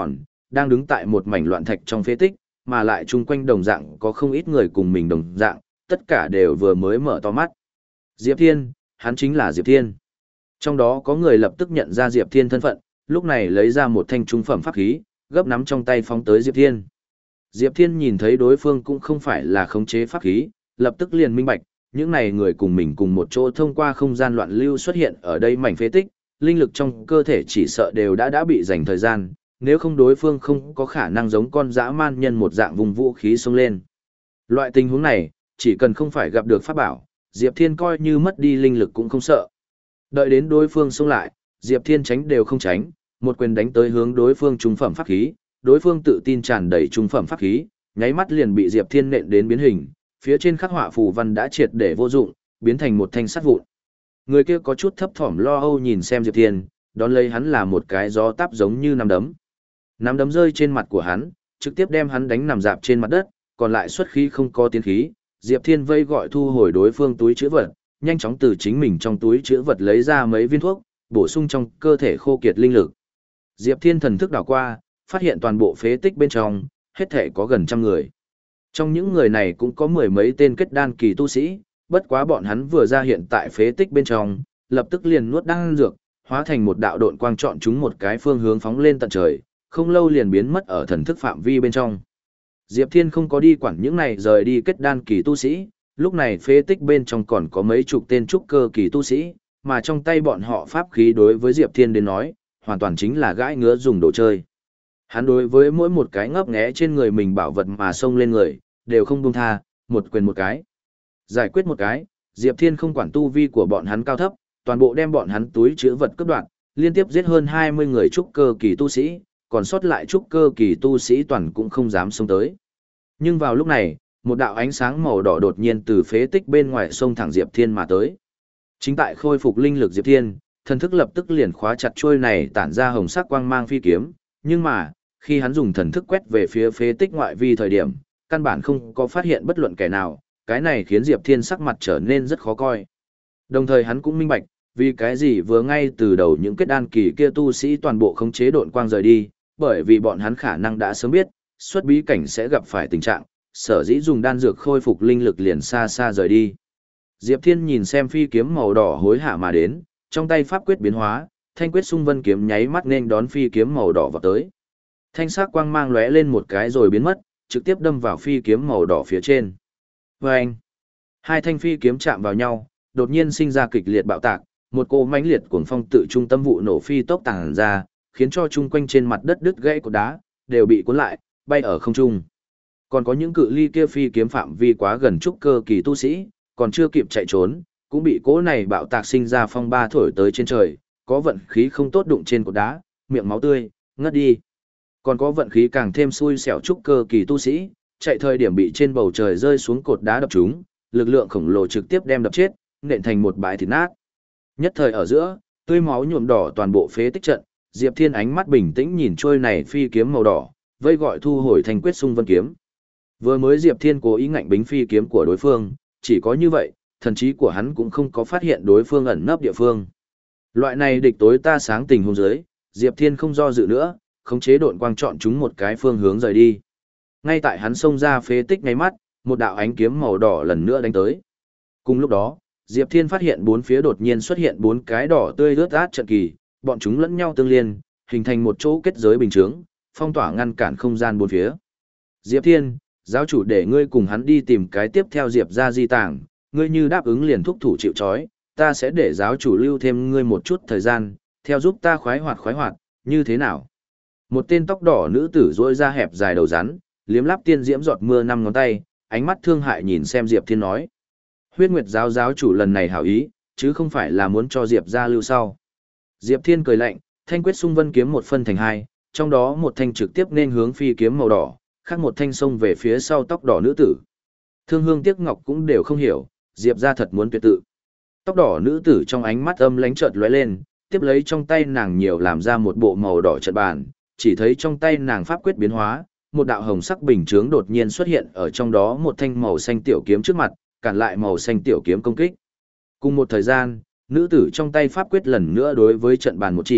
đang đứng tại một mảnh loạn thạch trong phế tích, mà lại chung quanh đồng dạng có không ít người cùng mình đồng dạng, tất cả đều vừa mới mở to mắt. Diệp Thiên, hắn chính là Diệp Thiên. Trong đó có người lập tức nhận ra Diệp Thiên thân phận, lúc này lấy ra một thanh trung phẩm pháp khí, gấp nắm trong tay phóng tới Diệp Thiên. Diệp Thiên nhìn thấy đối phương cũng không phải là khống chế pháp khí, lập tức liền minh bạch, những này người cùng mình cùng một chỗ thông qua không gian loạn lưu xuất hiện ở đây mảnh phế tích, linh lực trong cơ thể chỉ sợ đều đã đã bị dành thời gian, nếu không đối phương không có khả năng giống con dã man nhân một dạng vùng vũ khí xông lên. Loại tình huống này, chỉ cần không phải gặp được pháp bảo, Diệp Thiên coi như mất đi linh lực cũng không sợ. Đợi đến đối phương xông lại, Diệp Thiên tránh đều không tránh, một quyền đánh tới hướng đối phương trung phẩm pháp khí, đối phương tự tin tràn đầy trung phẩm pháp khí, nháy mắt liền bị Diệp Thiên nện đến biến hình, phía trên khắc họa phù văn đã triệt để vô dụng, biến thành một thanh sắt vụn. Người kia có chút thấp thỏm lo âu nhìn xem Diệp Thiên, đón lấy hắn là một cái gió táp giống như nắm đấm. Nắm đấm rơi trên mặt của hắn, trực tiếp đem hắn đánh nằm dạp trên mặt đất, còn lại xuất khí không có tiến khí. Diệp Thiên vây gọi thu hồi đối phương túi chữ vật, nhanh chóng từ chính mình trong túi chữ vật lấy ra mấy viên thuốc, bổ sung trong cơ thể khô kiệt linh lực. Diệp Thiên thần thức đảo qua, phát hiện toàn bộ phế tích bên trong, hết thể có gần trăm người. Trong những người này cũng có mười mấy tên kết đan kỳ tu sĩ, bất quá bọn hắn vừa ra hiện tại phế tích bên trong, lập tức liền nuốt đan dược, hóa thành một đạo độn quang chọn chúng một cái phương hướng phóng lên tận trời, không lâu liền biến mất ở thần thức phạm vi bên trong. Diệp Thiên không có đi quản những này rời đi kết đan kỳ tu sĩ, lúc này phế tích bên trong còn có mấy chục tên trúc cơ kỳ tu sĩ, mà trong tay bọn họ pháp khí đối với Diệp Thiên đến nói, hoàn toàn chính là gãi ngứa dùng đồ chơi. Hắn đối với mỗi một cái ngấp nghé trên người mình bảo vật mà xông lên người, đều không buông tha, một quyền một cái. Giải quyết một cái, Diệp Thiên không quản tu vi của bọn hắn cao thấp, toàn bộ đem bọn hắn túi chứa vật cướp đoạt, liên tiếp giết hơn hai mươi người trúc cơ kỳ tu sĩ, còn sót lại trúc cơ kỳ tu sĩ toàn cũng không dám xông tới. Nhưng vào lúc này, một đạo ánh sáng màu đỏ đột nhiên từ phế tích bên ngoài xông thẳng Diệp Thiên mà tới. Chính tại khôi phục linh lực Diệp Thiên, thần thức lập tức liền khóa chặt chuôi này tản ra hồng sắc quang mang phi kiếm, nhưng mà, khi hắn dùng thần thức quét về phía phế tích ngoại vi thời điểm, căn bản không có phát hiện bất luận kẻ nào, cái này khiến Diệp Thiên sắc mặt trở nên rất khó coi. Đồng thời hắn cũng minh bạch, vì cái gì vừa ngay từ đầu những kết đan kỳ kia tu sĩ toàn bộ khống chế độn quang rời đi, bởi vì bọn hắn khả năng đã sớm biết, xuất bí cảnh sẽ gặp phải tình trạng, sở dĩ dùng đan dược khôi phục linh lực liền xa xa rời đi. Diệp Thiên nhìn xem phi kiếm màu đỏ hối hả mà đến, trong tay pháp quyết biến hóa, thanh quyết xung vân kiếm nháy mắt nên đón phi kiếm màu đỏ vào tới. Thanh sắc quang mang lóe lên một cái rồi biến mất, trực tiếp đâm vào phi kiếm màu đỏ phía trên. Vâng! Hai thanh phi kiếm chạm vào nhau, đột nhiên sinh ra kịch liệt bạo tạc, một cỗ mãnh liệt cuồng phong tự trung tâm vụ nổ phi tốc tàng ra, khiến cho chung quanh trên mặt đất đứt gãy của đá, đều bị cuốn lại, bay ở không trung. Còn có những cự ly kia phi kiếm phạm vi quá gần trúc cơ kỳ tu sĩ, còn chưa kịp chạy trốn, cũng bị cỗ này bạo tạc sinh ra phong ba thổi tới trên trời, có vận khí không tốt đụng trên cột đá, miệng máu tươi, ngất đi. Còn có vận khí càng thêm xui xẻo trúc cơ kỳ tu sĩ, chạy thời điểm bị trên bầu trời rơi xuống cột đá đập trúng, lực lượng khổng lồ trực tiếp đem đập chết, nện thành một bãi thịt nát. Nhất thời ở giữa, tươi máu nhuộm đỏ toàn bộ phế tích trận, Diệp Thiên ánh mắt bình tĩnh nhìn trôi này phi kiếm màu đỏ, vây gọi thu hồi thành quyết xung vân kiếm. Vừa mới Diệp Thiên cố ý ngạnh bính phi kiếm của đối phương, chỉ có như vậy, thần trí của hắn cũng không có phát hiện đối phương ẩn nấp địa phương. Loại này địch tối ta sáng tình huống dưới, Diệp Thiên không do dự nữa, khống chế độn quang chọn chúng một cái phương hướng rời đi. Ngay tại hắn xông ra phế tích ngay mắt, một đạo ánh kiếm màu đỏ lần nữa đánh tới. Cùng lúc đó, Diệp Thiên phát hiện bốn phía đột nhiên xuất hiện bốn cái đỏ tươi rớt át trận kỳ, bọn chúng lẫn nhau tương liên, hình thành một chỗ kết giới bình chướng, phong tỏa ngăn cản không gian bốn phía. Diệp Thiên, giáo chủ để ngươi cùng hắn đi tìm cái tiếp theo Diệp ra di tàng, ngươi như đáp ứng liền thúc thủ chịu trói, ta sẽ để giáo chủ lưu thêm ngươi một chút thời gian, theo giúp ta khoái hoạt khoái hoạt, như thế nào? Một tên tóc đỏ nữ tử rỗi ra hẹp dài đầu rắn, liếm láp tiên diễm giọt mưa năm ngón tay, ánh mắt thương hại nhìn xem Diệp Thiên nói. Huyết Nguyệt giáo giáo chủ lần này hảo ý, chứ không phải là muốn cho Diệp ra lưu sau. Diệp Thiên cười lạnh, thanh quyết xung vân kiếm một phân thành hai, trong đó một thanh trực tiếp nên hướng phi kiếm màu đỏ, khác một thanh xông về phía sau tóc đỏ nữ tử. Thương Hương Tiếc Ngọc cũng đều không hiểu, Diệp ra thật muốn tuyệt tự. Tóc đỏ nữ tử trong ánh mắt âm lánh chợt lóe lên, tiếp lấy trong tay nàng nhiều làm ra một bộ màu đỏ trận bàn, chỉ thấy trong tay nàng pháp quyết biến hóa, một đạo hồng sắc bình chướng đột nhiên xuất hiện ở trong đó một thanh màu xanh tiểu kiếm trước mặt, cản lại màu xanh tiểu kiếm công kích. Cùng một thời gian, nữ tử trong tay pháp quyết lần nữa đối với trận bàn một chỉ,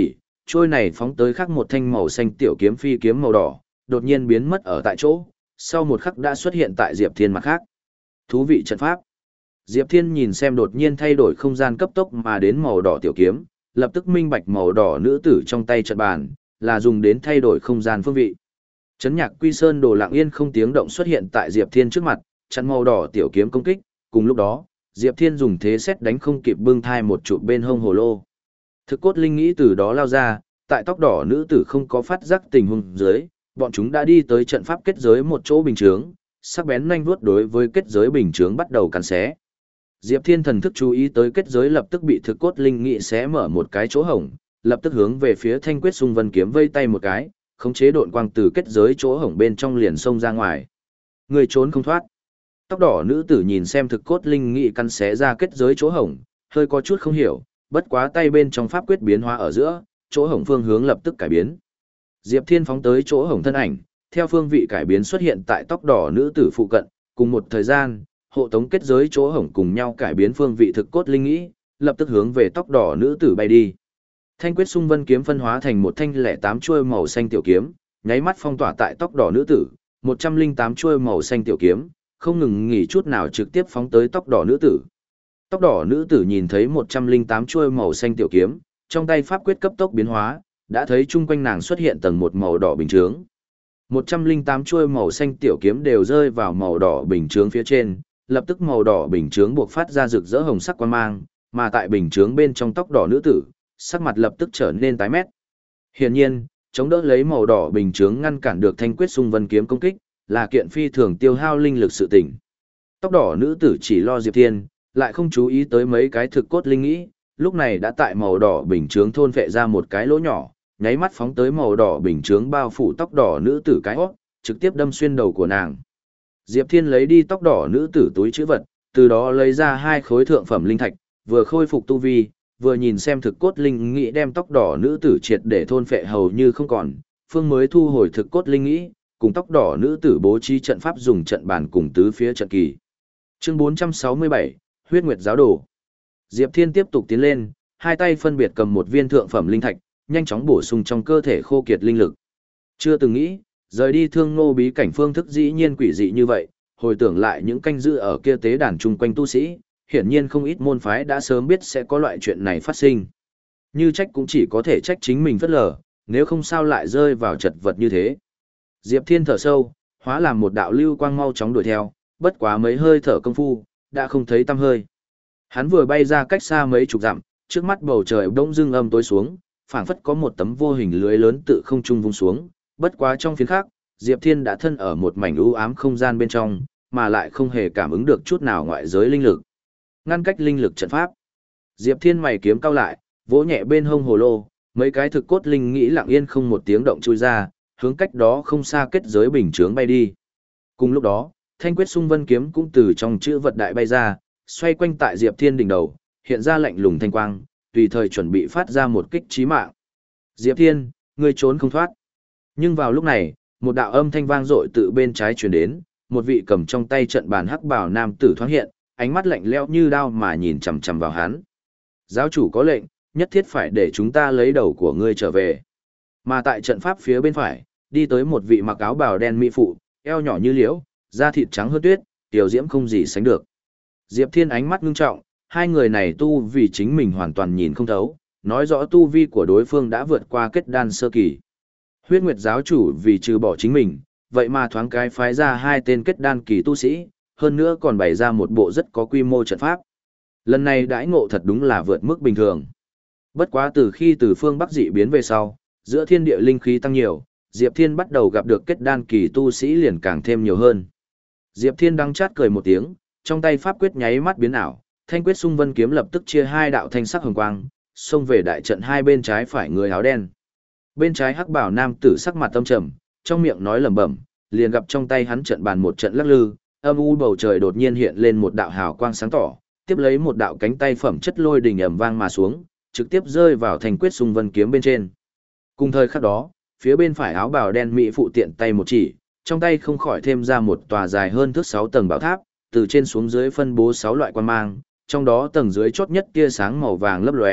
trôi này phóng tới khắc một thanh màu xanh tiểu kiếm phi kiếm màu đỏ, đột nhiên biến mất ở tại chỗ, sau một khắc đã xuất hiện tại Diệp Thiên mặt khác. Thú vị trận pháp. Diệp Thiên nhìn xem đột nhiên thay đổi không gian cấp tốc mà đến màu đỏ tiểu kiếm, lập tức minh bạch màu đỏ nữ tử trong tay trận bàn, là dùng đến thay đổi không gian phương vị. Chấn Nhạc Quy Sơn đồ lặng yên không tiếng động xuất hiện tại Diệp Thiên trước mặt, chặn màu đỏ tiểu kiếm công kích, cùng lúc đó, Diệp Thiên dùng thế xét đánh không kịp bưng thai một trụ bên hông hồ lô. Thực cốt linh nghĩ từ đó lao ra, tại tóc đỏ nữ tử không có phát giác tình huống dưới, bọn chúng đã đi tới trận pháp kết giới một chỗ bình chướng, sắc bén nhanh vuốt đối với kết giới bình chướng bắt đầu cắn xé. Diệp Thiên thần thức chú ý tới kết giới lập tức bị thực cốt linh nghị xé mở một cái chỗ hổng, lập tức hướng về phía Thanh Quyết Xung Vân kiếm vây tay một cái, khống chế độn quang từ kết giới chỗ hổng bên trong liền xông ra ngoài. Người trốn không thoát. Tóc đỏ nữ tử nhìn xem thực cốt linh nghị cắn xé ra kết giới chỗ hổng, hơi có chút không hiểu, bất quá tay bên trong pháp quyết biến hóa ở giữa, chỗ hổng phương hướng lập tức cải biến. Diệp Thiên phóng tới chỗ hổng thân ảnh, theo phương vị cải biến xuất hiện tại tóc đỏ nữ tử phụ cận, cùng một thời gian, hộ tống kết giới chỗ hổng cùng nhau cải biến phương vị thực cốt linh nghĩ, lập tức hướng về tóc đỏ nữ tử bay đi. Thanh Quyết Xung Vân kiếm phân hóa thành một thanh lẻ tám chuôi màu xanh tiểu kiếm, nháy mắt phong tỏa tại tóc đỏ nữ tử, một trăm linh tám chuôi màu xanh tiểu kiếm, không ngừng nghỉ chút nào trực tiếp phóng tới tóc đỏ nữ tử. Tóc đỏ nữ tử nhìn thấy một trăm linh tám chuôi màu xanh tiểu kiếm, trong tay pháp quyết cấp tốc biến hóa, đã thấy chung quanh nàng xuất hiện tầng một màu đỏ bình chướng. một trăm linh tám chuôi màu xanh tiểu kiếm đều rơi vào màu đỏ bình chướng phía trên, lập tức màu đỏ bình chướng buộc phát ra rực rỡ hồng sắc quang mang, mà tại bình chướng bên trong tóc đỏ nữ tử, sắc mặt lập tức trở nên tái mét. Hiển nhiên, chống đỡ lấy màu đỏ bình chướng ngăn cản được Thanh Quyết Xung Vân kiếm công kích, là kiện phi thường tiêu hao linh lực sự tình. Tóc đỏ nữ tử chỉ lo Diệp Thiên, lại không chú ý tới mấy cái thực cốt linh nghĩ, lúc này đã tại màu đỏ bình chướng thôn phệ ra một cái lỗ nhỏ, nháy mắt phóng tới màu đỏ bình chướng bao phủ tóc đỏ nữ tử cái hót, trực tiếp đâm xuyên đầu của nàng. Diệp Thiên lấy đi tóc đỏ nữ tử túi trữ vật, từ đó lấy ra hai khối thượng phẩm linh thạch, vừa khôi phục tu vi, vừa nhìn xem thực cốt linh nghĩ đem tóc đỏ nữ tử triệt để thôn phệ hầu như không còn, phương mới thu hồi thực cốt linh nghĩ, cùng tóc đỏ nữ tử bố trí trận pháp dùng trận bàn cùng tứ phía trận kỳ. Chương bốn trăm sáu mươi bảy, Huyết Nguyệt giáo đồ. Diệp Thiên tiếp tục tiến lên, hai tay phân biệt cầm một viên thượng phẩm linh thạch, nhanh chóng bổ sung trong cơ thể khô kiệt linh lực. Chưa từng nghĩ, rời đi Thương Nô bí cảnh phương thức dĩ nhiên quỷ dị như vậy, hồi tưởng lại những canh giữ ở kia tế đàn chung quanh tu sĩ, hiển nhiên không ít môn phái đã sớm biết sẽ có loại chuyện này phát sinh. Như trách cũng chỉ có thể trách chính mình phất lờ, nếu không sao lại rơi vào chật vật như thế. Diệp Thiên thở sâu, hóa làm một đạo lưu quang mau chóng đuổi theo, bất quá mấy hơi thở công phu, đã không thấy tăm hơi. Hắn vừa bay ra cách xa mấy chục dặm, trước mắt bầu trời bỗng dưng âm tối xuống, phảng phất có một tấm vô hình lưới lớn tự không trung vung xuống, bất quá trong phiến khác, Diệp Thiên đã thân ở một mảnh u ám không gian bên trong, mà lại không hề cảm ứng được chút nào ngoại giới linh lực. Ngăn cách linh lực trận pháp. Diệp Thiên mày kiếm cao lại, vỗ nhẹ bên hông hồ lô, mấy cái thực cốt linh nghĩ lặng yên không một tiếng động chui ra, hướng cách đó không xa kết giới bình chướng bay đi. Cùng lúc đó, Thanh Quyết Xung Vân kiếm cũng từ trong chữ vật đại bay ra, xoay quanh tại Diệp Thiên đỉnh đầu, hiện ra lạnh lùng thanh quang, tùy thời chuẩn bị phát ra một kích chí mạng. Diệp Thiên, ngươi trốn không thoát. Nhưng vào lúc này, một đạo âm thanh vang dội từ bên trái truyền đến, một vị cầm trong tay trận bàn hắc bào nam tử thoáng hiện, ánh mắt lạnh lẽo như đao mà nhìn chằm chằm vào hắn. Giáo chủ có lệnh, nhất thiết phải để chúng ta lấy đầu của ngươi trở về. Mà tại trận pháp phía bên phải, đi tới một vị mặc áo bào đen mỹ phụ, eo nhỏ như liễu, da thịt trắng hơn tuyết, tiểu diễm không gì sánh được. Diệp Thiên ánh mắt ngưng trọng, hai người này tu vì chính mình hoàn toàn nhìn không thấu, nói rõ tu vi của đối phương đã vượt qua kết đan sơ kỳ. Huyết Nguyệt giáo chủ vì trừ bỏ chính mình, vậy mà thoáng cái phái ra hai tên kết đan kỳ tu sĩ, hơn nữa còn bày ra một bộ rất có quy mô trận pháp. Lần này đãi ngộ thật đúng là vượt mức bình thường. Bất quá từ khi từ phương Bắc dị biến về sau, giữa thiên địa linh khí tăng nhiều, Diệp Thiên bắt đầu gặp được kết đan kỳ tu sĩ liền càng thêm nhiều hơn. Diệp Thiên đắng chát cười một tiếng, trong tay pháp quyết nháy mắt biến ảo, Thanh Quyết Xung Vân kiếm lập tức chia hai đạo thanh sắc hồng quang, xông về đại trận hai bên trái phải người áo đen. Bên trái hắc bảo nam tử sắc mặt tâm trầm, trong miệng nói lẩm bẩm, liền gặp trong tay hắn trận bàn một trận lắc lư, âm u bầu trời đột nhiên hiện lên một đạo hào quang sáng tỏ, tiếp lấy một đạo cánh tay phẩm chất lôi đình ầm vang mà xuống, trực tiếp rơi vào Thanh Quyết Xung Vân kiếm bên trên. Cùng thời khắc đó, phía bên phải áo bào đen mỹ phụ tiện tay một chỉ, trong tay không khỏi thêm ra một tòa dài hơn thước sáu tầng bảo tháp, từ trên xuống dưới phân bố sáu loại quan mang, trong đó tầng dưới chót nhất tia sáng màu vàng lấp lóe,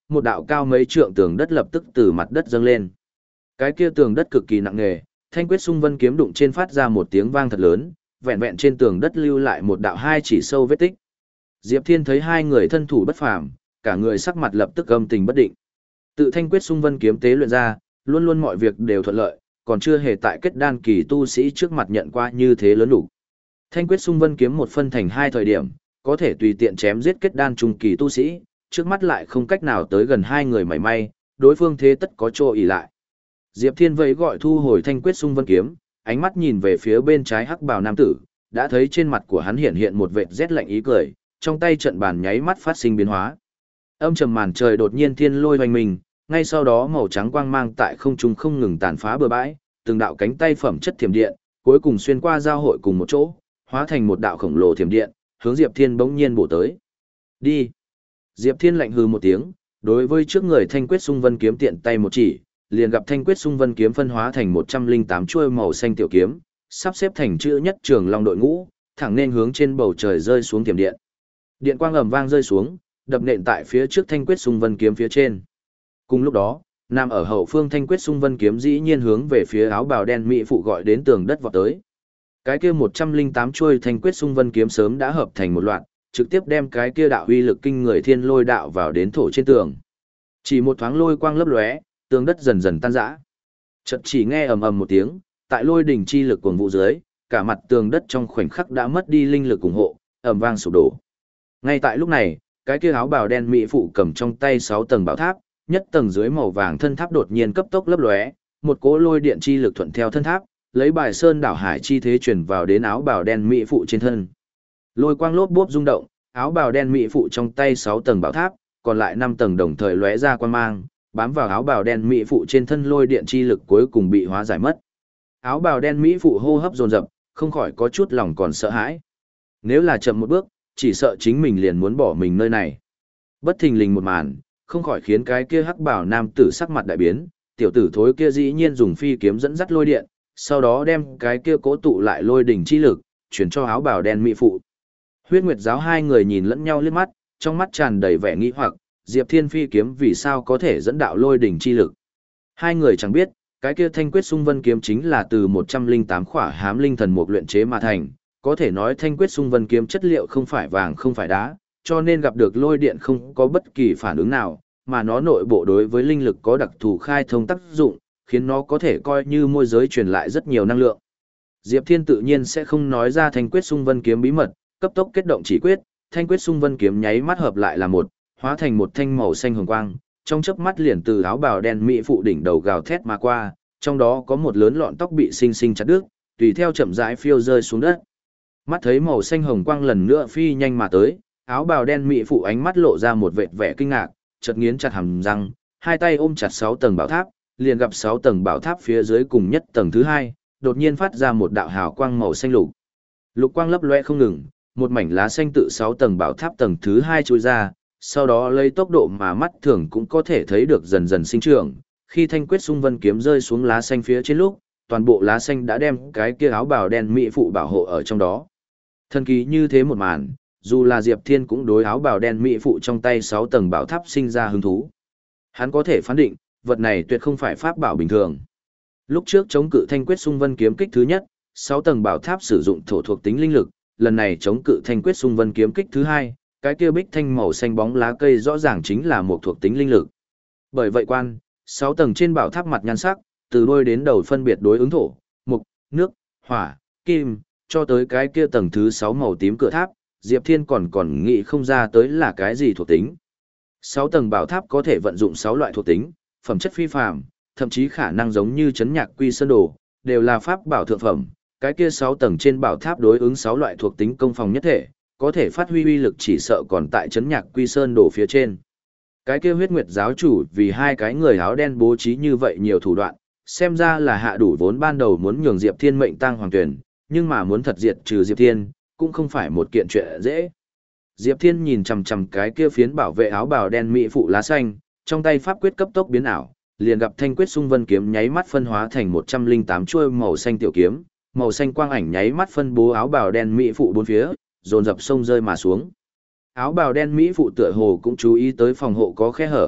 một đạo cao mấy trượng tường đất lập tức từ mặt đất dâng lên. Cái kia tường đất cực kỳ nặng nề, Thanh Quyết Xung Vân kiếm đụng trên phát ra một tiếng vang thật lớn, vẹn vẹn trên tường đất lưu lại một đạo hai chỉ sâu vết tích. Diệp Thiên thấy hai người thân thủ bất phàm, cả người sắc mặt lập tức âm tình bất định. Tự Thanh Quyết Xung Vân kiếm tế luyện ra, luôn luôn mọi việc đều thuận lợi, còn chưa hề tại kết đan kỳ tu sĩ trước mặt nhận qua như thế lớn đủ. Thanh Quyết Xung Vân kiếm một phân thành hai thời điểm, có thể tùy tiện chém giết kết đan trung kỳ tu sĩ, trước mắt lại không cách nào tới gần hai người mảy may, đối phương thế tất có chỗ ỷ lại. Diệp Thiên vẫy gọi thu hồi Thanh Quyết Xung Vân kiếm, ánh mắt nhìn về phía bên trái hắc bào nam tử, đã thấy trên mặt của hắn hiện hiện một vệt rét lạnh ý cười, trong tay trận bàn nháy mắt phát sinh biến hóa. Âm trầm màn trời đột nhiên thiên lôi hoành mình, ngay sau đó màu trắng quang mang tại không trung không ngừng tàn phá bừa bãi, từng đạo cánh tay phẩm chất thiểm điện, cuối cùng xuyên qua giao hội cùng một chỗ, hóa thành một đạo khổng lồ thiểm điện, hướng Diệp Thiên bỗng nhiên bổ tới. Đi. Diệp Thiên lạnh hừ một tiếng, đối với trước người Thanh Quyết Xung Vân kiếm tiện tay một chỉ, liền gặp Thanh Quyết Xung Vân kiếm phân hóa thành một trăm lẻ tám chuôi màu xanh tiểu kiếm, sắp xếp thành chữ nhất trường long đội ngũ, thẳng nên hướng trên bầu trời rơi xuống thiểm điện. Điện quang ầm vang rơi xuống, đập nện tại phía trước Thanh Quyết Xung Vân kiếm phía trên. Cùng lúc đó, nằm ở hậu phương Thanh Quyết Xung Vân kiếm dĩ nhiên hướng về phía áo bào đen mỹ phụ gọi đến tường đất vọt tới. Cái kia một trăm lẻ tám chuôi Thanh Quyết Xung Vân kiếm sớm đã hợp thành một loạt, trực tiếp đem cái kia đạo uy lực kinh người thiên lôi đạo vào đến thổ trên tường. Chỉ một thoáng lôi quang lấp lóe, tường đất dần dần tan rã. Chợt chỉ nghe ầm ầm một tiếng, tại lôi đỉnh chi lực cuồng vũ dưới, cả mặt tường đất trong khoảnh khắc đã mất đi linh lực ủng hộ, ầm vang sụp đổ. Ngay tại lúc này, cái kia áo bào đen mỹ phụ cầm trong tay sáu tầng bảo tháp, nhất tầng dưới màu vàng thân tháp đột nhiên cấp tốc lấp lóe, một cỗ lôi điện chi lực thuận theo thân tháp, lấy bài sơn đảo hải chi thế truyền vào đến áo bào đen mỹ phụ trên thân. Lôi quang lốp bốp rung động, áo bào đen mỹ phụ trong tay sáu tầng bảo tháp, còn lại năm tầng đồng thời lóe ra quang mang, bám vào áo bào đen mỹ phụ trên thân lôi điện chi lực cuối cùng bị hóa giải mất. Áo bào đen mỹ phụ hô hấp dồn dập, không khỏi có chút lòng còn sợ hãi. Nếu là chậm một bước, chỉ sợ chính mình liền muốn bỏ mình nơi này. Bất thình lình một màn, không khỏi khiến cái kia hắc bảo nam tử sắc mặt đại biến, tiểu tử thối kia dĩ nhiên dùng phi kiếm dẫn dắt lôi điện, sau đó đem cái kia cố tụ lại lôi đỉnh chi lực, chuyển cho áo bào đen mỹ phụ. Huyết Nguyệt giáo hai người nhìn lẫn nhau liếc mắt, trong mắt tràn đầy vẻ nghi hoặc, Diệp Thiên phi kiếm vì sao có thể dẫn đạo lôi đỉnh chi lực. Hai người chẳng biết, cái kia Thanh Quyết Xung Vân kiếm chính là từ một trăm lẻ tám khỏa hám linh thần mục luyện chế mà thành, có thể nói Thanh Quyết Xung Vân kiếm chất liệu không phải vàng không phải đá, cho nên gặp được lôi điện không có bất kỳ phản ứng nào, mà nó nội bộ đối với linh lực có đặc thù khai thông tác dụng, khiến nó có thể coi như môi giới truyền lại rất nhiều năng lượng. Diệp Thiên tự nhiên sẽ không nói ra Thanh Quyết Xung Vân kiếm bí mật, cấp tốc kết động chỉ quyết, Thanh Quyết Xung Vân kiếm nháy mắt hợp lại là một, hóa thành một thanh màu xanh hồng quang, trong chớp mắt liền từ áo bào đen mỹ phụ đỉnh đầu gào thét mà qua, trong đó có một lớn lọn tóc bị sinh sinh chặt đứt, tùy theo chậm rãi phiêu rơi xuống đất. Mắt thấy màu xanh hồng quang lần nữa phi nhanh mà tới, áo bào đen mỹ phụ ánh mắt lộ ra một vệt vẻ kinh ngạc, chợt nghiến chặt hàm răng, hai tay ôm chặt sáu tầng bảo tháp, liền gặp sáu tầng bảo tháp phía dưới cùng nhất tầng thứ hai, đột nhiên phát ra một đạo hào quang màu xanh lục. Lục quang lấp loe không ngừng, một mảnh lá xanh tự sáu tầng bảo tháp tầng thứ hai chui ra, sau đó lấy tốc độ mà mắt thường cũng có thể thấy được dần dần sinh trưởng. Khi Thanh Quyết Xung Vân kiếm rơi xuống lá xanh phía trên lúc, toàn bộ lá xanh đã đem cái kia áo bào đen mỹ phụ bảo hộ ở trong đó. Thần kỳ như thế một màn, dù là Diệp Thiên cũng đối áo bào đen mỹ phụ trong tay sáu tầng bảo tháp sinh ra hứng thú. Hắn có thể phán định, vật này tuyệt không phải pháp bảo bình thường. Lúc trước chống cự Thanh Quyết Xung Vân kiếm kích thứ nhất, sáu tầng bảo tháp sử dụng thổ thuộc tính linh lực, lần này chống cự Thanh Quyết Xung Vân kiếm kích thứ hai, cái kia bích thanh màu xanh bóng lá cây rõ ràng chính là một thuộc tính linh lực. Bởi vậy quan, sáu tầng trên bảo tháp mặt nhan sắc, từ đuôi đến đầu phân biệt đối ứng thổ, mục, nước, hỏa, kim, cho tới cái kia tầng thứ sáu màu tím cửa tháp, Diệp Thiên còn còn nghĩ không ra tới là cái gì thuộc tính. Sáu tầng bảo tháp có thể vận dụng sáu loại thuộc tính, phẩm chất phi phàm, thậm chí khả năng giống như chấn nhạc quy sơn đồ, đều là pháp bảo thượng phẩm. Cái kia sáu tầng trên bảo tháp đối ứng sáu loại thuộc tính công phòng nhất thể, có thể phát huy uy lực chỉ sợ còn tại chấn nhạc quy sơn đồ phía trên. Cái kia Huyết Nguyệt giáo chủ vì hai cái người áo đen bố trí như vậy nhiều thủ đoạn, xem ra là hạ đủ vốn ban đầu muốn nhường Diệp Thiên mệnh tang hoàng tuyển, nhưng mà muốn thật diệt trừ Diệp Thiên, cũng không phải một kiện chuyện dễ. Diệp Thiên nhìn chằm chằm cái kia phiến bảo vệ áo bào đen mỹ phụ lá xanh, trong tay pháp quyết cấp tốc biến ảo, liền gặp Thanh Quyết Xung Vân kiếm nháy mắt phân hóa thành một trăm lẻ tám chuôi màu xanh tiểu kiếm, màu xanh quang ảnh nháy mắt phân bố áo bào đen mỹ phụ bốn phía, dồn dập sông rơi mà xuống. Áo bào đen mỹ phụ tựa hồ cũng chú ý tới phòng hộ có khe hở,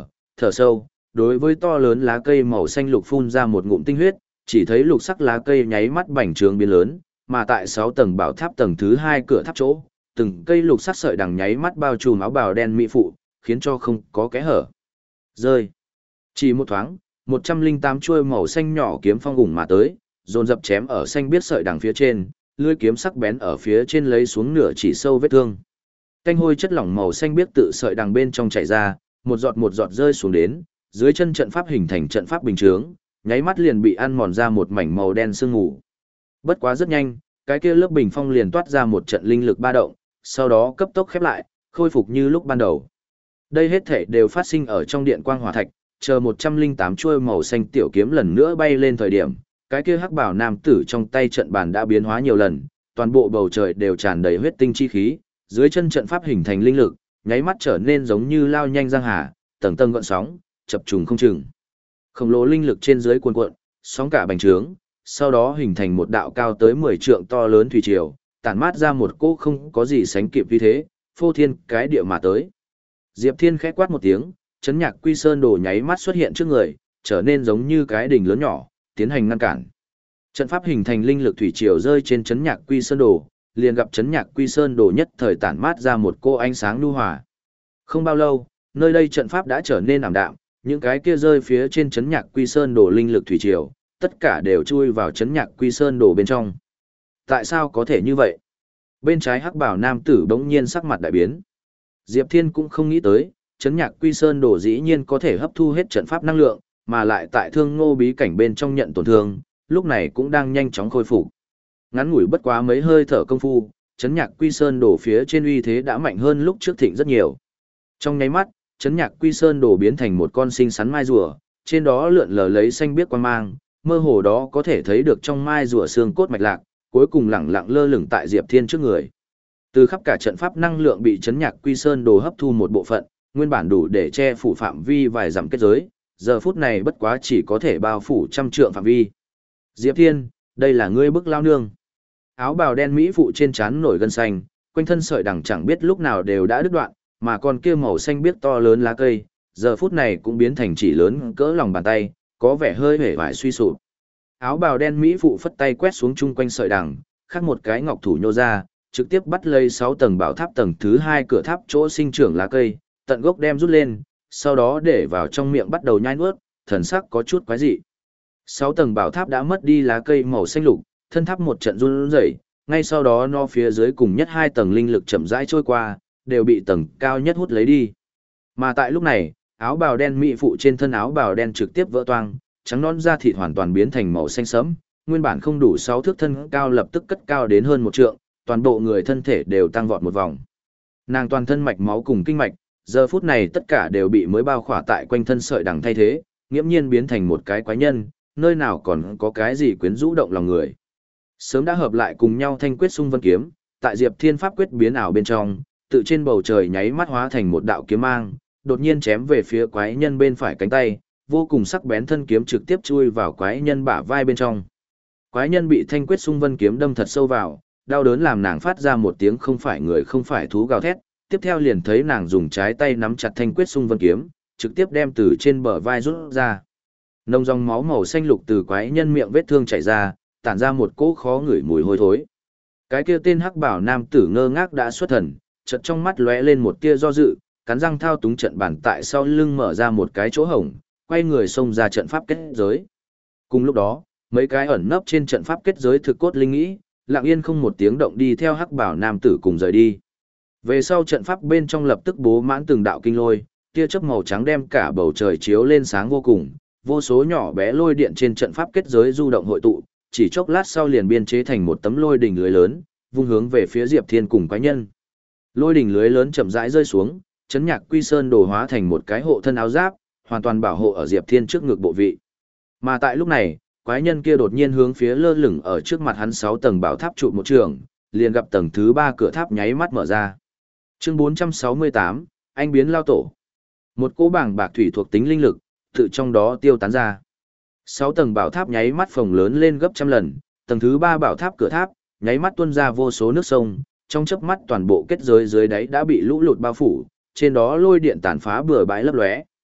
thở sâu, đối với to lớn lá cây màu xanh lục phun ra một ngụm tinh huyết, chỉ thấy lục sắc lá cây nháy mắt bành trướng biến lớn, mà tại sáu tầng bảo tháp tầng thứ hai cửa tháp chỗ, từng cây lục sắc sợi đằng nháy mắt bao trùm áo bào đen mỹ phụ, khiến cho không có kẽ hở. Rơi. Chỉ một thoáng, một trăm linh tám chuôi màu xanh nhỏ kiếm phong ủng mà tới, dồn dập chém ở xanh biết sợi đằng phía trên, lưỡi kiếm sắc bén ở phía trên lấy xuống nửa chỉ sâu vết thương. Canh hôi chất lỏng màu xanh biết tự sợi đằng bên trong chảy ra, một giọt một giọt rơi xuống đến, dưới chân trận pháp hình thành trận pháp bình chướng, nháy mắt liền bị ăn mòn ra một mảnh màu đen sương mù. Bất quá rất nhanh, cái kia lớp bình phong liền toát ra một trận linh lực ba động, sau đó cấp tốc khép lại, khôi phục như lúc ban đầu. Đây hết thể đều phát sinh ở trong điện quang hỏa thạch, chờ một trăm linh tám chuôi màu xanh tiểu kiếm lần nữa bay lên thời điểm, cái kia hắc bảo nam tử trong tay trận bàn đã biến hóa nhiều lần, toàn bộ bầu trời đều tràn đầy huyết tinh chi khí, dưới chân trận pháp hình thành linh lực, nháy mắt trở nên giống như lao nhanh giang hà, tầng tầng gợn sóng, chập trùng không chừng. Khổng lồ linh lực trên dưới cuồn cuộn, sóng cả bành trướng, sau đó hình thành một đạo cao tới mười trượng to lớn thủy triều, tản mát ra một cỗ không có gì sánh kịp vì thế, phô thiên cái địa mà tới. Diệp Thiên khẽ quát một tiếng, chấn nhạc quy sơn đồ nháy mắt xuất hiện trước người, trở nên giống như cái đỉnh lớn nhỏ, tiến hành ngăn cản. Trận pháp hình thành linh lực thủy triều rơi trên chấn nhạc quy sơn đồ, liền gặp chấn nhạc quy sơn đồ nhất thời tản mát ra một cô ánh sáng nhu hòa. Không bao lâu, nơi đây trận pháp đã trở nên ảm đạm, những cái kia rơi phía trên chấn nhạc quy sơn đồ linh lực thủy triều, tất cả đều chui vào chấn nhạc quy sơn đồ bên trong. Tại sao có thể như vậy? Bên trái hắc bảo nam tử bỗng nhiên sắc mặt đại biến. Diệp Thiên cũng không nghĩ tới, chấn nhạc quy sơn đồ dĩ nhiên có thể hấp thu hết trận pháp năng lượng, mà lại tại thương ngô bí cảnh bên trong nhận tổn thương, lúc này cũng đang nhanh chóng khôi phục. Ngắn ngủi bất quá mấy hơi thở công phu, chấn nhạc quy sơn đồ phía trên uy thế đã mạnh hơn lúc trước thịnh rất nhiều. Trong nháy mắt, chấn nhạc quy sơn đồ biến thành một con sinh sắn mai rùa, trên đó lượn lờ lấy xanh biếc quang mang, mơ hồ đó có thể thấy được trong mai rùa xương cốt mạch lạc, cuối cùng lẳng lặng lơ lửng tại Diệp Thiên trước người. Từ khắp cả trận pháp năng lượng bị chấn nhạc quy sơn đồ hấp thu một bộ phận, nguyên bản đủ để che phủ phạm vi vài dặm kết giới, giờ phút này bất quá chỉ có thể bao phủ trăm trượng phạm vi. Diệp Thiên, đây là ngươi bức lao nương. Áo bào đen mỹ phụ trên trán nổi gân xanh, quanh thân sợi đằng chẳng biết lúc nào đều đã đứt đoạn, mà con kia màu xanh biếc to lớn lá cây, giờ phút này cũng biến thành chỉ lớn cỡ lòng bàn tay, có vẻ hơi hể vải suy sụp. Áo bào đen mỹ phụ phất tay quét xuống chung quanh sợi đằng, khác một cái ngọc thủ nhô ra, trực tiếp bắt lấy sáu tầng bảo tháp tầng thứ hai cửa tháp chỗ sinh trưởng lá cây, tận gốc đem rút lên, sau đó để vào trong miệng bắt đầu nhai nuốt, thần sắc có chút quái dị. Sáu tầng bảo tháp đã mất đi lá cây màu xanh lục, thân tháp một trận run rẩy, ngay sau đó nó phía dưới cùng nhất hai tầng linh lực chậm rãi trôi qua, đều bị tầng cao nhất hút lấy đi. Mà tại lúc này, áo bào đen mỹ phụ trên thân áo bào đen trực tiếp vỡ toang, trắng non da thịt hoàn toàn biến thành màu xanh sẫm, nguyên bản không đủ sáu thước thân cao lập tức cất cao đến hơn một trượng, toàn bộ người thân thể đều tăng vọt một vòng. Nàng toàn thân mạch máu cùng kinh mạch, giờ phút này tất cả đều bị mới bao khỏa tại quanh thân sợi đằng thay thế, nghiễm nhiên biến thành một cái quái nhân, nơi nào còn có cái gì quyến rũ động lòng người. Sớm đã hợp lại cùng nhau thanh quyết xung vân kiếm, tại Diệp Thiên pháp quyết biến ảo bên trong, tự trên bầu trời nháy mắt hóa thành một đạo kiếm mang, đột nhiên chém về phía quái nhân bên phải cánh tay, vô cùng sắc bén thân kiếm trực tiếp chui vào quái nhân bả vai bên trong. Quái nhân bị thanh quyết xung vân kiếm đâm thật sâu vào, đau đớn làm nàng phát ra một tiếng không phải người không phải thú gào thét, tiếp theo liền thấy nàng dùng trái tay nắm chặt thanh quyết xung vân kiếm, trực tiếp đem từ trên bờ vai rút ra. Nông dòng máu màu xanh lục từ quái nhân miệng vết thương chảy ra, tản ra một cỗ khó ngửi mùi hôi thối. Cái kia tên hắc bảo nam tử ngơ ngác đã xuất thần, chợt trong mắt lóe lên một tia do dự, cắn răng thao túng trận bản tại sau lưng mở ra một cái chỗ hổng, quay người xông ra trận pháp kết giới. Cùng lúc đó, mấy cái ẩn nấp trên trận pháp kết giới thực cốt linh nghĩ, lặng yên không một tiếng động đi theo hắc bảo nam tử cùng rời đi. Về sau trận pháp bên trong lập tức bố mãn từng đạo kinh lôi, tia chớp màu trắng đem cả bầu trời chiếu lên sáng vô cùng, vô số nhỏ bé lôi điện trên trận pháp kết giới du động hội tụ, chỉ chốc lát sau liền biên chế thành một tấm lôi đỉnh lưới lớn, vung hướng về phía Diệp Thiên cùng quái nhân. Lôi đỉnh lưới lớn chậm rãi rơi xuống, chấn nhạc quy sơn đồ hóa thành một cái hộ thân áo giáp, hoàn toàn bảo hộ ở Diệp Thiên trước ngực bộ vị. Mà tại lúc này, quái nhân kia đột nhiên hướng phía lơ lửng ở trước mặt hắn sáu tầng bảo tháp trụ một trường, liền gặp tầng thứ ba cửa tháp nháy mắt mở ra. Chương bốn trăm sáu mươi tám, anh biến lao tổ. Một cỗ bảng bạc thủy thuộc tính linh lực, tự trong đó tiêu tán ra. Sáu tầng bảo tháp nháy mắt phồng lớn lên gấp trăm lần, tầng thứ ba bảo tháp cửa tháp, nháy mắt tuôn ra vô số nước sông, trong chớp mắt toàn bộ kết giới dưới đáy đã bị lũ lụt bao phủ, trên đó lôi điện tàn phá bừa bãi lấp lóe.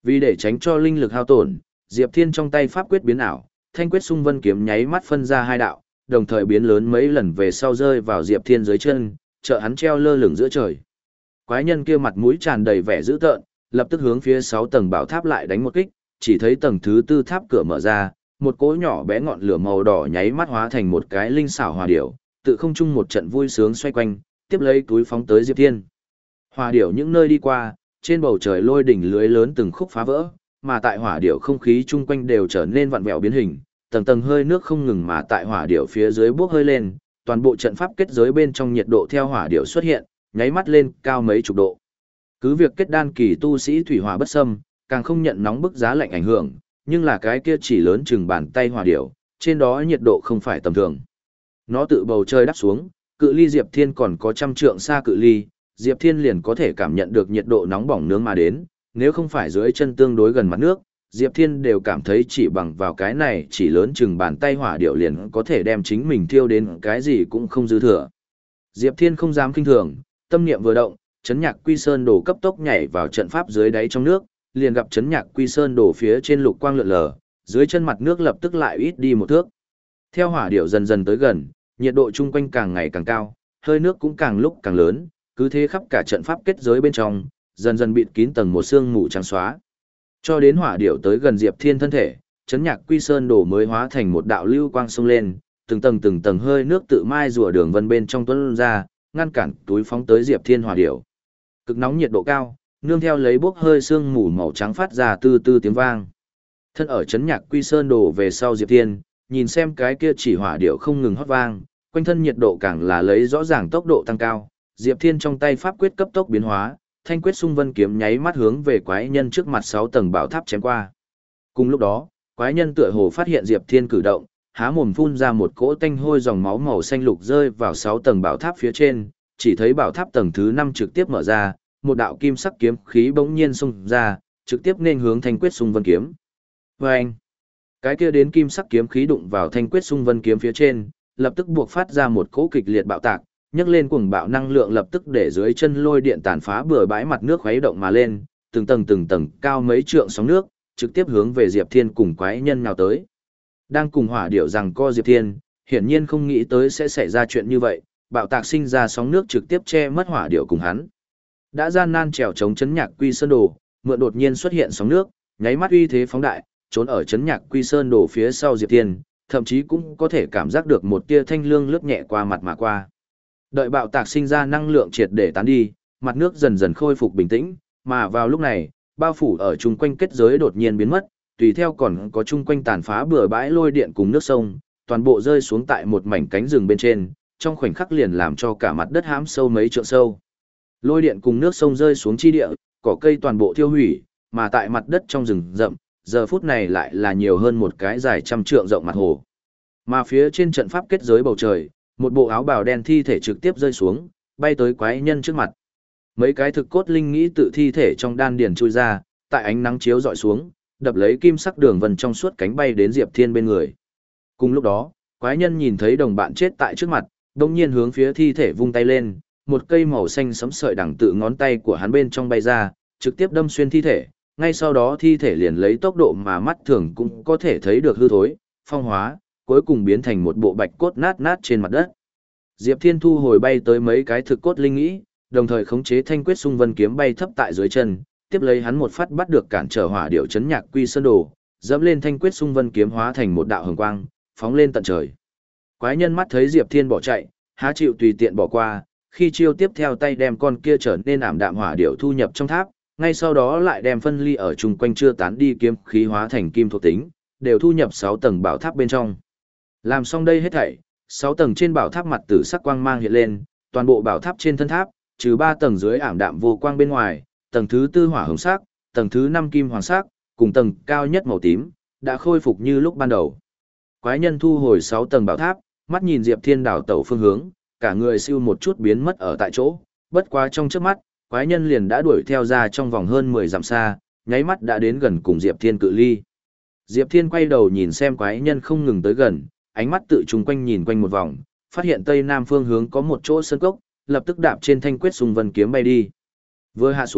Vì để tránh cho linh lực hao tổn, Diệp Thiên trong tay pháp quyết biến ảo, thanh quyết xung vân kiếm nháy mắt phân ra hai đạo, đồng thời biến lớn mấy lần về sau rơi vào Diệp Thiên dưới chân, trợ hắn treo lơ lửng giữa trời. Quái nhân kia mặt mũi tràn đầy vẻ dữ tợn, lập tức hướng phía sáu tầng bảo tháp lại đánh một kích, chỉ thấy tầng thứ tư tháp cửa mở ra, một cỗ nhỏ bé ngọn lửa màu đỏ nháy mắt hóa thành một cái linh xảo hỏa điểu, tự không trung một trận vui sướng xoay quanh, tiếp lấy túi phóng tới Diệp Thiên. Hỏa điểu những nơi đi qua, trên bầu trời lôi đỉnh lưới lớn từng khúc phá vỡ, mà tại hỏa điểu không khí chung quanh đều trở nên vặn vẹo biến hình, tầng tầng hơi nước không ngừng mà tại hỏa điểu phía dưới bốc hơi lên, toàn bộ trận pháp kết giới bên trong nhiệt độ theo hỏa điểu xuất hiện, nháy mắt lên cao mấy chục độ. Cứ việc kết đan kỳ tu sĩ thủy hỏa bất xâm, càng không nhận nóng bức giá lạnh ảnh hưởng, nhưng là cái kia chỉ lớn chừng bàn tay hỏa điểu, trên đó nhiệt độ không phải tầm thường. Nó tự bầu trời đáp xuống, cự ly Diệp Thiên còn có trăm trượng xa cự ly, Diệp Thiên liền có thể cảm nhận được nhiệt độ nóng bỏng nướng mà đến, nếu không phải dưới chân tương đối gần mặt nước, Diệp Thiên đều cảm thấy chỉ bằng vào cái này chỉ lớn chừng bàn tay hỏa điệu liền có thể đem chính mình thiêu đến cái gì cũng không dư thừa. Diệp Thiên không dám kinh thường, tâm niệm vừa động, chấn nhạc quy sơn đồ cấp tốc nhảy vào trận pháp dưới đáy trong nước, liền gặp chấn nhạc quy sơn đồ phía trên lục quang lượn lờ, dưới chân mặt nước lập tức lại ít đi một thước. Theo hỏa điệu dần dần tới gần, nhiệt độ chung quanh càng ngày càng cao, hơi nước cũng càng lúc càng lớn, cứ thế khắp cả trận pháp kết giới bên trong, dần dần bịt kín tầng một sương mù trắng xóa. Cho đến hỏa điệu tới gần Diệp Thiên thân thể, chấn nhạc quy sơn đổ mới hóa thành một đạo lưu quang sông lên, từng tầng từng tầng hơi nước tự mai rùa đường vân bên trong tuôn ra, ngăn cản túi phóng tới Diệp Thiên hỏa điệu. Cực nóng nhiệt độ cao, nương theo lấy bốc hơi sương mù màu trắng phát ra từ từ tiếng vang. Thân ở chấn nhạc quy sơn đổ về sau Diệp Thiên, nhìn xem cái kia chỉ hỏa điệu không ngừng hót vang, quanh thân nhiệt độ càng là lấy rõ ràng tốc độ tăng cao, Diệp Thiên trong tay pháp quyết cấp tốc biến hóa, thanh quyết xung vân kiếm nháy mắt hướng về quái nhân trước mặt sáu tầng bảo tháp chém qua. Cùng lúc đó, quái nhân tựa hồ phát hiện Diệp Thiên cử động, há mồm phun ra một cỗ tanh hôi dòng máu màu xanh lục rơi vào sáu tầng bảo tháp phía trên, chỉ thấy bảo tháp tầng thứ năm trực tiếp mở ra, một đạo kim sắc kiếm khí bỗng nhiên xung ra, trực tiếp nên hướng thanh quyết xung vân kiếm. Vâng! Cái kia đến kim sắc kiếm khí đụng vào thanh quyết xung vân kiếm phía trên, lập tức buộc phát ra một cỗ kịch liệt bạo tạc, nhấc lên cuồng bạo năng lượng lập tức để dưới chân lôi điện tàn phá bừa bãi mặt nước khuấy động mà lên, từng tầng từng tầng cao mấy trượng sóng nước, trực tiếp hướng về Diệp Thiên cùng quái nhân nào tới. Đang cùng hỏa điệu rằng co Diệp Thiên, hiển nhiên không nghĩ tới sẽ xảy ra chuyện như vậy, bạo tạc sinh ra sóng nước trực tiếp che mất hỏa điệu cùng hắn. Đã gian nan trèo chống chấn nhạc quy sơn đồ, mượn đột nhiên xuất hiện sóng nước, nháy mắt uy thế phóng đại, trốn ở chấn nhạc quy sơn đồ phía sau Diệp Thiên, thậm chí cũng có thể cảm giác được một tia thanh lương lướt nhẹ qua mặt mà qua. Đợi bạo tạc sinh ra năng lượng triệt để tán đi, mặt nước dần dần khôi phục bình tĩnh, mà vào lúc này, bao phủ ở chung quanh kết giới đột nhiên biến mất, tùy theo còn có chung quanh tàn phá bừa bãi lôi điện cùng nước sông, toàn bộ rơi xuống tại một mảnh cánh rừng bên trên, trong khoảnh khắc liền làm cho cả mặt đất hãm sâu mấy trượng sâu. Lôi điện cùng nước sông rơi xuống chi địa, cỏ cây toàn bộ thiêu hủy, mà tại mặt đất trong rừng rậm, giờ phút này lại là nhiều hơn một cái dài trăm trượng rộng mặt hồ. Mà phía trên trận pháp kết giới bầu trời, một bộ áo bào đen thi thể trực tiếp rơi xuống, bay tới quái nhân trước mặt. Mấy cái thực cốt linh nghĩ tự thi thể trong đan điền chui ra, tại ánh nắng chiếu dọi xuống, đập lấy kim sắc đường vân trong suốt cánh bay đến Diệp Thiên bên người. Cùng lúc đó, quái nhân nhìn thấy đồng bạn chết tại trước mặt, đồng nhiên hướng phía thi thể vung tay lên, một cây màu xanh sẫm sợi đằng tự ngón tay của hắn bên trong bay ra, trực tiếp đâm xuyên thi thể, ngay sau đó thi thể liền lấy tốc độ mà mắt thường cũng có thể thấy được hư thối, phong hóa, cuối cùng biến thành một bộ bạch cốt nát nát trên mặt đất. Diệp Thiên thu hồi bay tới mấy cái thực cốt linh nghĩ, đồng thời khống chế thanh quyết xung vân kiếm bay thấp tại dưới chân, tiếp lấy hắn một phát bắt được cản trở hỏa điệu chấn nhạc quy sơn đồ, dẫm lên thanh quyết xung vân kiếm hóa thành một đạo hồng quang, phóng lên tận trời. Quái nhân mắt thấy Diệp Thiên bỏ chạy, há chịu tùy tiện bỏ qua, khi chiêu tiếp theo tay đem con kia trở nên ảm đạm hỏa điệu thu nhập trong tháp, ngay sau đó lại đem phân ly ở chung quanh chưa tán đi kiếm khí hóa thành kim thuộc tính, đều thu nhập sáu tầng bảo tháp bên trong. Làm xong đây hết thảy, sáu tầng trên bảo tháp mặt tử sắc quang mang hiện lên, toàn bộ bảo tháp trên thân tháp, trừ ba tầng dưới ảm đạm vô quang bên ngoài, tầng thứ tư hỏa hồng sắc, tầng thứ năm kim hoàng sắc, cùng tầng cao nhất màu tím, đã khôi phục như lúc ban đầu. Quái nhân thu hồi sáu tầng bảo tháp, mắt nhìn Diệp Thiên đảo tẩu phương hướng, cả người siêu một chút biến mất ở tại chỗ, bất quá trong chớp mắt, quái nhân liền đã đuổi theo ra trong vòng hơn mười dặm xa, nháy mắt đã đến gần cùng Diệp Thiên cự ly. Diệp Thiên quay đầu nhìn xem quái nhân không ngừng tới gần, ánh mắt tự trùng quanh nhìn quanh một vòng, phát hiện tây nam phương hướng có một chỗ sơn cốc, lập tức đạp trên thanh quyết xung vân kiếm bay đi. Vừa hạ xuống,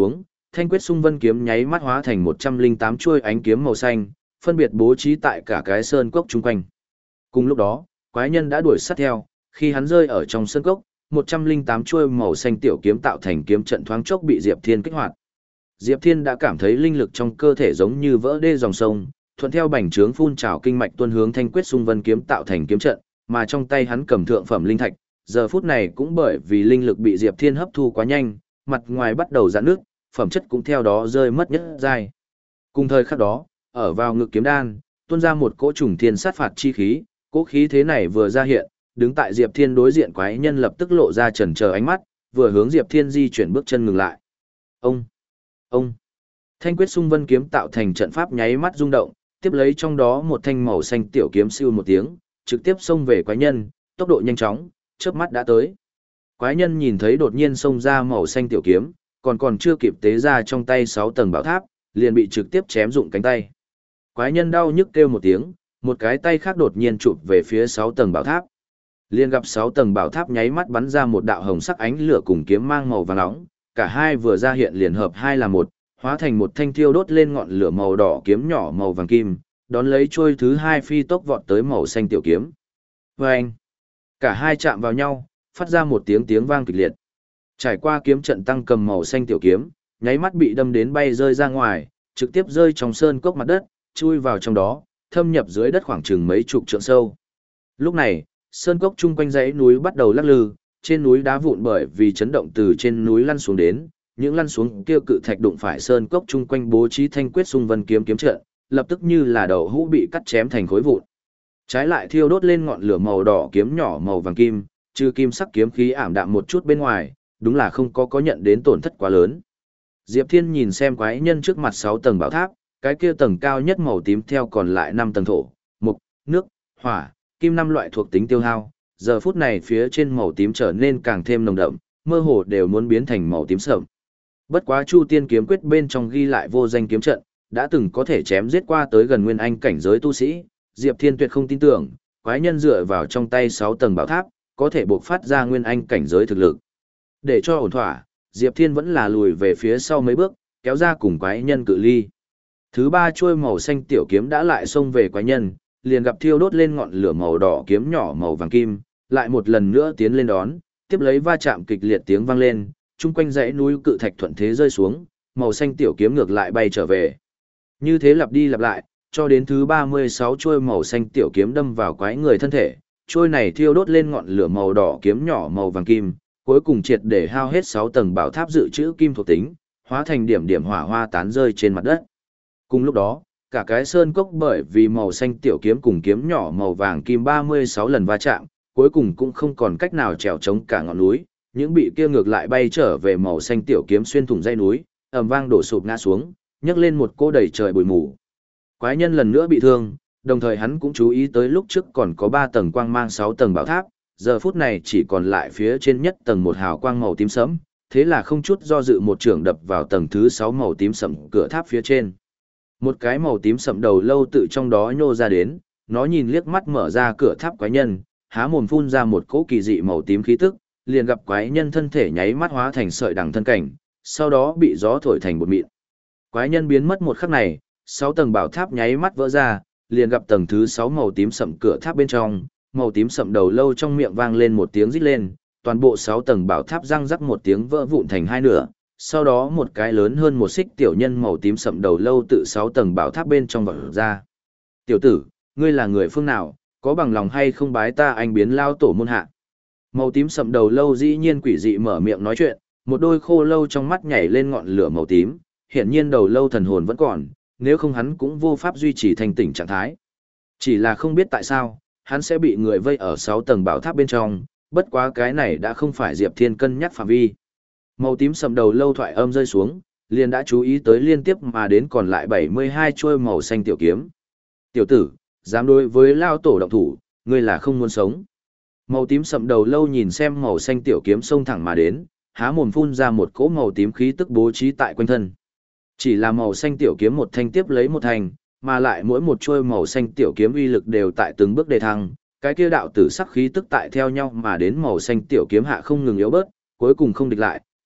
thanh quyết xung vân kiếm nháy mắt hóa thành một trăm linh tám chuôi ánh kiếm màu xanh, phân biệt bố trí tại cả cái sơn cốc chung quanh. Cùng lúc đó, quái nhân đã đuổi sát theo, khi hắn rơi ở trong sơn cốc, một trăm linh tám chuôi màu xanh tiểu kiếm tạo thành kiếm trận thoáng chốc bị Diệp Thiên kích hoạt. Diệp Thiên đã cảm thấy linh lực trong cơ thể giống như vỡ đê dòng sông, thuận theo bành trướng phun trào kinh mạch tuôn hướng thanh quyết xung vân kiếm tạo thành kiếm trận, mà trong tay hắn cầm thượng phẩm linh thạch, giờ phút này cũng bởi vì linh lực bị Diệp Thiên hấp thu quá nhanh, mặt ngoài bắt đầu giãn nước, phẩm chất cũng theo đó rơi mất nhất giai. Cùng thời khắc đó, ở vào ngực kiếm đan, tuôn ra một cỗ trùng thiên sát phạt chi khí, cỗ khí thế này vừa ra hiện, đứng tại Diệp Thiên đối diện quái nhân lập tức lộ ra chần chờ ánh mắt, vừa hướng Diệp Thiên di chuyển bước chân ngừng lại. Ông, ông, thanh quyết xung vân kiếm tạo thành trận pháp nháy mắt rung động, tiếp lấy trong đó một thanh màu xanh tiểu kiếm siêu một tiếng, trực tiếp xông về quái nhân, tốc độ nhanh chóng, chớp mắt đã tới. Quái nhân nhìn thấy đột nhiên xông ra màu xanh tiểu kiếm, còn còn chưa kịp tế ra trong tay sáu tầng bảo tháp, liền bị trực tiếp chém rụng cánh tay. Quái nhân đau nhức kêu một tiếng, một cái tay khác đột nhiên chụp về phía sáu tầng bảo tháp. Liền gặp sáu tầng bảo tháp nháy mắt bắn ra một đạo hồng sắc ánh lửa cùng kiếm mang màu vàng nóng, cả hai vừa ra hiện liền hợp hai là một, hóa thành một thanh thiêu đốt lên ngọn lửa màu đỏ kiếm nhỏ màu vàng kim, đón lấy trôi thứ hai phi tốc vọt tới màu xanh tiểu kiếm. Vâng! Cả hai chạm vào nhau, phát ra một tiếng tiếng vang kịch liệt. Trải qua kiếm trận tăng cầm màu xanh tiểu kiếm, nháy mắt bị đâm đến bay rơi ra ngoài, trực tiếp rơi trong sơn cốc mặt đất, chui vào trong đó, thâm nhập dưới đất khoảng chừng mấy chục trượng sâu. Lúc này, sơn cốc chung quanh dãy núi bắt đầu lắc lư, trên núi đá vụn bởi vì chấn động từ trên núi lăn xuống đến, những lăn xuống kia cự thạch đụng phải sơn cốc chung quanh bố trí thanh quyết xung vân kiếm kiếm trận, lập tức như là đầu hũ bị cắt chém thành khối vụn. Trái lại thiêu đốt lên ngọn lửa màu đỏ kiếm nhỏ màu vàng kim, trừ kim sắc kiếm khí ảm đạm một chút bên ngoài, đúng là không có có nhận đến tổn thất quá lớn. Diệp Thiên nhìn xem quái nhân trước mặt sáu tầng bảo tháp, cái kia tầng cao nhất màu tím theo còn lại năm tầng thổ, mục, nước, hỏa, kim năm loại thuộc tính tiêu hao, giờ phút này phía trên màu tím trở nên càng thêm nồng đậm, mơ hồ đều muốn biến thành màu tím sẫm. Bất quá Chu Tiên kiếm quyết bên trong ghi lại vô danh kiếm trận, đã từng có thể chém giết qua tới gần nguyên anh cảnh giới tu sĩ, Diệp Thiên tuyệt không tin tưởng, quái nhân dựa vào trong tay sáu tầng bảo tháp, có thể bộc phát ra nguyên anh cảnh giới thực lực. Để cho ổn thỏa, Diệp Thiên vẫn là lùi về phía sau mấy bước, kéo ra cùng quái nhân cự ly. Thứ ba chuôi màu xanh tiểu kiếm đã lại xông về quái nhân, liền gặp thiêu đốt lên ngọn lửa màu đỏ kiếm nhỏ màu vàng kim, lại một lần nữa tiến lên đón, tiếp lấy va chạm kịch liệt tiếng vang lên, chung quanh dãy núi cự thạch thuận thế rơi xuống, màu xanh tiểu kiếm ngược lại bay trở về. Như thế lặp đi lặp lại, cho đến thứ ba mươi sáu chuôi màu xanh tiểu kiếm đâm vào quái người thân thể, chuôi này thiêu đốt lên ngọn lửa màu đỏ kiếm nhỏ màu vàng kim, cuối cùng triệt để hao hết sáu tầng bảo tháp dự trữ kim thuộc tính, hóa thành điểm điểm hỏa hoa tán rơi trên mặt đất. Cùng lúc đó, cả cái sơn cốc bởi vì màu xanh tiểu kiếm cùng kiếm nhỏ màu vàng kim ba mươi sáu lần va chạm, cuối cùng cũng không còn cách nào trèo chống cả ngọn núi, những bị kia ngược lại bay trở về màu xanh tiểu kiếm xuyên thủng dãy núi, ầm vang đổ sụp ngã xuống, nhấc lên một cô đầy trời bụi mù. Quái nhân lần nữa bị thương, đồng thời hắn cũng chú ý tới lúc trước còn có ba tầng quang mang sáu tầng bảo tháp, giờ phút này chỉ còn lại phía trên nhất tầng một hào quang màu tím sẫm, thế là không chút do dự một trường đập vào tầng thứ sáu màu tím sẫm cửa tháp phía trên. Một cái màu tím sẫm đầu lâu tự trong đó nhô ra đến, nó nhìn liếc mắt mở ra cửa tháp quái nhân, há mồm phun ra một cỗ kỳ dị màu tím khí tức, liền gặp quái nhân thân thể nháy mắt hóa thành sợi đằng thân cảnh, sau đó bị gió thổi thành bột mịn. Quái nhân biến mất một khắc này, sáu tầng bảo tháp nháy mắt vỡ ra, liền gặp tầng thứ sáu màu tím sẫm cửa tháp bên trong, màu tím sẫm đầu lâu trong miệng vang lên một tiếng rít lên, toàn bộ sáu tầng bảo tháp răng rắc một tiếng vỡ vụn thành hai nửa, sau đó một cái lớn hơn một xích tiểu nhân màu tím sẫm đầu lâu tự sáu tầng bảo tháp bên trong vọt ra. "Tiểu tử, ngươi là người phương nào, có bằng lòng hay không bái ta anh biến lao tổ môn hạ?" Màu tím sẫm đầu lâu dĩ nhiên quỷ dị mở miệng nói chuyện, một đôi khô lâu trong mắt nhảy lên ngọn lửa màu tím, hiển nhiên đầu lâu thần hồn vẫn còn, nếu không hắn cũng vô pháp duy trì thanh tỉnh trạng thái. Chỉ là không biết tại sao, hắn sẽ bị người vây ở sáu tầng bảo tháp bên trong, bất quá cái này đã không phải Diệp Thiên cân nhắc phạm vi. Màu tím sầm đầu lâu thoại âm rơi xuống, liền đã chú ý tới liên tiếp mà đến còn lại bảy mươi hai chuôi màu xanh tiểu kiếm. "Tiểu tử, dám đối với lao tổ động thủ, ngươi là không muốn sống." Màu tím sầm đầu lâu nhìn xem màu xanh tiểu kiếm xông thẳng mà đến, há mồm phun ra một cỗ màu tím khí tức bố trí tại quanh thân. Chỉ là màu xanh tiểu kiếm một thanh tiếp lấy một thanh, mà lại mỗi một chuôi màu xanh tiểu kiếm uy lực đều tại từng bước đề thăng, cái kia đạo tử sắc khí tức tại theo nhau mà đến màu xanh tiểu kiếm hạ không ngừng yếu bớt, cuối cùng không địch lại,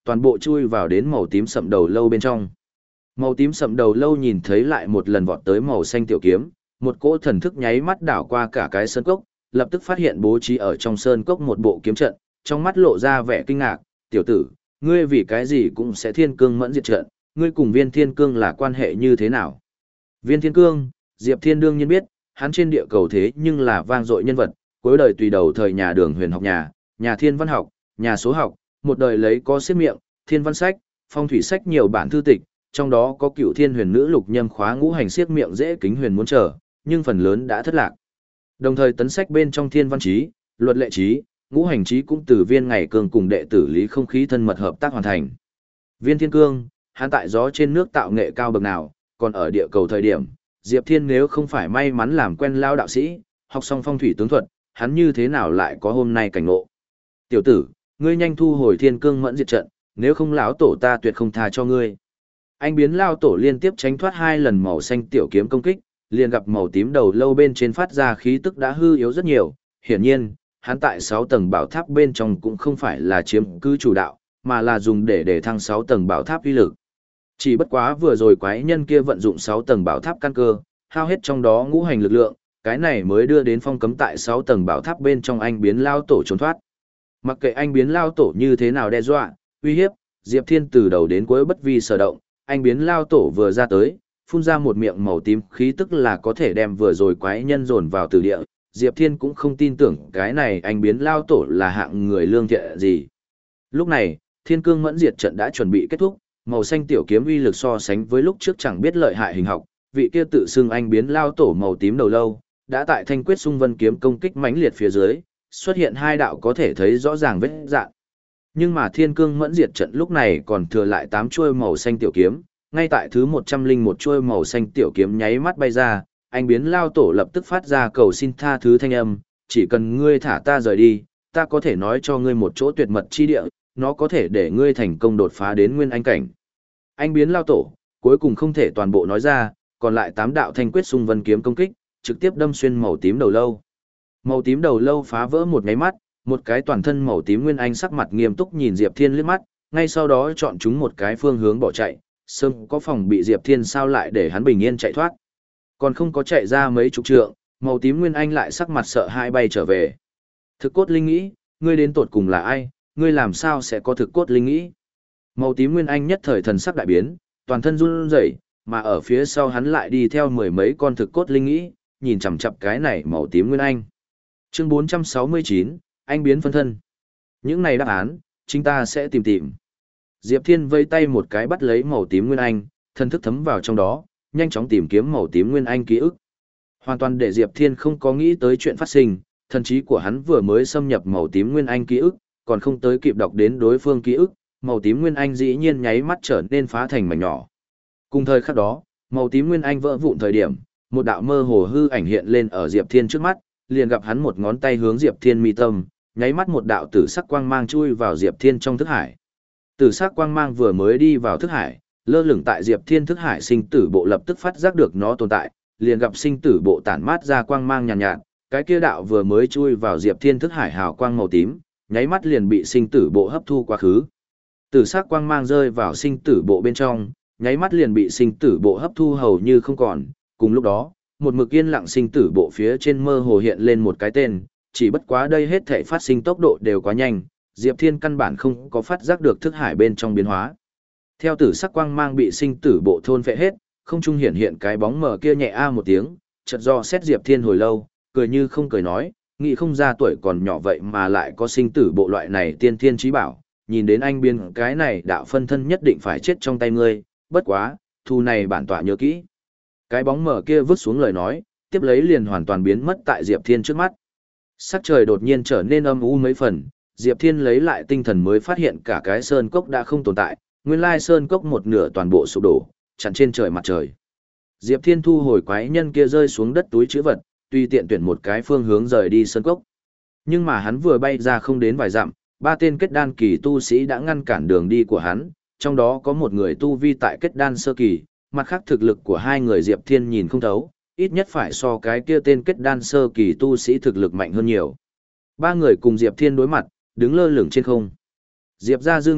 toàn bộ chui vào đến màu tím sậm đầu lâu bên trong. Màu tím sậm đầu lâu nhìn thấy lại một lần vọt tới màu xanh tiểu kiếm, một cỗ thần thức nháy mắt đảo qua cả cái sơn cốc, lập tức phát hiện bố trí ở trong sơn cốc một bộ kiếm trận, trong mắt lộ ra vẻ kinh ngạc, "Tiểu tử, ngươi vì cái gì cũng sẽ thiên cương mẫn diệt trận, ngươi cùng viên thiên cương là quan hệ như thế nào?" Viên thiên cương, Diệp Thiên đương nhiên biết, hắn trên địa cầu thế nhưng là vang dội nhân vật, cuối đời tùy đầu thời nhà Đường Huyền học nhà, nhà thiên văn học, nhà số học, một đời lấy có xếp miệng, thiên văn sách, phong thủy sách nhiều bản thư tịch, trong đó có cựu thiên huyền nữ lục nhâm khóa ngũ hành siết miệng dễ kính huyền muốn trở, nhưng phần lớn đã thất lạc. Đồng thời tấn sách bên trong thiên văn trí, luật lệ trí, ngũ hành trí cũng từ viên ngày cương cùng đệ tử lý không khí thân mật hợp tác hoàn thành. Viên thiên cương, hắn tại gió trên nước tạo nghệ cao bậc nào, còn ở địa cầu thời điểm, Diệp Thiên nếu không phải may mắn làm quen lao đạo sĩ, học xong phong thủy tướng thuật, hắn như thế nào lại có hôm nay cảnh ngộ. Tiểu tử, ngươi nhanh thu hồi thiên cương mẫn diệt trận, nếu không lão tổ ta tuyệt không tha cho ngươi. Anh biến lao tổ liên tiếp tránh thoát hai lần màu xanh tiểu kiếm công kích, liền gặp màu tím đầu lâu bên trên phát ra khí tức đã hư yếu rất nhiều. Hiển nhiên, hắn tại sáu tầng bảo tháp bên trong cũng không phải là chiếm cứ chủ đạo, mà là dùng để để thăng sáu tầng bảo tháp uy lực. Chỉ bất quá vừa rồi quái nhân kia vận dụng sáu tầng bảo tháp căn cơ, hao hết trong đó ngũ hành lực lượng, cái này mới đưa đến phong cấm tại sáu tầng bảo tháp bên trong anh biến lao tổ trốn thoát. Mặc kệ anh biến lao tổ như thế nào đe dọa, uy hiếp, Diệp Thiên từ đầu đến cuối bất vi sở động, anh biến lao tổ vừa ra tới, phun ra một miệng màu tím khí tức là có thể đem vừa rồi quái nhân dồn vào từ địa. Diệp Thiên cũng không tin tưởng cái này anh biến lao tổ là hạng người lương thiện gì. Lúc này, thiên cương mẫn diệt trận đã chuẩn bị kết thúc, màu xanh tiểu kiếm uy lực so sánh với lúc trước chẳng biết lợi hại hình học, vị kia tự xưng anh biến lao tổ màu tím đầu lâu, đã tại thanh quyết xung vân kiếm công kích mãnh liệt phía dưới, xuất hiện hai đạo có thể thấy rõ ràng vết dạn. Nhưng mà thiên cương mẫn diệt trận lúc này còn thừa lại tám chuôi màu xanh tiểu kiếm, ngay tại thứ một trăm linh một chuôi màu xanh tiểu kiếm nháy mắt bay ra, anh biến lao tổ lập tức phát ra cầu xin tha thứ thanh âm, chỉ cần ngươi thả ta rời đi, ta có thể nói cho ngươi một chỗ tuyệt mật chi địa, nó có thể để ngươi thành công đột phá đến nguyên anh cảnh. Anh biến lao tổ, cuối cùng không thể toàn bộ nói ra, còn lại tám đạo thanh quyết xung vân kiếm công kích, trực tiếp đâm xuyên màu tím đầu lâu. Màu tím đầu lâu phá vỡ một nháy mắt, một cái toàn thân màu tím nguyên anh sắc mặt nghiêm túc nhìn Diệp Thiên liếc mắt, ngay sau đó chọn chúng một cái phương hướng bỏ chạy, sớm có phòng bị Diệp Thiên sao lại để hắn bình yên chạy thoát. Còn không có chạy ra mấy chục trượng, màu tím nguyên anh lại sắc mặt sợ hãi bay trở về. Thực cốt linh nghĩ, ngươi đến tột cùng là ai, ngươi làm sao sẽ có thực cốt linh nghĩ? Màu tím nguyên anh nhất thời thần sắc đại biến, toàn thân run rẩy, mà ở phía sau hắn lại đi theo mười mấy con thực cốt linh nghĩ, nhìn chằm chằm cái này màu tím nguyên anh. Chương bốn trăm sáu mươi chín, anh biến phân thân. Những này đáp án, chúng ta sẽ tìm tìm. Diệp Thiên vây tay một cái bắt lấy màu tím nguyên anh, thân thức thấm vào trong đó, nhanh chóng tìm kiếm màu tím nguyên anh ký ức. Hoàn toàn để Diệp Thiên không có nghĩ tới chuyện phát sinh, thần trí của hắn vừa mới xâm nhập màu tím nguyên anh ký ức, còn không tới kịp đọc đến đối phương ký ức, màu tím nguyên anh dĩ nhiên nháy mắt trở nên phá thành mảnh nhỏ. Cùng thời khắc đó, màu tím nguyên anh vỡ vụn thời điểm, một đạo mơ hồ hư ảnh hiện lên ở Diệp Thiên trước mắt, liền gặp hắn một ngón tay hướng Diệp Thiên mi tâm, nháy mắt một đạo tử sắc quang mang chui vào Diệp Thiên trong thức hải. Tử sắc quang mang vừa mới đi vào thức hải, lơ lửng tại Diệp Thiên thức hải sinh tử bộ lập tức phát giác được nó tồn tại, liền gặp sinh tử bộ tản mát ra quang mang nhàn nhạt, nhạt, cái kia đạo vừa mới chui vào Diệp Thiên thức hải hào quang màu tím, nháy mắt liền bị sinh tử bộ hấp thu quá khứ. Tử sắc quang mang rơi vào sinh tử bộ bên trong, nháy mắt liền bị sinh tử bộ hấp thu hầu như không còn, cùng lúc đó, một mực yên lặng sinh tử bộ phía trên mơ hồ hiện lên một cái tên, chỉ bất quá đây hết thảy phát sinh tốc độ đều quá nhanh, Diệp Thiên căn bản không có phát giác được thức hải bên trong biến hóa. Theo tử sắc quang mang bị sinh tử bộ thôn phệ hết, không trung hiện hiện cái bóng mờ kia nhẹ a một tiếng, chợt do xét Diệp Thiên hồi lâu, cười như không cười nói, nghĩ không ra tuổi còn nhỏ vậy mà lại có sinh tử bộ loại này tiên thiên trí bảo, nhìn đến anh biên cái này đạo phân thân nhất định phải chết trong tay ngươi, bất quá, thu này bản tọa nhớ kỹ. Cái bóng mờ kia vứt xuống lời nói, tiếp lấy liền hoàn toàn biến mất tại Diệp Thiên trước mắt. Sắc trời đột nhiên trở nên âm u mấy phần, Diệp Thiên lấy lại tinh thần mới phát hiện cả cái sơn cốc đã không tồn tại, nguyên lai sơn cốc một nửa toàn bộ sụp đổ, chặn trên trời mặt trời. Diệp Thiên thu hồi quái nhân kia rơi xuống đất túi trữ vật, tùy tiện tuyển một cái phương hướng rời đi sơn cốc. Nhưng mà hắn vừa bay ra không đến vài dặm, ba tên kết đan kỳ tu sĩ đã ngăn cản đường đi của hắn, trong đó có một người tu vi tại kết đan sơ kỳ, mặt khác thực lực của hai người Diệp Thiên nhìn không thấu, ít nhất phải so cái kia tên kết đan sơ kỳ tu sĩ thực lực mạnh hơn nhiều. Ba người cùng Diệp Thiên đối mặt, đứng lơ lửng trên không. Diệp gia Dương Nghiệt,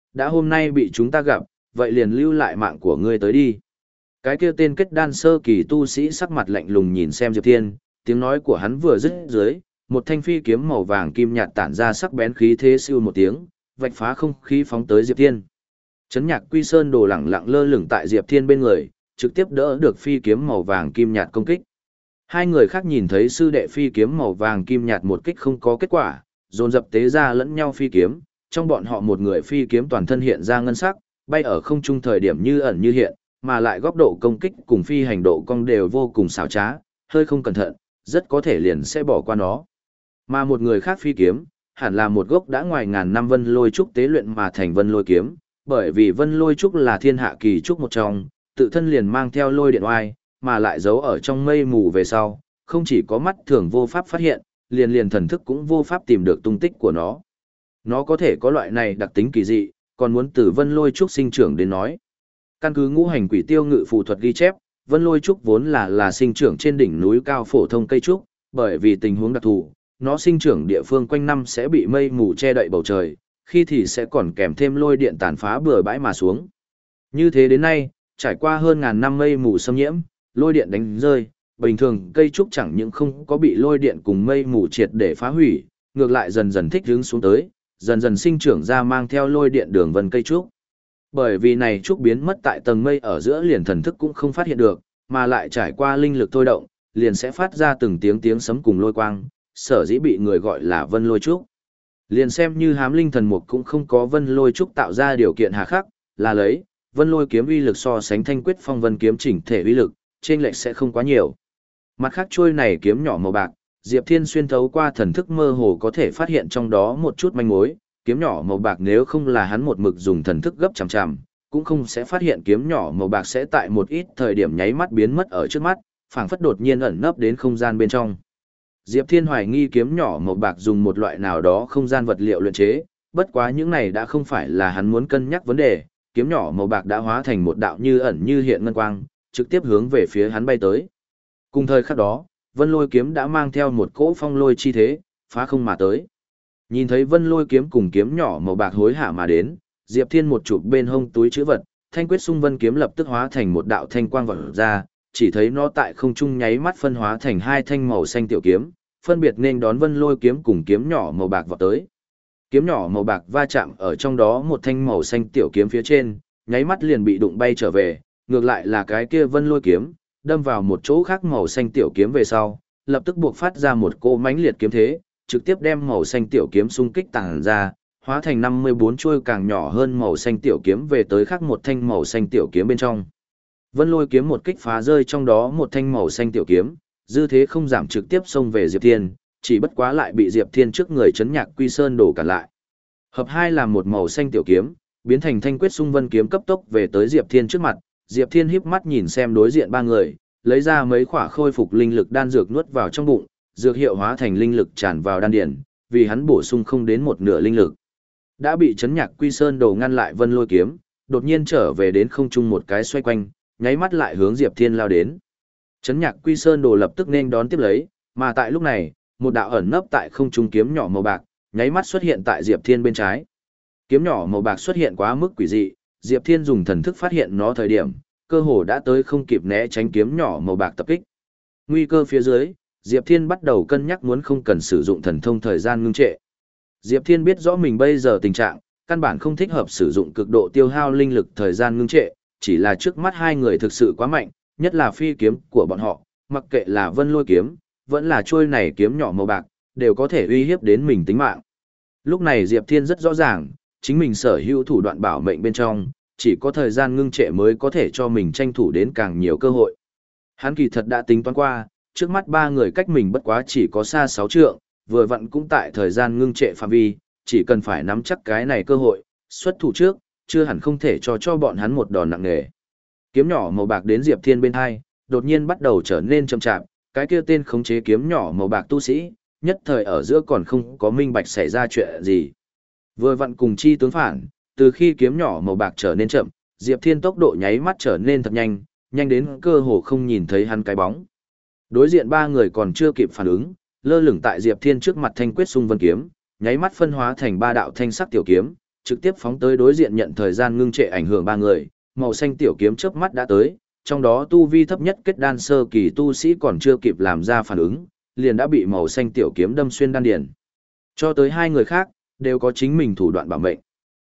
đã hôm nay bị chúng ta gặp, vậy liền lưu lại mạng của ngươi tới đi. Cái kia tên kết đan sơ kỳ tu sĩ sắc mặt lạnh lùng nhìn xem Diệp Thiên, tiếng nói của hắn vừa dứt dưới, một thanh phi kiếm màu vàng kim nhạt tản ra sắc bén khí thế siêu một tiếng, vạch phá không khí phóng tới Diệp Thiên. Chấn Nhạc Quy Sơn Đồ lẳng lặng lơ lửng tại Diệp Thiên bên người, trực tiếp đỡ được phi kiếm màu vàng kim nhạt công kích. Hai người khác nhìn thấy sư đệ phi kiếm màu vàng kim nhạt một kích không có kết quả, dồn dập tế ra lẫn nhau phi kiếm, trong bọn họ một người phi kiếm toàn thân hiện ra ngân sắc, bay ở không trung thời điểm như ẩn như hiện, mà lại góc độ công kích cùng phi hành độ cong đều vô cùng xảo trá, hơi không cẩn thận, rất có thể liền sẽ bỏ qua nó. Mà một người khác phi kiếm, hẳn là một gốc đã ngoài ngàn năm vân lôi trúc tế luyện mà thành vân lôi kiếm, bởi vì vân lôi trúc là thiên hạ kỳ trúc một trong, tự thân liền mang theo lôi điện oai, mà lại giấu ở trong mây mù về sau, không chỉ có mắt thường vô pháp phát hiện, liền liền thần thức cũng vô pháp tìm được tung tích của nó. Nó có thể có loại này đặc tính kỳ dị, còn muốn từ vân lôi trúc sinh trưởng đến nói. Căn cứ ngũ hành quỷ tiêu ngự phù thuật ghi chép, vân lôi trúc vốn là là sinh trưởng trên đỉnh núi cao phổ thông cây trúc, bởi vì tình huống đặc thù, nó sinh trưởng địa phương quanh năm sẽ bị mây mù che đậy bầu trời, khi thì sẽ còn kèm thêm lôi điện tàn phá bừa bãi mà xuống. Như thế đến nay, trải qua hơn ngàn năm mây mù xâm nhiễm, lôi điện đánh rơi, bình thường cây trúc chẳng những không có bị lôi điện cùng mây mù triệt để phá hủy, ngược lại dần dần thích hướng xuống tới, dần dần sinh trưởng ra mang theo lôi điện đường vân cây trúc. Bởi vì này trúc biến mất tại tầng mây ở giữa liền thần thức cũng không phát hiện được, mà lại trải qua linh lực thôi động, liền sẽ phát ra từng tiếng tiếng sấm cùng lôi quang, sở dĩ bị người gọi là vân lôi trúc. Liền xem như hám linh thần mục cũng không có vân lôi trúc tạo ra điều kiện hà khắc, là lấy, vân lôi kiếm uy lực so sánh thanh quyết phong vân kiếm chỉnh thể uy lực, trên lệch sẽ không quá nhiều. Mặt khác trôi này kiếm nhỏ màu bạc, Diệp Thiên xuyên thấu qua thần thức mơ hồ có thể phát hiện trong đó một chút manh mối, kiếm nhỏ màu bạc nếu không là hắn một mực dùng thần thức gấp chằm chằm, cũng không sẽ phát hiện kiếm nhỏ màu bạc sẽ tại một ít thời điểm nháy mắt biến mất ở trước mắt, phảng phất đột nhiên ẩn nấp đến không gian bên trong. Diệp Thiên hoài nghi kiếm nhỏ màu bạc dùng một loại nào đó không gian vật liệu luyện chế, bất quá những này đã không phải là hắn muốn cân nhắc vấn đề, kiếm nhỏ màu bạc đã hóa thành một đạo như ẩn như hiện ngân quang, trực tiếp hướng về phía hắn bay tới. Cùng thời khắc đó, Vân Lôi kiếm đã mang theo một cỗ phong lôi chi thế, phá không mà tới. Nhìn thấy Vân Lôi kiếm cùng kiếm nhỏ màu bạc hối hả mà đến, Diệp Thiên một chụp bên hông túi trữ vật, Thanh Quyết Xung Vân kiếm lập tức hóa thành một đạo thanh quang vọt ra, chỉ thấy nó tại không trung nháy mắt phân hóa thành hai thanh màu xanh tiểu kiếm, phân biệt nên đón Vân Lôi kiếm cùng kiếm nhỏ màu bạc vọt tới. Kiếm nhỏ màu bạc va chạm ở trong đó một thanh màu xanh tiểu kiếm phía trên, nháy mắt liền bị đụng bay trở về, ngược lại là cái kia Vân Lôi kiếm, đâm vào một chỗ khác màu xanh tiểu kiếm về sau, lập tức buộc phát ra một cỗ mãnh liệt kiếm thế, trực tiếp đem màu xanh tiểu kiếm xung kích tàng ra, hóa thành năm mươi bốn chuôi càng nhỏ hơn màu xanh tiểu kiếm về tới khác một thanh màu xanh tiểu kiếm bên trong. Vân Lôi kiếm một kích phá rơi trong đó một thanh màu xanh tiểu kiếm, dư thế không giảm trực tiếp xông về Diệp Thiên, chỉ bất quá lại bị Diệp Thiên trước người chấn nhạc quy sơn đổ cản lại. Hợp hai làm một màu xanh tiểu kiếm, biến thành Thanh Quyết Xung Vân kiếm cấp tốc về tới Diệp Thiên trước mặt, Diệp Thiên híp mắt nhìn xem đối diện ba người, lấy ra mấy khỏa khôi phục linh lực đan dược nuốt vào trong bụng, dược hiệu hóa thành linh lực tràn vào đan điển, vì hắn bổ sung không đến một nửa linh lực. Đã bị chấn nhạc quy sơn đồ ngăn lại Vân Lôi kiếm, đột nhiên trở về đến không trung một cái xoay quanh, nháy mắt lại hướng Diệp Thiên lao đến. Chấn nhạc quy sơn đồ lập tức nên đón tiếp lấy, mà tại lúc này, một đạo ẩn nấp tại không trung kiếm nhỏ màu bạc, nháy mắt xuất hiện tại Diệp Thiên bên trái. Kiếm nhỏ màu bạc xuất hiện quá mức quỷ dị, Diệp Thiên dùng thần thức phát hiện nó thời điểm, cơ hồ đã tới không kịp né tránh kiếm nhỏ màu bạc tập kích. Nguy cơ phía dưới, Diệp Thiên bắt đầu cân nhắc muốn không cần sử dụng thần thông thời gian ngưng trệ. Diệp Thiên biết rõ mình bây giờ tình trạng, căn bản không thích hợp sử dụng cực độ tiêu hao linh lực thời gian ngưng trệ, chỉ là trước mắt hai người thực sự quá mạnh, nhất là phi kiếm của bọn họ, mặc kệ là Vân Lôi kiếm, vẫn là chuôi này kiếm nhỏ màu bạc, đều có thể uy hiếp đến mình tính mạng. Lúc này Diệp Thiên rất rõ ràng, chính mình sở hữu thủ đoạn bảo mệnh bên trong, chỉ có thời gian ngưng trệ mới có thể cho mình tranh thủ đến càng nhiều cơ hội. Hắn kỳ thật đã tính toán qua, trước mắt ba người cách mình bất quá chỉ có xa sáu trượng, vừa vặn cũng tại thời gian ngưng trệ phạm vi, chỉ cần phải nắm chắc cái này cơ hội, xuất thủ trước, chưa hẳn không thể cho cho bọn hắn một đòn nặng nề. Kiếm nhỏ màu bạc đến Diệp Thiên bên hai, đột nhiên bắt đầu trở nên chậm chạp, cái kia tên khống chế kiếm nhỏ màu bạc tu sĩ, nhất thời ở giữa còn không có minh bạch xảy ra chuyện gì. Vừa vặn cùng chi tướng phản, từ khi kiếm nhỏ màu bạc trở nên chậm, Diệp Thiên tốc độ nháy mắt trở nên thật nhanh, nhanh đến cơ hồ không nhìn thấy hắn cái bóng. Đối diện ba người còn chưa kịp phản ứng, lơ lửng tại Diệp Thiên trước mặt Thanh Quyết Xung Vân kiếm, nháy mắt phân hóa thành ba đạo thanh sắc tiểu kiếm, trực tiếp phóng tới đối diện nhận thời gian ngưng trệ ảnh hưởng ba người, màu xanh tiểu kiếm chớp mắt đã tới, trong đó tu vi thấp nhất kết đan sơ kỳ tu sĩ còn chưa kịp làm ra phản ứng, liền đã bị màu xanh tiểu kiếm đâm xuyên đan điền. Cho tới hai người khác, đều có chính mình thủ đoạn bảo mệnh.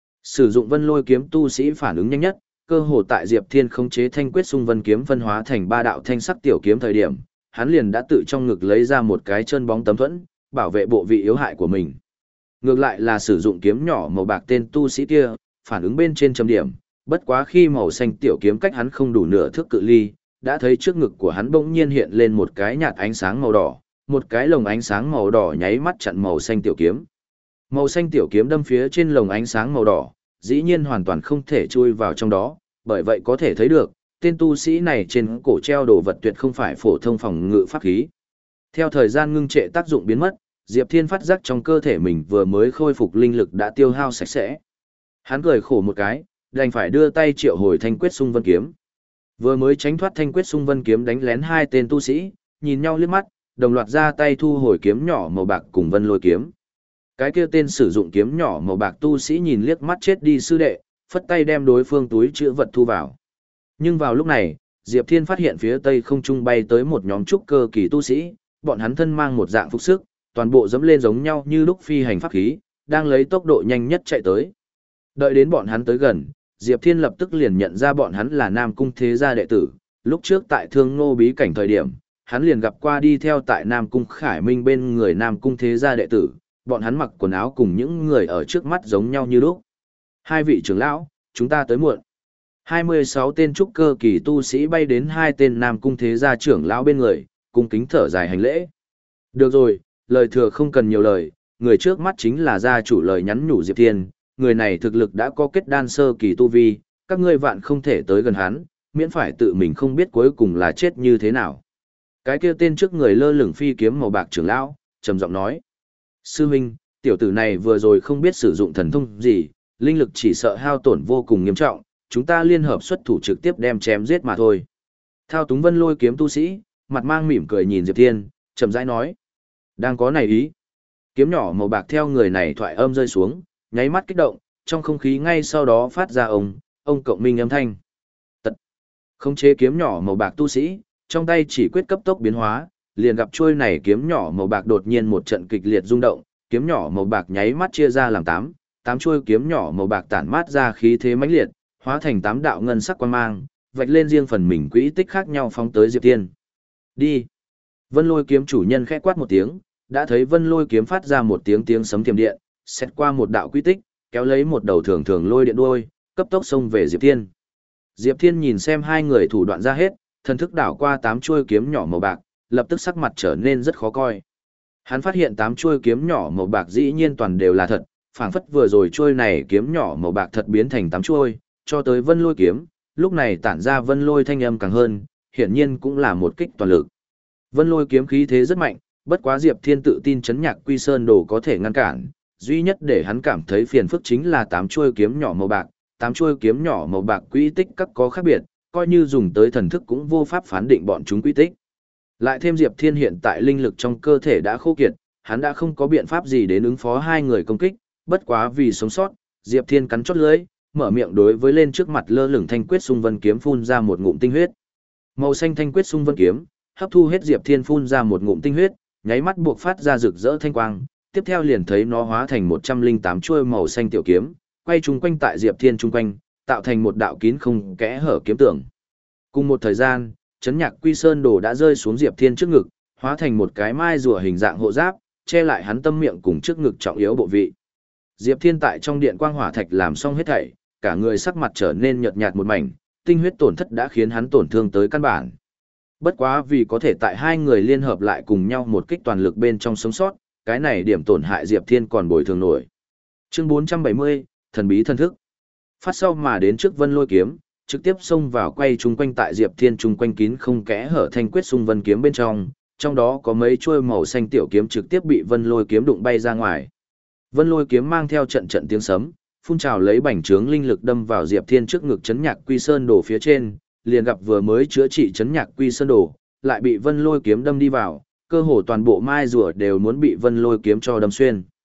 Sử dụng vân lôi kiếm tu sĩ phản ứng nhanh nhất, cơ hồ tại Diệp Thiên khống chế thanh quyết xung vân kiếm phân hóa thành ba đạo thanh sắc tiểu kiếm thời điểm, hắn liền đã tự trong ngực lấy ra một cái chân bóng tấm thuẫn, bảo vệ bộ vị yếu hại của mình. Ngược lại là sử dụng kiếm nhỏ màu bạc tên tu sĩ kia, phản ứng bên trên chấm điểm, bất quá khi màu xanh tiểu kiếm cách hắn không đủ nửa thước cự ly, đã thấy trước ngực của hắn bỗng nhiên hiện lên một cái nhạt ánh sáng màu đỏ, một cái lồng ánh sáng màu đỏ nháy mắt chặn màu xanh tiểu kiếm. Màu xanh tiểu kiếm đâm phía trên lồng ánh sáng màu đỏ, dĩ nhiên hoàn toàn không thể chui vào trong đó, bởi vậy có thể thấy được, tên tu sĩ này trên cổ treo đồ vật tuyệt không phải phổ thông phòng ngự pháp khí. Theo thời gian ngưng trệ tác dụng biến mất, Diệp Thiên phát giác trong cơ thể mình vừa mới khôi phục linh lực đã tiêu hao sạch sẽ. Hắn cười khổ một cái, đành phải đưa tay triệu hồi thanh quyết xung vân kiếm. Vừa mới tránh thoát thanh quyết xung vân kiếm đánh lén hai tên tu sĩ, nhìn nhau liếc mắt, đồng loạt ra tay thu hồi kiếm nhỏ màu bạc cùng vân lôi kiếm. Cái kia tên sử dụng kiếm nhỏ màu bạc tu sĩ nhìn liếc mắt chết đi sư đệ, phất tay đem đối phương túi chữ vật thu vào. Nhưng vào lúc này, Diệp Thiên phát hiện phía tây không trung bay tới một nhóm trúc cơ kỳ tu sĩ, bọn hắn thân mang một dạng phục sức, toàn bộ dẫm lên giống nhau như lúc phi hành pháp khí, đang lấy tốc độ nhanh nhất chạy tới. Đợi đến bọn hắn tới gần, Diệp Thiên lập tức liền nhận ra bọn hắn là Nam Cung Thế Gia đệ tử, lúc trước tại Thương Ngô bí cảnh thời điểm, hắn liền gặp qua đi theo tại Nam Cung Khải Minh bên người Nam Cung Thế Gia đệ tử, bọn hắn mặc quần áo cùng những người ở trước mắt giống nhau như lúc. Hai vị trưởng lão, chúng ta tới muộn. hai mươi sáu tên trúc cơ kỳ tu sĩ bay đến hai tên Nam Cung Thế Gia trưởng lão bên người, cung kính thở dài hành lễ. Được rồi, lời thừa không cần nhiều lời, người trước mắt chính là gia chủ lời nhắn nhủ Diệp Thiên, người này thực lực đã có kết đan sơ kỳ tu vi, các ngươi vạn không thể tới gần hắn, miễn phải tự mình không biết cuối cùng là chết như thế nào. Cái kia tên trước người lơ lửng phi kiếm màu bạc trưởng lão, trầm giọng nói: Sư huynh, tiểu tử này vừa rồi không biết sử dụng thần thông gì, linh lực chỉ sợ hao tổn vô cùng nghiêm trọng, chúng ta liên hợp xuất thủ trực tiếp đem chém giết mà thôi. Thao túng vân lôi kiếm tu sĩ, mặt mang mỉm cười nhìn Diệp Thiên, chậm rãi nói: Đang có này ý. Kiếm nhỏ màu bạc theo người này thoại âm rơi xuống, nháy mắt kích động, trong không khí ngay sau đó phát ra ông, ông cộng minh âm thanh. Tật. Khống chế kiếm nhỏ màu bạc tu sĩ, trong tay chỉ quyết cấp tốc biến hóa, liền gặp chuôi này kiếm nhỏ màu bạc đột nhiên một trận kịch liệt rung động, kiếm nhỏ màu bạc nháy mắt chia ra làm tám, tám chuôi kiếm nhỏ màu bạc tản mát ra khí thế mãnh liệt, hóa thành tám đạo ngân sắc quang mang, vạch lên riêng phần mình quỹ tích khác nhau phóng tới Diệp Thiên. Đi. Vân Lôi kiếm chủ nhân khẽ quát một tiếng, đã thấy Vân Lôi kiếm phát ra một tiếng tiếng sấm thiểm điện, xét qua một đạo quỹ tích, kéo lấy một đầu thường thường lôi điện đuôi, cấp tốc xông về Diệp Thiên. Diệp Thiên nhìn xem hai người thủ đoạn ra hết, thần thức đảo qua tám chuôi kiếm nhỏ màu bạc, lập tức sắc mặt trở nên rất khó coi. Hắn phát hiện tám chuôi kiếm nhỏ màu bạc dĩ nhiên toàn đều là thật, phảng phất vừa rồi chuôi này kiếm nhỏ màu bạc thật biến thành tám chuôi, cho tới Vân Lôi kiếm, lúc này tản ra Vân Lôi thanh âm càng hơn, hiển nhiên cũng là một kích toàn lực. Vân Lôi kiếm khí thế rất mạnh, bất quá Diệp Thiên tự tin chấn Nhạc Quy Sơn đồ có thể ngăn cản, duy nhất để hắn cảm thấy phiền phức chính là tám chuôi kiếm nhỏ màu bạc, tám chuôi kiếm nhỏ màu bạc quỹ tích các có khác biệt, coi như dùng tới thần thức cũng vô pháp phán định bọn chúng quỹ tích. Lại thêm Diệp Thiên hiện tại linh lực trong cơ thể đã khô kiệt, hắn đã không có biện pháp gì đến ứng phó hai người công kích, bất quá vì sống sót, Diệp Thiên cắn chót lưỡi, mở miệng đối với lên trước mặt lơ lửng thanh quyết xung vân kiếm phun ra một ngụm tinh huyết. Màu xanh thanh quyết xung vân kiếm, hấp thu hết Diệp Thiên phun ra một ngụm tinh huyết, nháy mắt buộc phát ra rực rỡ thanh quang, tiếp theo liền thấy nó hóa thành một trăm lẻ tám chuôi màu xanh tiểu kiếm, quay chung quanh tại Diệp Thiên chung quanh, tạo thành một đạo kín không kẽ hở kiếm tường. Cùng một thời gian, chấn Nhạc Quy Sơn đồ đã rơi xuống Diệp Thiên trước ngực, hóa thành một cái mai rùa hình dạng hộ giáp, che lại hắn tâm miệng cùng trước ngực trọng yếu bộ vị. Diệp Thiên tại trong điện quang hỏa thạch làm xong hết thảy, cả người sắc mặt trở nên nhợt nhạt một mảnh, tinh huyết tổn thất đã khiến hắn tổn thương tới căn bản. Bất quá vì có thể tại hai người liên hợp lại cùng nhau một kích toàn lực bên trong sống sót, cái này điểm tổn hại Diệp Thiên còn bồi thường nổi. Chương bốn trăm bảy mươi, thần bí thân thức. Phát sau mà đến trước Vân Lôi kiếm, trực tiếp xông vào quay chung quanh tại Diệp Thiên chung quanh kín không kẽ hở thanh quyết xung vân kiếm bên trong, trong đó có mấy chuôi màu xanh tiểu kiếm trực tiếp bị Vân Lôi kiếm đụng bay ra ngoài. Vân Lôi kiếm mang theo trận trận tiếng sấm, phun trào lấy bành trướng linh lực đâm vào Diệp Thiên trước ngực chấn Nhạc Quy Sơn đồ phía trên, liền gặp vừa mới chữa trị chấn Nhạc Quy Sơn đồ, lại bị Vân Lôi kiếm đâm đi vào, cơ hồ toàn bộ mai rùa đều muốn bị Vân Lôi kiếm cho đâm xuyên.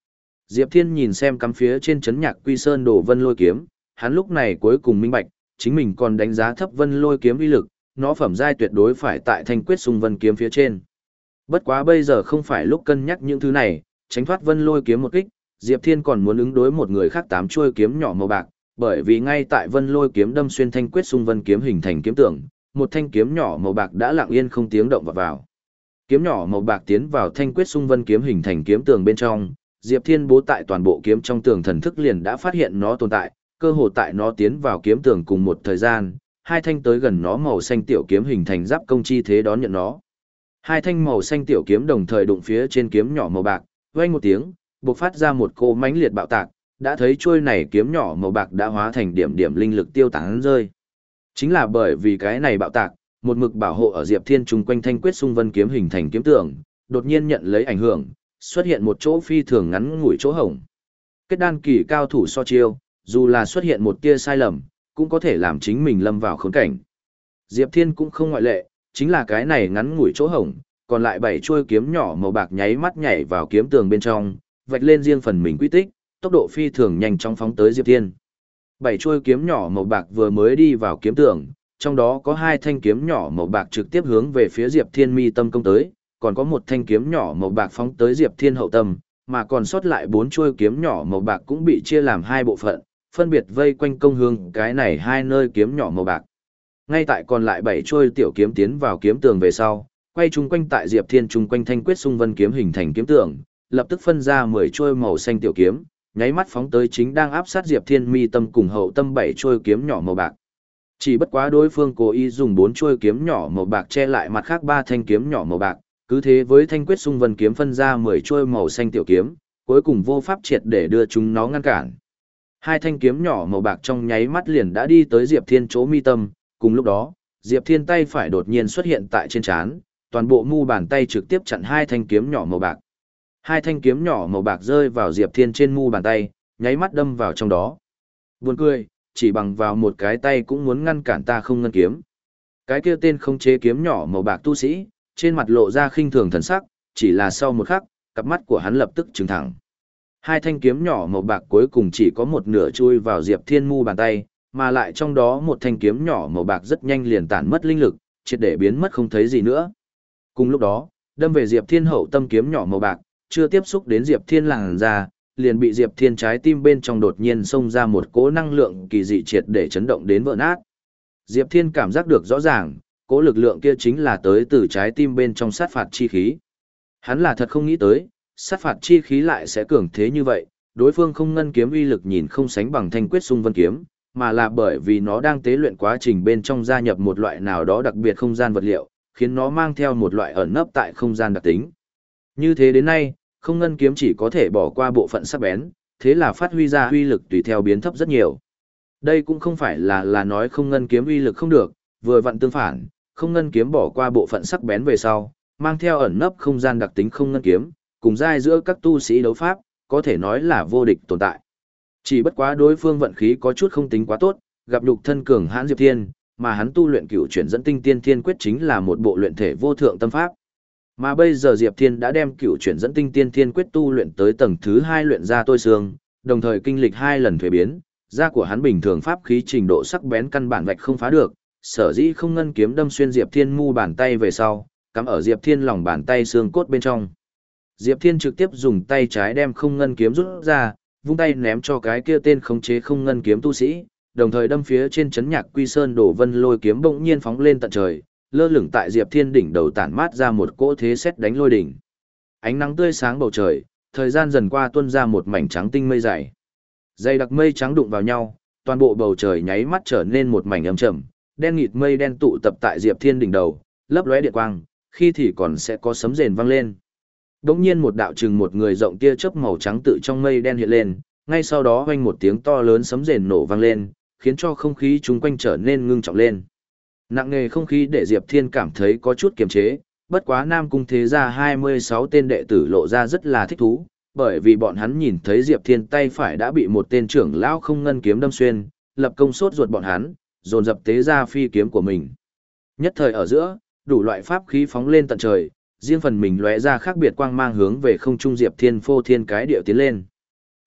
Diệp Thiên nhìn xem cắm phía trên chấn nhạc quy sơn đồ vân lôi kiếm, hắn lúc này cuối cùng minh bạch, chính mình còn đánh giá thấp vân lôi kiếm uy lực, nó phẩm giai tuyệt đối phải tại thanh quyết xung vân kiếm phía trên. Bất quá bây giờ không phải lúc cân nhắc những thứ này, tránh thoát vân lôi kiếm một kích, Diệp Thiên còn muốn ứng đối một người khác tám chuôi kiếm nhỏ màu bạc, bởi vì ngay tại vân lôi kiếm đâm xuyên thanh quyết xung vân kiếm hình thành kiếm tưởng, một thanh kiếm nhỏ màu bạc đã lặng yên không tiếng động vào vào. Kiếm nhỏ màu bạc tiến vào thanh quyết xung vân kiếm hình thành kiếm tường bên trong, Diệp Thiên bố tại toàn bộ kiếm trong tường thần thức liền đã phát hiện nó tồn tại, cơ hồ tại nó tiến vào kiếm tường cùng một thời gian, hai thanh tới gần nó màu xanh tiểu kiếm hình thành giáp công chi thế đón nhận nó. Hai thanh màu xanh tiểu kiếm đồng thời đụng phía trên kiếm nhỏ màu bạc, vang một tiếng, bộc phát ra một cỗ mãnh liệt bạo tạc, đã thấy chuôi này kiếm nhỏ màu bạc đã hóa thành điểm điểm linh lực tiêu tán rơi. Chính là bởi vì cái này bạo tạc, một mực bảo hộ ở Diệp Thiên chung quanh thanh quyết xung vân kiếm hình thành kiếm tường, đột nhiên nhận lấy ảnh hưởng, xuất hiện một chỗ phi thường ngắn ngủi chỗ hổng. Kết đan kỳ cao thủ so chiêu, dù là xuất hiện một tia sai lầm, cũng có thể làm chính mình lâm vào khốn cảnh. Diệp Thiên cũng không ngoại lệ, chính là cái này ngắn ngủi chỗ hổng, còn lại bảy chuôi kiếm nhỏ màu bạc nháy mắt nhảy vào kiếm tường bên trong, vạch lên riêng phần mình quy tích, tốc độ phi thường nhanh chóng phóng tới Diệp Thiên. Bảy chuôi kiếm nhỏ màu bạc vừa mới đi vào kiếm tường, trong đó có hai thanh kiếm nhỏ màu bạc trực tiếp hướng về phía Diệp Thiên mi tâm công tới, còn có một thanh kiếm nhỏ màu bạc phóng tới Diệp Thiên hậu tâm, mà còn sót lại bốn chuôi kiếm nhỏ màu bạc cũng bị chia làm hai bộ phận, phân biệt vây quanh công hướng cái này hai nơi kiếm nhỏ màu bạc. Ngay tại còn lại bảy chuôi tiểu kiếm tiến vào kiếm tường về sau, quay chung quanh tại Diệp Thiên chung quanh thanh quyết xung vân kiếm hình thành kiếm tường, lập tức phân ra mười chuôi màu xanh tiểu kiếm, nháy mắt phóng tới chính đang áp sát Diệp Thiên mi tâm cùng hậu tâm bảy chuôi kiếm nhỏ màu bạc. Chỉ bất quá đối phương cố ý dùng bốn chuôi kiếm nhỏ màu bạc che lại mặt khác ba thanh kiếm nhỏ màu bạc, cứ thế với thanh quyết xung vân kiếm phân ra mười chuôi màu xanh tiểu kiếm, cuối cùng vô pháp triệt để đưa chúng nó ngăn cản. Hai thanh kiếm nhỏ màu bạc trong nháy mắt liền đã đi tới Diệp Thiên chỗ mi tâm, cùng lúc đó, Diệp Thiên tay phải đột nhiên xuất hiện tại trên trán, toàn bộ mu bàn tay trực tiếp chặn hai thanh kiếm nhỏ màu bạc. Hai thanh kiếm nhỏ màu bạc rơi vào Diệp Thiên trên mu bàn tay, nháy mắt đâm vào trong đó. Buồn cười, chỉ bằng vào một cái tay cũng muốn ngăn cản ta không ngân kiếm. Cái kia tên không chế kiếm nhỏ màu bạc tu sĩ, trên mặt lộ ra khinh thường thần sắc, chỉ là sau một khắc, cặp mắt của hắn lập tức trừng thẳng. Hai thanh kiếm nhỏ màu bạc cuối cùng chỉ có một nửa chui vào Diệp Thiên mu bàn tay, mà lại trong đó một thanh kiếm nhỏ màu bạc rất nhanh liền tản mất linh lực, triệt để biến mất không thấy gì nữa. Cùng lúc đó, đâm về Diệp Thiên hậu tâm kiếm nhỏ màu bạc, chưa tiếp xúc đến Diệp Thiên làn ra, liền bị Diệp Thiên trái tim bên trong đột nhiên xông ra một cỗ năng lượng kỳ dị triệt để chấn động đến vỡ nát. Diệp Thiên cảm giác được rõ ràng, cỗ lực lượng kia chính là tới từ trái tim bên trong sát phạt chi khí. Hắn là thật không nghĩ tới, sát phạt chi khí lại sẽ cường thế như vậy, đối phương không ngân kiếm uy lực nhìn không sánh bằng thanh quyết xung vân kiếm, mà là bởi vì nó đang tế luyện quá trình bên trong gia nhập một loại nào đó đặc biệt không gian vật liệu, khiến nó mang theo một loại ẩn nấp tại không gian đặc tính. Như thế đến nay, không ngân kiếm chỉ có thể bỏ qua bộ phận sắc bén, thế là phát huy ra uy lực tùy theo biến thấp rất nhiều. Đây cũng không phải là là nói không ngân kiếm uy lực không được, vừa vặn tương phản, không ngân kiếm bỏ qua bộ phận sắc bén về sau, mang theo ẩn nấp không gian đặc tính không ngân kiếm, cùng giai giữa các tu sĩ đấu pháp, có thể nói là vô địch tồn tại. Chỉ bất quá đối phương vận khí có chút không tính quá tốt, gặp lục thân cường hãn Diệp Thiên, mà hắn tu luyện cửu chuyển dẫn tinh tiên thiên quyết chính là một bộ luyện thể vô thượng tâm pháp. Mà bây giờ Diệp Thiên đã đem cửu chuyển dẫn tinh tiên thiên quyết tu luyện tới tầng thứ hai luyện ra tôi xương, đồng thời kinh lịch hai lần thuế biến, da của hắn bình thường pháp khí trình độ sắc bén căn bản vạch không phá được, sở dĩ không ngân kiếm đâm xuyên Diệp Thiên mu bàn tay về sau, cắm ở Diệp Thiên lòng bàn tay xương cốt bên trong. Diệp Thiên trực tiếp dùng tay trái đem không ngân kiếm rút ra, vung tay ném cho cái kia tên khống chế không ngân kiếm tu sĩ, đồng thời đâm phía trên chấn nhạc quy sơn đổ vân lôi kiếm bỗng nhiên phóng lên tận trời, lơ lửng tại Diệp Thiên đỉnh đầu tản mát ra một cỗ thế sét đánh lôi đỉnh. Ánh nắng tươi sáng bầu trời, thời gian dần qua tuôn ra một mảnh trắng tinh mây dày. Dày đặc mây trắng đụng vào nhau, toàn bộ bầu trời nháy mắt trở nên một mảnh âm trầm, đen nghịt mây đen tụ tập tại Diệp Thiên đỉnh đầu, lấp lóe điện quang, khi thì còn sẽ có sấm rền vang lên. Đống nhiên một đạo chừng một người rộng tia chớp màu trắng tự trong mây đen hiện lên, ngay sau đó hoanh một tiếng to lớn sấm rền nổ vang lên, khiến cho không khí chung quanh trở nên ngưng trọng lên. Nặng nề không khí để Diệp Thiên cảm thấy có chút kiềm chế, bất quá Nam Cung thế gia hai mươi sáu tên đệ tử lộ ra rất là thích thú, bởi vì bọn hắn nhìn thấy Diệp Thiên tay phải đã bị một tên trưởng lão không ngân kiếm đâm xuyên, lập công sốt ruột bọn hắn, dồn dập tế ra phi kiếm của mình. Nhất thời ở giữa, đủ loại pháp khí phóng lên tận trời, riêng phần mình lóe ra khác biệt quang mang hướng về không trung Diệp Thiên phô thiên cái điệu tiến lên.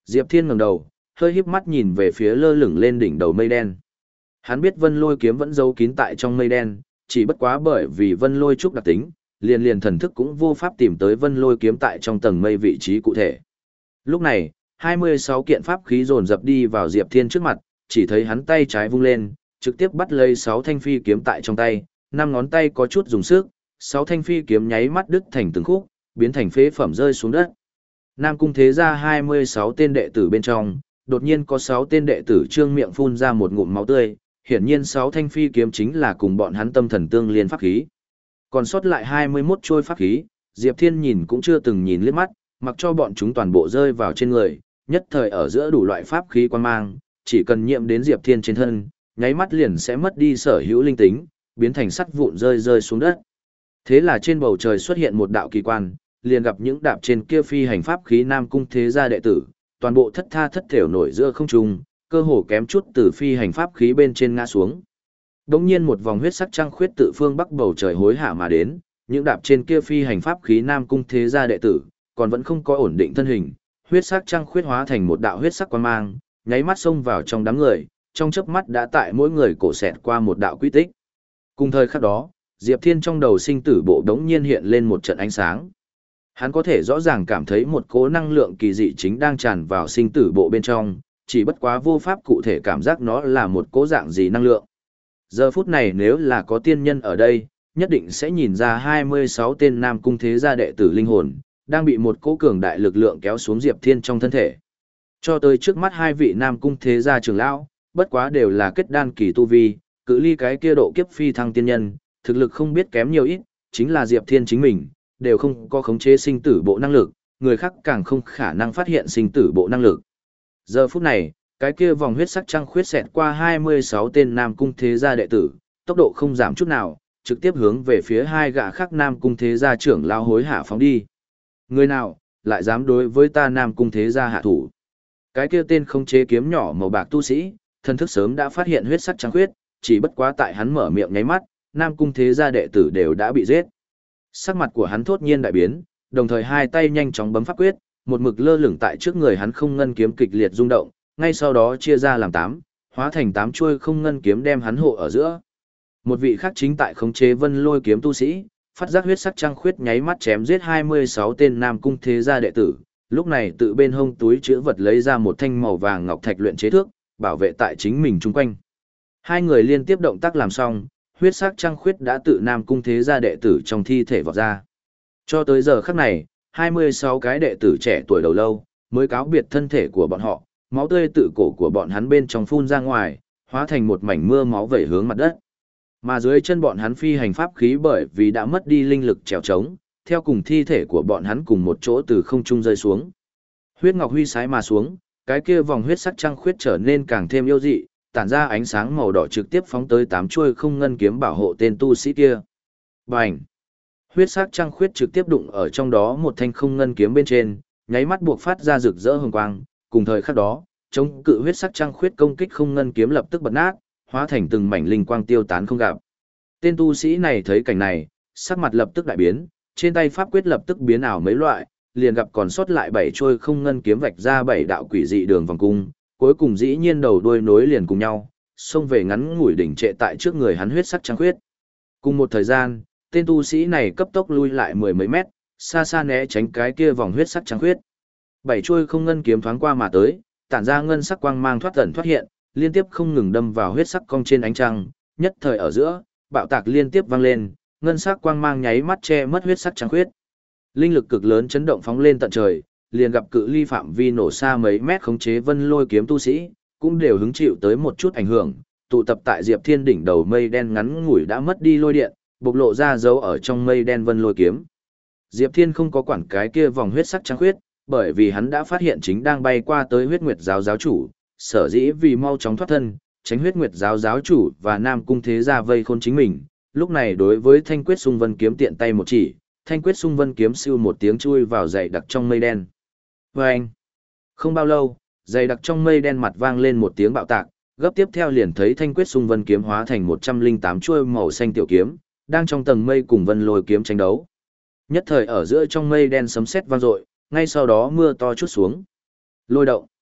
Diệp Thiên ngẩng đầu, hơi híp mắt nhìn về phía lơ lửng lên đỉnh đầu mây đen. Hắn biết Vân Lôi kiếm vẫn giấu kín tại trong mây đen, chỉ bất quá bởi vì Vân Lôi trúc đặc tính, liền liền thần thức cũng vô pháp tìm tới Vân Lôi kiếm tại trong tầng mây vị trí cụ thể. Lúc này, hai mươi sáu kiện pháp khí dồn dập đi vào Diệp Thiên trước mặt, chỉ thấy hắn tay trái vung lên, trực tiếp bắt lấy sáu thanh phi kiếm tại trong tay, năm ngón tay có chút dùng sức, sáu thanh phi kiếm nháy mắt đứt thành từng khúc, biến thành phế phẩm rơi xuống đất. Nam Cung Thế Gia hai mươi sáu tên đệ tử bên trong, đột nhiên có sáu tên đệ tử trương miệng phun ra một ngụm máu tươi, hiển nhiên sáu thanh phi kiếm chính là cùng bọn hắn tâm thần tương liên pháp khí. Còn sót lại hai mươi mốt trôi pháp khí, Diệp Thiên nhìn cũng chưa từng nhìn liếc mắt, mặc cho bọn chúng toàn bộ rơi vào trên người, nhất thời ở giữa đủ loại pháp khí quan mang, chỉ cần nhiễm đến Diệp Thiên trên thân, nháy mắt liền sẽ mất đi sở hữu linh tính, biến thành sắt vụn rơi rơi xuống đất. Thế là trên bầu trời xuất hiện một đạo kỳ quan, liền gặp những đạp trên kia phi hành pháp khí Nam Cung Thế Gia đệ tử, toàn bộ thất tha thất thểu nổi giữa không trung, cơ hồ kém chút từ phi hành pháp khí bên trên ngã xuống. Đống nhiên một vòng huyết sắc trăng khuyết tự phương bắc bầu trời hối hạ mà đến, những đạp trên kia phi hành pháp khí Nam Cung Thế Gia đệ tử, còn vẫn không có ổn định thân hình, huyết sắc trăng khuyết hóa thành một đạo huyết sắc quang mang, nháy mắt xông vào trong đám người, trong chớp mắt đã tại mỗi người cổ xẹt qua một đạo quy tích. Cùng thời khắc đó, Diệp Thiên trong đầu sinh tử bộ đống nhiên hiện lên một trận ánh sáng. Hắn có thể rõ ràng cảm thấy một cỗ năng lượng kỳ dị chính đang tràn vào sinh tử bộ bên trong, chỉ bất quá vô pháp cụ thể cảm giác nó là một cỗ dạng gì năng lượng. Giờ phút này nếu là có tiên nhân ở đây, nhất định sẽ nhìn ra hai mươi sáu tên Nam Cung Thế Gia đệ tử linh hồn, đang bị một cỗ cường đại lực lượng kéo xuống Diệp Thiên trong thân thể. Cho tới trước mắt hai vị Nam Cung Thế Gia trưởng lão, bất quá đều là kết đan kỳ tu vi, cự ly cái kia độ kiếp phi thăng tiên nhân, thực lực không biết kém nhiều ít, chính là Diệp Thiên chính mình, đều không có khống chế sinh tử bộ năng lực, người khác càng không khả năng phát hiện sinh tử bộ năng lực. Giờ phút này, cái kia vòng huyết sắc trăng khuyết xẹt qua hai mươi sáu tên Nam Cung Thế Gia đệ tử, tốc độ không giảm chút nào, trực tiếp hướng về phía hai gã khác Nam Cung Thế Gia trưởng lao hối hạ phóng đi. Người nào, lại dám đối với ta Nam Cung Thế Gia hạ thủ? Cái kia tên không chế kiếm nhỏ màu bạc tu sĩ, thân thức sớm đã phát hiện huyết sắc trăng khuyết, chỉ bất quá tại hắn mở miệng nháy mắt, Nam Cung Thế Gia đệ tử đều đã bị giết. Sắc mặt của hắn thốt nhiên đại biến, đồng thời hai tay nhanh chóng bấm pháp quyết, một mực lơ lửng tại trước người hắn không ngân kiếm kịch liệt rung động, ngay sau đó chia ra làm tám, hóa thành tám chuôi không ngân kiếm đem hắn hộ ở giữa. Một vị khác chính tại khống chế Vân Lôi kiếm tu sĩ, phát giác huyết sắc trăng khuyết nháy mắt chém giết hai mươi sáu tên Nam Cung Thế Gia đệ tử, lúc này tự bên hông túi chứa vật lấy ra một thanh màu vàng ngọc thạch luyện chế thước, bảo vệ tại chính mình chung quanh. Hai người liên tiếp động tác làm xong, huyết sắc trăng khuyết đã tự Nam Cung Thế Gia đệ tử trong thi thể vọt ra. Cho tới giờ khắc này, hai mươi sáu cái đệ tử trẻ tuổi đầu lâu, mới cáo biệt thân thể của bọn họ, máu tươi tự cổ của bọn hắn bên trong phun ra ngoài, hóa thành một mảnh mưa máu vẩy hướng mặt đất. Mà dưới chân bọn hắn phi hành pháp khí bởi vì đã mất đi linh lực trèo trống, theo cùng thi thể của bọn hắn cùng một chỗ từ không trung rơi xuống. Huyết ngọc huy sái mà xuống, cái kia vòng huyết sắc trăng khuyết trở nên càng thêm yêu dị, tản ra ánh sáng màu đỏ trực tiếp phóng tới tám chuôi không ngân kiếm bảo hộ tên tu sĩ kia. Bành! Huyết sắc trăng khuyết trực tiếp đụng ở trong đó một thanh không ngân kiếm bên trên, nháy mắt buộc phát ra rực rỡ hồng quang, cùng thời khắc đó, chống cự huyết sắc trăng khuyết công kích không ngân kiếm lập tức bật nát, hóa thành từng mảnh linh quang tiêu tán không gặp. Tên tu sĩ này thấy cảnh này, sắc mặt lập tức đại biến, trên tay pháp quyết lập tức biến ảo mấy loại, liền gặp còn sót lại bảy trôi không ngân kiếm vạch ra bảy đạo quỷ dị đường vòng cung, cuối cùng dĩ nhiên đầu đuôi nối liền cùng nhau, xông về ngắn ngủi đỉnh trệ tại trước người hắn huyết sắc trăng khuyết. Cùng một thời gian, tên tu sĩ này cấp tốc lui lại mười mấy mét, xa xa né tránh cái kia vòng huyết sắc trăng khuyết. Bảy chuôi không ngân kiếm thoáng qua mà tới, tản ra ngân sắc quang mang thoát ẩn thoát hiện, liên tiếp không ngừng đâm vào huyết sắc cong trên ánh trăng, nhất thời ở giữa, bạo tạc liên tiếp vang lên, ngân sắc quang mang nháy mắt che mất huyết sắc trăng khuyết. Linh lực cực lớn chấn động phóng lên tận trời, liền gặp cự ly phạm vi nổ xa mấy mét khống chế Vân Lôi kiếm tu sĩ, cũng đều hứng chịu tới một chút ảnh hưởng, tụ tập tại Diệp Thiên đỉnh đầu mây đen ngắn ngủi đã mất đi lôi điện, bộc lộ ra dấu ở trong mây đen Vân Lôi kiếm. Diệp Thiên không có quản cái kia vòng huyết sắc trăng khuyết, bởi vì hắn đã phát hiện chính đang bay qua tới Huyết Nguyệt giáo giáo chủ, sở dĩ vì mau chóng thoát thân, tránh Huyết Nguyệt giáo giáo chủ và Nam Cung Thế Gia vây khốn chính mình, lúc này đối với Thanh Quyết Xung Vân kiếm tiện tay một chỉ, Thanh Quyết Xung Vân kiếm siêu một tiếng chui vào dày đặc trong mây đen. Vâng! Không bao lâu, dày đặc trong mây đen mặt vang lên một tiếng bạo tạc, gấp tiếp theo liền thấy Thanh Quyết Xung Vân kiếm hóa thành một trăm lẻ tám chuôi màu xanh tiểu kiếm, đang trong tầng mây cùng Vân Lôi kiếm tranh đấu. Nhất thời ở giữa trong mây đen sấm sét vang dội, ngay sau đó mưa to chút xuống. Lôi động.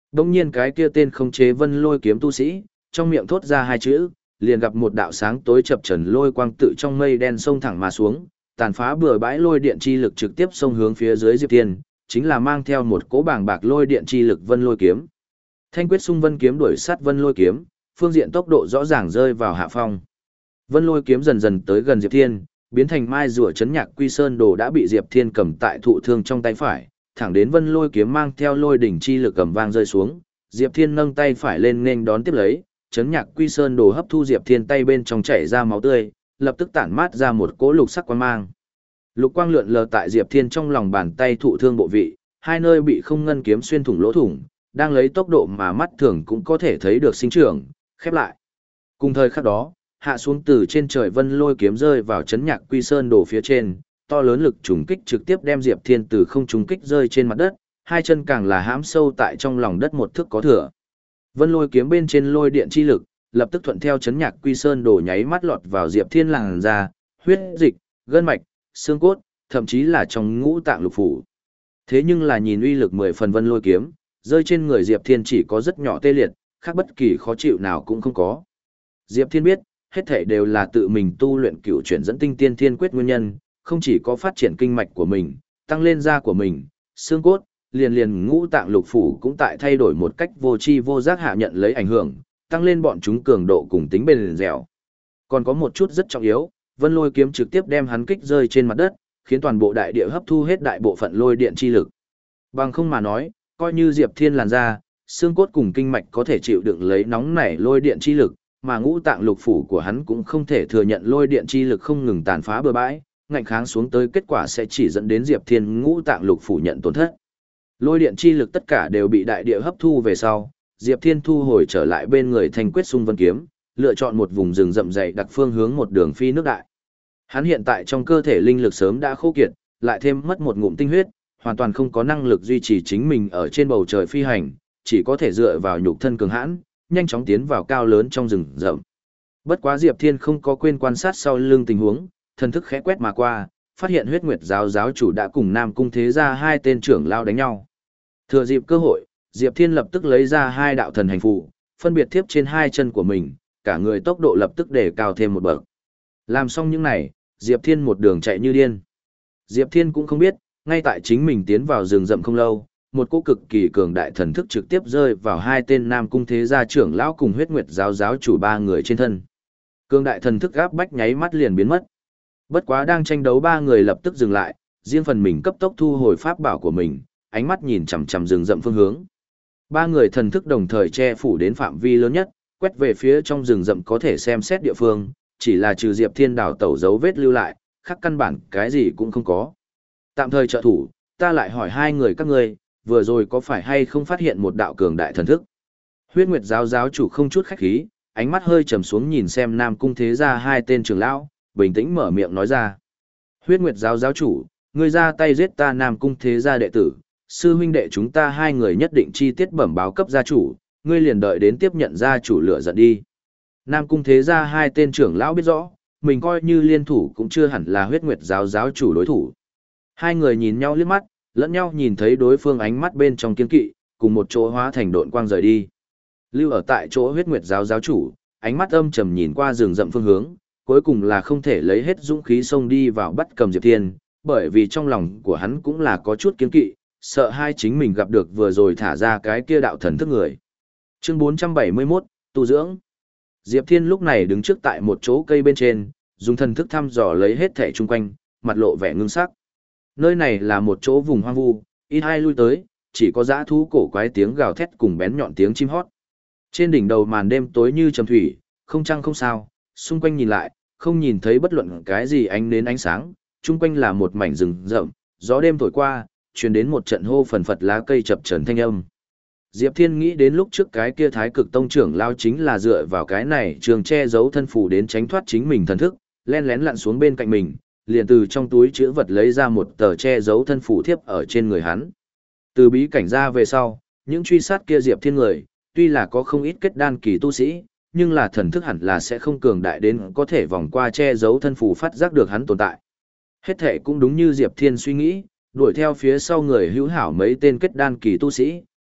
Đông nhiên cái kia tên khống chế vân lôi kiếm tu sĩ, trong miệng thốt ra hai chữ, liền gặp một đạo sáng tối chập trần lôi quang tự trong mây đen xông thẳng mà xuống, tàn phá bừa bãi lôi điện chi lực trực tiếp xông hướng phía dưới Diệp Thiên, chính là mang theo một cỗ bàng bạc lôi điện chi lực vân lôi kiếm. Thanh quyết xung vân kiếm đuổi sát vân lôi kiếm, phương diện tốc độ rõ ràng rơi vào hạ phong. Vân lôi kiếm dần dần tới gần Diệp Thiên, biến thành mai rùa chấn nhạc quy sơn đồ đã bị Diệp Thiên cầm tại thụ thương trong tay phải, thẳng đến vân lôi kiếm mang theo lôi đỉnh chi lực cầm vang rơi xuống, Diệp Thiên nâng tay phải lên nên đón tiếp lấy, chấn nhạc quy sơn đồ hấp thu Diệp Thiên tay bên trong chảy ra máu tươi, lập tức tản mát ra một cỗ lục sắc quang mang. Lục quang lượn lờ tại Diệp Thiên trong lòng bàn tay thụ thương bộ vị, hai nơi bị không ngân kiếm xuyên thủng lỗ thủng, đang lấy tốc độ mà mắt thường cũng có thể thấy được sinh trưởng, khép lại. Cùng thời khắc đó, hạ xuống từ trên trời vân lôi kiếm rơi vào chấn nhạc quy sơn đồ phía trên, to lớn lực trùng kích trực tiếp đem Diệp Thiên từ không trùng kích rơi trên mặt đất, hai chân càng là hãm sâu tại trong lòng đất một thước có thừa. Vân lôi kiếm bên trên lôi điện chi lực, lập tức thuận theo chấn nhạc quy sơn đồ nháy mắt lọt vào Diệp Thiên làn da, huyết dịch, gân mạch, xương cốt, thậm chí là trong ngũ tạng lục phủ. Thế nhưng là nhìn uy lực mười phần vân lôi kiếm, rơi trên người Diệp Thiên chỉ có rất nhỏ tê liệt, khác bất kỳ khó chịu nào cũng không có. Diệp Thiên biết, hết thảy đều là tự mình tu luyện cửu chuyển dẫn tinh tiên thiên quyết nguyên nhân, không chỉ có phát triển kinh mạch của mình, tăng lên da của mình, xương cốt, liền liền ngũ tạng lục phủ cũng tại thay đổi một cách vô tri vô giác hạ nhận lấy ảnh hưởng, tăng lên bọn chúng cường độ cùng tính bền dẻo. Còn có một chút rất trọng yếu, vân lôi kiếm trực tiếp đem hắn kích rơi trên mặt đất, khiến toàn bộ đại địa hấp thu hết đại bộ phận lôi điện chi lực. Bằng không mà nói, coi như Diệp Thiên làn da, xương cốt cùng kinh mạch có thể chịu đựng lấy nóng nảy lôi điện chi lực, mà ngũ tạng lục phủ của hắn cũng không thể thừa nhận lôi điện chi lực không ngừng tàn phá bừa bãi, ngạnh kháng xuống tới kết quả sẽ chỉ dẫn đến Diệp Thiên ngũ tạng lục phủ nhận tổn thất. Lôi điện chi lực tất cả đều bị đại địa hấp thu về sau, Diệp Thiên thu hồi trở lại bên người Thanh quyết xung vân kiếm, lựa chọn một vùng rừng rậm dày đặc phương hướng một đường phi nước đại. Hắn hiện tại trong cơ thể linh lực sớm đã khô kiệt, lại thêm mất một ngụm tinh huyết, hoàn toàn không có năng lực duy trì chính mình ở trên bầu trời phi hành, chỉ có thể dựa vào nhục thân cường hãn, nhanh chóng tiến vào cao lớn trong rừng rậm. Bất quá Diệp Thiên không có quên quan sát sau lưng tình huống, thần thức khẽ quét mà qua, phát hiện Huyết Nguyệt giáo giáo chủ đã cùng Nam Cung Thế Gia hai tên trưởng lao đánh nhau. Thừa dịp cơ hội, Diệp Thiên lập tức lấy ra hai đạo thần hành phù, phân biệt tiếp trên hai chân của mình, cả người tốc độ lập tức để cao thêm một bậc. Làm xong những này, Diệp Thiên một đường chạy như điên. Diệp Thiên cũng không biết, ngay tại chính mình tiến vào rừng rậm không lâu, một cỗ cực kỳ cường đại thần thức trực tiếp rơi vào hai tên Nam Cung Thế Gia trưởng lão cùng Huyết Nguyệt giáo giáo chủ ba người trên thân. Cường đại thần thức áp bách nháy mắt liền biến mất. Bất quá đang tranh đấu ba người lập tức dừng lại, riêng phần mình cấp tốc thu hồi pháp bảo của mình, ánh mắt nhìn chằm chằm rừng rậm phương hướng. Ba người thần thức đồng thời che phủ đến phạm vi lớn nhất, quét về phía trong rừng rậm có thể xem xét địa phương, chỉ là trừ Diệp Thiên đảo tẩu dấu vết lưu lại, khác căn bản cái gì cũng không có. Tạm thời trợ thủ, ta lại hỏi hai người các ngươi, vừa rồi có phải hay không phát hiện một đạo cường đại thần thức? Huyết Nguyệt giáo giáo chủ không chút khách khí, ánh mắt hơi trầm xuống nhìn xem Nam Cung Thế Gia hai tên trưởng lão, bình tĩnh mở miệng nói ra. Huyết Nguyệt giáo giáo chủ, ngươi ra tay giết ta Nam Cung Thế Gia đệ tử, sư huynh đệ chúng ta hai người nhất định chi tiết bẩm báo cấp gia chủ, ngươi liền đợi đến tiếp nhận gia chủ lựa giận đi. Nam Cung Thế Gia hai tên trưởng lão biết rõ, mình coi như liên thủ cũng chưa hẳn là Huyết Nguyệt giáo giáo chủ đối thủ. Hai người nhìn nhau liếc mắt, lẫn nhau nhìn thấy đối phương ánh mắt bên trong kiên kỵ, cùng một chỗ hóa thành độn quang rời đi. Lưu ở tại chỗ Huyết Nguyệt giáo giáo chủ, ánh mắt âm trầm nhìn qua rừng rậm phương hướng, cuối cùng là không thể lấy hết dũng khí xông đi vào bắt cầm Diệp Thiên, bởi vì trong lòng của hắn cũng là có chút kiên kỵ, sợ hai chính mình gặp được vừa rồi thả ra cái kia đạo thần thức người. Chương bốn trăm bảy mươi mốt, tu dưỡng. Diệp Thiên lúc này đứng trước tại một chỗ cây bên trên, dùng thần thức thăm dò lấy hết thảy chung quanh, mặt lộ vẻ ngưng sắc. Nơi này là một chỗ vùng hoang vu, ít ai lui tới, chỉ có dã thú cổ quái tiếng gào thét cùng bén nhọn tiếng chim hót. Trên đỉnh đầu màn đêm tối như trầm thủy, không trăng không sao, xung quanh nhìn lại, không nhìn thấy bất luận cái gì ánh nến ánh sáng, chung quanh là một mảnh rừng rậm, gió đêm thổi qua, truyền đến một trận hô phần phật lá cây chập chờn thanh âm. Diệp Thiên nghĩ đến lúc trước cái kia Thái Cực Tông trưởng lao chính là dựa vào cái này trường che giấu thân phù đến tránh thoát chính mình thần thức, len lén lặn xuống bên cạnh mình, liền từ trong túi chữ vật lấy ra một tờ che giấu thân phù thiếp ở trên người hắn. Từ bí cảnh ra về sau, những truy sát kia Diệp Thiên người, tuy là có không ít kết đan kỳ tu sĩ, nhưng là thần thức hẳn là sẽ không cường đại đến có thể vòng qua che giấu thân phù phát giác được hắn tồn tại. Hết thể cũng đúng như Diệp Thiên suy nghĩ, đuổi theo phía sau người hữu hảo mấy tên kết đan kỳ tu sĩ,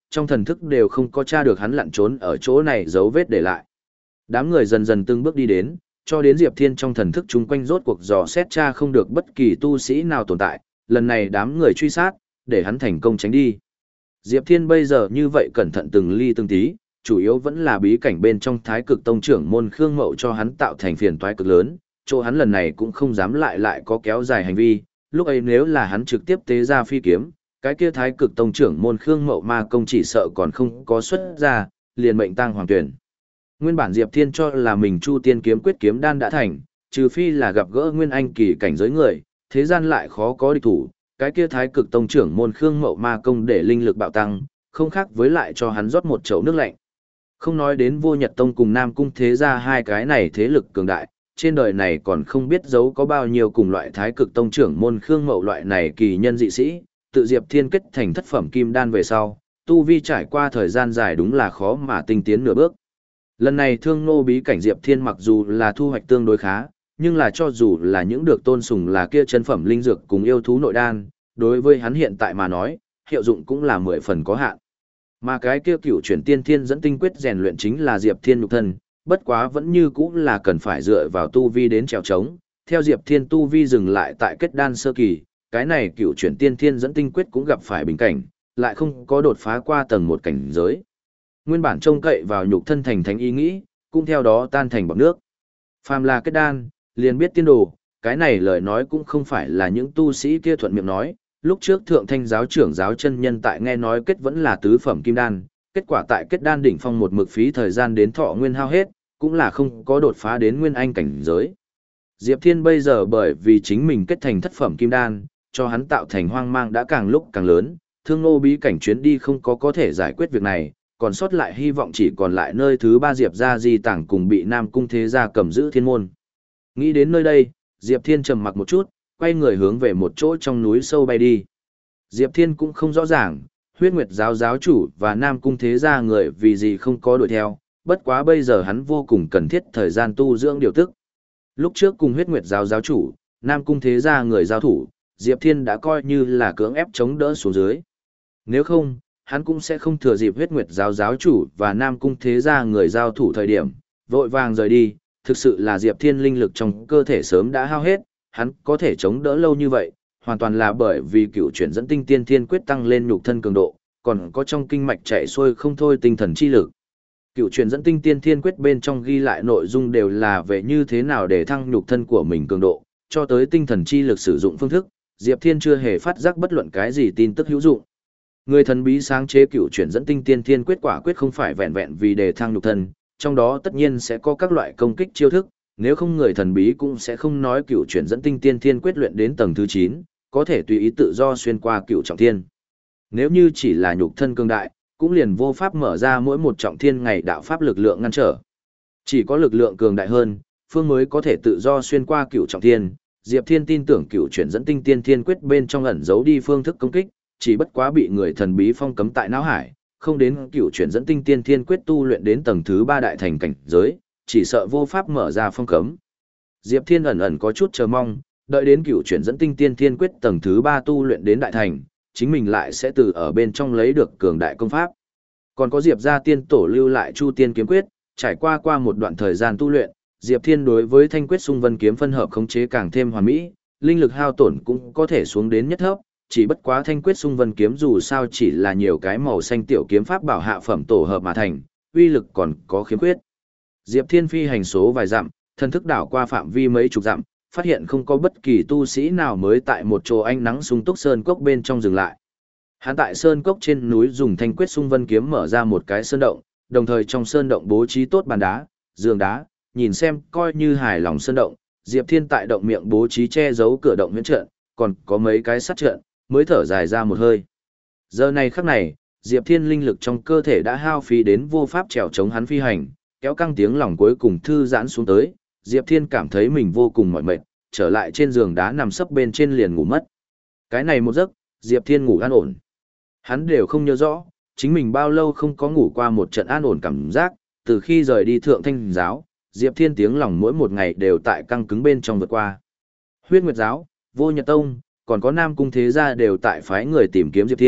trong thần thức đều không có tra được hắn lặn trốn ở chỗ này dấu vết để lại. Đám người dần dần từng bước đi đến, cho đến Diệp Thiên trong thần thức chung quanh rốt cuộc dò xét tra không được bất kỳ tu sĩ nào tồn tại, lần này đám người truy sát, để hắn thành công tránh đi. Diệp Thiên bây giờ như vậy cẩn thận từng ly từng tí, chủ yếu vẫn là bí cảnh bên trong Thái Cực Tông trưởng môn Khương Mậu cho hắn tạo thành phiền toái cực lớn, chỗ hắn lần này cũng không dám lại lại có kéo dài hành vi, lúc ấy nếu là hắn trực tiếp tế ra phi kiếm, cái kia Thái Cực Tông trưởng môn Khương Mậu ma công chỉ sợ còn không có xuất ra, liền mệnh tang hoàng tuyển. Nguyên bản Diệp Thiên cho là mình Chu Tiên kiếm quyết kiếm đan đã thành, trừ phi là gặp gỡ nguyên anh kỳ cảnh giới người, thế gian lại khó có địch thủ, cái kia Thái Cực Tông trưởng môn Khương Mậu ma công để linh lực bạo tăng, không khác với lại cho hắn rót một chậu nước lạnh. Không nói đến Vô Nhật Tông cùng Nam Cung thế gia hai cái này thế lực cường đại, trên đời này còn không biết giấu có bao nhiêu cùng loại Thái Cực Tông trưởng môn Khương Mậu loại này kỳ nhân dị sĩ, tự Diệp Thiên kết thành thất phẩm kim đan về sau, tu vi trải qua thời gian dài đúng là khó mà tinh tiến nửa bước. Lần này Thương Nô bí cảnh Diệp Thiên mặc dù là thu hoạch tương đối khá, nhưng là cho dù là những được tôn sùng là kia chân phẩm linh dược cùng yêu thú nội đan, đối với hắn hiện tại mà nói, hiệu dụng cũng là mười phần có hạn. Mà cái kia cửu chuyển tiên thiên dẫn tinh quyết rèn luyện chính là Diệp Thiên nhục thân, bất quá vẫn như cũng là cần phải dựa vào tu vi đến trèo trống. Theo Diệp Thiên tu vi dừng lại tại kết đan sơ kỳ, cái này cửu chuyển tiên thiên dẫn tinh quyết cũng gặp phải bình cảnh, lại không có đột phá qua tầng một cảnh giới. Nguyên bản trông cậy vào nhục thân thành thánh ý nghĩ, cũng theo đó tan thành bọt nước. Phàm là kết đan, liền biết tiên đồ, cái này lời nói cũng không phải là những tu sĩ kia thuận miệng nói. Lúc trước thượng thanh giáo trưởng giáo chân nhân tại nghe nói kết vẫn là tứ phẩm kim đan, kết quả tại kết đan đỉnh phong một mực phí thời gian đến thọ nguyên hao hết, cũng là không có đột phá đến nguyên anh cảnh giới. Diệp Thiên bây giờ bởi vì chính mình kết thành thất phẩm kim đan, cho hắn tạo thành hoang mang đã càng lúc càng lớn, Thương Nô bí cảnh chuyến đi không có có thể giải quyết việc này, còn sót lại hy vọng chỉ còn lại nơi thứ ba Diệp gia di tảng cùng bị Nam Cung thế gia cầm giữ thiên môn. Nghĩ đến nơi đây, Diệp Thiên trầm mặc một chút, quay người hướng về một chỗ trong núi sâu bay đi. Diệp Thiên cũng không rõ ràng, Huyết Nguyệt giáo giáo chủ và Nam Cung thế gia người vì gì không có đuổi theo, bất quá bây giờ hắn vô cùng cần thiết thời gian tu dưỡng điều tức. Lúc trước cùng Huyết Nguyệt giáo giáo chủ, Nam Cung thế gia người giao thủ, Diệp Thiên đã coi như là cưỡng ép chống đỡ xuống dưới. Nếu không, hắn cũng sẽ không thừa dịp Huyết Nguyệt giáo giáo chủ và Nam Cung thế gia người giao thủ thời điểm, vội vàng rời đi, thực sự là Diệp Thiên linh lực trong cơ thể sớm đã hao hết, hắn có thể chống đỡ lâu như vậy, hoàn toàn là bởi vì cựu chuyển dẫn tinh tiên thiên quyết tăng lên nhục thân cường độ, còn có trong kinh mạch chạy xuôi không thôi tinh thần chi lực. Cựu chuyển dẫn tinh tiên thiên quyết bên trong ghi lại nội dung đều là về như thế nào để thăng nhục thân của mình cường độ, cho tới tinh thần chi lực sử dụng phương thức, Diệp Thiên chưa hề phát giác bất luận cái gì tin tức hữu dụng. Người thần bí sáng chế cựu chuyển dẫn tinh tiên thiên quyết quả quyết không phải vẹn vẹn vì đề thăng nhục thân, trong đó tất nhiên sẽ có các loại công kích chiêu thức, nếu không người thần bí cũng sẽ không nói cựu chuyển dẫn tinh tiên thiên quyết luyện đến tầng thứ chín, có thể tùy ý tự do xuyên qua cựu trọng thiên. Nếu như chỉ là nhục thân cường đại, cũng liền vô pháp mở ra mỗi một trọng thiên ngày đạo pháp lực lượng ngăn trở. Chỉ có lực lượng cường đại hơn, phương mới có thể tự do xuyên qua cựu trọng thiên. Diệp Thiên tin tưởng cựu chuyển dẫn tinh tiên thiên quyết bên trong ẩn giấu đi phương thức công kích, chỉ bất quá bị người thần bí phong cấm tại não hải, không đến cựu chuyển dẫn tinh tiên thiên quyết tu luyện đến tầng thứ ba đại thành cảnh giới, chỉ sợ vô pháp mở ra phong cấm. Diệp Thiên ẩn ẩn có chút chờ mong, đợi đến cựu chuyển dẫn tinh tiên thiên quyết tầng thứ ba tu luyện đến đại thành, chính mình lại sẽ từ ở bên trong lấy được cường đại công pháp. Còn có Diệp gia tiên tổ lưu lại Chu Tiên kiếm quyết, trải qua qua một đoạn thời gian tu luyện, Diệp Thiên đối với thanh quyết xung vân kiếm phân hợp khống chế càng thêm hoàn mỹ, linh lực hao tổn cũng có thể xuống đến nhất thấp, chỉ bất quá thanh quyết xung vân kiếm dù sao chỉ là nhiều cái màu xanh tiểu kiếm pháp bảo hạ phẩm tổ hợp mà thành, uy lực còn có khiếm khuyết. Diệp Thiên phi hành số vài dặm, thần thức đảo qua phạm vi mấy chục dặm, phát hiện không có bất kỳ tu sĩ nào mới tại một chỗ ánh nắng sung túc sơn cốc bên trong dừng lại. Hắn tại sơn cốc trên núi dùng thanh quyết xung vân kiếm mở ra một cái sơn động, đồng thời trong sơn động bố trí tốt bàn đá, giường đá, nhìn xem coi như hài lòng sơn động. Diệp Thiên tại động miệng bố trí che giấu cửa động huyễn trận, còn có mấy cái sắt trận, mới thở dài ra một hơi. Giờ này khắc này, Diệp Thiên linh lực trong cơ thể đã hao phí đến vô pháp trèo chống hắn phi hành, kéo căng tiếng lòng cuối cùng thư giãn xuống tới, Diệp Thiên cảm thấy mình vô cùng mỏi mệt, trở lại trên giường đá nằm sấp bên trên liền ngủ mất. Cái này một giấc, Diệp Thiên ngủ an ổn. Hắn đều không nhớ rõ, chính mình bao lâu không có ngủ qua một trận an ổn cảm giác, từ khi rời đi thượng thanh giáo, Diệp Thiên tiếng lòng mỗi một ngày đều tại căng cứng bên trong vượt qua. Huyết Nguyệt giáo, Vô Nhật tông, còn có Nam Cung thế gia đều tại phái người tìm kiếm Diệp Thiên,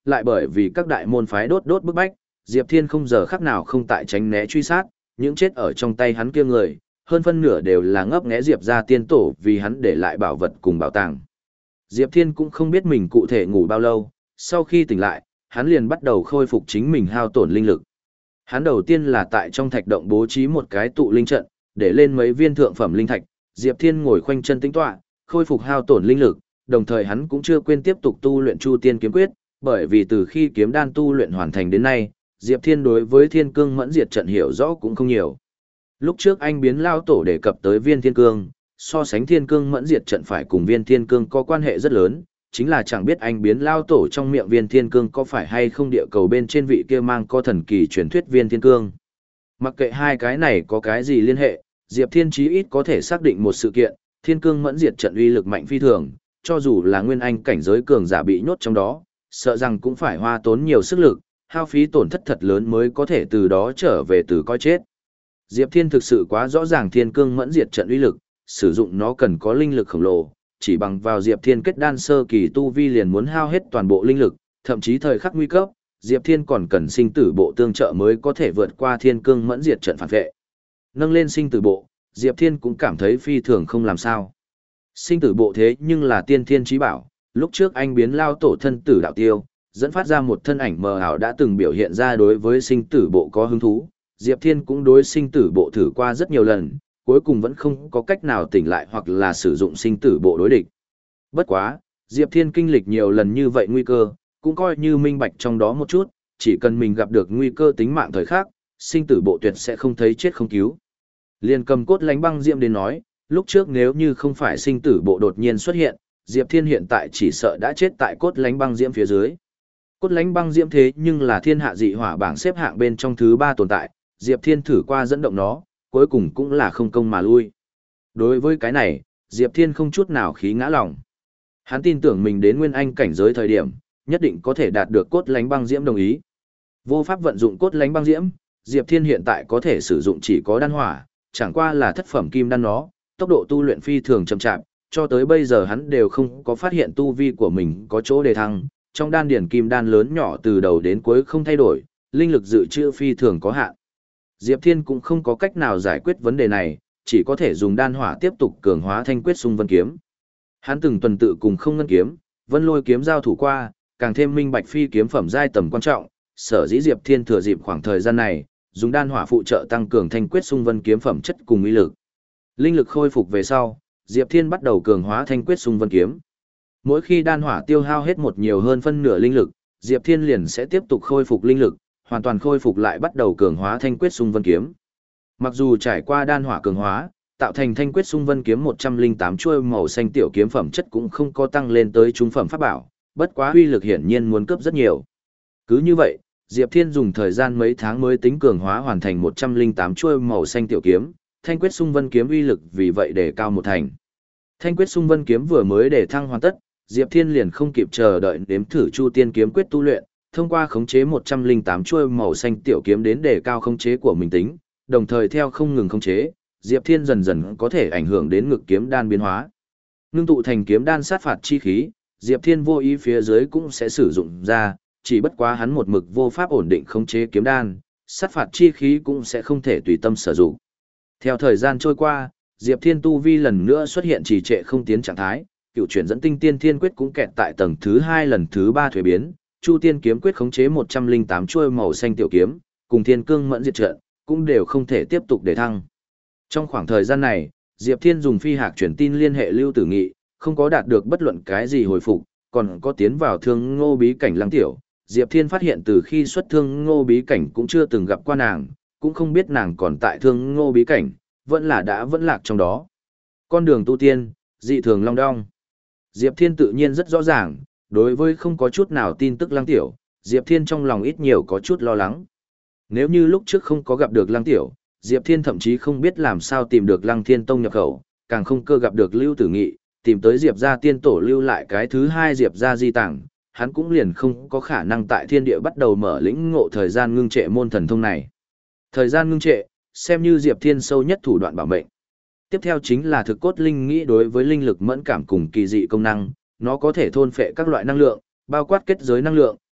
lại bởi vì các đại môn phái đốt đốt bức bách, Diệp Thiên không giờ khắc nào không tại tránh né truy sát, những chết ở trong tay hắn kia người, hơn phân nửa đều là ngấp nghé Diệp gia tiên tổ vì hắn để lại bảo vật cùng bảo tàng. Diệp Thiên cũng không biết mình cụ thể ngủ bao lâu, sau khi tỉnh lại, hắn liền bắt đầu khôi phục chính mình hao tổn linh lực. Hắn đầu tiên là tại trong thạch động bố trí một cái tụ linh trận, để lên mấy viên thượng phẩm linh thạch, Diệp Thiên ngồi khoanh chân tĩnh tọa, khôi phục hao tổn linh lực, đồng thời hắn cũng chưa quên tiếp tục tu luyện Chu Tiên kiếm quyết, bởi vì từ khi kiếm đan tu luyện hoàn thành đến nay, Diệp Thiên đối với Thiên Cương Mẫn Diệt trận hiểu rõ cũng không nhiều. Lúc trước anh biến lao tổ đề cập tới viên Thiên Cương, so sánh Thiên Cương Mẫn Diệt trận phải cùng viên Thiên Cương có quan hệ rất lớn, chính là chẳng biết anh biến lao tổ trong miệng viên Thiên Cương có phải hay không địa cầu bên trên vị kia mang có thần kỳ truyền thuyết viên Thiên Cương. Mặc kệ hai cái này có cái gì liên hệ, Diệp Thiên chí ít có thể xác định một sự kiện, Thiên Cương Mẫn Diệt trận uy lực mạnh phi thường, cho dù là nguyên anh cảnh giới cường giả bị nhốt trong đó, sợ rằng cũng phải hoa tốn nhiều sức lực, hao phí tổn thất thật lớn mới có thể từ đó trở về từ coi chết. Diệp Thiên thực sự quá rõ ràng Thiên Cương Mẫn Diệt trận uy lực, sử dụng nó cần có linh lực khổng lồ, chỉ bằng vào Diệp Thiên kết đan sơ kỳ tu vi liền muốn hao hết toàn bộ linh lực, thậm chí thời khắc nguy cấp, Diệp Thiên còn cần sinh tử bộ tương trợ mới có thể vượt qua Thiên Cương Mẫn Diệt trận phản vệ. Nâng lên sinh tử bộ, Diệp Thiên cũng cảm thấy phi thường không làm sao. Sinh tử bộ thế nhưng là tiên thiên chí bảo, lúc trước anh biến lao tổ thân tử đạo tiêu, dẫn phát ra một thân ảnh mờ ảo đã từng biểu hiện ra đối với sinh tử bộ có hứng thú. Diệp Thiên cũng đối sinh tử bộ thử qua rất nhiều lần, cuối cùng vẫn không có cách nào tỉnh lại hoặc là sử dụng sinh tử bộ đối địch. Bất quá, Diệp Thiên kinh lịch nhiều lần như vậy nguy cơ, cũng coi như minh bạch trong đó một chút, chỉ cần mình gặp được nguy cơ tính mạng thời khắc, sinh tử bộ tuyệt sẽ không thấy chết không cứu. Liên cầm cốt lánh băng diệm đến nói, lúc trước nếu như không phải sinh tử bộ đột nhiên xuất hiện, Diệp Thiên hiện tại chỉ sợ đã chết tại cốt lánh băng diễm phía dưới. Cốt lánh băng diễm thế nhưng là thiên hạ dị hỏa bảng xếp hạng bên trong thứ ba tồn tại, Diệp Thiên thử qua dẫn động nó, cuối cùng cũng là không công mà lui. Đối với cái này, Diệp Thiên không chút nào khí ngã lòng. Hắn tin tưởng mình đến nguyên anh cảnh giới thời điểm, nhất định có thể đạt được cốt lánh băng diễm đồng ý. Vô pháp vận dụng cốt lánh băng diễm, Diệp Thiên hiện tại có thể sử dụng chỉ có đan hỏa, chẳng qua là thất phẩm kim đan nó, tốc độ tu luyện phi thường chậm chạp, cho tới bây giờ hắn đều không có phát hiện tu vi của mình có chỗ đề thăng, trong đan điển kim đan lớn nhỏ từ đầu đến cuối không thay đổi, linh lực dự trữ phi thường có hạn. Diệp Thiên cũng không có cách nào giải quyết vấn đề này, chỉ có thể dùng đan hỏa tiếp tục cường hóa thanh quyết xung vân kiếm. Hắn từng tuần tự cùng không ngân kiếm, vân lôi kiếm giao thủ qua, càng thêm minh bạch phi kiếm phẩm giai tầm quan trọng, sở dĩ Diệp Thiên thừa dịp khoảng thời gian này, dùng đan hỏa phụ trợ tăng cường thanh quyết xung vân kiếm phẩm chất cùng uy lực. Linh lực khôi phục về sau, Diệp Thiên bắt đầu cường hóa thanh quyết xung vân kiếm. Mỗi khi đan hỏa tiêu hao hết một nhiều hơn phân nửa linh lực, Diệp Thiên liền sẽ tiếp tục khôi phục linh lực, hoàn toàn khôi phục lại bắt đầu cường hóa thanh quyết xung vân kiếm. Mặc dù trải qua đan hỏa cường hóa, tạo thành thanh quyết xung vân kiếm một trăm lẻ tám chuôi màu xanh tiểu kiếm phẩm chất cũng không có tăng lên tới trung phẩm pháp bảo, bất quá uy lực hiển nhiên muốn cướp rất nhiều. Cứ như vậy, Diệp Thiên dùng thời gian mấy tháng mới tính cường hóa hoàn thành một trăm lẻ tám chuôi màu xanh tiểu kiếm, thanh quyết xung vân kiếm uy lực vì vậy để cao một thành. Thanh quyết xung vân kiếm vừa mới để thăng hoàn tất, Diệp Thiên liền không kịp chờ đợi nếm thử Chu Tiên kiếm quyết tu luyện, thông qua khống chế một trăm lẻ tám chuôi màu xanh tiểu kiếm đến để cao khống chế của mình tính, đồng thời theo không ngừng khống chế, Diệp Thiên dần dần có thể ảnh hưởng đến ngực kiếm đan biến hóa. Ngưng tụ thành kiếm đan sát phạt chi khí, Diệp Thiên vô ý phía dưới cũng sẽ sử dụng ra, chỉ bất quá hắn một mực vô pháp ổn định khống chế kiếm đan, sát phạt chi khí cũng sẽ không thể tùy tâm sử dụng. Theo thời gian trôi qua, Diệp Thiên tu vi lần nữa xuất hiện trì trệ không tiến trạng thái, cựu chuyển dẫn tinh tiên thiên quyết cũng kẹt tại tầng thứ hai lần thứ ba thuế biến, Chu Tiên kiếm quyết khống chế một trăm lẻ tám chuôi màu xanh tiểu kiếm, cùng Thiên Cương Mẫn Diệt trận, cũng đều không thể tiếp tục để thăng. Trong khoảng thời gian này, Diệp Thiên dùng phi hạc truyền tin liên hệ Lưu Tử Nghị, không có đạt được bất luận cái gì hồi phục, còn có tiến vào Thương Ngô bí cảnh Lăng Tiểu. Diệp Thiên phát hiện từ khi xuất Thương Ngô bí cảnh cũng chưa từng gặp qua nàng, cũng không biết nàng còn tại Thương Ngô bí cảnh, vẫn là đã vẫn lạc trong đó. Con đường tu tiên, dị thường long đong. Diệp Thiên tự nhiên rất rõ ràng, đối với không có chút nào tin tức Lăng Tiểu, Diệp Thiên trong lòng ít nhiều có chút lo lắng. Nếu như lúc trước không có gặp được Lăng Tiểu, Diệp Thiên thậm chí không biết làm sao tìm được Lăng Thiên Tông nhập khẩu, càng không cơ gặp được Lưu Tử Nghị, tìm tới Diệp gia tiên tổ lưu lại cái thứ hai Diệp gia di tàng, hắn cũng liền không có khả năng tại thiên địa bắt đầu mở lĩnh ngộ thời gian ngưng trệ môn thần thông này. Thời gian ngưng trệ, xem như Diệp Thiên sâu nhất thủ đoạn bảo mệnh. Tiếp theo chính là thực cốt linh nghĩ đối với linh lực mẫn cảm cùng kỳ dị công năng, nó có thể thôn phệ các loại năng lượng, bao quát kết giới năng lượng,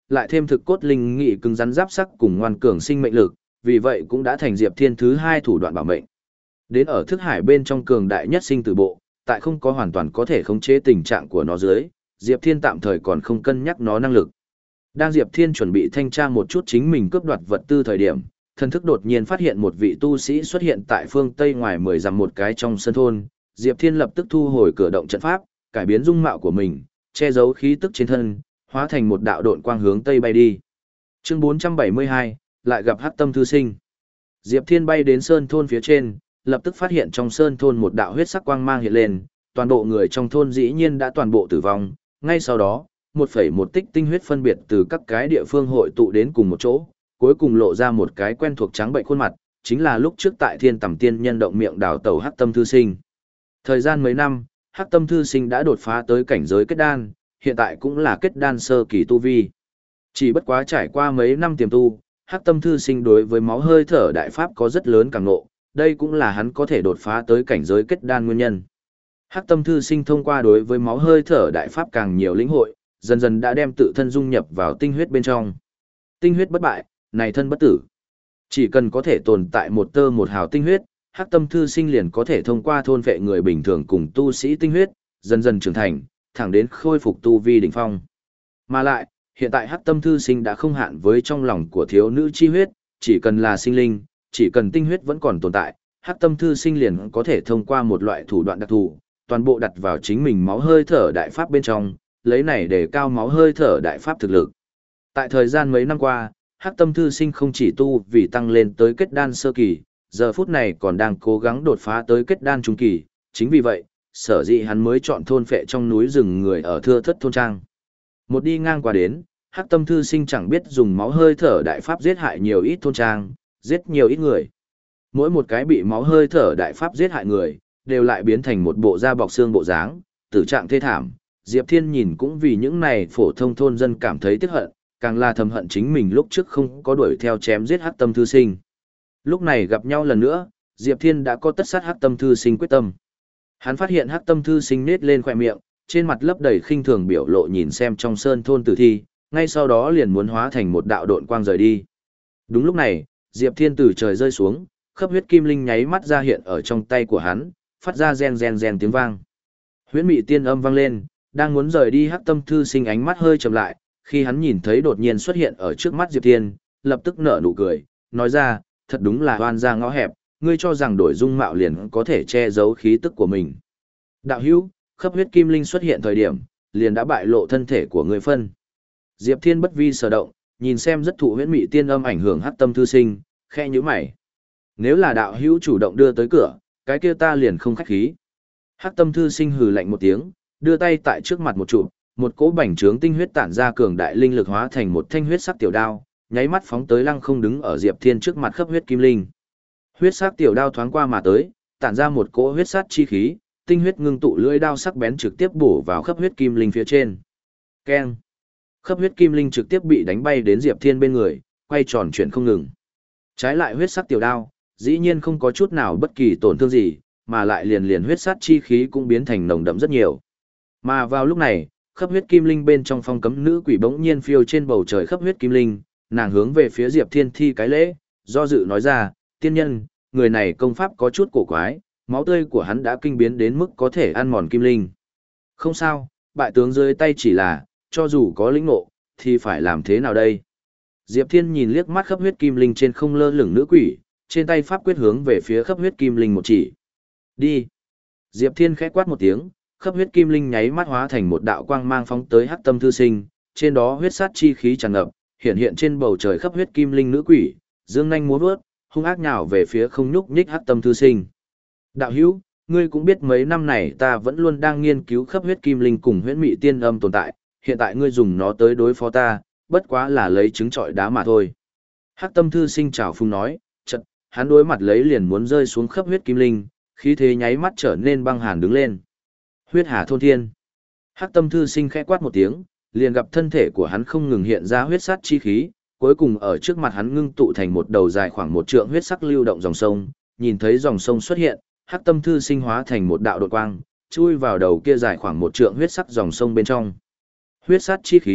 lại thêm thực cốt linh nghị cứng rắn giáp sắc cùng ngoan cường sinh mệnh lực, vì vậy cũng đã thành Diệp Thiên thứ hai thủ đoạn bảo mệnh. Đến ở thức hải bên trong cường đại nhất sinh tử bộ, tại không có hoàn toàn có thể khống chế tình trạng của nó dưới, Diệp Thiên tạm thời còn không cân nhắc nó năng lực. Đang Diệp Thiên chuẩn bị thanh tra một chút chính mình cướp đoạt vật tư thời điểm, thần thức đột nhiên phát hiện một vị tu sĩ xuất hiện tại phương tây ngoài mười dặm một cái trong sân thôn. Diệp Thiên lập tức thu hồi cửa động trận pháp, cải biến dung mạo của mình, che giấu khí tức trên thân, hóa thành một đạo độn quang hướng tây bay đi. Chương bốn trăm bảy mươi hai, lại gặp Hắc Tâm thư sinh. Diệp Thiên bay đến sơn thôn phía trên, lập tức phát hiện trong sơn thôn một đạo huyết sắc quang mang hiện lên, toàn bộ người trong thôn dĩ nhiên đã toàn bộ tử vong. Ngay sau đó, một phẩy một tích tinh huyết phân biệt từ các cái địa phương hội tụ đến cùng một chỗ, cuối cùng lộ ra một cái quen thuộc trắng bệnh khuôn mặt, chính là lúc trước tại Thiên Tầm Tiên Nhân động miệng đào tẩu Hắc Tâm thư sinh. Thời gian mấy năm, Hắc Tâm thư sinh đã đột phá tới cảnh giới kết đan, hiện tại cũng là kết đan sơ kỳ tu vi. Chỉ bất quá trải qua mấy năm tiềm tu, Hắc Tâm thư sinh đối với máu hơi thở đại pháp có rất lớn cảm ngộ, đây cũng là hắn có thể đột phá tới cảnh giới kết đan nguyên nhân. Hắc Tâm thư sinh thông qua đối với máu hơi thở đại pháp càng nhiều lĩnh hội, dần dần đã đem tự thân dung nhập vào tinh huyết bên trong. Tinh huyết bất bại, này thân bất tử. Chỉ cần có thể tồn tại một tơ một hào tinh huyết, Hắc Tâm thư sinh liền có thể thông qua thôn phệ người bình thường cùng tu sĩ tinh huyết, dần dần trưởng thành, thẳng đến khôi phục tu vi đỉnh phong. Mà lại, hiện tại Hắc Tâm thư sinh đã không hạn với trong lòng của thiếu nữ chi huyết, chỉ cần là sinh linh, chỉ cần tinh huyết vẫn còn tồn tại, Hắc Tâm thư sinh liền có thể thông qua một loại thủ đoạn đặc thù, toàn bộ đặt vào chính mình máu hơi thở đại pháp bên trong, lấy này để cao máu hơi thở đại pháp thực lực. Tại thời gian mấy năm qua, Hắc Tâm thư sinh không chỉ tu vì tăng lên tới kết đan sơ kỳ, giờ phút này còn đang cố gắng đột phá tới kết đan trung kỳ, chính vì vậy, sở dĩ hắn mới chọn thôn phệ trong núi rừng người ở thưa thất thôn trang. Một đi ngang qua đến, Hắc Tâm thư sinh chẳng biết dùng máu hơi thở đại pháp giết hại nhiều ít thôn trang, giết nhiều ít người. Mỗi một cái bị máu hơi thở đại pháp giết hại người, đều lại biến thành một bộ da bọc xương bộ dáng, tử trạng thê thảm. Diệp Thiên nhìn cũng vì những này phổ thông thôn dân cảm thấy tiếc hận, càng là thầm hận chính mình lúc trước không có đuổi theo chém giết Hắc Tâm thư sinh. Lúc này gặp nhau lần nữa, Diệp Thiên đã có tất sát Hắc Tâm thư sinh quyết tâm. Hắn phát hiện Hắc Tâm thư sinh nết lên khóe miệng, trên mặt lấp đầy khinh thường biểu lộ nhìn xem trong sơn thôn tử thi, ngay sau đó liền muốn hóa thành một đạo độn quang rời đi. Đúng lúc này, Diệp Thiên từ trời rơi xuống, khắp huyết kim linh nháy mắt ra hiện ở trong tay của hắn, phát ra reng reng reng tiếng vang. Huyễn mị tiên âm vang lên, đang muốn rời đi Hắc Tâm thư sinh ánh mắt hơi chậm lại, khi hắn nhìn thấy đột nhiên xuất hiện ở trước mắt Diệp Thiên, lập tức nở nụ cười, nói ra, thật đúng là oan ra ngõ hẹp, ngươi cho rằng đổi dung mạo liền có thể che giấu khí tức của mình. Đạo hữu, khắp huyết kim linh xuất hiện thời điểm, liền đã bại lộ thân thể của ngươi phân. Diệp Thiên bất vi sở động, nhìn xem rất thụ huyễn mị tiên âm ảnh hưởng Hắc Tâm thư sinh, khẽ nhíu mày. Nếu là đạo hữu chủ động đưa tới cửa, cái kia ta liền không khách khí. Hắc Tâm thư sinh hừ lạnh một tiếng, đưa tay tại trước mặt một trụ, một cỗ bành trướng tinh huyết tản ra cường đại linh lực hóa thành một thanh huyết sắc tiểu đao, nháy mắt phóng tới lăng không đứng ở Diệp Thiên trước mặt khắp huyết kim linh. Huyết sắc tiểu đao thoáng qua mà tới, tản ra một cỗ huyết sát chi khí, tinh huyết ngưng tụ lưỡi đao sắc bén trực tiếp bổ vào khắp huyết kim linh phía trên. Keng! Khắp huyết kim linh trực tiếp bị đánh bay đến Diệp Thiên bên người, quay tròn chuyển không ngừng. Trái lại huyết sắc tiểu đao, dĩ nhiên không có chút nào bất kỳ tổn thương gì, mà lại liền liền huyết sát chi khí cũng biến thành nồng đậm rất nhiều. Mà vào lúc này, khắp huyết kim linh bên trong phong cấm nữ quỷ bỗng nhiên phiêu trên bầu trời khắp huyết kim linh, nàng hướng về phía Diệp Thiên thi cái lễ, do dự nói ra, tiên nhân, người này công pháp có chút cổ quái, máu tươi của hắn đã kinh biến đến mức có thể ăn mòn kim linh. Không sao, bại tướng dưới tay chỉ là, cho dù có lĩnh ngộ, thì phải làm thế nào đây? Diệp Thiên nhìn liếc mắt khắp huyết kim linh trên không lơ lửng nữ quỷ, trên tay pháp quyết hướng về phía khắp huyết kim linh một chỉ. Đi! Diệp Thiên khẽ quát một tiếng, khắp huyết kim linh nháy mắt hóa thành một đạo quang mang phóng tới Hắc Tâm thư sinh, trên đó huyết sát chi khí tràn ngập, hiện hiện trên bầu trời khắp huyết kim linh nữ quỷ, dương nhanh múa vớt, hung ác nhào về phía không nhúc nhích Hắc Tâm thư sinh. Đạo hữu, ngươi cũng biết mấy năm này ta vẫn luôn đang nghiên cứu khắp huyết kim linh cùng huyễn mị tiên âm tồn tại, hiện tại ngươi dùng nó tới đối phó ta, bất quá là lấy trứng trọi đá mà thôi. Hắc Tâm thư sinh chào phung nói, chợt, hắn đối mặt lấy liền muốn rơi xuống khắp huyết kim linh, khí thế nháy mắt trở nên băng hàn đứng lên. Huyết hà thôn thiên. Hắc Tâm thư sinh khẽ quát một tiếng, liền gặp thân thể của hắn không ngừng hiện ra huyết sát chi khí, cuối cùng ở trước mặt hắn ngưng tụ thành một đầu dài khoảng một trượng huyết sắc lưu động dòng sông, nhìn thấy dòng sông xuất hiện, Hắc Tâm thư sinh hóa thành một đạo đột quang, chui vào đầu kia dài khoảng một trượng huyết sắc dòng sông bên trong. Huyết sát chi khí,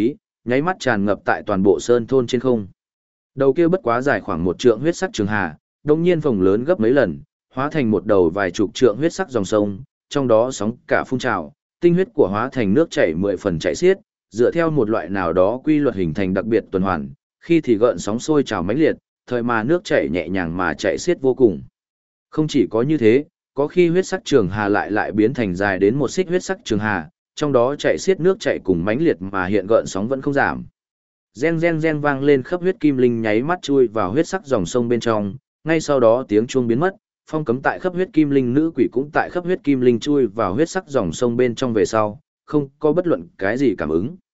nháy mắt tràn ngập tại toàn bộ sơn thôn trên không. Đầu kia bất quá dài khoảng một trượng huyết sắc trường hà, đồng nhiên phồng lớn gấp mấy lần, hóa thành một đầu vài chục trượng huyết sắc dòng sông, trong đó sóng cả phun trào, tinh huyết của hóa thành nước chảy mười phần chảy xiết, dựa theo một loại nào đó quy luật hình thành đặc biệt tuần hoàn, khi thì gợn sóng sôi trào mãnh liệt, thời mà nước chảy nhẹ nhàng mà chảy xiết vô cùng. Không chỉ có như thế, có khi huyết sắc trường hà lại lại biến thành dài đến một xích huyết sắc trường hà, trong đó chảy xiết nước chảy cùng mãnh liệt mà hiện gợn sóng vẫn không giảm. Gen gen gen vang lên khắp huyết kim linh nháy mắt chui vào huyết sắc dòng sông bên trong, ngay sau đó tiếng chuông biến mất, phong cấm tại khắp huyết kim linh nữ quỷ cũng tại khắp huyết kim linh chui vào huyết sắc dòng sông bên trong về sau, không có bất luận cái gì cảm ứng.